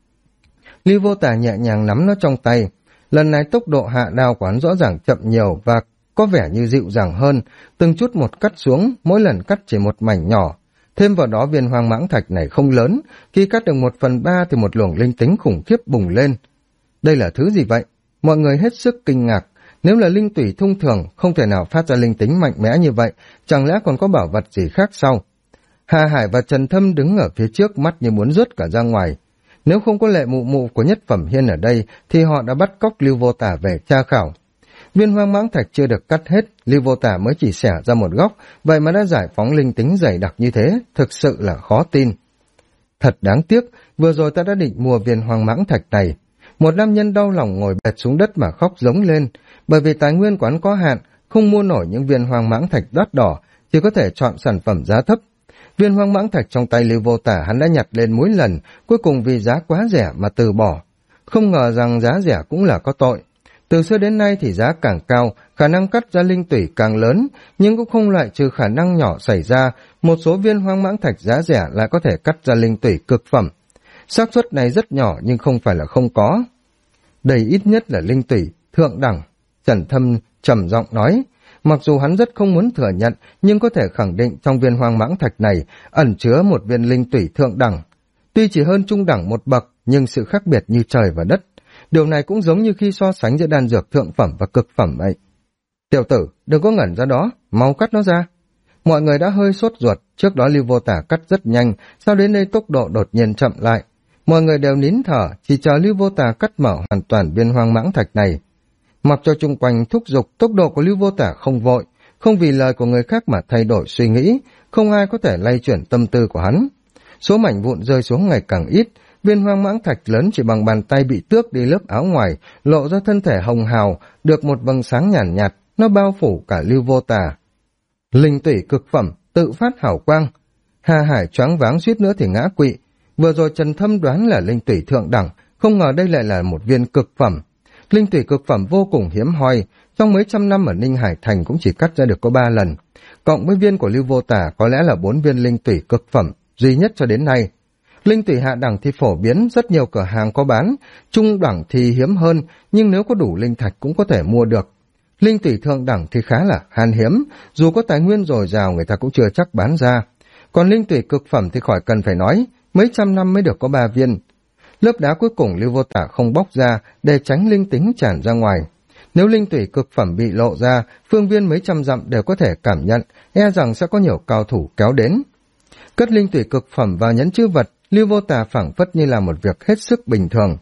Lưu Vô Tà nhẹ nhàng nắm nó trong tay, lần này tốc độ hạ đao của hắn rõ ràng chậm nhiều và có vẻ như dịu dàng hơn, từng chút một cắt xuống, mỗi lần cắt chỉ một mảnh nhỏ. Thêm vào đó viên Hoang Mãng Thạch này không lớn, khi cắt được 1/3 thì một luồng linh tính khủng khiếp bùng lên. Đây là thứ gì vậy? Mọi người hết sức kinh ngạc, nếu là linh tủy thông thường không thể nào phát ra linh tính mạnh mẽ như vậy, chẳng lẽ còn có bảo vật gì khác sau? Hà Hải và Trần Thâm đứng ở phía trước, mắt như muốn rớt cả ra ngoài. Nếu không có Lệ Mụ Mụ của Nhất Phẩm Hiên ở đây thì họ đã bắt cóc Lưu Vô Tả về tra khảo. Viên Hoang Mãng Thạch chưa được cắt hết, Lưu Vô Tả mới chỉ xẻ ra một góc, vậy mà đã giải phóng linh tính dày đặc như thế, thực sự là khó tin. Thật đáng tiếc, vừa rồi ta đã định mua viên Hoang Mãng Thạch này. Một nam nhân đau lòng ngồi bệt xuống đất mà khóc giống lên, bởi vì tài nguyên quán có hạn, không mua nổi những viên Hoang Mãng Thạch đắt đỏ, chỉ có thể chọn sản phẩm giá thấp. Viên Hoang Mãng Thạch trong tay Lưu Vô Tả hắn đã nhặt lên mỗi lần, cuối cùng vì giá quá rẻ mà từ bỏ. Không ngờ rằng giá rẻ cũng là có tội. Từ xưa đến nay thì giá càng cao, khả năng cắt ra linh tủy càng lớn, nhưng cũng không loại trừ khả năng nhỏ xảy ra, một số viên Hoang Mãng Thạch giá rẻ lại có thể cắt ra linh tủy cực phẩm. Xác suất này rất nhỏ nhưng không phải là không có. Đây ít nhất là linh tủy thượng đẳng, Trần Thâm trầm giọng nói. Mặc dù hắn rất không muốn thừa nhận, nhưng có thể khẳng định trong viên Hoang Mãng Thạch này ẩn chứa một viên linh tủy thượng đẳng. Tuy chỉ hơn trung đẳng một bậc, nhưng sự khác biệt như trời và đất. Điều này cũng giống như khi so sánh giữa đan dược thượng phẩm và cực phẩm vậy. Tiểu tử, đừng có ngẩn ra đó, mau cắt nó ra. Mọi người đã hơi sốt ruột, trước đó Lưu Vô Tả cắt rất nhanh, sau đến đây tốc độ đột nhiên chậm lại. Mọi người đều nín thở, chỉ chờ Lưu Vô Tả cắt mở hoàn toàn viên Hoang Mãng Thạch này. Mặc cho chung quanh thúc giục, tốc độ của Lưu Vô Tả không vội, không vì lời của người khác mà thay đổi suy nghĩ, không ai có thể lay chuyển tâm tư của hắn. Số mảnh vụn rơi xuống ngày càng ít, viên Hoang Mãng Thạch lớn chỉ bằng bàn tay bị tước đi lớp áo ngoài, lộ ra thân thể hồng hào, được một vầng sáng nhàn nhạt, nó bao phủ cả Lưu Vô Tả. Linh tủy cực phẩm, tự phát hào quang. Hà Hải choáng váng suýt nữa thì ngã quỵ. Vừa rồi Trần Thâm đoán là linh tủy thượng đẳng, không ngờ đây lại là một viên cực phẩm. Linh tủy cực phẩm vô cùng hiếm hoi, trong mấy trăm năm ở Ninh Hải Thành cũng chỉ cắt ra được có 3 lần. Cộng với viên của Lưu Vô Tả có lẽ là 4 viên linh tủy cực phẩm, duy nhất cho đến nay. Linh tủy hạ đẳng thì phổ biến, rất nhiều cửa hàng có bán, trung đẳng thì hiếm hơn, nhưng nếu có đủ linh thạch cũng có thể mua được. Linh tủy thượng đẳng thì khá là khan hiếm, dù có tài nguyên dồi dào người ta cũng chưa chắc bán ra. Còn linh tủy cực phẩm thì khỏi cần phải nói, mấy trăm năm mới được có 3 viên. Lớp đá cuối cùng Lưu Vô Tả không bóc ra để tránh linh tính tràn ra ngoài. Nếu linh tủy cực phẩm bị lộ ra, phương viên mấy trăm dặm đều có thể cảm nhận, e rằng sẽ có nhiều cao thủ kéo đến. Cất linh tủy cực phẩm vào nhẫn chữ vật, Lưu Vô Tả phảng phất như là một việc hết sức bình thường.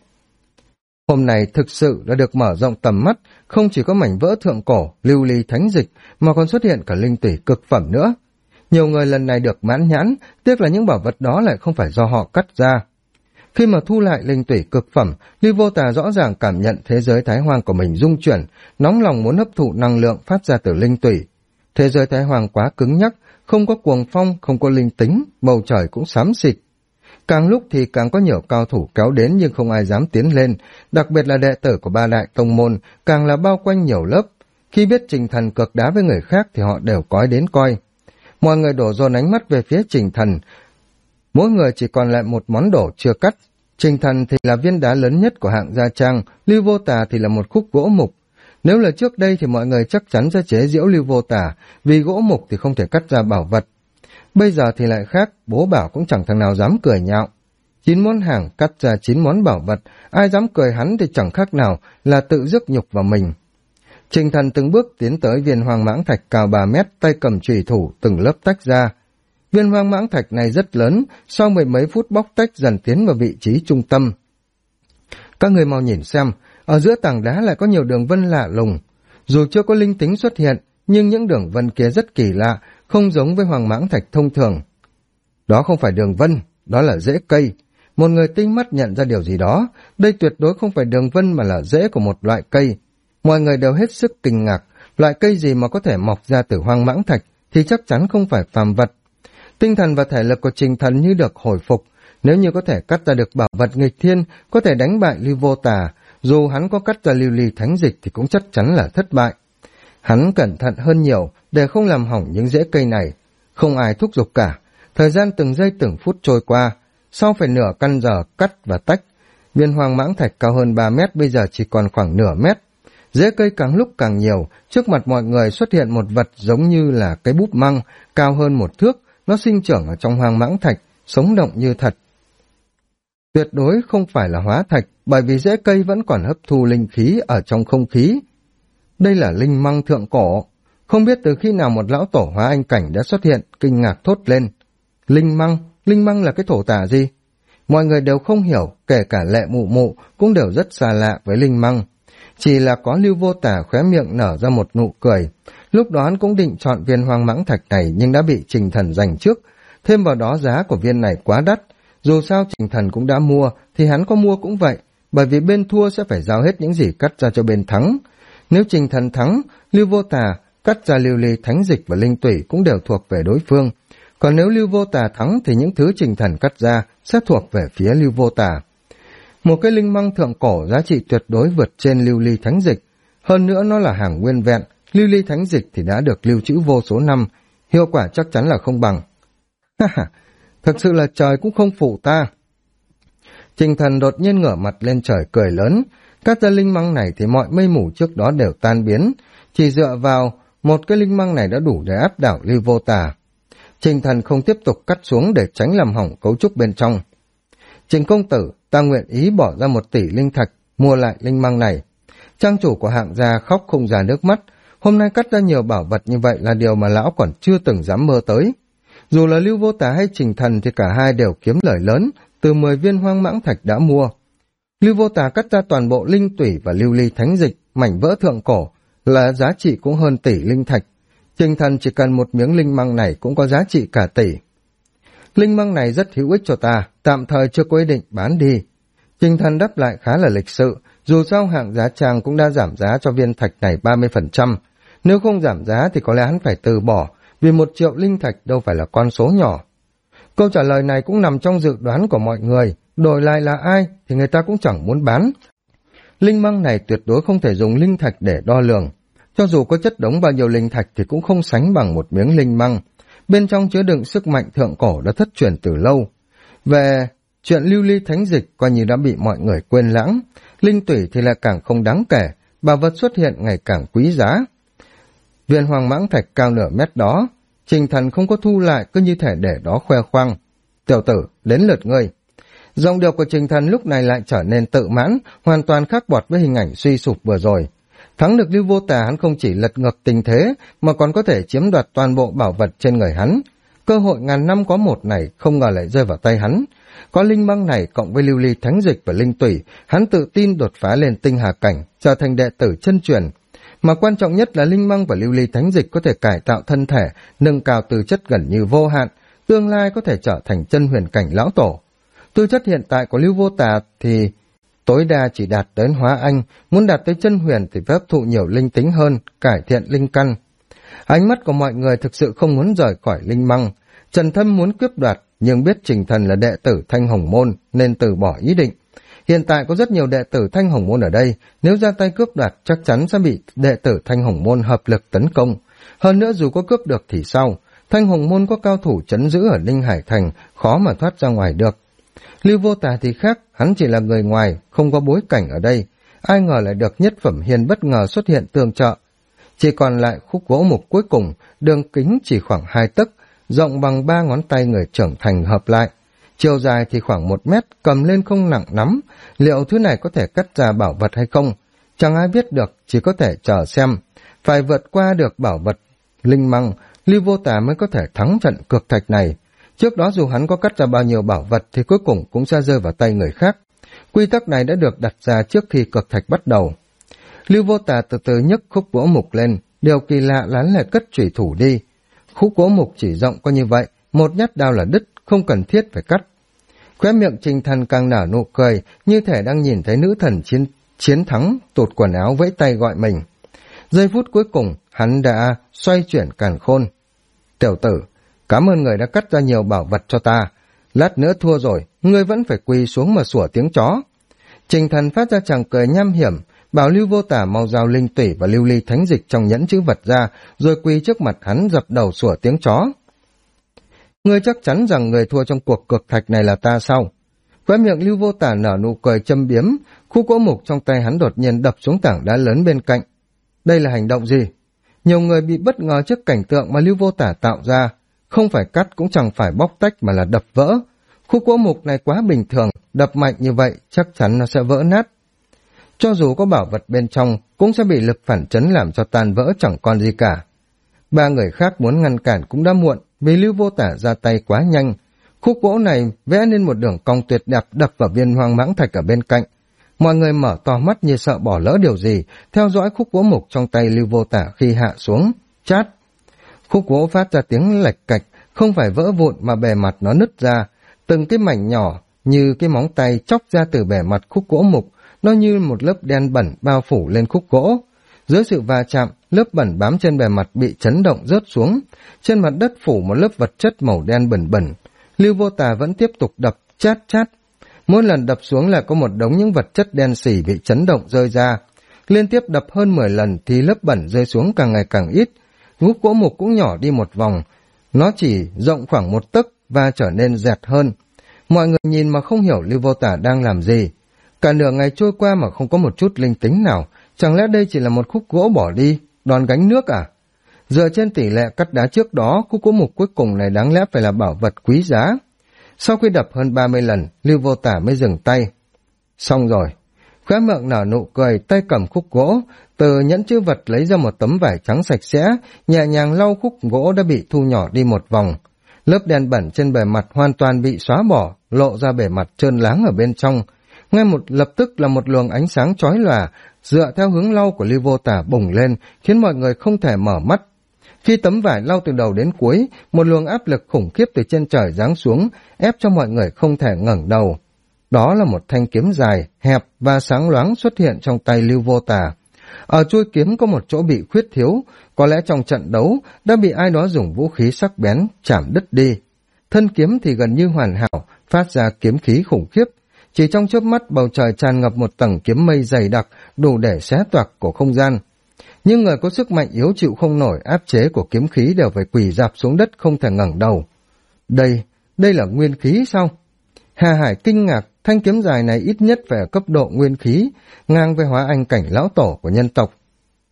Hôm nay thực sự đã được mở rộng tầm mắt, không chỉ có mảnh vỡ thượng cổ, lưu ly thánh dịch, mà còn xuất hiện cả linh tủy cực phẩm nữa. Nhiều người lần này được mãn nhãn, tiếc là những bảo vật đó lại không phải do họ cắt ra. Khi mà thu lại linh tủy cực phẩm, Lưu Vô Tà rõ ràng cảm nhận thế giới Thái Hoang của mình rung chuyển, nóng lòng muốn hấp thụ năng lượng phát ra từ linh tủy. Thế giới Thái Hoang quá cứng nhắc, không có cuồng phong, không có linh tính, bầu trời cũng xám xịt. Càng lúc thì càng có nhiều cao thủ kéo đến nhưng không ai dám tiến lên, đặc biệt là đệ tử của 3 đại tông môn, càng là bao quanh nhiều lớp. Khi biết Trình Thần cược đá với người khác thì họ đều cói đến coi. Mọi người đổ dồn ánh mắt về phía Trình Thần, mỗi người chỉ còn lại một món đồ chưa cắt. Trình Thần thì là viên đá lớn nhất của hạng gia trang, Lưu Vô Tà thì là một khúc gỗ mục. Nếu là trước đây thì mọi người chắc chắn sẽ chế giễu Lưu Vô Tà, vì gỗ mục thì không thể cắt ra bảo vật. Bây giờ thì lại khác, bố bảo cũng chẳng thằng nào dám cười nhạo. 9 món hàng cắt ra 9 món bảo vật, ai dám cười hắn thì chẳng khác nào là tự rước nhục vào mình. Trình Thần từng bước tiến tới viên Hoang Mãng Thạch cao 3 mét, tay cầm chùy thủ từng lớp tách ra. Viên Hoang Mãng Thạch này rất lớn, sau mười mấy phút bóc tách dần tiến vào vị trí trung tâm. Các người mau nhìn xem, ở giữa tảng đá lại có nhiều đường vân lạ lùng. Dù chưa có linh tính xuất hiện, nhưng những đường vân kia rất kỳ lạ, không giống với hoàng mãng thạch thông thường. Đó không phải đường vân, đó là rễ cây. Một người tinh mắt nhận ra điều gì đó, đây tuyệt đối không phải đường vân mà là rễ của một loại cây. Mọi người đều hết sức kinh ngạc, loại cây gì mà có thể mọc ra từ hoang mãng thạch thì chắc chắn không phải phàm vật. Tinh thần và thể lực của Trình Thần như được hồi phục, nếu như có thể cắt ra được bảo vật nghịch thiên, có thể đánh bại Lưu Vô Tà, dù hắn có cắt ra lưu ly thánh dịch thì cũng chắc chắn là thất bại. Hắn cẩn thận hơn nhiều để không làm hỏng những rễ cây này, không ai thúc giục cả. Thời gian từng giây từng phút trôi qua, sau phải nửa canh giờ cắt và tách, viên hoàng mãng thạch cao hơn 3 mét bây giờ chỉ còn khoảng nửa mét. Rễ cây càng lúc càng nhiều, trước mặt mọi người xuất hiện một vật giống như là cái búp măng, cao hơn 1 thước, nó sinh trưởng ở trong hoàng mãng thạch, sống động như thật. Tuyệt đối không phải là hóa thạch, bởi vì rễ cây vẫn còn hấp thu linh khí ở trong không khí. Đây là linh măng thượng cổ. Không biết từ khi nào một lão tổ hóa anh cảnh đã xuất hiện, kinh ngạc thốt lên. Linh măng là cái thổ tả gì? Mọi người đều không hiểu, kể cả Lệ Mụ Mụ cũng đều rất xa lạ với linh măng. Chỉ là có Lưu Vô Tà khóe miệng nở ra một nụ cười. Lúc đó hắn cũng định chọn viên hoang mãng thạch này nhưng đã bị Trình Thần giành trước. Thêm vào đó giá của viên này quá đắt. Dù sao Trình Thần cũng đã mua thì hắn có mua cũng vậy, bởi vì bên thua sẽ phải giao hết những gì cắt ra cho bên thắng. Nếu Trình Thần thắng, Lưu Vô Tà cắt ra lưu ly thánh dịch và linh tủy cũng đều thuộc về đối phương. Còn nếu Lưu Vô Tà thắng thì những thứ Trình Thần cắt ra sẽ thuộc về phía Lưu Vô Tà. Một cái linh măng thượng cổ giá trị tuyệt đối vượt trên lưu ly thánh dịch. Hơn nữa nó là hàng nguyên vẹn, lưu ly thánh dịch thì đã được lưu trữ vô số năm, hiệu quả chắc chắn là không bằng. Thực sự là trời cũng không phụ ta. Trình Thần đột nhiên ngửa mặt lên trời cười lớn, cắt ra linh măng này thì mọi mây mù trước đó đều tan biến, chỉ dựa vào một cái linh măng này đã đủ để áp đảo Lưu Vô Tà. Trình Thần không tiếp tục cắt xuống để tránh làm hỏng cấu trúc bên trong. Trình công tử, ta nguyện ý bỏ ra 1 tỷ linh thạch mua lại linh măng này. Trang chủ của hạng gia khóc không ra nước mắt, hôm nay cắt ra nhiều bảo vật như vậy là điều mà lão còn chưa từng dám mơ tới. Dù là Lưu Vô Tà hay Trình Thần thì cả hai đều kiếm lời lớn từ 10 viên hoang mãng thạch đã mua. Lưu Vô Tà cắt ra toàn bộ linh tủy và lưu ly thánh dịch, mảnh vỡ thượng cổ là giá trị cũng hơn tỷ linh thạch. Trình Thần chỉ cần một miếng linh măng này cũng có giá trị cả tỷ. Linh măng này rất hữu ích cho ta, tạm thời chưa có ý định bán đi. Trình Thần đáp lại khá là lịch sự, dù sao hạng giá trang cũng đã giảm giá cho viên thạch này 30%. Nếu không giảm giá thì có lẽ hắn phải từ bỏ, vì 1 triệu linh thạch đâu phải là con số nhỏ. Câu trả lời này cũng nằm trong dự đoán của mọi người, đổi lại là ai thì người ta cũng chẳng muốn bán. Linh măng này tuyệt đối không thể dùng linh thạch để đo lường. Cho dù có chất đống bao nhiêu linh thạch thì cũng không sánh bằng một miếng linh măng. Bên trong chứa đựng sức mạnh thượng cổ đã thất truyền từ lâu. Về chuyện lưu ly thánh dịch coi như đã bị mọi người quên lãng. Linh tủy thì lại càng không đáng kể, bảo vật xuất hiện ngày càng quý giá. Viên hoàng mãng thạch cao nửa mét đó, Trình Thần không có thu lại, cứ như thể để đó khoe khoang. Tiểu tử, đến lượt ngươi. Giọng điệu của Trình Thần lúc này lại trở nên tự mãn, hoàn toàn khác bọt với hình ảnh suy sụp vừa rồi. Thắng được Lưu Vô Tà hắn không chỉ lật ngược tình thế, mà còn có thể chiếm đoạt toàn bộ bảo vật trên người hắn. Cơ hội ngàn năm có một này không ngờ lại rơi vào tay hắn. Có linh măng này cộng với lưu ly thánh dịch và linh tủy, hắn tự tin đột phá lên tinh hà cảnh, trở thành đệ tử chân truyền. Mà quan trọng nhất là linh măng và lưu ly thánh dịch có thể cải tạo thân thể, nâng cao tư chất gần như vô hạn, tương lai có thể trở thành chân huyền cảnh lão tổ. Tư chất hiện tại của Lưu Vô Tà thì tối đa chỉ đạt đến hóa anh, muốn đạt tới chân huyền thì phải hấp thụ nhiều linh tính hơn, cải thiện linh căn. Ánh mắt của mọi người thực sự không muốn rời khỏi linh măng. Trần Thâm muốn cướp đoạt, nhưng biết Trình Thần là đệ tử Thanh Hồng Môn nên từ bỏ ý định. Hiện tại có rất nhiều đệ tử Thanh Hồng Môn ở đây, nếu ra tay cướp đoạt chắc chắn sẽ bị đệ tử Thanh Hồng Môn hợp lực tấn công. Hơn nữa dù có cướp được thì sao? Thanh Hồng Môn có cao thủ trấn giữ ở Ninh Hải Thành, khó mà thoát ra ngoài được. Lưu Vô Tà thì khác, hắn chỉ là người ngoài, không có bối cảnh ở đây. Ai ngờ lại được Nhất Phẩm Hiên bất ngờ xuất hiện tương trợ. Chỉ còn lại khúc gỗ mục cuối cùng, đường kính chỉ khoảng 2 tấc, rộng bằng 3 ngón tay người trưởng thành hợp lại. Chiều dài thì khoảng 1 mét, cầm lên không nặng lắm. Liệu thứ này có thể cắt ra bảo vật hay không? Chẳng ai biết được, chỉ có thể chờ xem. Phải vượt qua được bảo vật linh măng, Lưu Vô Tà mới có thể thắng trận cược thạch này. Trước đó dù hắn có cắt ra bao nhiêu bảo vật thì cuối cùng cũng sẽ rơi vào tay người khác. Quy tắc này đã được đặt ra trước khi cược thạch bắt đầu. Lưu Vô Tà từ từ nhấc khúc gỗ mục lên, Điều kỳ lạ là hắn lại cất chủy thủ đi. Khúc gỗ mục chỉ rộng có như vậy, một nhát đao là đứt, không cần thiết phải cắt. Khóe miệng Trình Thần càng nở nụ cười, như thể đang nhìn thấy nữ thần chiến thắng, tụt quần áo vẫy tay gọi mình. Giây phút cuối cùng, hắn đã xoay chuyển càn khôn. Tiểu tử, cảm ơn người đã cắt ra nhiều bảo vật cho ta. Lát nữa thua rồi, ngươi vẫn phải quỳ xuống mà sủa tiếng chó. Trình Thần phát ra chàng cười nham hiểm, bảo Lưu Vô Tả mau giao linh tủy và lưu ly thánh dịch trong nhẫn chữ vật ra, rồi quỳ trước mặt hắn dập đầu sủa tiếng chó. Ngươi chắc chắn rằng người thua trong cuộc cược thạch này là ta sao? Khóe miệng Lưu Vô Tả nở nụ cười châm biếm, khúc gỗ mục trong tay hắn đột nhiên đập xuống tảng đá lớn bên cạnh. Đây là hành động gì? Nhiều người bị bất ngờ trước cảnh tượng mà Lưu Vô Tả tạo ra, không phải cắt cũng chẳng phải bóc tách mà là đập vỡ. Khúc gỗ mục này quá bình thường, đập mạnh như vậy chắc chắn nó sẽ vỡ nát. Cho dù có bảo vật bên trong cũng sẽ bị lực phản chấn làm cho tan vỡ chẳng còn gì cả. Ba người khác muốn ngăn cản cũng đã muộn, vì Lưu Vô Tả ra tay quá nhanh. Khúc gỗ này vẽ nên một đường cong tuyệt đẹp đập vào viên hoang mãng thạch ở bên cạnh. Mọi người mở to mắt như sợ bỏ lỡ điều gì, theo dõi khúc gỗ mục trong tay Lưu Vô Tả khi hạ xuống. Chát! Khúc gỗ phát ra tiếng lạch cạch, không phải vỡ vụn mà bề mặt nó nứt ra. Từng cái mảnh nhỏ như cái móng tay chóc ra từ bề mặt khúc gỗ mục, nó như một lớp đen bẩn bao phủ lên khúc gỗ. Dưới sự va chạm, lớp bẩn bám trên bề mặt bị chấn động rớt xuống. Trên mặt đất phủ một lớp vật chất màu đen bẩn bẩn. Lưu Vô Tả vẫn tiếp tục đập chát chát. Mỗi lần đập xuống là có một đống những vật chất đen xỉ bị chấn động rơi ra. Liên tiếp đập hơn 10 lần thì lớp bẩn rơi xuống càng ngày càng ít. Khúc gỗ mục cũng nhỏ đi một vòng. Nó chỉ rộng khoảng 1 tấc và trở nên dẹt hơn. Mọi người nhìn mà không hiểu Lưu Vô Tả đang làm gì. Cả nửa ngày trôi qua mà không có một chút linh tính nào. Chẳng lẽ đây chỉ là một khúc gỗ bỏ đi, đòn gánh nước à? Dựa trên tỷ lệ cắt đá trước đó, khúc gỗ mục cuối cùng này đáng lẽ phải là bảo vật quý giá. Sau khi đập hơn 30 lần, Lưu Vô Tả mới dừng tay. Xong rồi. Khóe miệng nở nụ cười, tay cầm khúc gỗ, từ nhẫn chữ vật lấy ra một tấm vải trắng sạch sẽ, nhẹ nhàng lau khúc gỗ đã bị thu nhỏ đi một vòng. Lớp đen bẩn trên bề mặt hoàn toàn bị xóa bỏ, lộ ra bề mặt trơn láng ở bên trong. Ngay lập tức là một luồng ánh sáng chói lòa, dựa theo hướng lau của Lưu Vô Tả bùng lên, khiến mọi người không thể mở mắt. Khi tấm vải lau từ đầu đến cuối, một luồng áp lực khủng khiếp từ trên trời giáng xuống, ép cho mọi người không thể ngẩng đầu. Đó là một thanh kiếm dài, hẹp và sáng loáng xuất hiện trong tay Lưu Vô Tả. Ở chuôi kiếm có một chỗ bị khuyết thiếu, có lẽ trong trận đấu đã bị ai đó dùng vũ khí sắc bén chảm đứt đi. Thân kiếm thì gần như hoàn hảo, phát ra kiếm khí khủng khiếp. Chỉ trong chớp mắt bầu trời tràn ngập một tầng kiếm mây dày đặc, đủ để xé toạc của không gian. Nhưng người có sức mạnh yếu chịu không nổi áp chế của kiếm khí đều phải quỳ rạp xuống đất không thể ngẩng đầu. Đây là nguyên khí sao? Hà Hải kinh ngạc, thanh kiếm dài này ít nhất phải ở cấp độ nguyên khí, ngang với hóa anh cảnh lão tổ của nhân tộc.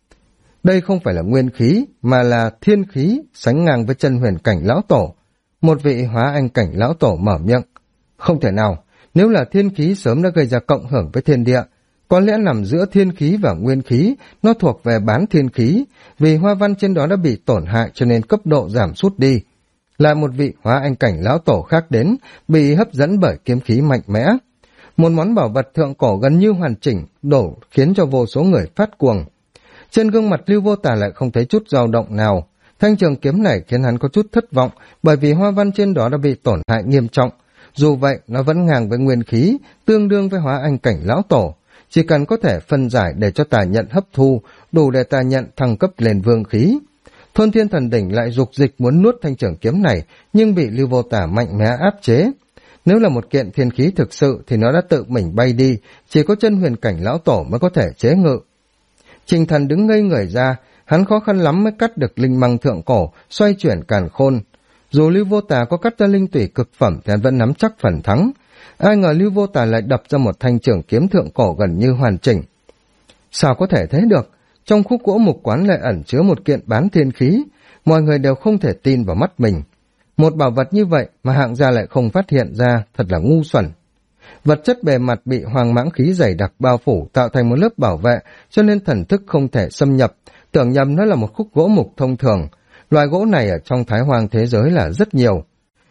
Đây không phải là nguyên khí, mà là thiên khí, sánh ngang với chân huyền cảnh lão tổ. Một vị hóa anh cảnh lão tổ mở miệng. Không thể nào, nếu là thiên khí sớm đã gây ra cộng hưởng với thiên địa. Có lẽ nằm giữa thiên khí và nguyên khí, nó thuộc về bán thiên khí, vì hoa văn trên đó đã bị tổn hại cho nên cấp độ giảm sút đi. Lại một vị hóa anh cảnh lão tổ khác đến, bị hấp dẫn bởi kiếm khí mạnh mẽ. Một món bảo vật thượng cổ gần như hoàn chỉnh, đổ khiến cho vô số người phát cuồng. Trên gương mặt Lưu Vô Tả lại không thấy chút dao động nào. Thanh trường kiếm này khiến hắn có chút thất vọng, bởi vì hoa văn trên đó đã bị tổn hại nghiêm trọng. Dù vậy, nó vẫn ngang với nguyên khí, tương đương với hóa anh cảnh lão tổ. Chỉ cần có thể phân giải để cho tà nhận hấp thu, đủ để tà nhận thăng cấp lên vương khí. Thôn Thiên Thần Đỉnh lại dục dịch muốn nuốt thanh trường kiếm này, nhưng bị Lưu Vô Tả mạnh mẽ áp chế. Nếu là một kiện thiên khí thực sự thì nó đã tự mình bay đi, chỉ có chân huyền cảnh lão tổ mới có thể chế ngự. Trình Thần đứng ngây người ra, hắn khó khăn lắm mới cắt được linh măng thượng cổ, xoay chuyển càn khôn. Dù Lưu Vô Tả có cắt ra linh tủy cực phẩm thì hắn vẫn nắm chắc phần thắng. Ai ngờ Lưu Vô Tả lại đập ra một thanh trường kiếm thượng cổ gần như hoàn chỉnh. Sao có thể thế được? Trong khúc gỗ mục quán lại ẩn chứa một kiện bán thiên khí, mọi người đều không thể tin vào mắt mình. Một bảo vật như vậy mà hạng gia lại không phát hiện ra, thật là ngu xuẩn. Vật chất bề mặt bị hoàng mãng khí dày đặc bao phủ tạo thành một lớp bảo vệ, cho nên thần thức không thể xâm nhập, tưởng nhầm nó là một khúc gỗ mục thông thường. Loại gỗ này ở trong Thái Hoang thế giới là rất nhiều.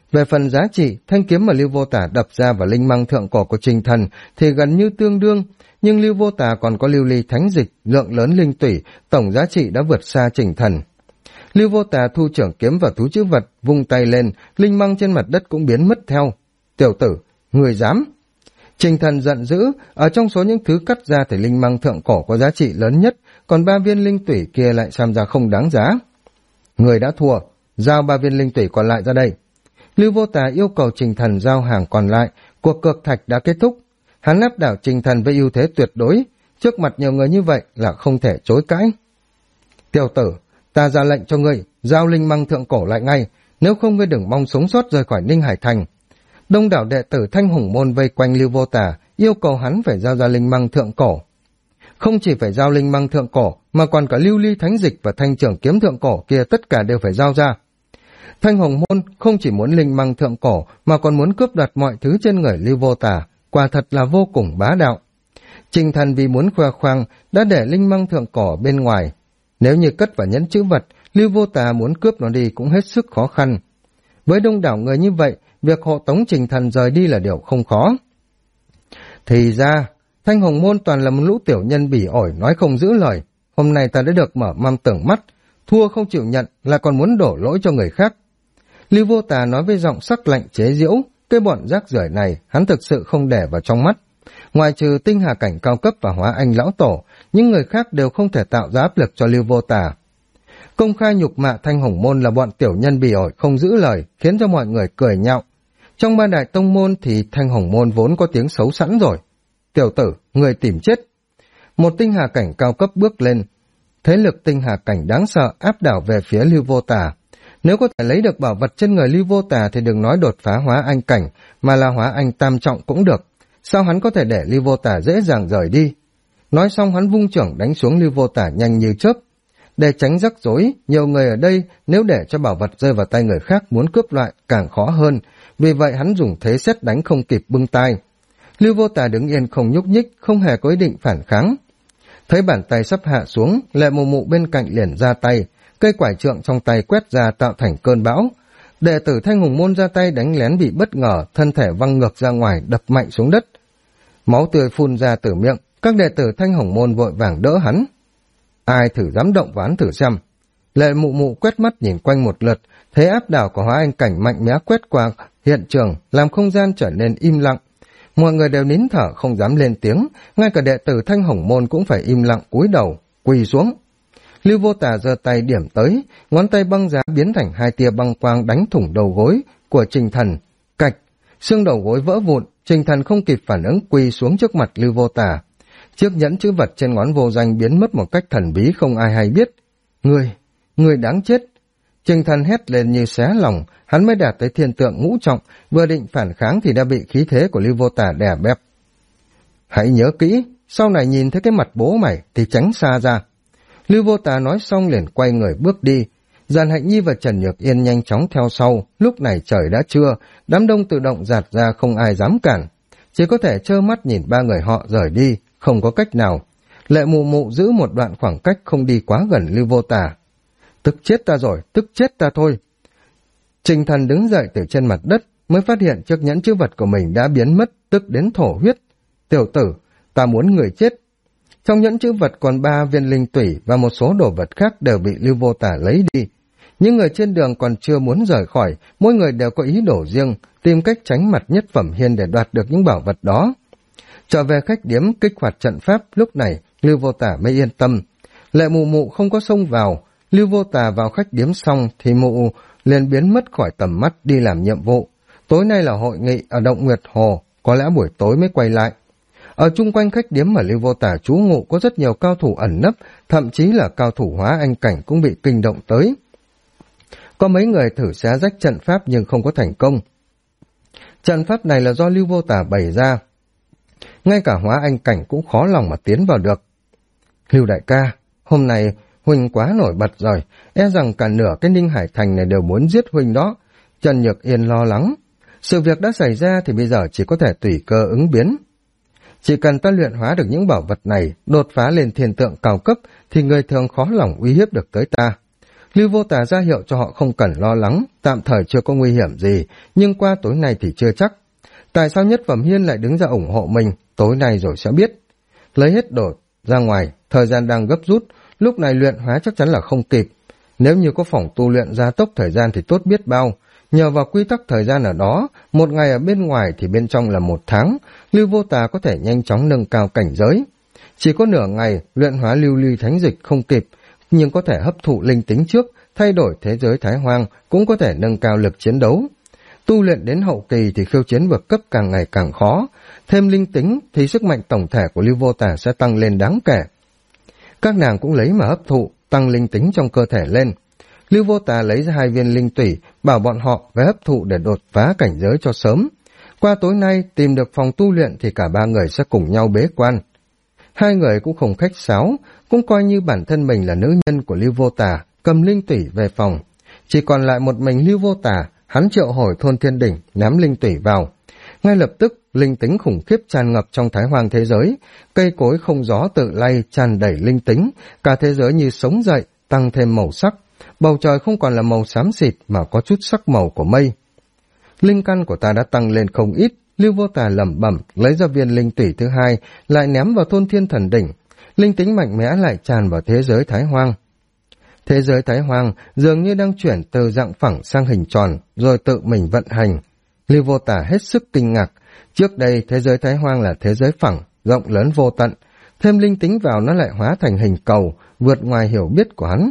Về phần giá trị, thanh kiếm mà Lưu Vô Tả đập ra vào linh măng thượng cổ của Trình Thần thì gần như tương đương, nhưng Lưu Vô Tả còn có lưu ly thánh dịch, lượng lớn linh tủy, tổng giá trị đã vượt xa Trình Thần. Lưu Vô Tả thu trưởng kiếm vào túi trữ vật, vung tay lên, linh măng trên mặt đất cũng biến mất theo. Tiểu tử, người dám! Trình Thần giận dữ, ở trong số những thứ cắt ra thì linh măng thượng cổ có giá trị lớn nhất, còn 3 viên linh tủy kia lại xem ra không đáng giá. Người đã thua, giao 3 viên linh tủy còn lại ra đây. Lưu Vô Tả yêu cầu Trình Thần giao hàng còn lại, cuộc cược thạch đã kết thúc. Hắn áp đảo Trình Thần với ưu thế tuyệt đối, trước mặt nhiều người như vậy là không thể chối cãi. Tiểu tử, ta ra lệnh cho ngươi, giao linh măng thượng cổ lại ngay, nếu không ngươi đừng mong sống sót rời khỏi Ninh Hải Thành. Đông đảo đệ tử Thanh Hùng Môn vây quanh Lưu Vô Tả, yêu cầu hắn phải giao ra linh măng thượng cổ. Không chỉ phải giao linh măng thượng cổ, mà còn cả lưu ly thánh dịch và thanh trưởng kiếm thượng cổ kia tất cả đều phải giao ra. Thanh Hồng Môn không chỉ muốn linh măng thượng cổ mà còn muốn cướp đoạt mọi thứ trên người Lưu Vô Tả, quả thật là vô cùng bá đạo. Trình Thần vì muốn khoe khoang đã để linh măng thượng cổ bên ngoài. Nếu như cất vào nhẫn chữ vật, Lưu Vô Tả muốn cướp nó đi cũng hết sức khó khăn. Với đông đảo người như vậy, việc hộ tống Trình Thần rời đi là điều không khó. Thì ra, Thanh Hồng Môn toàn là một lũ tiểu nhân bỉ ổi nói không giữ lời. Hôm nay ta đã được mở măm tưởng mắt, thua không chịu nhận là còn muốn đổ lỗi cho người khác. Lưu Vô Tả nói với giọng sắc lạnh chế giễu, cái bọn rác rưởi này hắn thực sự không để vào trong mắt. Ngoài trừ tinh hà cảnh cao cấp và hóa anh lão tổ, những người khác đều không thể tạo ra áp lực cho Lưu Vô Tả. Công khai nhục mạ Thanh Hồng Môn là bọn tiểu nhân bỉ ổi không giữ lời, khiến cho mọi người cười nhạo. Trong 3 đại tông môn thì Thanh Hồng Môn vốn có tiếng xấu sẵn rồi. Tiểu tử, người tìm chết. Một tinh hà cảnh cao cấp bước lên, thế lực tinh hà cảnh đáng sợ áp đảo về phía Lưu Vô Tả. Nếu có thể lấy được bảo vật trên người Lưu Vô Tả thì đừng nói đột phá hóa anh cảnh, mà là hóa anh tam trọng cũng được. Sao hắn có thể để Lưu Vô Tả dễ dàng rời đi? Nói xong hắn vung chưởng đánh xuống Lưu Vô Tả nhanh như chớp. Để tránh rắc rối, nhiều người ở đây nếu để cho bảo vật rơi vào tay người khác muốn cướp loại càng khó hơn, vì vậy hắn dùng thế sét đánh không kịp bưng tay. Lưu Vô Tả đứng yên không nhúc nhích, không hề có ý định phản kháng. Thấy bàn tay sắp hạ xuống, Lệ Mụ Mụ bên cạnh liền ra tay, cây quải trượng trong tay quét ra tạo thành cơn bão. Đệ tử Thanh Hùng Môn ra tay đánh lén bị bất ngờ, thân thể văng ngược ra ngoài đập mạnh xuống đất. Máu tươi phun ra từ miệng, các đệ tử Thanh Hùng Môn vội vàng đỡ hắn. Ai thử dám động vào hắn thử xem. Lệ Mụ Mụ quét mắt nhìn quanh một lượt, thế áp đảo của hóa anh cảnh mạnh mẽ quét qua hiện trường, làm không gian trở nên im lặng. Mọi người đều nín thở không dám lên tiếng, ngay cả đệ tử Thanh Hồng Môn cũng phải im lặng cúi đầu, quỳ xuống. Lưu Vô Tả giơ tay điểm tới, ngón tay băng giá biến thành 2 tia băng quang đánh thủng đầu gối của Trình Thần. Cạch, xương đầu gối vỡ vụn, Trình Thần không kịp phản ứng quỳ xuống trước mặt Lưu Vô Tả. Chiếc nhẫn chữ vật trên ngón vô danh biến mất một cách thần bí không ai hay biết. Người đáng chết! Trình Thần hét lên như xé lòng, hắn mới đạt tới thiên tượng ngũ trọng, vừa định phản kháng thì đã bị khí thế của Lưu Vô Tả đè bẹp. Hãy nhớ kỹ, sau này nhìn thấy cái mặt bố mày thì tránh xa ra. Lưu Vô Tả nói xong liền quay người bước đi. Giàn Hạnh Nhi và Trần Nhược Yên nhanh chóng theo sau, lúc này trời đã trưa, đám đông tự động dạt ra không ai dám cản. Chỉ có thể trơ mắt nhìn 3 người họ rời đi, không có cách nào. Lệ Mụ Mụ giữ một đoạn khoảng cách không đi quá gần Lưu Vô Tả. Tức chết ta rồi, tức chết ta thôi. Trình Thần đứng dậy từ trên mặt đất, mới phát hiện chiếc nhẫn chữ vật của mình đã biến mất, tức đến thổ huyết. Tiểu tử, ta muốn người chết. Trong nhẫn chữ vật còn 3 viên linh tủy và một số đồ vật khác đều bị Lưu Vô Tả lấy đi. Những người trên đường còn chưa muốn rời khỏi, mỗi người đều có ý đồ riêng, tìm cách tránh mặt Nhất Phẩm Hiên để đoạt được những bảo vật đó. Trở về khách điếm kích hoạt trận pháp, lúc này Lưu Vô Tả mới yên tâm. Lệ Mụ Mụ không có xông vào, Lưu Vô Tả vào khách điếm xong thì Mụ liền biến mất khỏi tầm mắt đi làm nhiệm vụ. Tối nay là hội nghị ở Động Nguyệt Hồ, có lẽ buổi tối mới quay lại. Ở chung quanh khách điếm mà Lưu Vô Tả trú ngụ có rất nhiều cao thủ ẩn nấp, thậm chí là cao thủ hóa anh cảnh cũng bị kinh động tới. Có mấy người thử xé rách trận pháp nhưng không có thành công. Trận pháp này là do Lưu Vô Tả bày ra. Ngay cả hóa anh cảnh cũng khó lòng mà tiến vào được. Lưu đại ca, hôm nay Huynh quá nổi bật rồi, e rằng cả nửa cái Ninh Hải Thành này đều muốn giết Huynh đó. Trần Nhược Yên lo lắng. Sự việc đã xảy ra thì bây giờ chỉ có thể tùy cơ ứng biến. Chỉ cần ta luyện hóa được những bảo vật này, đột phá lên thiên tượng cao cấp, thì người thường khó lòng uy hiếp được tới ta. Lưu Vô Tà ra hiệu cho họ không cần lo lắng, tạm thời chưa có nguy hiểm gì, nhưng qua tối nay thì chưa chắc. Tại sao Nhất Phẩm Hiên lại đứng ra ủng hộ mình, tối nay rồi sẽ biết. Lấy hết đổ ra ngoài, thời gian đang gấp rút, lúc này luyện hóa chắc chắn là không kịp. Nếu như có phòng tu luyện gia tốc thời gian thì tốt biết bao. Nhờ vào quy tắc thời gian ở đó, một ngày ở bên ngoài thì bên trong là 1 tháng, Lưu Vô Tà có thể nhanh chóng nâng cao cảnh giới. Chỉ có nửa ngày, luyện hóa lưu ly thánh dịch không kịp, nhưng có thể hấp thụ linh tính trước, thay đổi thế giới Thái Hoang, cũng có thể nâng cao lực chiến đấu. Tu luyện đến hậu kỳ thì khiêu chiến vượt cấp càng ngày càng khó, thêm linh tính thì sức mạnh tổng thể của Lưu Vô Tà sẽ tăng lên đáng kể. Các nàng cũng lấy mà hấp thụ, tăng linh tính trong cơ thể lên. Lưu Vô Tà lấy ra 2 viên linh tủy, bảo bọn họ phải hấp thụ để đột phá cảnh giới cho sớm. Qua tối nay tìm được phòng tu luyện thì cả 3 người sẽ cùng nhau bế quan. 2 người cũng không khách sáo, cũng coi như bản thân mình là nữ nhân của Lưu Vô Tà, cầm linh tủy về phòng. Chỉ còn lại một mình Lưu Vô Tà, hắn triệu hồi thôn thiên đỉnh, ném linh tủy vào. Ngay lập tức, linh tính khủng khiếp tràn ngập trong Thái Hoang thế giới, cây cối không gió tự lay tràn đầy linh tính, cả thế giới như sống dậy, tăng thêm màu sắc. Bầu trời không còn là màu xám xịt mà có chút sắc màu của mây. Linh căn của ta đã tăng lên không ít, Lưu Vô Tà lẩm bẩm lấy ra viên linh tủy thứ 2, lại ném vào thôn thiên thần đỉnh. Linh tính mạnh mẽ lại tràn vào thế giới Thái Hoang. Thế giới Thái Hoang dường như đang chuyển từ dạng phẳng sang hình tròn, rồi tự mình vận hành. Lưu Vô Tà hết sức kinh ngạc. Trước đây thế giới Thái Hoang là thế giới phẳng, rộng lớn vô tận. Thêm linh tính vào nó lại hóa thành hình cầu, vượt ngoài hiểu biết của hắn.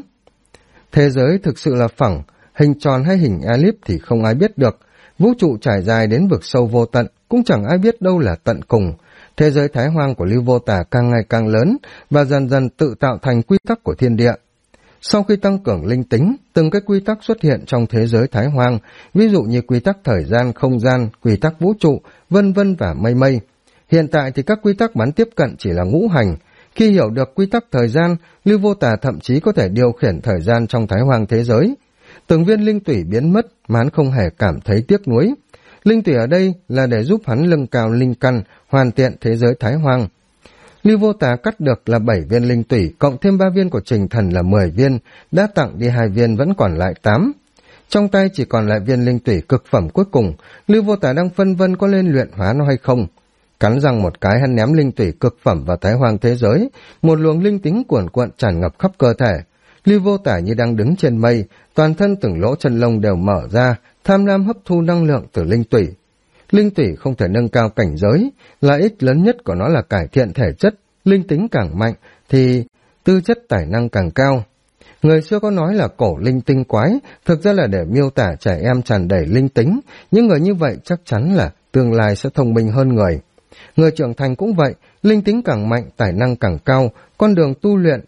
Thế giới thực sự là phẳng, hình tròn hay hình elip thì không ai biết được. Vũ trụ trải dài đến vực sâu vô tận, cũng chẳng ai biết đâu là tận cùng. Thế giới Thái Hoang của Lưu Vô Tà càng ngày càng lớn và dần dần tự tạo thành quy tắc của thiên địa. Sau khi tăng cường linh tính, từng cái quy tắc xuất hiện trong thế giới Thái Hoang, ví dụ như quy tắc thời gian, không gian, quy tắc vũ trụ, vân vân và mây mây. Hiện tại thì các quy tắc bắn tiếp cận chỉ là ngũ hành. Khi hiểu được quy tắc thời gian, Lưu Vô Tà thậm chí có thể điều khiển thời gian trong Thái Hoang thế giới. Từng viên linh tủy biến mất mà hắn không hề cảm thấy tiếc nuối. Linh tủy ở đây là để giúp hắn nâng cao linh căn, hoàn thiện thế giới Thái Hoang. Lưu Vô Tà cắt được là 7 viên linh tủy, cộng thêm 3 viên của Trình Thần là 10 viên, đã tặng đi 2 viên vẫn còn lại 8. Trong tay chỉ còn lại viên linh tủy cực phẩm cuối cùng, Lưu Vô Tà đang phân vân có lên luyện hóa nó hay không. Cắn răng một cái, hắn ném linh tủy cực phẩm vào Thái Hoang thế giới, một luồng linh tính cuồn cuộn tràn ngập khắp cơ thể. Lưu Vô Tà như đang đứng trên mây, toàn thân từng lỗ chân lông đều mở ra, tham lam hấp thu năng lượng từ linh tủy. Linh tủy không thể nâng cao cảnh giới, lợi ích lớn nhất của nó là cải thiện thể chất, linh tính càng mạnh thì tư chất tài năng càng cao. Người xưa có nói là cổ linh tinh quái, thực ra là để miêu tả trẻ em tràn đầy linh tính, những người như vậy chắc chắn là tương lai sẽ thông minh hơn người. Người trưởng thành cũng vậy, linh tính càng mạnh, tài năng càng cao, con đường tu luyện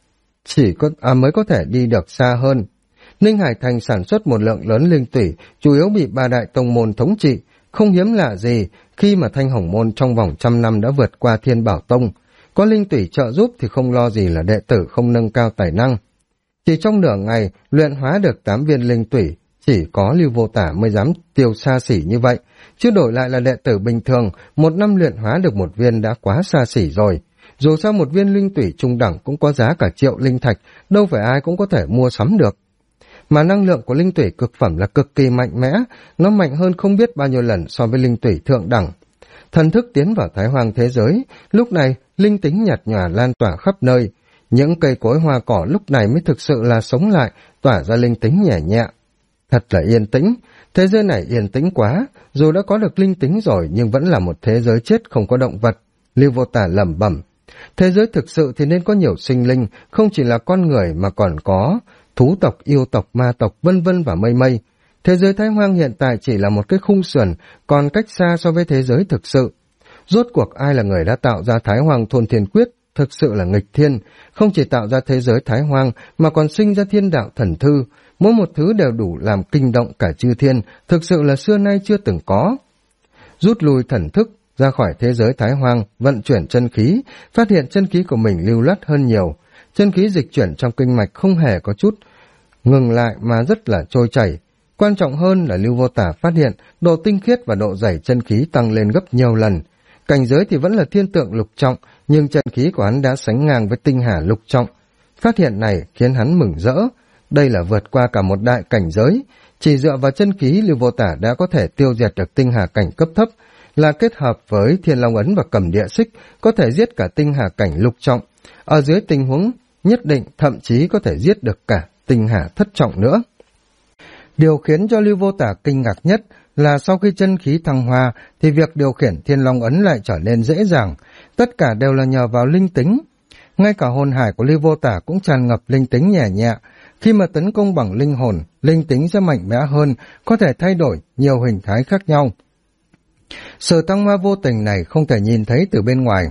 mới có thể đi được xa hơn. Ninh Hải Thành sản xuất một lượng lớn linh tủy, chủ yếu bị 3 đại tông môn thống trị, không hiếm lạ gì khi mà Thanh Hồng Môn trong vòng 100 năm đã vượt qua Thiên Bảo Tông. Có linh tủy trợ giúp thì không lo gì là đệ tử không nâng cao tài năng. Chỉ trong nửa ngày, luyện hóa được 8 viên linh tủy, chỉ có Lưu Vô Tà mới dám tiêu xa xỉ như vậy, chứ đổi lại là đệ tử bình thường, 1 năm luyện hóa được 1 viên đã quá xa xỉ rồi. Dù sao 1 viên linh tủy trung đẳng cũng có giá cả triệu linh thạch, đâu phải ai cũng có thể mua sắm được. Mà năng lượng của linh tủy cực phẩm là cực kỳ mạnh mẽ, nó mạnh hơn không biết bao nhiêu lần so với linh tủy thượng đẳng. Thần thức tiến vào Thái Hoang thế giới, lúc này linh tính nhạt nhòa lan tỏa khắp nơi. Những cây cối hoa cỏ lúc này mới thực sự là sống lại, tỏa ra linh tính nhẹ nhẹ. Thật là yên tĩnh, thế giới này yên tĩnh quá, dù đã có được linh tính rồi nhưng vẫn là một thế giới chết không có động vật. Lưu Vô Tà lẩm bẩm, thế giới thực sự thì nên có nhiều sinh linh, không chỉ là con người mà còn có thú tộc, yêu tộc, ma tộc, vân vân và mây mây. Thế giới Thái Hoang hiện tại chỉ là một cái khung sườn, còn cách xa so với thế giới thực sự. Rốt cuộc ai là người đã tạo ra Thái Hoang Thôn Thiên Quyết, thực sự là nghịch thiên, không chỉ tạo ra thế giới Thái Hoang mà còn sinh ra thiên đạo thần thư, mỗi một thứ đều đủ làm kinh động cả chư thiên, thực sự là xưa nay chưa từng có. Rút lui thần thức ra khỏi thế giới Thái Hoang, vận chuyển chân khí, phát hiện chân khí của mình lưu loát hơn nhiều. Chân khí dịch chuyển trong kinh mạch không hề có chút ngừng lại mà rất là trôi chảy. Quan trọng hơn là Lưu Vô Tà phát hiện độ tinh khiết và độ dày chân khí tăng lên gấp nhiều lần. Cảnh giới thì vẫn là thiên tượng lục trọng, nhưng chân khí của hắn đã sánh ngang với tinh hà lục trọng. Phát hiện này khiến hắn mừng rỡ. Đây là vượt qua cả một đại cảnh giới. Chỉ dựa vào chân khí, Lưu Vô Tả đã có thể tiêu diệt được tinh hà cảnh cấp thấp, là kết hợp với Thiên Long Ấn và Cầm Địa Xích, có thể giết cả tinh hà cảnh lục trọng. Ở dưới tình huống nhất định, thậm chí có thể giết được cả tinh hà thất trọng nữa. Điều khiến cho Lưu Vô Tả kinh ngạc nhất là sau khi chân khí thăng hoa thì việc điều khiển Thiên Long Ấn lại trở nên dễ dàng, tất cả đều là nhờ vào linh tính. Ngay cả hồn hải của Lưu Vô Tả cũng tràn ngập linh tính nhẹ nhẹ, khi mà tấn công bằng linh hồn, linh tính sẽ mạnh mẽ hơn, có thể thay đổi nhiều hình thái khác nhau. Sự thăng hoa vô tình này không thể nhìn thấy từ bên ngoài,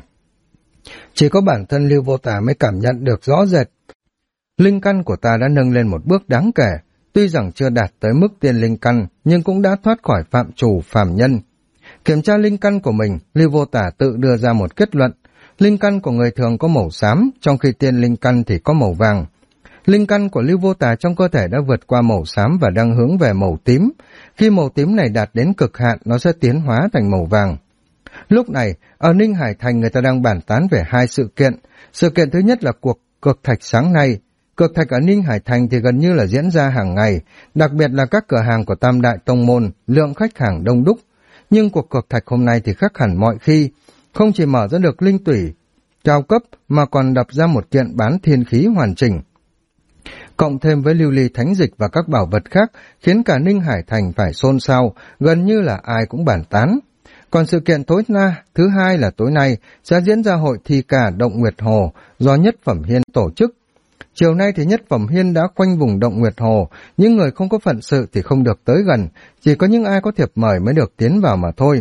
chỉ có bản thân Lưu Vô Tả mới cảm nhận được rõ rệt. Linh căn của ta đã nâng lên một bước đáng kể, tuy rằng chưa đạt tới mức tiên linh căn, nhưng cũng đã thoát khỏi phạm trù phàm nhân. Kiểm tra linh căn của mình, Lưu Vô Tả tự đưa ra một kết luận. Linh căn của người thường có màu xám, trong khi tiên linh căn thì có màu vàng. Linh căn của Lưu Vô Tả trong cơ thể đã vượt qua màu xám và đang hướng về màu tím. Khi màu tím này đạt đến cực hạn, nó sẽ tiến hóa thành màu vàng. Lúc này, ở Ninh Hải Thành người ta đang bàn tán về hai sự kiện. Sự kiện thứ nhất là cuộc cược thạch sáng nay. Cược thạch ở Ninh Hải Thành thì gần như là diễn ra hàng ngày, đặc biệt là các cửa hàng của Tam Đại Tông Môn, lượng khách hàng đông đúc. Nhưng cuộc cược thạch hôm nay thì khác hẳn mọi khi, không chỉ mở ra được linh tủy cao cấp mà còn đập ra một kiện bán thiên khí hoàn chỉnh. Cộng thêm với lưu ly thánh dịch và các bảo vật khác, khiến cả Ninh Hải Thành phải xôn xao, gần như là ai cũng bàn tán. Còn sự kiện thứ hai là tối nay sẽ diễn ra hội thi ca Động Nguyệt Hồ do Nhất Phẩm Hiên tổ chức. Chiều nay thì Nhất Phẩm Hiên đã khoanh vùng Động Nguyệt Hồ, những người không có phận sự thì không được tới gần, chỉ có những ai có thiệp mời mới được tiến vào mà thôi.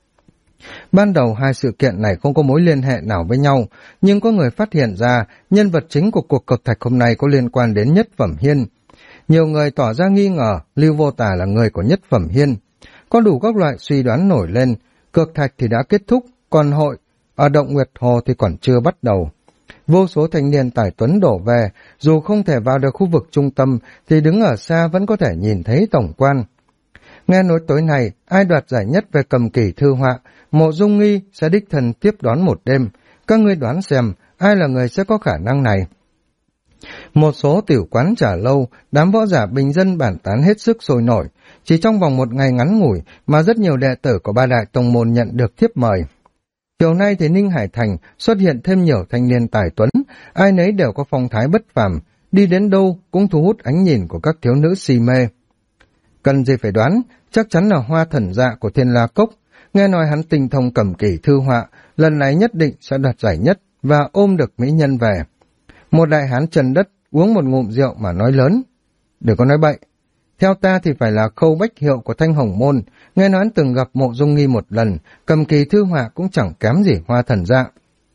Ban đầu hai sự kiện này không có mối liên hệ nào với nhau, nhưng có người phát hiện ra nhân vật chính của cuộc cược thạch hôm nay có liên quan đến Nhất Phẩm Hiên. Nhiều người tỏ ra nghi ngờ Lưu Vô Tả là người của Nhất Phẩm Hiên. Có đủ các loại suy đoán nổi lên, cược thạch thì đã kết thúc, còn hội ở Động Nguyệt Hồ thì còn chưa bắt đầu. Vô số thanh niên tài tuấn đổ về, dù không thể vào được khu vực trung tâm thì đứng ở xa vẫn có thể nhìn thấy tổng quan. Nghe nói tối nay, ai đoạt giải nhất về cầm kỳ thư họa, Mộ Dung Nghi sẽ đích thân tiếp đón một đêm. Các ngươi đoán xem, ai là người sẽ có khả năng này? Một số tiểu quán trà lâu, đám võ giả bình dân bàn tán hết sức sôi nổi. Chỉ trong vòng một ngày ngắn ngủi mà rất nhiều đệ tử của ba đại tông môn nhận được thiếp mời. Chiều nay thì Ninh Hải Thành xuất hiện thêm nhiều thanh niên tài tuấn, ai nấy đều có phong thái bất phàm, đi đến đâu cũng thu hút ánh nhìn của các thiếu nữ si mê. Cần gì phải đoán, chắc chắn là Hoa Thần Dạ của Thiên La Cốc. Nghe nói hắn tinh thông cầm kỳ thư họa, lần này nhất định sẽ đoạt giải nhất và ôm được mỹ nhân về. Một đại hán trần đất uống một ngụm rượu mà nói lớn. Đừng có nói bậy. Theo ta thì phải là Khâu Bách Hiệu của Thanh Hồng Môn, nghe nói hắn từng gặp Mộ Dung Nghi một lần, cầm kỳ thư họa cũng chẳng kém gì Hoa Thần Dạ.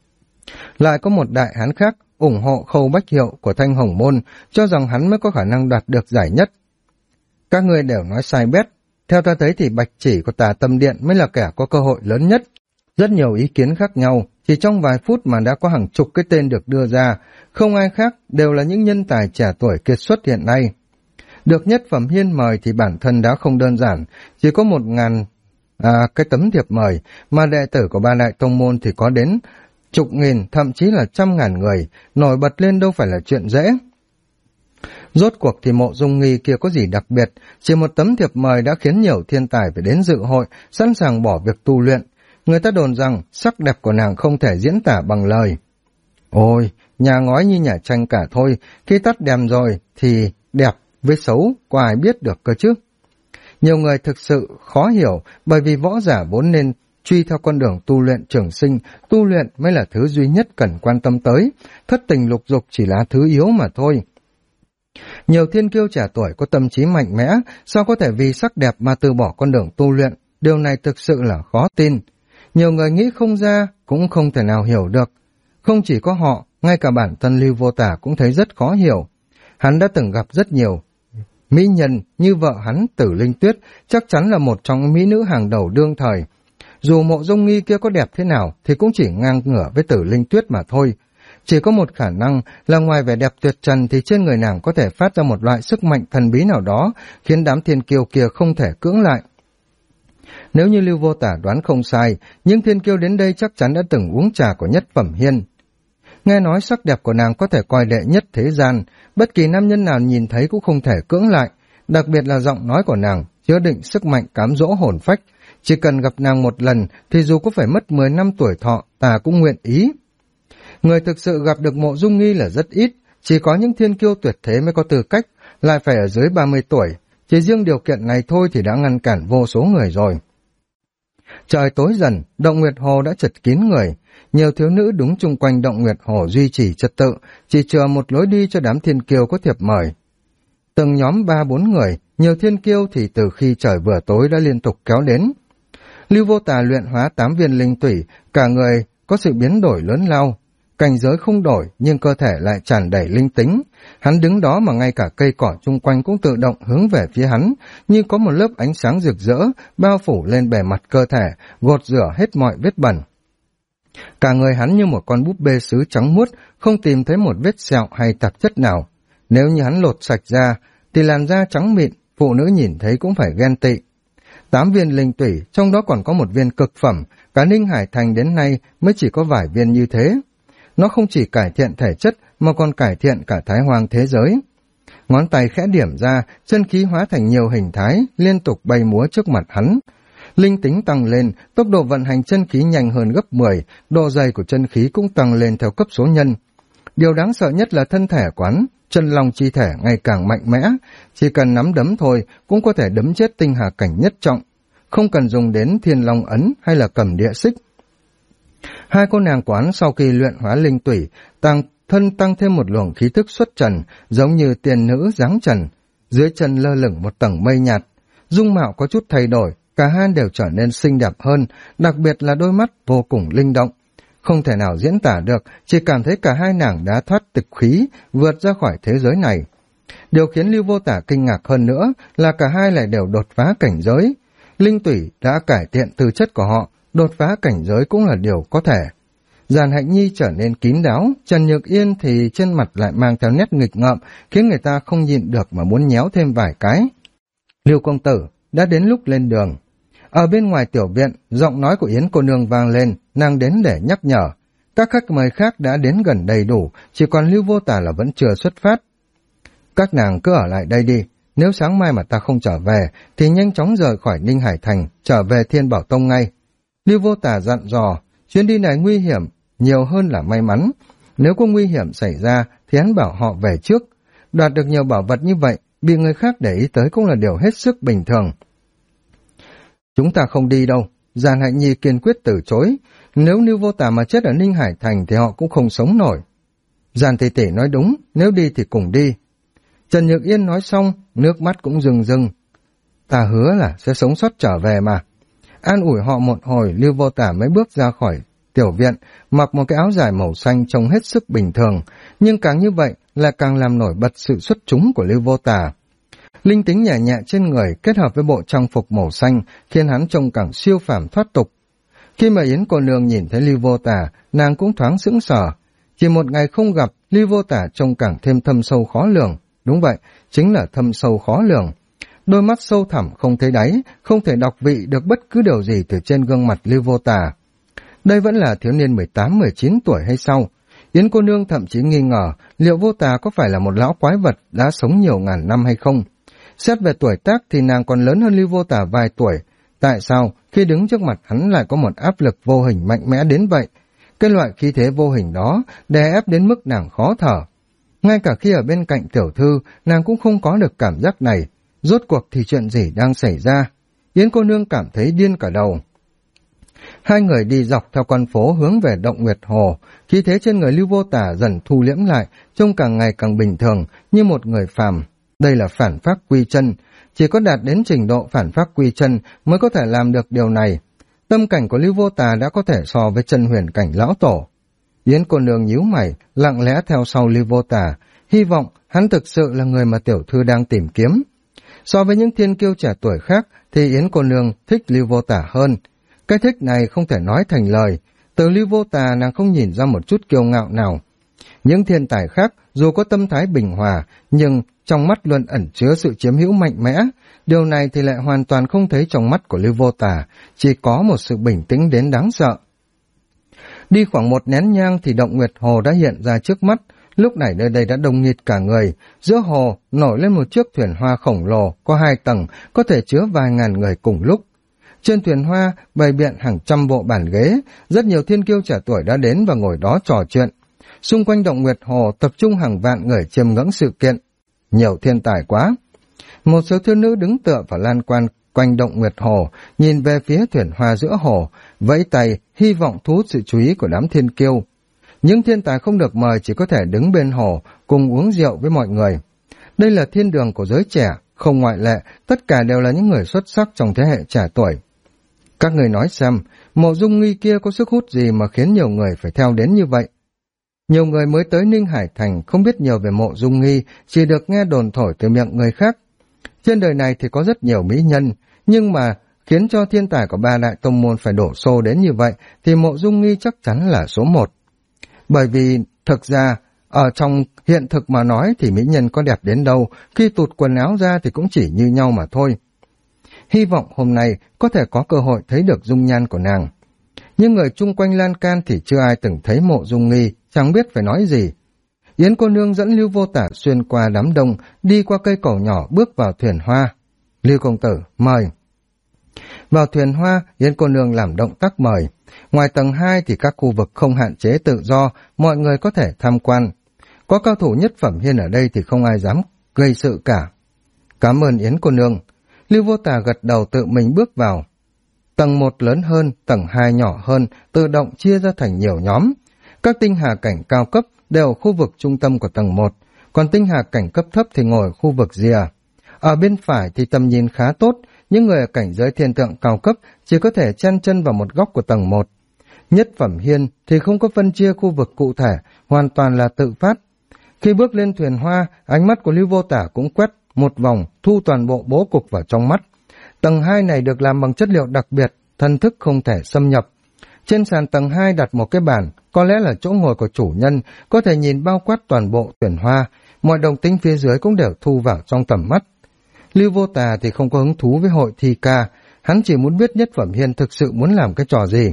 Lại có một đại hán khác ủng hộ Khâu Bách Hiệu của Thanh Hồng Môn, cho rằng hắn mới có khả năng đoạt được giải nhất. Các ngươi đều nói sai bét. Theo ta thấy thì Bạch Chỉ của Tà Tâm Điện mới là kẻ có cơ hội lớn nhất. Rất nhiều ý kiến khác nhau, chỉ trong vài phút mà đã có hàng chục cái tên được đưa ra, không ai khác, đều là những nhân tài trẻ tuổi kiệt xuất hiện nay. Được Nhất Phẩm Hiên mời thì bản thân đã không đơn giản, chỉ có 1.000 cái tấm thiệp mời, mà đệ tử của ba đại tông môn thì có đến chục nghìn, thậm chí là 100.000 người, nổi bật lên đâu phải là chuyện dễ. Rốt cuộc thì Mộ Dung Nghi kia có gì đặc biệt, chỉ một tấm thiệp mời đã khiến nhiều thiên tài phải đến dự hội, sẵn sàng bỏ việc tu luyện. Người ta đồn rằng sắc đẹp của nàng không thể diễn tả bằng lời. Ôi, nhà ngói như nhà tranh cả thôi, khi tắt đèn rồi thì đẹp với xấu, có ai biết được cơ chứ? Nhiều người thực sự khó hiểu, bởi vì võ giả vốn nên truy theo con đường tu luyện trường sinh, tu luyện mới là thứ duy nhất cần quan tâm tới, thất tình lục dục chỉ là thứ yếu mà thôi. Nhiều thiên kiêu trẻ tuổi có tâm trí mạnh mẽ, sao có thể vì sắc đẹp mà từ bỏ con đường tu luyện, điều này thực sự là khó tin. Nhiều người nghĩ không ra, cũng không thể nào hiểu được. Không chỉ có họ, ngay cả bản thân Lưu Vô Tả cũng thấy rất khó hiểu. Hắn đã từng gặp rất nhiều mỹ nhân, như vợ hắn Tử Linh Tuyết, chắc chắn là một trong mỹ nữ hàng đầu đương thời. Dù Mộ Dung Nghi kia có đẹp thế nào, thì cũng chỉ ngang ngửa với Tử Linh Tuyết mà thôi. Chỉ có một khả năng là ngoài vẻ đẹp tuyệt trần thì trên người nàng có thể phát ra một loại sức mạnh thần bí nào đó, khiến đám thiên kiêu kia không thể cưỡng lại. Nếu như Lưu Vô Tả đoán không sai, những thiên kiêu đến đây chắc chắn đã từng uống trà của Nhất Phẩm Hiên. Nghe nói sắc đẹp của nàng có thể coi đệ nhất thế gian, bất kỳ nam nhân nào nhìn thấy cũng không thể cưỡng lại, đặc biệt là giọng nói của nàng chứa đựng sức mạnh cám dỗ hồn phách. Chỉ cần gặp nàng một lần thì dù có phải mất 10 năm tuổi thọ, ta cũng nguyện ý. Người thực sự gặp được Mộ Dung Nghi là rất ít, chỉ có những thiên kiêu tuyệt thế mới có tư cách, lại phải ở dưới 30 tuổi. Chỉ riêng điều kiện này thôi thì đã ngăn cản vô số người rồi. Trời tối dần, Động Nguyệt Hồ đã chật kín người. Nhiều thiếu nữ đứng chung quanh Động Nguyệt Hồ duy trì trật tự, chỉ chừa một lối đi cho đám thiên kiêu có thiệp mời. Từng nhóm 3-4 người, nhiều thiên kiêu thì từ khi trời vừa tối đã liên tục kéo đến. Lưu Vô Tà luyện hóa 8 viên linh tủy, cả người có sự biến đổi lớn lao. Cảnh giới không đổi nhưng cơ thể lại tràn đầy linh tính. Hắn đứng đó mà ngay cả cây cỏ chung quanh cũng tự động hướng về phía hắn, như có một lớp ánh sáng rực rỡ bao phủ lên bề mặt cơ thể, gột rửa hết mọi vết bẩn. Cả người hắn như một con búp bê sứ trắng muốt, không tìm thấy một vết sẹo hay tạp chất nào. Nếu như hắn lột sạch ra thì làn da trắng mịn, phụ nữ nhìn thấy cũng phải ghen tị. 8 viên linh tủy, trong đó còn có một viên cực phẩm, cả Ninh Hải Thành đến nay mới chỉ có vài viên như thế. Nó không chỉ cải thiện thể chất mà còn cải thiện cả Thái Hoang thế giới. Ngón tay khẽ điểm ra, chân khí hóa thành nhiều hình thái, liên tục bay múa trước mặt hắn. Linh tính tăng lên, tốc độ vận hành chân khí nhanh hơn gấp 10, độ dày của chân khí cũng tăng lên theo cấp số nhân. Điều đáng sợ nhất là thân thể quán, chân long chi thể ngày càng mạnh mẽ, chỉ cần nắm đấm thôi cũng có thể đấm chết tinh hà cảnh nhất trọng, không cần dùng đến thiên long ấn hay là cầm địa xích. Hai cô nàng quán sau khi luyện hóa linh tủy, tăng thêm một luồng khí thức xuất trần, giống như tiên nữ dáng trần. Dưới chân lơ lửng một tầng mây nhạt, dung mạo có chút thay đổi, cả hai đều trở nên xinh đẹp hơn, đặc biệt là đôi mắt vô cùng linh động. Không thể nào diễn tả được, chỉ cảm thấy cả hai nàng đã thoát tịch khí, vượt ra khỏi thế giới này. Điều khiến Lưu Vô Tả kinh ngạc hơn nữa là cả hai lại đều đột phá cảnh giới. Linh tủy đã cải thiện tư chất của họ, đột phá cảnh giới cũng là điều có thể. Giàn Hạnh Nhi trở nên kín đáo, Trần Nhược Yên thì trên mặt lại mang theo nét nghịch ngợm, khiến người ta không nhịn được mà muốn nhéo thêm vài cái. Lưu công tử, đã đến lúc lên đường. Ở bên ngoài tiểu viện, giọng nói của Yến cô nương vang lên, nàng đến để nhắc nhở. Các khách mời khác đã đến gần đầy đủ, chỉ còn Lưu Vô Tả là vẫn chưa xuất phát. Các nàng cứ ở lại đây đi, nếu sáng mai mà ta không trở về, thì nhanh chóng rời khỏi Ninh Hải Thành, trở về Thiên Bảo Tông ngay. Lưu Vô Tả dặn dò, chuyến đi này nguy hiểm, nhiều hơn là may mắn. Nếu có nguy hiểm xảy ra, thì hắn bảo họ về trước. Đoạt được nhiều bảo vật như vậy, bị người khác để ý tới cũng là điều hết sức bình thường. Chúng ta không đi đâu, Giàn Hạnh Nhi kiên quyết từ chối. Nếu Lưu Vô Tả mà chết ở Ninh Hải Thành thì họ cũng không sống nổi. Giàn tỷ tỷ nói đúng, nếu đi thì cùng đi. Trần Nhược Yên nói xong, nước mắt cũng rưng rưng. Ta hứa là sẽ sống sót trở về mà. An ủi họ một hồi, Lưu Vô Tả mới bước ra khỏi tiểu viện, mặc một cái áo dài màu xanh trông hết sức bình thường, nhưng càng như vậy là càng làm nổi bật sự xuất chúng của Lưu Vô Tả. Linh tính nhẹ nhẹ trên người kết hợp với bộ trang phục màu xanh khiến hắn trông càng siêu phàm thoát tục. Khi mà Yến cô nương nhìn thấy Lưu Vô Tả, nàng cũng thoáng sững sờ. Chỉ một ngày không gặp, Lưu Vô Tả trông càng thêm thâm sâu khó lường. Đúng vậy, chính là thâm sâu khó lường. Đôi mắt sâu thẳm không thấy đáy, không thể đọc vị được bất cứ điều gì từ trên gương mặt Lưu Vô Tả. Đây vẫn là thiếu niên 18-19 tuổi hay sao? Yến cô nương thậm chí nghi ngờ liệu Vô Tả có phải là một lão quái vật đã sống nhiều ngàn năm hay không. Xét về tuổi tác thì nàng còn lớn hơn Lưu Vô Tả vài tuổi. Tại sao khi đứng trước mặt hắn lại có một áp lực vô hình mạnh mẽ đến vậy? Cái loại khí thế vô hình đó đè ép đến mức nàng khó thở. Ngay cả khi ở bên cạnh tiểu thư, nàng cũng không có được cảm giác này. Rốt cuộc thì chuyện gì đang xảy ra? Yến cô nương cảm thấy điên cả đầu. Hai người đi dọc theo con phố hướng về Động Nguyệt Hồ, khí thế trên người Lưu Vô Tả dần thu liễm lại, trông càng ngày càng bình thường, như một người phàm. Đây là phản pháp quy chân, chỉ có đạt đến trình độ phản pháp quy chân mới có thể làm được điều này. Tâm cảnh của Lưu Vô Tả đã có thể so với chân huyền cảnh lão tổ. Yến cô nương nhíu mày, lặng lẽ theo sau Lưu Vô Tả, hy vọng hắn thực sự là người mà tiểu thư đang tìm kiếm. So với những thiên kiêu trẻ tuổi khác thì Yến cô nương thích Lưu Vô Tả hơn. Cái thích này không thể nói thành lời, từ Lưu Vô Tả nàng không nhìn ra một chút kiêu ngạo nào. Những thiên tài khác dù có tâm thái bình hòa, nhưng trong mắt luôn ẩn chứa sự chiếm hữu mạnh mẽ. Điều này thì lại hoàn toàn không thấy trong mắt của Lưu Vô Tả, chỉ có một sự bình tĩnh đến đáng sợ. Đi khoảng một nén nhang thì động Nguyệt Hồ đã hiện ra trước mắt. Lúc này nơi đây đã đông nghịt cả người, giữa hồ nổi lên một chiếc thuyền hoa khổng lồ, có 2 tầng, có thể chứa vài ngàn người cùng lúc. Trên thuyền hoa bày biện hàng trăm bộ bàn ghế, rất nhiều thiên kiêu trẻ tuổi đã đến và ngồi đó trò chuyện. Xung quanh động Nguyệt Hồ tập trung hàng vạn người chiêm ngưỡng sự kiện. Nhiều thiên tài quá. Một số thiếu nữ đứng tựa vào lan can quanh động Nguyệt Hồ, nhìn về phía thuyền hoa giữa hồ, vẫy tay, hy vọng thu hút sự chú ý của đám thiên kiêu. Những thiên tài không được mời chỉ có thể đứng bên hồ, cùng uống rượu với mọi người. Đây là thiên đường của giới trẻ, không ngoại lệ, tất cả đều là những người xuất sắc trong thế hệ trẻ tuổi. Các người nói xem, Mộ Dung Nghi kia có sức hút gì mà khiến nhiều người phải theo đến như vậy? Nhiều người mới tới Ninh Hải Thành không biết nhiều về Mộ Dung Nghi, chỉ được nghe đồn thổi từ miệng người khác. Trên đời này thì có rất nhiều mỹ nhân, nhưng mà khiến cho thiên tài của 3 đại tông môn phải đổ xô đến như vậy thì Mộ Dung Nghi chắc chắn là số 1. Bởi vì thực ra ở trong hiện thực mà nói thì mỹ nhân có đẹp đến đâu, khi tụt quần áo ra thì cũng chỉ như nhau mà thôi. Hy vọng hôm nay có thể có cơ hội thấy được dung nhan của nàng. Nhưng người chung quanh lan can thì chưa ai từng thấy Mộ Dung Nghi, chẳng biết phải nói gì. Yến cô nương dẫn Lưu Vô Tả xuyên qua đám đông, đi qua cây cổ nhỏ bước vào thuyền hoa. Lưu công tử, mời. Vào thuyền hoa, Yến cô nương làm động tác mời. Ngoài tầng 2 thì các khu vực không hạn chế tự do, mọi người có thể tham quan. Có cao thủ nhất phẩm hiên ở đây thì không ai dám gây sự cả. Cảm ơn Yến cô nương. Lưu Vô Tả gật đầu tự mình bước vào. Tầng 1 lớn hơn, tầng 2 nhỏ hơn, tự động chia ra thành nhiều nhóm. Các tinh hà cảnh cao cấp đều ở khu vực trung tâm của tầng 1, còn tinh hà cảnh cấp thấp thì ngồi ở khu vực rìa. Ở bên phải thì tầm nhìn khá tốt, những người ở cảnh giới thiên tượng cao cấp chỉ có thể chen chân vào một góc của tầng 1. Nhất phẩm hiên thì không có phân chia khu vực cụ thể, hoàn toàn là tự phát. Khi bước lên thuyền hoa, ánh mắt của Lưu Vô Tả cũng quét một vòng, thu toàn bộ bố cục vào trong mắt. Tầng 2 này được làm bằng chất liệu đặc biệt, thần thức không thể xâm nhập. Trên sàn tầng 2 đặt một cái bàn, có lẽ là chỗ ngồi của chủ nhân, có thể nhìn bao quát toàn bộ thuyền hoa, mọi động tĩnh phía dưới cũng đều thu vào trong tầm mắt. Lưu Vô Tà thì không có hứng thú với hội thi ca, hắn chỉ muốn biết nhất phẩm hiên thực sự muốn làm cái trò gì.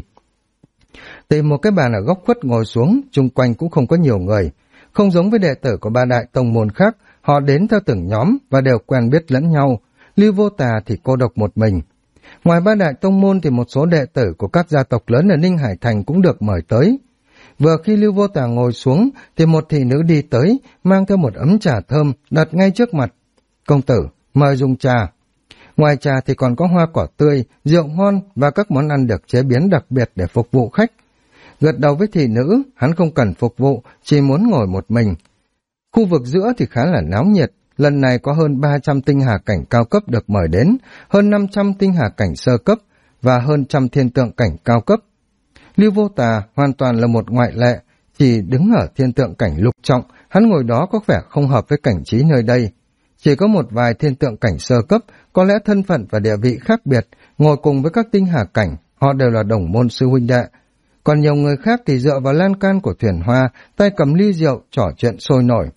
Tìm một cái bàn ở góc khuất ngồi xuống, chung quanh cũng không có nhiều người. Không giống với đệ tử của 3 đại tông môn khác, họ đến theo từng nhóm và đều quen biết lẫn nhau. Lưu Vô Tà thì cô độc một mình. Ngoài 3 đại tông môn thì một số đệ tử của các gia tộc lớn ở Ninh Hải Thành cũng được mời tới. Vừa khi Lưu Vô Tà ngồi xuống thì một thị nữ đi tới, mang theo một ấm trà thơm đặt ngay trước mặt. Công tử, mời dùng trà. Ngoài trà thì còn có hoa quả tươi, rượu ngon và các món ăn được chế biến đặc biệt để phục vụ khách. Gật đầu với thị nữ, hắn không cần phục vụ, chỉ muốn ngồi một mình. Khu vực giữa thì khá là náo nhiệt, lần này có hơn 300 tinh hà cảnh cao cấp được mời đến, hơn 500 tinh hà cảnh sơ cấp và hơn 100 thiên tượng cảnh cao cấp. Lưu Vô Tà hoàn toàn là một ngoại lệ, chỉ đứng ở thiên tượng cảnh lục trọng, hắn ngồi đó có vẻ không hợp với cảnh trí nơi đây. Chỉ có một vài thiên tượng cảnh sơ cấp, có lẽ thân phận và địa vị khác biệt, ngồi cùng với các tinh hà cảnh, họ đều là đồng môn sư huynh đệ. Còn nhiều người khác thì dựa vào lan can của thuyền hoa, tay cầm ly rượu, trò chuyện sôi nổi.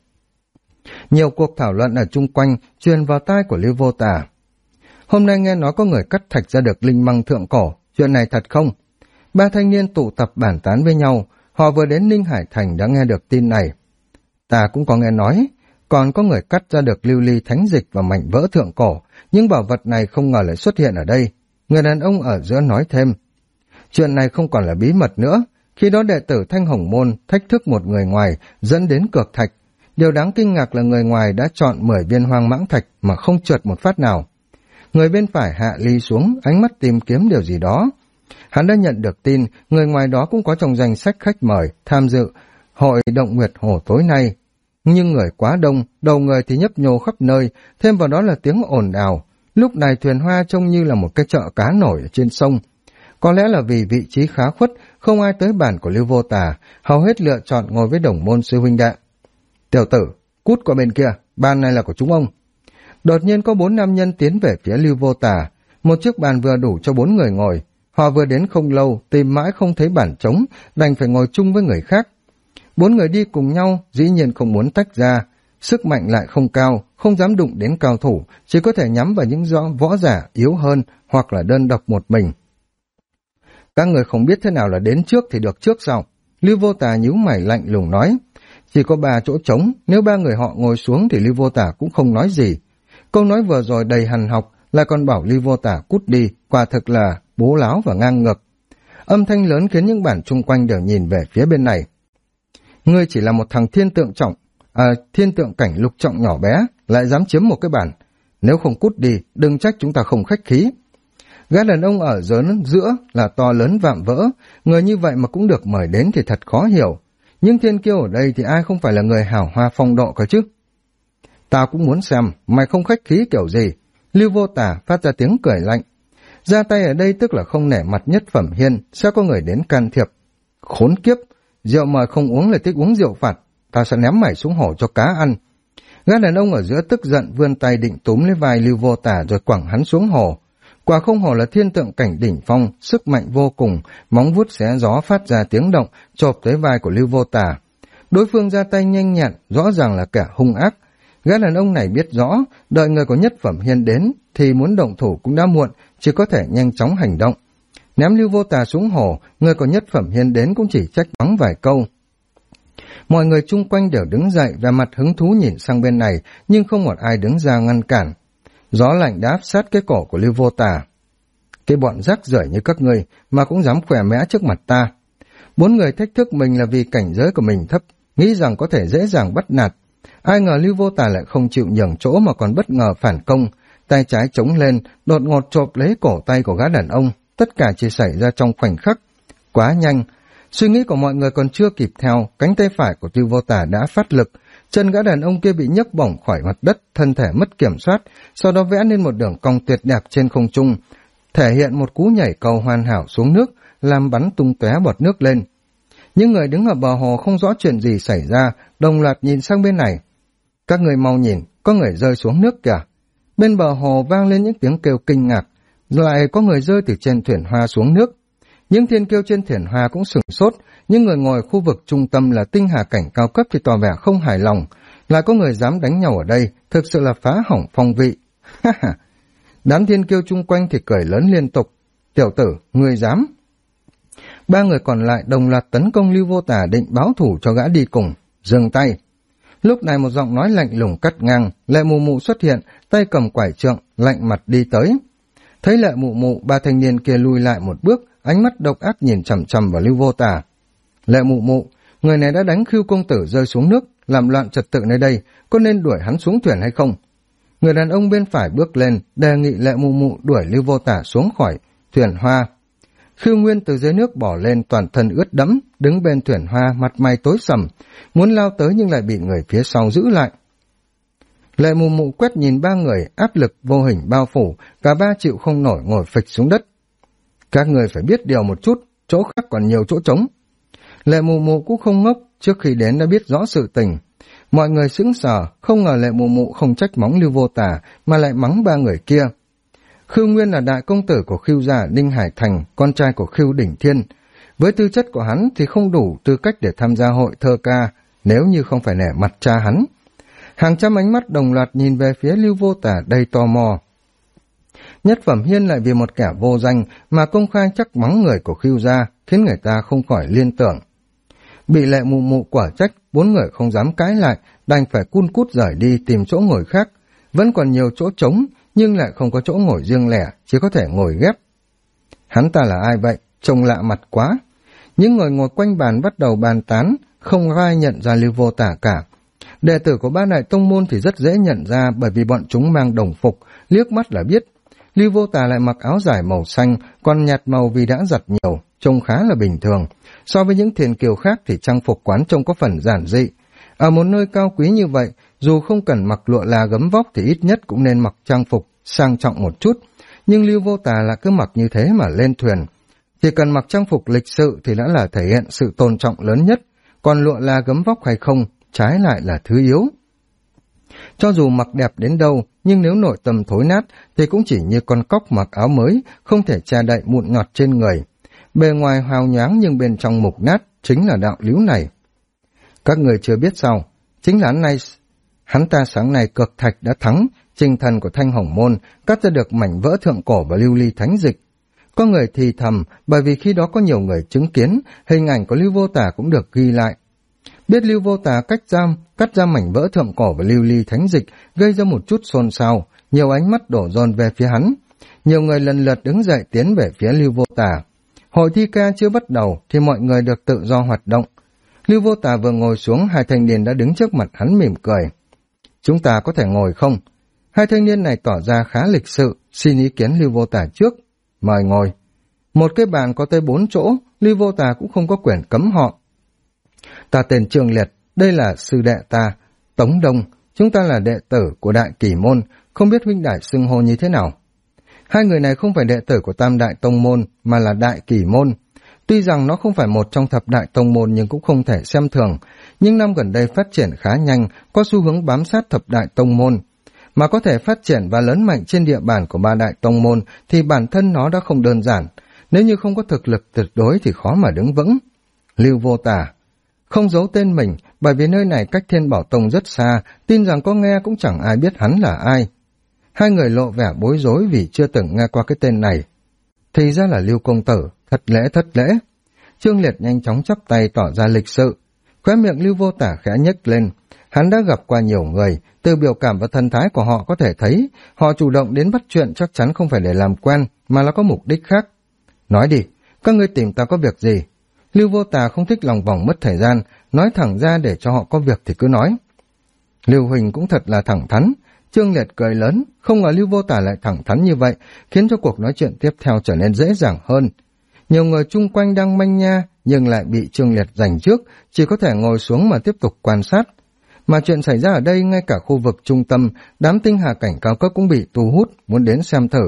Nhiều cuộc thảo luận ở chung quanh truyền vào tai của Lưu Vô Tà. Hôm nay nghe nói có người cắt thạch ra được linh măng thượng cổ, chuyện này thật không? 3 thanh niên tụ tập bàn tán với nhau, họ vừa đến Ninh Hải Thành đã nghe được tin này. Ta cũng có nghe nói, còn có người cắt ra được lưu ly thánh dịch và mảnh vỡ thượng cổ, nhưng bảo vật này không ngờ lại xuất hiện ở đây. Người đàn ông ở giữa nói thêm. Chuyện này không còn là bí mật nữa, khi đó đệ tử Thanh Hồng Môn thách thức một người ngoài dẫn đến cược thạch. Điều đáng kinh ngạc là người ngoài đã chọn 10 viên hoang mãng thạch mà không trượt một phát nào. Người bên phải hạ ly xuống, ánh mắt tìm kiếm điều gì đó. Hắn đã nhận được tin, người ngoài đó cũng có trong danh sách khách mời, tham dự hội động Nguyệt Hồ tối nay. Nhưng người quá đông, đầu người thì nhấp nhô khắp nơi, thêm vào đó là tiếng ồn ào. Lúc này thuyền hoa trông như là một cái chợ cá nổi ở trên sông. Có lẽ là vì vị trí khá khuất, không ai tới bàn của Lưu Vô Tà, hầu hết lựa chọn ngồi với đồng môn sư huynh đệ. Tiểu tử, cút qua bên kia, bàn này là của chúng ông. Đột nhiên có 4 nam nhân tiến về phía Lưu Vô Tà, một chiếc bàn vừa đủ cho 4 người ngồi. Họ vừa đến không lâu, tìm mãi không thấy bàn trống, đành phải ngồi chung với người khác. 4 người đi cùng nhau, dĩ nhiên không muốn tách ra. Sức mạnh lại không cao, không dám đụng đến cao thủ, chỉ có thể nhắm vào những võ giả yếu hơn hoặc là đơn độc một mình. Các người không biết thế nào là đến trước thì được trước sau. Lưu Vô Tà nhíu mày lạnh lùng nói. Chỉ có 3 chỗ trống, nếu 3 người họ ngồi xuống thì Lưu Vô Tà cũng không nói gì. Câu nói vừa rồi đầy hằn học, lại còn bảo Lưu Vô Tà cút đi, quả thực là bố láo và ngang ngược. Âm thanh lớn khiến những bản chung quanh đều nhìn về phía bên này. Ngươi chỉ là một thằng thiên tượng cảnh lục trọng nhỏ bé, lại dám chiếm một cái bản. Nếu không cút đi, đừng trách chúng ta không khách khí. Gã đàn ông ở giữa là to lớn vạm vỡ, người như vậy mà cũng được mời đến thì thật khó hiểu. Nhưng thiên kiêu ở đây thì ai không phải là người hào hoa phong độ cơ chứ? Ta cũng muốn xem, mày không khách khí kiểu gì. Lưu Vô Tà phát ra tiếng cười lạnh. Ra tay ở đây tức là không nể mặt Nhất Phẩm Hiên, sẽ có người đến can thiệp. Khốn kiếp, rượu mời không uống là thích uống rượu phạt, ta sẽ ném mày xuống hồ cho cá ăn. Gã đàn ông ở giữa tức giận vươn tay định túm lấy vai Lưu Vô Tà rồi quẳng hắn xuống hồ. Quả không hồ là thiên tượng cảnh đỉnh phong, sức mạnh vô cùng, móng vuốt xé gió phát ra tiếng động, chộp tới vai của Lưu Vô Tà. Đối phương ra tay nhanh nhẹn, rõ ràng là kẻ hung ác. Gã đàn ông này biết rõ, đợi người có Nhất Phẩm Hiên đến thì muốn động thủ cũng đã muộn, chỉ có thể nhanh chóng hành động. Ném Lưu Vô Tà xuống hồ, người có Nhất Phẩm Hiên đến cũng chỉ trách mắng vài câu. Mọi người chung quanh đều đứng dậy và mặt hứng thú nhìn sang bên này, nhưng không một ai đứng ra ngăn cản. Gió lạnh đã áp sát cái cổ của Lưu Vô Tà. Cái bọn rác rưởi như các ngươi mà cũng dám khỏe mẽ trước mặt ta. 4 người thách thức mình là vì cảnh giới của mình thấp, nghĩ rằng có thể dễ dàng bắt nạt. Ai ngờ Lưu Vô Tà lại không chịu nhường chỗ mà còn bất ngờ phản công, tay trái chống lên, đột ngột chộp lấy cổ tay của gã đàn ông. Tất cả chỉ xảy ra trong khoảnh khắc. Quá nhanh, suy nghĩ của mọi người còn chưa kịp theo, cánh tay phải của Lưu Vô Tà đã phát lực, chân gã đàn ông kia bị nhấc bổng khỏi mặt đất, thân thể mất kiểm soát, sau đó vẽ nên một đường cong tuyệt đẹp trên không trung, thể hiện một cú nhảy cầu hoàn hảo xuống nước, làm bắn tung tóe bọt nước lên. Những người đứng ở bờ hồ không rõ chuyện gì xảy ra, đồng loạt nhìn sang bên này. Các người mau nhìn, có người rơi xuống nước kìa. Bên bờ hồ vang lên những tiếng kêu kinh ngạc, lại có người rơi từ trên thuyền hoa xuống nước. Những thiên kiêu trên thuyền hoa cũng sửng sốt, những người ngồi khu vực trung tâm là tinh hà cảnh cao cấp thì tỏ vẻ không hài lòng. Lại có người dám đánh nhau ở đây, thực sự là phá hỏng phong vị. Đám thiên kiêu chung quanh thì cười lớn liên tục. Tiểu tử, ngươi dám? 3 người còn lại đồng loạt tấn công Lưu Vô Tà định báo thủ cho gã đi cùng. Dừng tay. Lúc này một giọng nói lạnh lùng cắt ngang, Lệ Mụ Mụ xuất hiện, tay cầm quải trượng, lạnh mặt đi tới. Thấy Lệ Mụ Mụ, 3 thanh niên kia lùi lại một bước, ánh mắt độc ác nhìn chằm chằm vào Lưu Vô Tà. Lệ Mụ Mụ, người này đã đánh Khưu công tử rơi xuống nước, làm loạn trật tự nơi đây, có nên đuổi hắn xuống thuyền hay không? Người đàn ông bên phải bước lên, đề nghị Lệ Mụ Mụ đuổi Lưu Vô Tà xuống khỏi thuyền hoa. Khưu Nguyên từ dưới nước bỏ lên, toàn thân ướt đẫm, đứng bên thuyền hoa, mặt mày tối sầm, muốn lao tới nhưng lại bị người phía sau giữ lại. Lệ Mụ Mụ quét nhìn 3 người, áp lực vô hình bao phủ, cả 3 chịu không nổi ngồi phịch xuống đất. Các người phải biết điều một chút, chỗ khác còn nhiều chỗ trống. Lệ Mụ Mụ cũng không ngốc, trước khi đến đã biết rõ sự tình. Mọi người sững sờ, không ngờ Lệ Mụ Mụ không trách mắng Lưu Vô Tà, mà lại mắng 3 người kia. Khưu Nguyên là đại công tử của Khưu gia Ninh Hải Thành, con trai của Khưu Đỉnh Thiên. Với tư chất của hắn thì không đủ tư cách để tham gia hội thơ ca, nếu như không phải nể mặt cha hắn. Hàng trăm ánh mắt đồng loạt nhìn về phía Lưu Vô Tà đầy tò mò. Nhất Phẩm Hiên lại vì một kẻ vô danh mà công khai trách mắng người của Khưu gia, khiến người ta không khỏi liên tưởng. Bị Lệ Mụ Mụ quả trách, 4 người không dám cãi lại, đành phải cun cút rời đi tìm chỗ ngồi khác. Vẫn còn nhiều chỗ trống, nhưng lại không có chỗ ngồi riêng lẻ, chỉ có thể ngồi ghép. Hắn ta là ai vậy? Trông lạ mặt quá. Những người ngồi quanh bàn bắt đầu bàn tán, không ai nhận ra Lưu Vô Tà cả. Đệ tử của 3 đại tông môn thì rất dễ nhận ra bởi vì bọn chúng mang đồng phục, liếc mắt là biết. Lưu Vô Tà lại mặc áo dài màu xanh, còn nhạt màu vì đã giặt nhiều, trông khá là bình thường. So với những thiên kiều khác thì trang phục quán trông có phần giản dị. Ở một nơi cao quý như vậy, dù không cần mặc lụa là gấm vóc thì ít nhất cũng nên mặc trang phục sang trọng một chút. Nhưng Lưu Vô Tà là cứ mặc như thế mà lên thuyền. Chỉ cần mặc trang phục lịch sự thì đã là thể hiện sự tôn trọng lớn nhất, còn lụa là gấm vóc hay không, trái lại là thứ yếu. Cho dù mặc đẹp đến đâu, nhưng nếu nội tâm thối nát thì cũng chỉ như con cóc mặc áo mới, không thể che đậy mụn nhọt trên người. Bề ngoài hào nhoáng nhưng bên trong mục nát, chính là đạo lý này. Các người chưa biết sao, chính là hắn ta sáng nay cực thạch đã thắng, trình thần của Thanh Hồng Môn, cắt ra được mảnh vỡ thượng cổ và lưu ly thánh dịch. Có người thì thầm, bởi vì khi đó có nhiều người chứng kiến, hình ảnh của Lưu Vô Tả cũng được ghi lại. Biết Lưu Vô Tả cắt ra mảnh vỡ thượng cổ và lưu ly thánh dịch, gây ra một chút xôn xao, nhiều ánh mắt đổ dồn về phía hắn. Nhiều người lần lượt đứng dậy tiến về phía Lưu Vô Tả. Hội thi ca chưa bắt đầu thì mọi người được tự do hoạt động. Lưu Vô Tả vừa ngồi xuống, hai thanh niên đã đứng trước mặt hắn mỉm cười. Chúng ta có thể ngồi không? Hai thanh niên này tỏ ra khá lịch sự, xin ý kiến Lưu Vô Tả trước. Mời ngồi. Một cái bàn có tới 4 chỗ, Lưu Vô Tả cũng không có quyền cấm họ. Ta tên Trương Liệt, đây là sư đệ ta, Tống Đông, chúng ta là đệ tử của Đại Kỳ Môn, không biết huynh đại xưng hô như thế nào. Hai người này không phải đệ tử của Tam Đại Tông Môn, mà là Đại Kỳ Môn. Tuy rằng nó không phải một trong thập đại tông môn nhưng cũng không thể xem thường, nhưng năm gần đây phát triển khá nhanh, có xu hướng bám sát thập đại tông môn. Mà có thể phát triển và lớn mạnh trên địa bàn của ba đại tông môn thì bản thân nó đã không đơn giản, nếu như không có thực lực tuyệt đối thì khó mà đứng vững. Lưu Vô Tả không giấu tên mình, bởi vì nơi này cách Thiên Bảo Tông rất xa, tin rằng có nghe cũng chẳng ai biết hắn là ai. Hai người lộ vẻ bối rối vì chưa từng nghe qua cái tên này. Thì ra là Lưu công tử, thất lễ. Trương Liệt nhanh chóng chắp tay tỏ ra lịch sự. Khóe miệng Lưu Vô Tả khẽ nhếch lên. Hắn đã gặp qua nhiều người, từ biểu cảm và thần thái của họ có thể thấy, họ chủ động đến bắt chuyện chắc chắn không phải để làm quen, mà là có mục đích khác. Nói đi, các ngươi tìm ta có việc gì? Lưu Vô Tả không thích lòng vòng mất thời gian, nói thẳng ra để cho họ có việc thì cứ nói. Lưu Huỳnh cũng thật là thẳng thắn. Trương Liệt cười lớn, không ngờ Lưu Vô Tả lại thẳng thắn như vậy, khiến cho cuộc nói chuyện tiếp theo trở nên dễ dàng hơn. Nhiều người chung quanh đang manh nha, nhưng lại bị Trương Liệt giành trước, chỉ có thể ngồi xuống mà tiếp tục quan sát. Mà chuyện xảy ra ở đây, ngay cả khu vực trung tâm, đám tinh hà cảnh cao cấp cũng bị thu hút, muốn đến xem thử.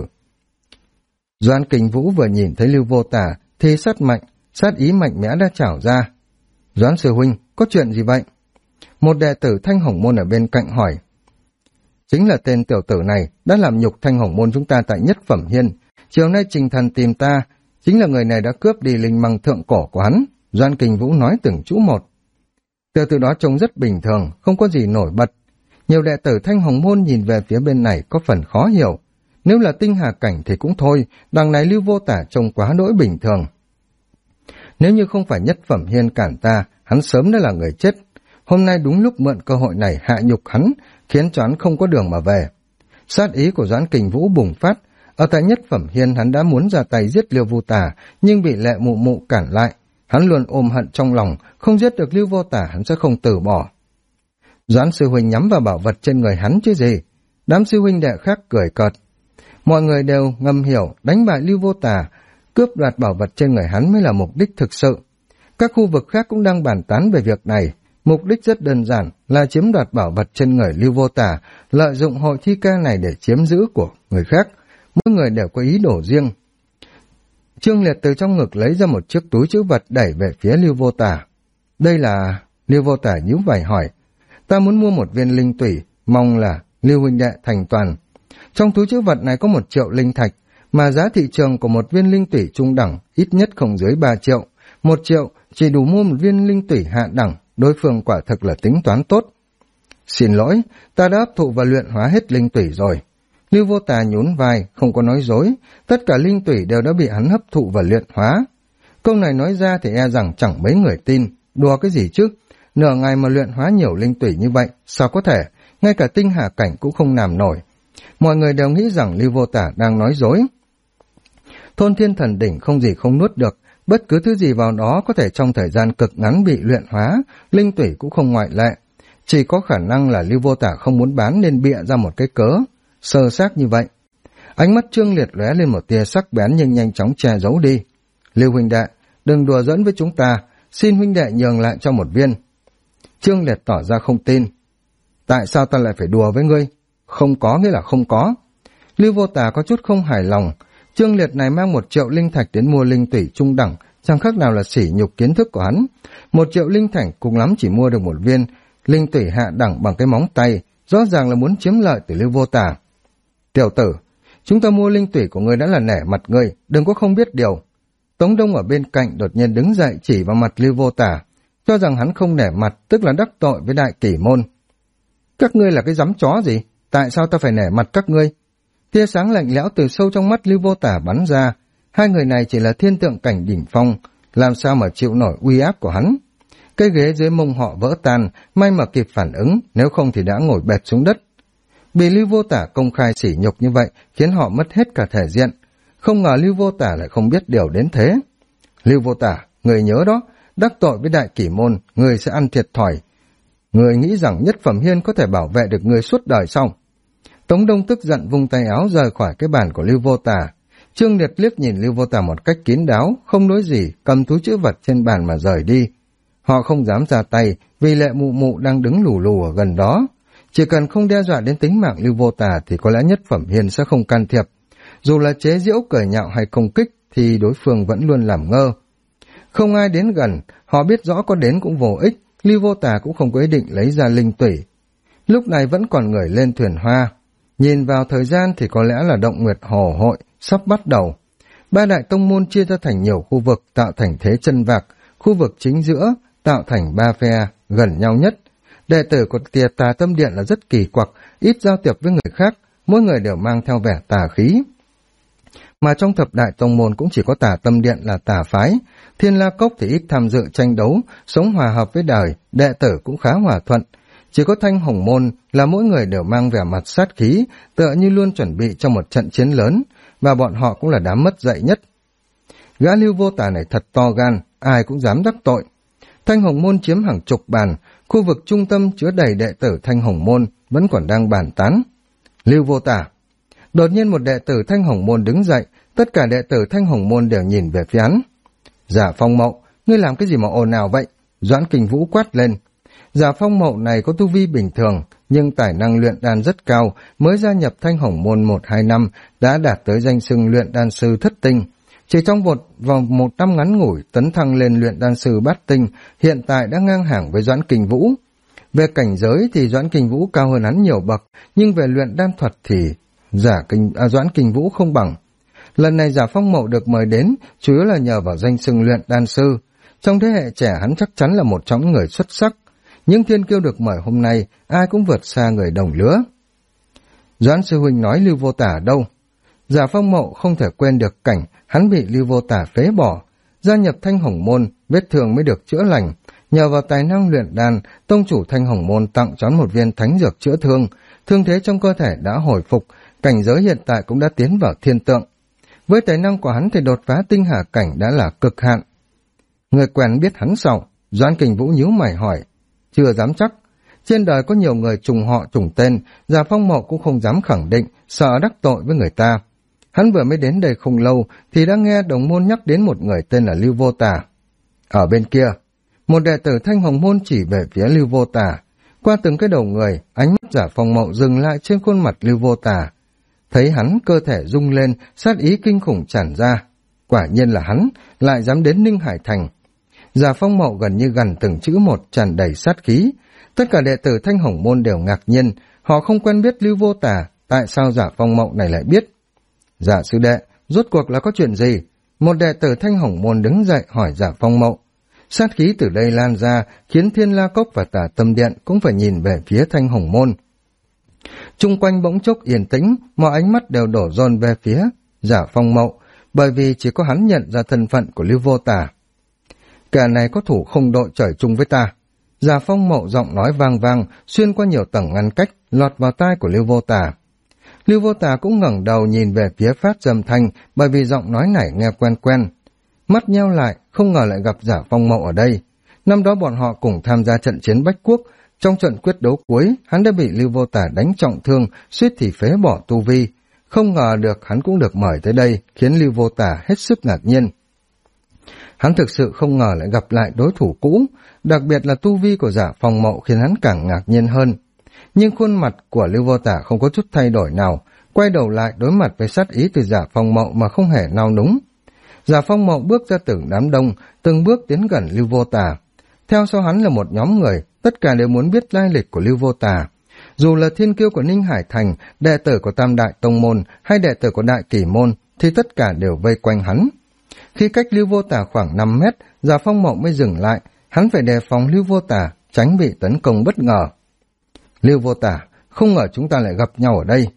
Doãn Kình Vũ vừa nhìn thấy Lưu Vô Tả, thì sát ý mạnh mẽ đã trảo ra. Doãn sư huynh, có chuyện gì vậy? Một đệ tử Thanh Hồng Môn ở bên cạnh hỏi. Chính là tên tiểu tử này đã làm nhục Thanh Hồng Môn chúng ta tại Nhất Phẩm Hiên. Chiều nay Trình Thần tìm ta, chính là người này đã cướp đi linh măng thượng cổ của hắn. Doãn Kình Vũ nói từng chữ một. Tiểu tử đó trông rất bình thường, không có gì nổi bật. Nhiều đệ tử Thanh Hồng Môn nhìn về phía bên này có phần khó hiểu. Nếu là tinh hà cảnh thì cũng thôi, đằng này Lưu Vô Tả trông quá đỗi bình thường. Nếu như không phải Nhất Phẩm Hiên cản ta, hắn sớm đã là người chết. Hôm nay đúng lúc mượn cơ hội này hạ nhục hắn, khiến cho hắn không có đường mà về. Sát ý của Doãn Kình Vũ bùng phát. Ở tại Nhất Phẩm Hiên hắn đã muốn ra tay giết Lưu Vô Tả, nhưng bị Lệ Mụ Mụ cản lại. Hắn luôn ôm hận trong lòng, không giết được Lưu Vô Tả hắn sẽ không từ bỏ. Doãn sư huynh nhắm vào bảo vật trên người hắn chứ gì. Đám sư huynh đệ khác cười cợt. Mọi người đều ngầm hiểu đánh bại Lưu Vô Tả, cướp đoạt bảo vật trên người hắn mới là mục đích thực sự. Các khu vực khác cũng đang bàn tán về việc này. Mục đích rất đơn giản là chiếm đoạt bảo vật trên người Lưu Vô Tả, lợi dụng hội thi ca này để chiếm giữ của người khác. Mỗi người đều có ý đồ riêng. Trương Liệt từ trong ngực lấy ra một chiếc túi trữ vật đẩy về phía Lưu Vô Tả. Đây là... Lưu Vô Tả nhíu mày hỏi. Ta muốn mua một viên linh tủy, mong là Lưu huynh đệ thành toàn. Trong túi trữ vật này có 1 triệu linh thạch, mà giá thị trường của một viên linh tủy trung đẳng ít nhất không dưới 3 triệu. 1 triệu chỉ đủ mua một viên linh tủy hạ đẳng, đối phương quả thực là tính toán tốt. Xin lỗi, ta đã hấp thụ và luyện hóa hết linh tủy rồi. Lưu Vô Tả nhún vai, không có nói dối, tất cả linh tủy đều đã bị hắn hấp thụ và luyện hóa. Câu này nói ra thì e rằng chẳng mấy người tin, đùa cái gì chứ, nửa ngày mà luyện hóa nhiều linh tủy như vậy, sao có thể, ngay cả tinh hà cảnh cũng không làm nổi. Mọi người đều nghĩ rằng Lưu Vô Tả đang nói dối. Thôn Thiên Thần Đỉnh không gì không nuốt được, bất cứ thứ gì vào đó có thể trong thời gian cực ngắn bị luyện hóa, linh tủy cũng không ngoại lệ. Chỉ có khả năng là Lưu Vô Tả không muốn bán nên bịa ra một cái cớ sơ xác như vậy. Ánh mắt Trương Liệt lóe lên một tia sắc bén nhưng nhanh chóng che giấu đi. Lưu huynh đệ, đừng đùa giỡn với chúng ta, xin huynh đệ nhường lại cho một viên. Trương Liệt tỏ ra không tin. Tại sao ta lại phải đùa với ngươi? Không có nghĩa là không có. Lưu Vô Tả có chút không hài lòng. Trương Liệt này mang 1 triệu linh thạch đến mua linh tủy trung đẳng, chẳng khác nào là sỉ nhục kiến thức của hắn. 1 triệu linh thạch cùng lắm chỉ mua được một viên linh tủy hạ đẳng bằng cái móng tay, rõ ràng là muốn chiếm lợi từ Lưu Vô Tả. Tiểu tử, chúng ta mua linh tủy của ngươi đã là nể mặt ngươi, đừng có không biết điều. Tống Đông ở bên cạnh đột nhiên đứng dậy chỉ vào mặt Lưu Vô Tả, cho rằng hắn không nể mặt, tức là đắc tội với Đại Kỷ Môn. Các ngươi là cái giấm chó gì? Tại sao ta phải nể mặt các ngươi? Tia sáng lạnh lẽo từ sâu trong mắt Lưu Vô Tả bắn ra, Hai người này chỉ là thiên tượng cảnh đỉnh phong, làm sao mà chịu nổi uy áp của hắn. Cái ghế dưới mông họ vỡ tan, may mà kịp phản ứng, nếu không thì đã ngồi bệt xuống đất. Bị Lưu Vô Tả công khai sỉ nhục như vậy khiến họ mất hết cả thể diện. Không ngờ Lưu Vô Tả lại không biết điều đến thế. Lưu Vô Tả, người nhớ đó, đắc tội với Đại Kỷ Môn, người sẽ ăn thiệt thòi. Người nghĩ rằng Nhất Phẩm Hiên có thể bảo vệ được người suốt đời sao? Tống Đông tức giận vung tay áo rời khỏi cái bàn của Lưu Vô Tả. Trương Liệt liếc nhìn Lưu Vô Tả một cách kín đáo, không nói gì, cầm túi trữ vật trên bàn mà rời đi. Họ không dám ra tay vì Lệ Mụ Mụ đang đứng lù lù ở gần đó. Chỉ cần không đe dọa đến tính mạng Lưu Vô Tả thì có lẽ Nhất Phẩm Hiên sẽ không can thiệp. Dù là chế giễu cười nhạo hay công kích thì đối phương vẫn luôn làm ngơ. Không ai đến gần, họ biết rõ có đến cũng vô ích, Lưu Vô Tả cũng không có ý định lấy ra linh tủy. Lúc này vẫn còn người lên thuyền hoa. Nhìn vào thời gian thì có lẽ là Động Nguyệt Hồ hội sắp bắt đầu. Ba đại tông môn chia ra thành nhiều khu vực tạo thành thế chân vạc, khu vực chính giữa tạo thành ba phe gần nhau nhất. Đệ tử của Tiệt Tà Tâm Điện là rất kỳ quặc, ít giao tiếp với người khác, mỗi người đều mang theo vẻ tà khí. Mà trong thập đại tông môn cũng chỉ có Tà Tâm Điện là tà phái, Thiên La Cốc thì ít tham dự tranh đấu, sống hòa hợp với đời, đệ tử cũng khá hòa thuận. Chỉ có Thanh Hồng Môn là mỗi người đều mang vẻ mặt sát khí, tựa như luôn chuẩn bị cho một trận chiến lớn, và bọn họ cũng là đám mất dạy nhất. Gã Lưu Vô Tả này thật to gan, ai cũng dám đắc tội. Thanh Hồng Môn chiếm hàng chục bàn, khu vực trung tâm chứa đầy đệ tử Thanh Hồng Môn vẫn còn đang bàn tán. Lưu Vô Tả. Đột nhiên một đệ tử Thanh Hồng Môn đứng dậy, tất cả đệ tử Thanh Hồng Môn đều nhìn về phía hắn. Giả Phong Mậu, ngươi làm cái gì mà ồn ào vậy? Doãn Kình Vũ quát lên. Giả Phong Mậu này có tu vi bình thường, nhưng tài năng luyện đan rất cao, mới gia nhập Thanh Hồng Môn 1-2 năm, đã đạt tới danh xưng luyện đan sư thất tinh. Chỉ trong vòng một năm ngắn ngủi tấn thăng lên luyện đan sư bát tinh, hiện tại đã ngang hàng với Doãn Kình Vũ. Về cảnh giới thì Doãn Kình Vũ cao hơn hắn nhiều bậc, nhưng về luyện đan thuật thì Doãn Kình Vũ không bằng. Lần này Giả Phong Mậu được mời đến, chủ yếu là nhờ vào danh xưng luyện đan sư. Trong thế hệ trẻ hắn chắc chắn là một trong những người xuất sắc. Những thiên kiêu được mời hôm nay, ai cũng vượt xa người đồng lứa. Doãn sư huynh nói Lưu Vô Tả đâu? Giả Phong Mậu không thể quên được cảnh hắn bị Lưu Vô Tả phế bỏ. Gia nhập Thanh Hồng Môn, vết thương mới được chữa lành. Nhờ vào tài năng luyện đan, tông chủ Thanh Hồng Môn tặng cho hắn một viên thánh dược chữa thương. Thương thế trong cơ thể đã hồi phục, cảnh giới hiện tại cũng đã tiến vào thiên tượng. Với tài năng của hắn thì đột phá tinh hà cảnh đã là cực hạn. Người quen biết hắn sao? Doãn Kình Vũ nhíu mày hỏi. Chưa dám chắc. Trên đời có nhiều người trùng họ trùng tên, Giả Phong Mậu cũng không dám khẳng định, sợ đắc tội với người ta. Hắn vừa mới đến đây không lâu thì đã nghe đồng môn nhắc đến một người tên là Lưu Vô Tả. Ở bên kia, một đệ tử Thanh Hồng Môn chỉ về phía Lưu Vô Tả. Qua từng cái đầu người, ánh mắt Giả Phong Mậu dừng lại trên khuôn mặt Lưu Vô Tả. Thấy hắn cơ thể rung lên, sát ý kinh khủng tràn ra. Quả nhiên là hắn, lại dám đến Ninh Hải Thành. Giả Phong Mậu gần như gần từng chữ một tràn đầy sát khí. Tất cả đệ tử Thanh Hồng Môn đều ngạc nhiên, họ không quen biết Lưu Vô Tả, tại sao Giả Phong Mậu này lại biết? Giả sư đệ, rốt cuộc là có chuyện gì? Một đệ tử Thanh Hồng Môn đứng dậy hỏi Giả Phong Mậu. Sát khí từ đây lan ra, khiến Thiên La Cốc và Tà Tâm Điện cũng phải nhìn về phía Thanh Hồng Môn. Chung quanh bỗng chốc yên tĩnh, mọi ánh mắt đều đổ dồn về phía Giả Phong Mậu, bởi vì chỉ có hắn nhận ra thân phận của Lưu Vô Tả. Kẻ này có thủ không đội trời chung với ta. Giả Phong Mậu giọng nói vang vang, xuyên qua nhiều tầng ngăn cách, lọt vào tai của Lưu Vô Tả. Lưu Vô Tả cũng ngẩng đầu nhìn về phía Phát Dâm Thanh, bởi vì giọng nói này nghe quen quen. Mắt nheo lại, không ngờ lại gặp Giả Phong Mậu ở đây. Năm đó bọn họ cùng tham gia trận chiến Bách Quốc. Trong trận quyết đấu cuối, hắn đã bị Lưu Vô Tả đánh trọng thương, suýt thì phế bỏ tu vi. Không ngờ được hắn cũng được mời tới đây, khiến Lưu Vô Tả hết sức ngạc nhiên. Hắn thực sự không ngờ lại gặp lại đối thủ cũ, đặc biệt là tu vi của Giả Phong Mậu khiến hắn càng ngạc nhiên hơn. Nhưng khuôn mặt của Lưu Vô Tả không có chút thay đổi nào, quay đầu lại đối mặt với sát ý từ Giả Phong Mậu mà không hề nao núng. Giả Phong Mậu bước ra từng đám đông, từng bước tiến gần Lưu Vô Tả. Theo sau hắn là một nhóm người, tất cả đều muốn biết lai lịch của Lưu Vô Tả. Dù là thiên kiêu của Ninh Hải Thành, đệ tử của Tam Đại Tông Môn hay đệ tử của Đại Kỷ Môn thì tất cả đều vây quanh hắn. Khi cách Lưu Vô Tả khoảng 5 mét, Giả Phong Mậu mới dừng lại, hắn phải đề phòng Lưu Vô Tả, tránh bị tấn công bất ngờ. Lưu Vô Tả, không ngờ chúng ta lại gặp nhau ở đây.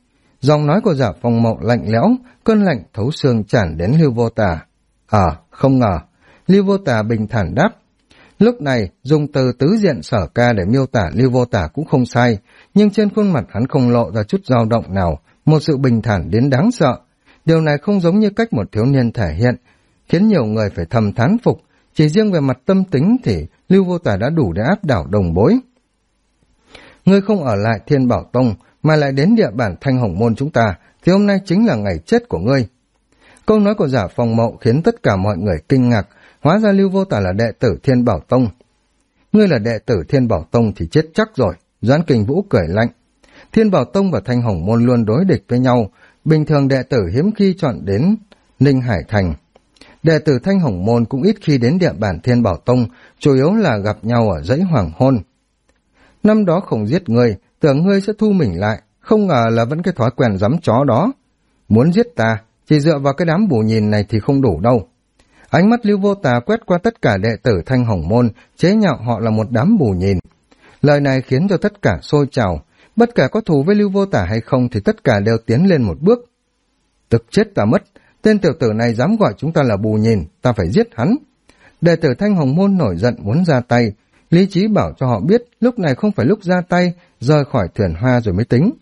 Giọng nói của Giả Phong Mậu lạnh lẽo, cơn lạnh thấu xương tràn đến Lưu Vô Tà. Không ngờ. Lưu Vô Tà bình thản đáp. Lúc này, dùng từ tứ diện sở ca để miêu tả Lưu Vô Tà cũng không sai, nhưng trên khuôn mặt hắn không lộ ra chút dao động nào, một sự bình thản đến đáng sợ. Điều này không giống như cách một thiếu niên thể hiện, khiến nhiều người phải thầm thán phục. Chỉ riêng về mặt tâm tính thì Lưu Vô Tà đã đủ để áp đảo đồng bối. Ngươi không ở lại Thiên Bảo Tông, mà lại đến địa bàn Thanh Hồng Môn chúng ta, thì hôm nay chính là ngày chết của ngươi. Câu nói của Giả Phong Mậu khiến tất cả mọi người kinh ngạc, hóa ra Lưu Vô Tà là đệ tử Thiên Bảo Tông. Ngươi là đệ tử Thiên Bảo Tông thì chết chắc rồi, Doãn Kình Vũ cười lạnh. Thiên Bảo Tông và Thanh Hồng Môn luôn đối địch với nhau, bình thường đệ tử hiếm khi chọn đến Ninh Hải Thành. Đệ tử Thanh Hồng Môn cũng ít khi đến địa bàn Thiên Bảo Tông, chủ yếu là gặp nhau ở dãy Hoàng Hôn. Năm đó không giết ngươi, tưởng ngươi sẽ thu mình lại, không ngờ là vẫn cái thói quen giấm chó đó. Muốn giết ta, chỉ dựa vào cái đám bù nhìn này thì không đủ đâu. Ánh mắt Lưu Vô Tà quét qua tất cả đệ tử Thanh Hồng Môn, chế nhạo họ là một đám bù nhìn. Lời này khiến cho tất cả sôi trào, bất kể có thù với Lưu Vô Tà hay không thì tất cả đều tiến lên một bước. Tức chết ta mất, tên tiểu tử này dám gọi chúng ta là bù nhìn, ta phải giết hắn. Đệ tử Thanh Hồng Môn nổi giận muốn ra tay, lý trí bảo cho họ biết lúc này không phải lúc ra tay, rời khỏi thuyền hoa rồi mới tính.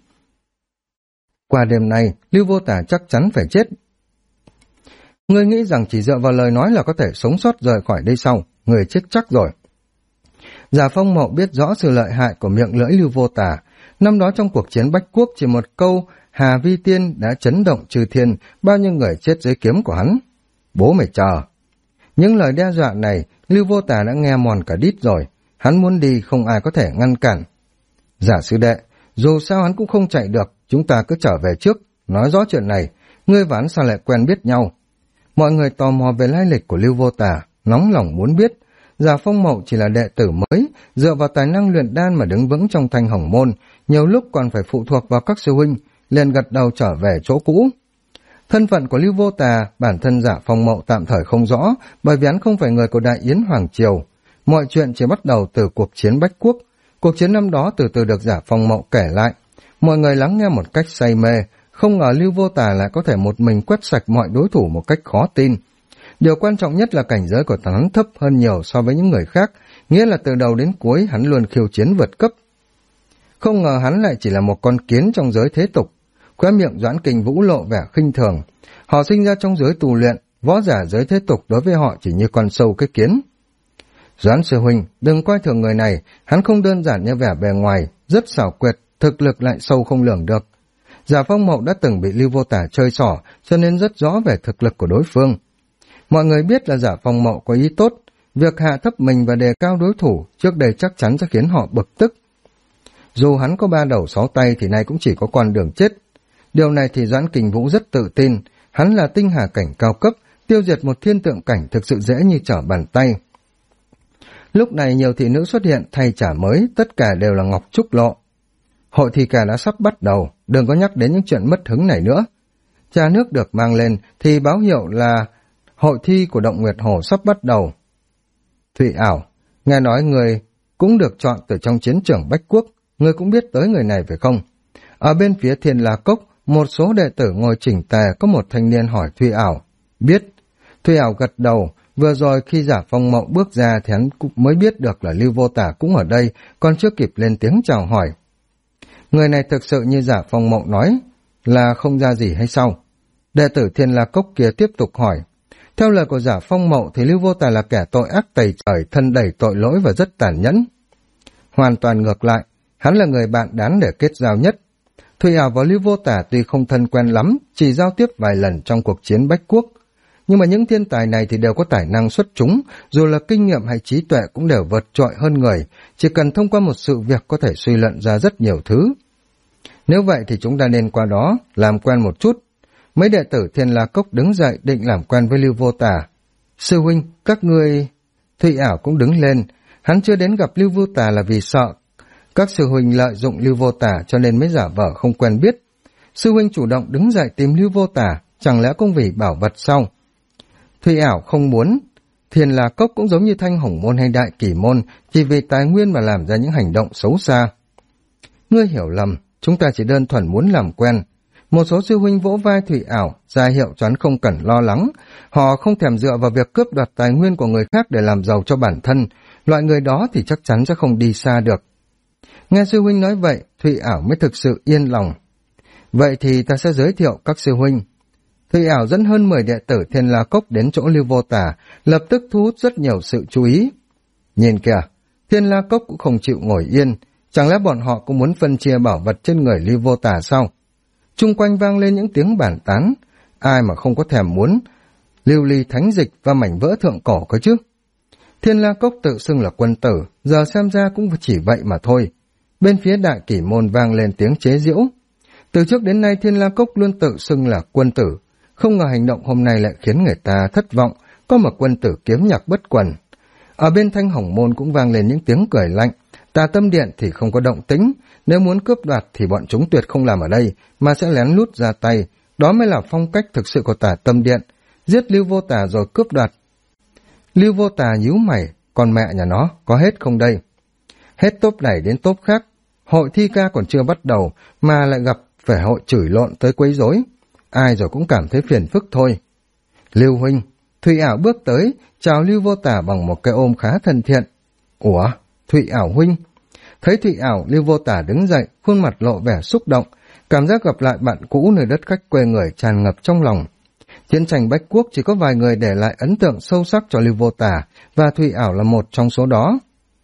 Qua đêm nay, Lưu Vô Tà chắc chắn phải chết. Ngươi nghĩ rằng chỉ dựa vào lời nói là có thể sống sót rời khỏi đây sau, người chết chắc rồi. Giả Phong Mậu biết rõ sự lợi hại của miệng lưỡi Lưu Vô Tà. Năm đó trong cuộc chiến Bách Quốc chỉ một câu Hà Vi Tiên đã chấn động chư thiên, bao nhiêu người chết dưới kiếm của hắn. Bố mày chờ. Những lời đe dọa này Lưu Vô Tà đã nghe mòn cả đít rồi, hắn muốn đi không ai có thể ngăn cản. Giả sư đệ, dù sao hắn cũng không chạy được, chúng ta cứ trở về trước, nói rõ chuyện này, ngươi và hắn sao lại quen biết nhau. Mọi người tò mò về lai lịch của Lưu Vô Tà, nóng lòng muốn biết. Giả Phong Mậu chỉ là đệ tử mới, dựa vào tài năng luyện đan mà đứng vững trong Thanh Hồng Môn, nhiều lúc còn phải phụ thuộc vào các sư huynh, liền gật đầu trở về chỗ cũ. Thân phận của Lưu Vô Tà, bản thân Giả Phong Mậu tạm thời không rõ, bởi vì hắn không phải người của Đại Yến Hoàng Triều. Mọi chuyện chỉ bắt đầu từ cuộc chiến Bách Quốc. Cuộc chiến năm đó từ từ được Giả Phong Mậu kể lại. Mọi người lắng nghe một cách say mê, không ngờ Lưu Vô Tà lại có thể một mình quét sạch mọi đối thủ một cách khó tin. Điều quan trọng nhất là cảnh giới của hắn thấp hơn nhiều so với những người khác, nghĩa là từ đầu đến cuối hắn luôn khiêu chiến vượt cấp. Không ngờ hắn lại chỉ là một con kiến trong giới thế tục. Khóe miệng Doãn Kình Vũ lộ vẻ khinh thường. Họ sinh ra trong giới tù luyện, võ giả giới thế tục đối với họ chỉ như con sâu cái kiến. Doãn sư huynh, đừng coi thường người này, hắn không đơn giản như vẻ bề ngoài, rất xảo quyệt, thực lực lại sâu không lường được. Giả Phong Mậu đã từng bị Lưu Vô Tà chơi xỏ, cho nên rất rõ về thực lực của đối phương. Mọi người biết là Giả Phong Mậu có ý tốt, việc hạ thấp mình và đề cao đối thủ trước đây chắc chắn sẽ khiến họ bực tức. Dù hắn có 3 đầu 6 tay thì nay cũng chỉ có con đường chết. Điều này thì Doãn Kình Vũ rất tự tin, hắn là tinh hà cảnh cao cấp, tiêu diệt một thiên tượng cảnh thực sự dễ như trở bàn tay. Lúc này nhiều thị nữ xuất hiện thay trả mới, tất cả đều là Ngọc Trúc Lộ. Hội thi ca đã sắp bắt đầu, đừng có nhắc đến những chuyện mất hứng này nữa. Trà nước được mang lên thì báo hiệu là hội thi của Động Nguyệt Hồ sắp bắt đầu. Thụy Ảo, nghe nói người cũng được chọn từ trong chiến trường Bách Quốc, người cũng biết tới người này phải không? Ở bên phía Thiên La Cốc, một số đệ tử ngồi chỉnh tề, có một thanh niên hỏi Thụy Ảo. Biết. Thụy Ảo gật đầu, vừa rồi khi Giả Phong Mậu bước ra thì hắn cũng mới biết được là Lưu Vô Tà cũng ở đây, còn chưa kịp lên tiếng chào hỏi. Người này thực sự như Giả Phong Mậu nói, là không ra gì hay sao? Đệ tử Thiên La Cốc kia tiếp tục hỏi. Theo lời của Giả Phong Mậu thì Lưu Vô Tà là kẻ tội ác tày trời, thân đầy tội lỗi và rất tàn nhẫn. Hoàn toàn ngược lại, hắn là người bạn đáng để kết giao nhất. Thụy Ảo và Lưu Vô Tà tuy không thân quen lắm, chỉ giao tiếp vài lần trong cuộc chiến Bách Quốc. Nhưng mà những thiên tài này thì đều có tài năng xuất chúng, dù là kinh nghiệm hay trí tuệ cũng đều vượt trội hơn người, chỉ cần thông qua một sự việc có thể suy luận ra rất nhiều thứ. Nếu vậy thì chúng ta nên qua đó, làm quen một chút. Mấy đệ tử Thiên La Cốc đứng dậy định làm quen với Lưu Vô Tà. Sư huynh, các ngươi... Thụy Ảo cũng đứng lên, hắn chưa đến gặp Lưu Vô Tà là vì sợ. Các sư huynh lợi dụng Lưu Vô Tà cho nên mới giả vờ không quen biết. Sư huynh chủ động đứng dậy tìm Lưu Vô Tà, chẳng lẽ cũng vì bảo vật sao? Thụy Ảo không muốn. Thiên La Cốc cũng giống như Thanh Hồng Môn hay Đại Kỷ Môn, chỉ vì tài nguyên mà làm ra những hành động xấu xa. Ngươi hiểu lầm, chúng ta chỉ đơn thuần muốn làm quen. Một số sư huynh vỗ vai Thụy Ảo, ra hiệu cho hắn không cần lo lắng. Họ không thèm dựa vào việc cướp đoạt tài nguyên của người khác để làm giàu cho bản thân. Loại người đó thì chắc chắn sẽ không đi xa được. Nghe sư huynh nói vậy, Thụy Ảo mới thực sự yên lòng. Vậy thì ta sẽ giới thiệu các sư huynh. Thụy Ảo dẫn hơn 10 đệ tử Thiên La Cốc đến chỗ Lưu Vô Tả, lập tức thu hút rất nhiều sự chú ý. Nhìn kìa, Thiên La Cốc cũng không chịu ngồi yên, chẳng lẽ bọn họ cũng muốn phân chia bảo vật trên người Lưu Vô Tả sao? Chung quanh vang lên những tiếng bàn tán, ai mà không có thèm muốn lưu ly thánh dịch và mảnh vỡ thượng cổ cơ chứ. Thiên La Cốc tự xưng là quân tử, giờ xem ra cũng chỉ vậy mà thôi. Bên phía Đại Kỷ Môn vang lên tiếng chế giễu. Từ trước đến nay Thiên La Cốc luôn tự xưng là quân tử, không ngờ hành động hôm nay lại khiến người ta thất vọng, có một quân tử kiếm nhạc bất quần. Ở bên Thanh Hồng Môn cũng vang lên những tiếng cười lạnh, Tà Tâm Điện thì không có động tĩnh, nếu muốn cướp đoạt thì bọn chúng tuyệt không làm ở đây, mà sẽ lén lút ra tay, đó mới là phong cách thực sự của Tà Tâm Điện, giết Lưu Vô Tà rồi cướp đoạt. Lưu Vô Tà nhíu mày, con mẹ nhà nó, có hết không đây? Hết tốp này đến tốp khác, hội thi ca còn chưa bắt đầu mà lại gặp phải hội chửi lộn tới quấy rối, ai rồi cũng cảm thấy phiền phức thôi. Lưu huynh, Thụy Ảo bước tới, chào Lưu Vô Tả bằng một cái ôm khá thân thiện. Ủa, Thụy Ảo huynh? Thấy Thụy Ảo, Lưu Vô Tả đứng dậy, khuôn mặt lộ vẻ xúc động, cảm giác gặp lại bạn cũ nơi đất khách quê người tràn ngập trong lòng. Chiến tranh Bách Quốc chỉ có vài người để lại ấn tượng sâu sắc cho Lưu Vô Tả, và Thụy Ảo là một trong số đó.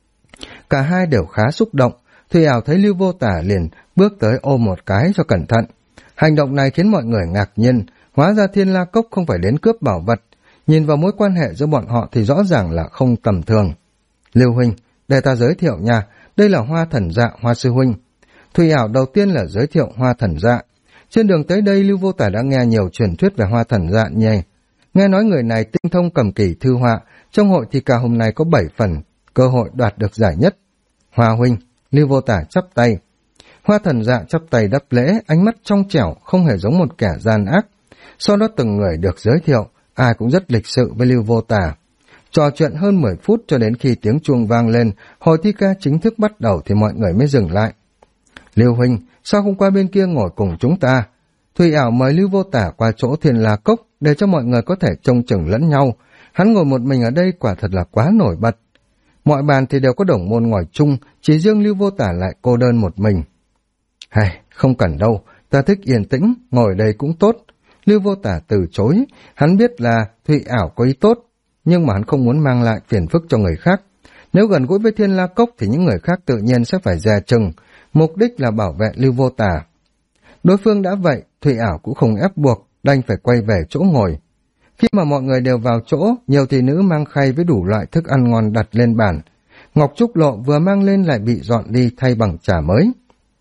Cả hai đều khá xúc động, Thụy Ảo thấy Lưu Vô Tả liền bước tới ôm một cái cho cẩn thận. Hành động này khiến mọi người ngạc nhiên, hóa ra Thiên La Cốc không phải đến cướp bảo vật, nhìn vào mối quan hệ giữa bọn họ thì rõ ràng là không tầm thường. Lưu huynh, để ta giới thiệu nha, đây là Hoa Thần Dạ, Hoa sư huynh. Thụy Ảo đầu tiên là giới thiệu Hoa Thần Dạ. Trên đường tới đây Lưu Vô Tả đã nghe nhiều truyền thuyết về Hoa Thần Dạ nhỉ. Nghe nói người này tinh thông cầm kỳ thư họa, trong hội thi ca hôm nay có 7 phần, cơ hội đoạt được giải nhất. Hoa huynh, Lưu Vô Tả chắp tay. Hoa Thần Dạ chắp tay đáp lễ, ánh mắt trong trẻo, không hề giống một kẻ gian ác. Sau đó từng người được giới thiệu, ai cũng rất lịch sự với Lưu Vô Tả. Trò chuyện hơn 10 phút cho đến khi tiếng chuông vang lên, hội thi ca chính thức bắt đầu thì mọi người mới dừng lại. Lưu huynh, sao không qua bên kia ngồi cùng chúng ta? Thụy Ảo mời Lưu Vô Tả qua chỗ Thiên La Cốc để cho mọi người có thể trông chừng lẫn nhau. Hắn ngồi một mình ở đây quả thật là quá nổi bật. Mọi bàn thì đều có đồng môn ngồi chung, chỉ riêng Lưu Vô Tả lại cô đơn một mình. Hay, không cần đâu, ta thích yên tĩnh, ngồi đây cũng tốt. Lưu Vô Tả từ chối, hắn biết là Thụy Ảo có ý tốt, nhưng mà hắn không muốn mang lại phiền phức cho người khác. Nếu gần gũi với Thiên La Cốc thì những người khác tự nhiên sẽ phải dè chừng, mục đích là bảo vệ Lưu Vô Tả. Đối phương đã vậy, Thụy Ảo cũng không ép buộc, đành phải quay về chỗ ngồi. Khi mà mọi người đều vào chỗ, nhiều thị nữ mang khay với đủ loại thức ăn ngon đặt lên bàn. Ngọc Trúc Lộ vừa mang lên lại bị dọn đi thay bằng trà mới.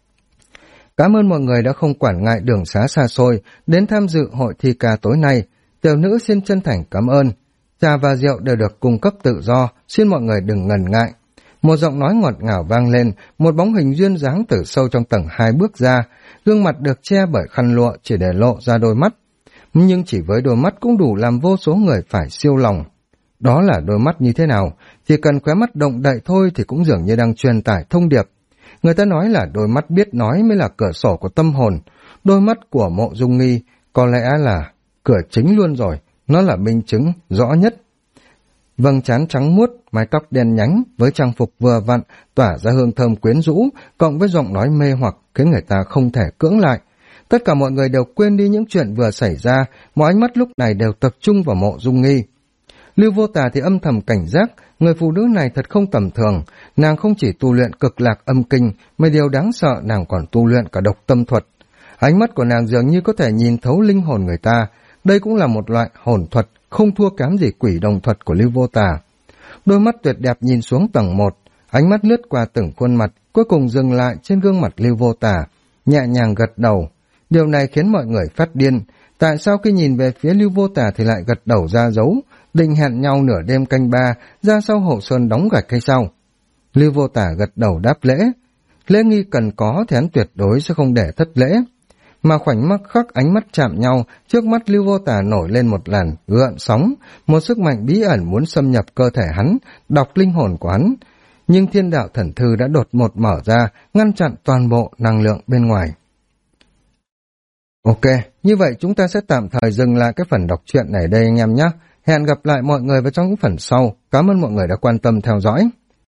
Cảm ơn mọi người đã không quản ngại đường xá xa xôi đến tham dự hội thi ca tối nay. Tiểu nữ xin chân thành cảm ơn. Trà và rượu đều được cung cấp tự do, xin mọi người đừng ngần ngại. Một giọng nói ngọt ngào vang lên, một bóng hình duyên dáng từ sâu trong tầng 2 bước ra, gương mặt được che bởi khăn lụa chỉ để lộ ra đôi mắt. Nhưng chỉ với đôi mắt cũng đủ làm vô số người phải siêu lòng. Đó là đôi mắt như thế nào? Chỉ cần khóe mắt động đậy thôi thì cũng dường như đang truyền tải thông điệp. Người ta nói là đôi mắt biết nói mới là cửa sổ của tâm hồn. Đôi mắt của Mộ Dung Nghi có lẽ là cửa chính luôn rồi, nó là minh chứng rõ nhất. Vầng trán trắng muốt, mái tóc đen nhánh với trang phục vừa vặn tỏa ra hương thơm quyến rũ, cộng với giọng nói mê hoặc khiến người ta không thể cưỡng lại. Tất cả mọi người đều quên đi những chuyện vừa xảy ra, mọi ánh mắt lúc này đều tập trung vào Mộ Dung Nghi. Lưu Vô Tà thì âm thầm cảnh giác, người phụ nữ này thật không tầm thường, nàng không chỉ tu luyện cực lạc âm kinh, mà điều đáng sợ nàng còn tu luyện cả độc tâm thuật. Ánh mắt của nàng dường như có thể nhìn thấu linh hồn người ta, đây cũng là một loại hồn thuật, không thua kém gì quỷ đồng thuật của Lưu Vô Tà. Đôi mắt tuyệt đẹp nhìn xuống tầng 1, ánh mắt lướt qua từng khuôn mặt, cuối cùng dừng lại trên gương mặt Lưu Vô Tà, nhẹ nhàng gật đầu. Điều này khiến mọi người phát điên, tại sao khi nhìn về phía Lưu Vô Tà thì lại gật đầu ra dấu, định hẹn nhau nửa đêm canh 3 ra sau Hậu Sơn đóng gạch hay sao? Lưu Vô Tà gật đầu đáp lễ, lễ nghi cần có thì hắn tuyệt đối sẽ không để thất lễ. Mà khoảnh mắt khắc ánh mắt chạm nhau, trước mắt Lưu Vô Tà nổi lên một làn gợn sóng, một sức mạnh bí ẩn muốn xâm nhập cơ thể hắn, đọc linh hồn của hắn. Nhưng Thiên Đạo Thần Thư đã đột ngột mở ra, ngăn chặn toàn bộ năng lượng bên ngoài. Ok, như vậy chúng ta sẽ tạm thời dừng lại cái phần đọc truyện này đây anh em nhé. Hẹn gặp lại mọi người vào trong những phần sau. Cảm ơn mọi người đã quan tâm theo dõi.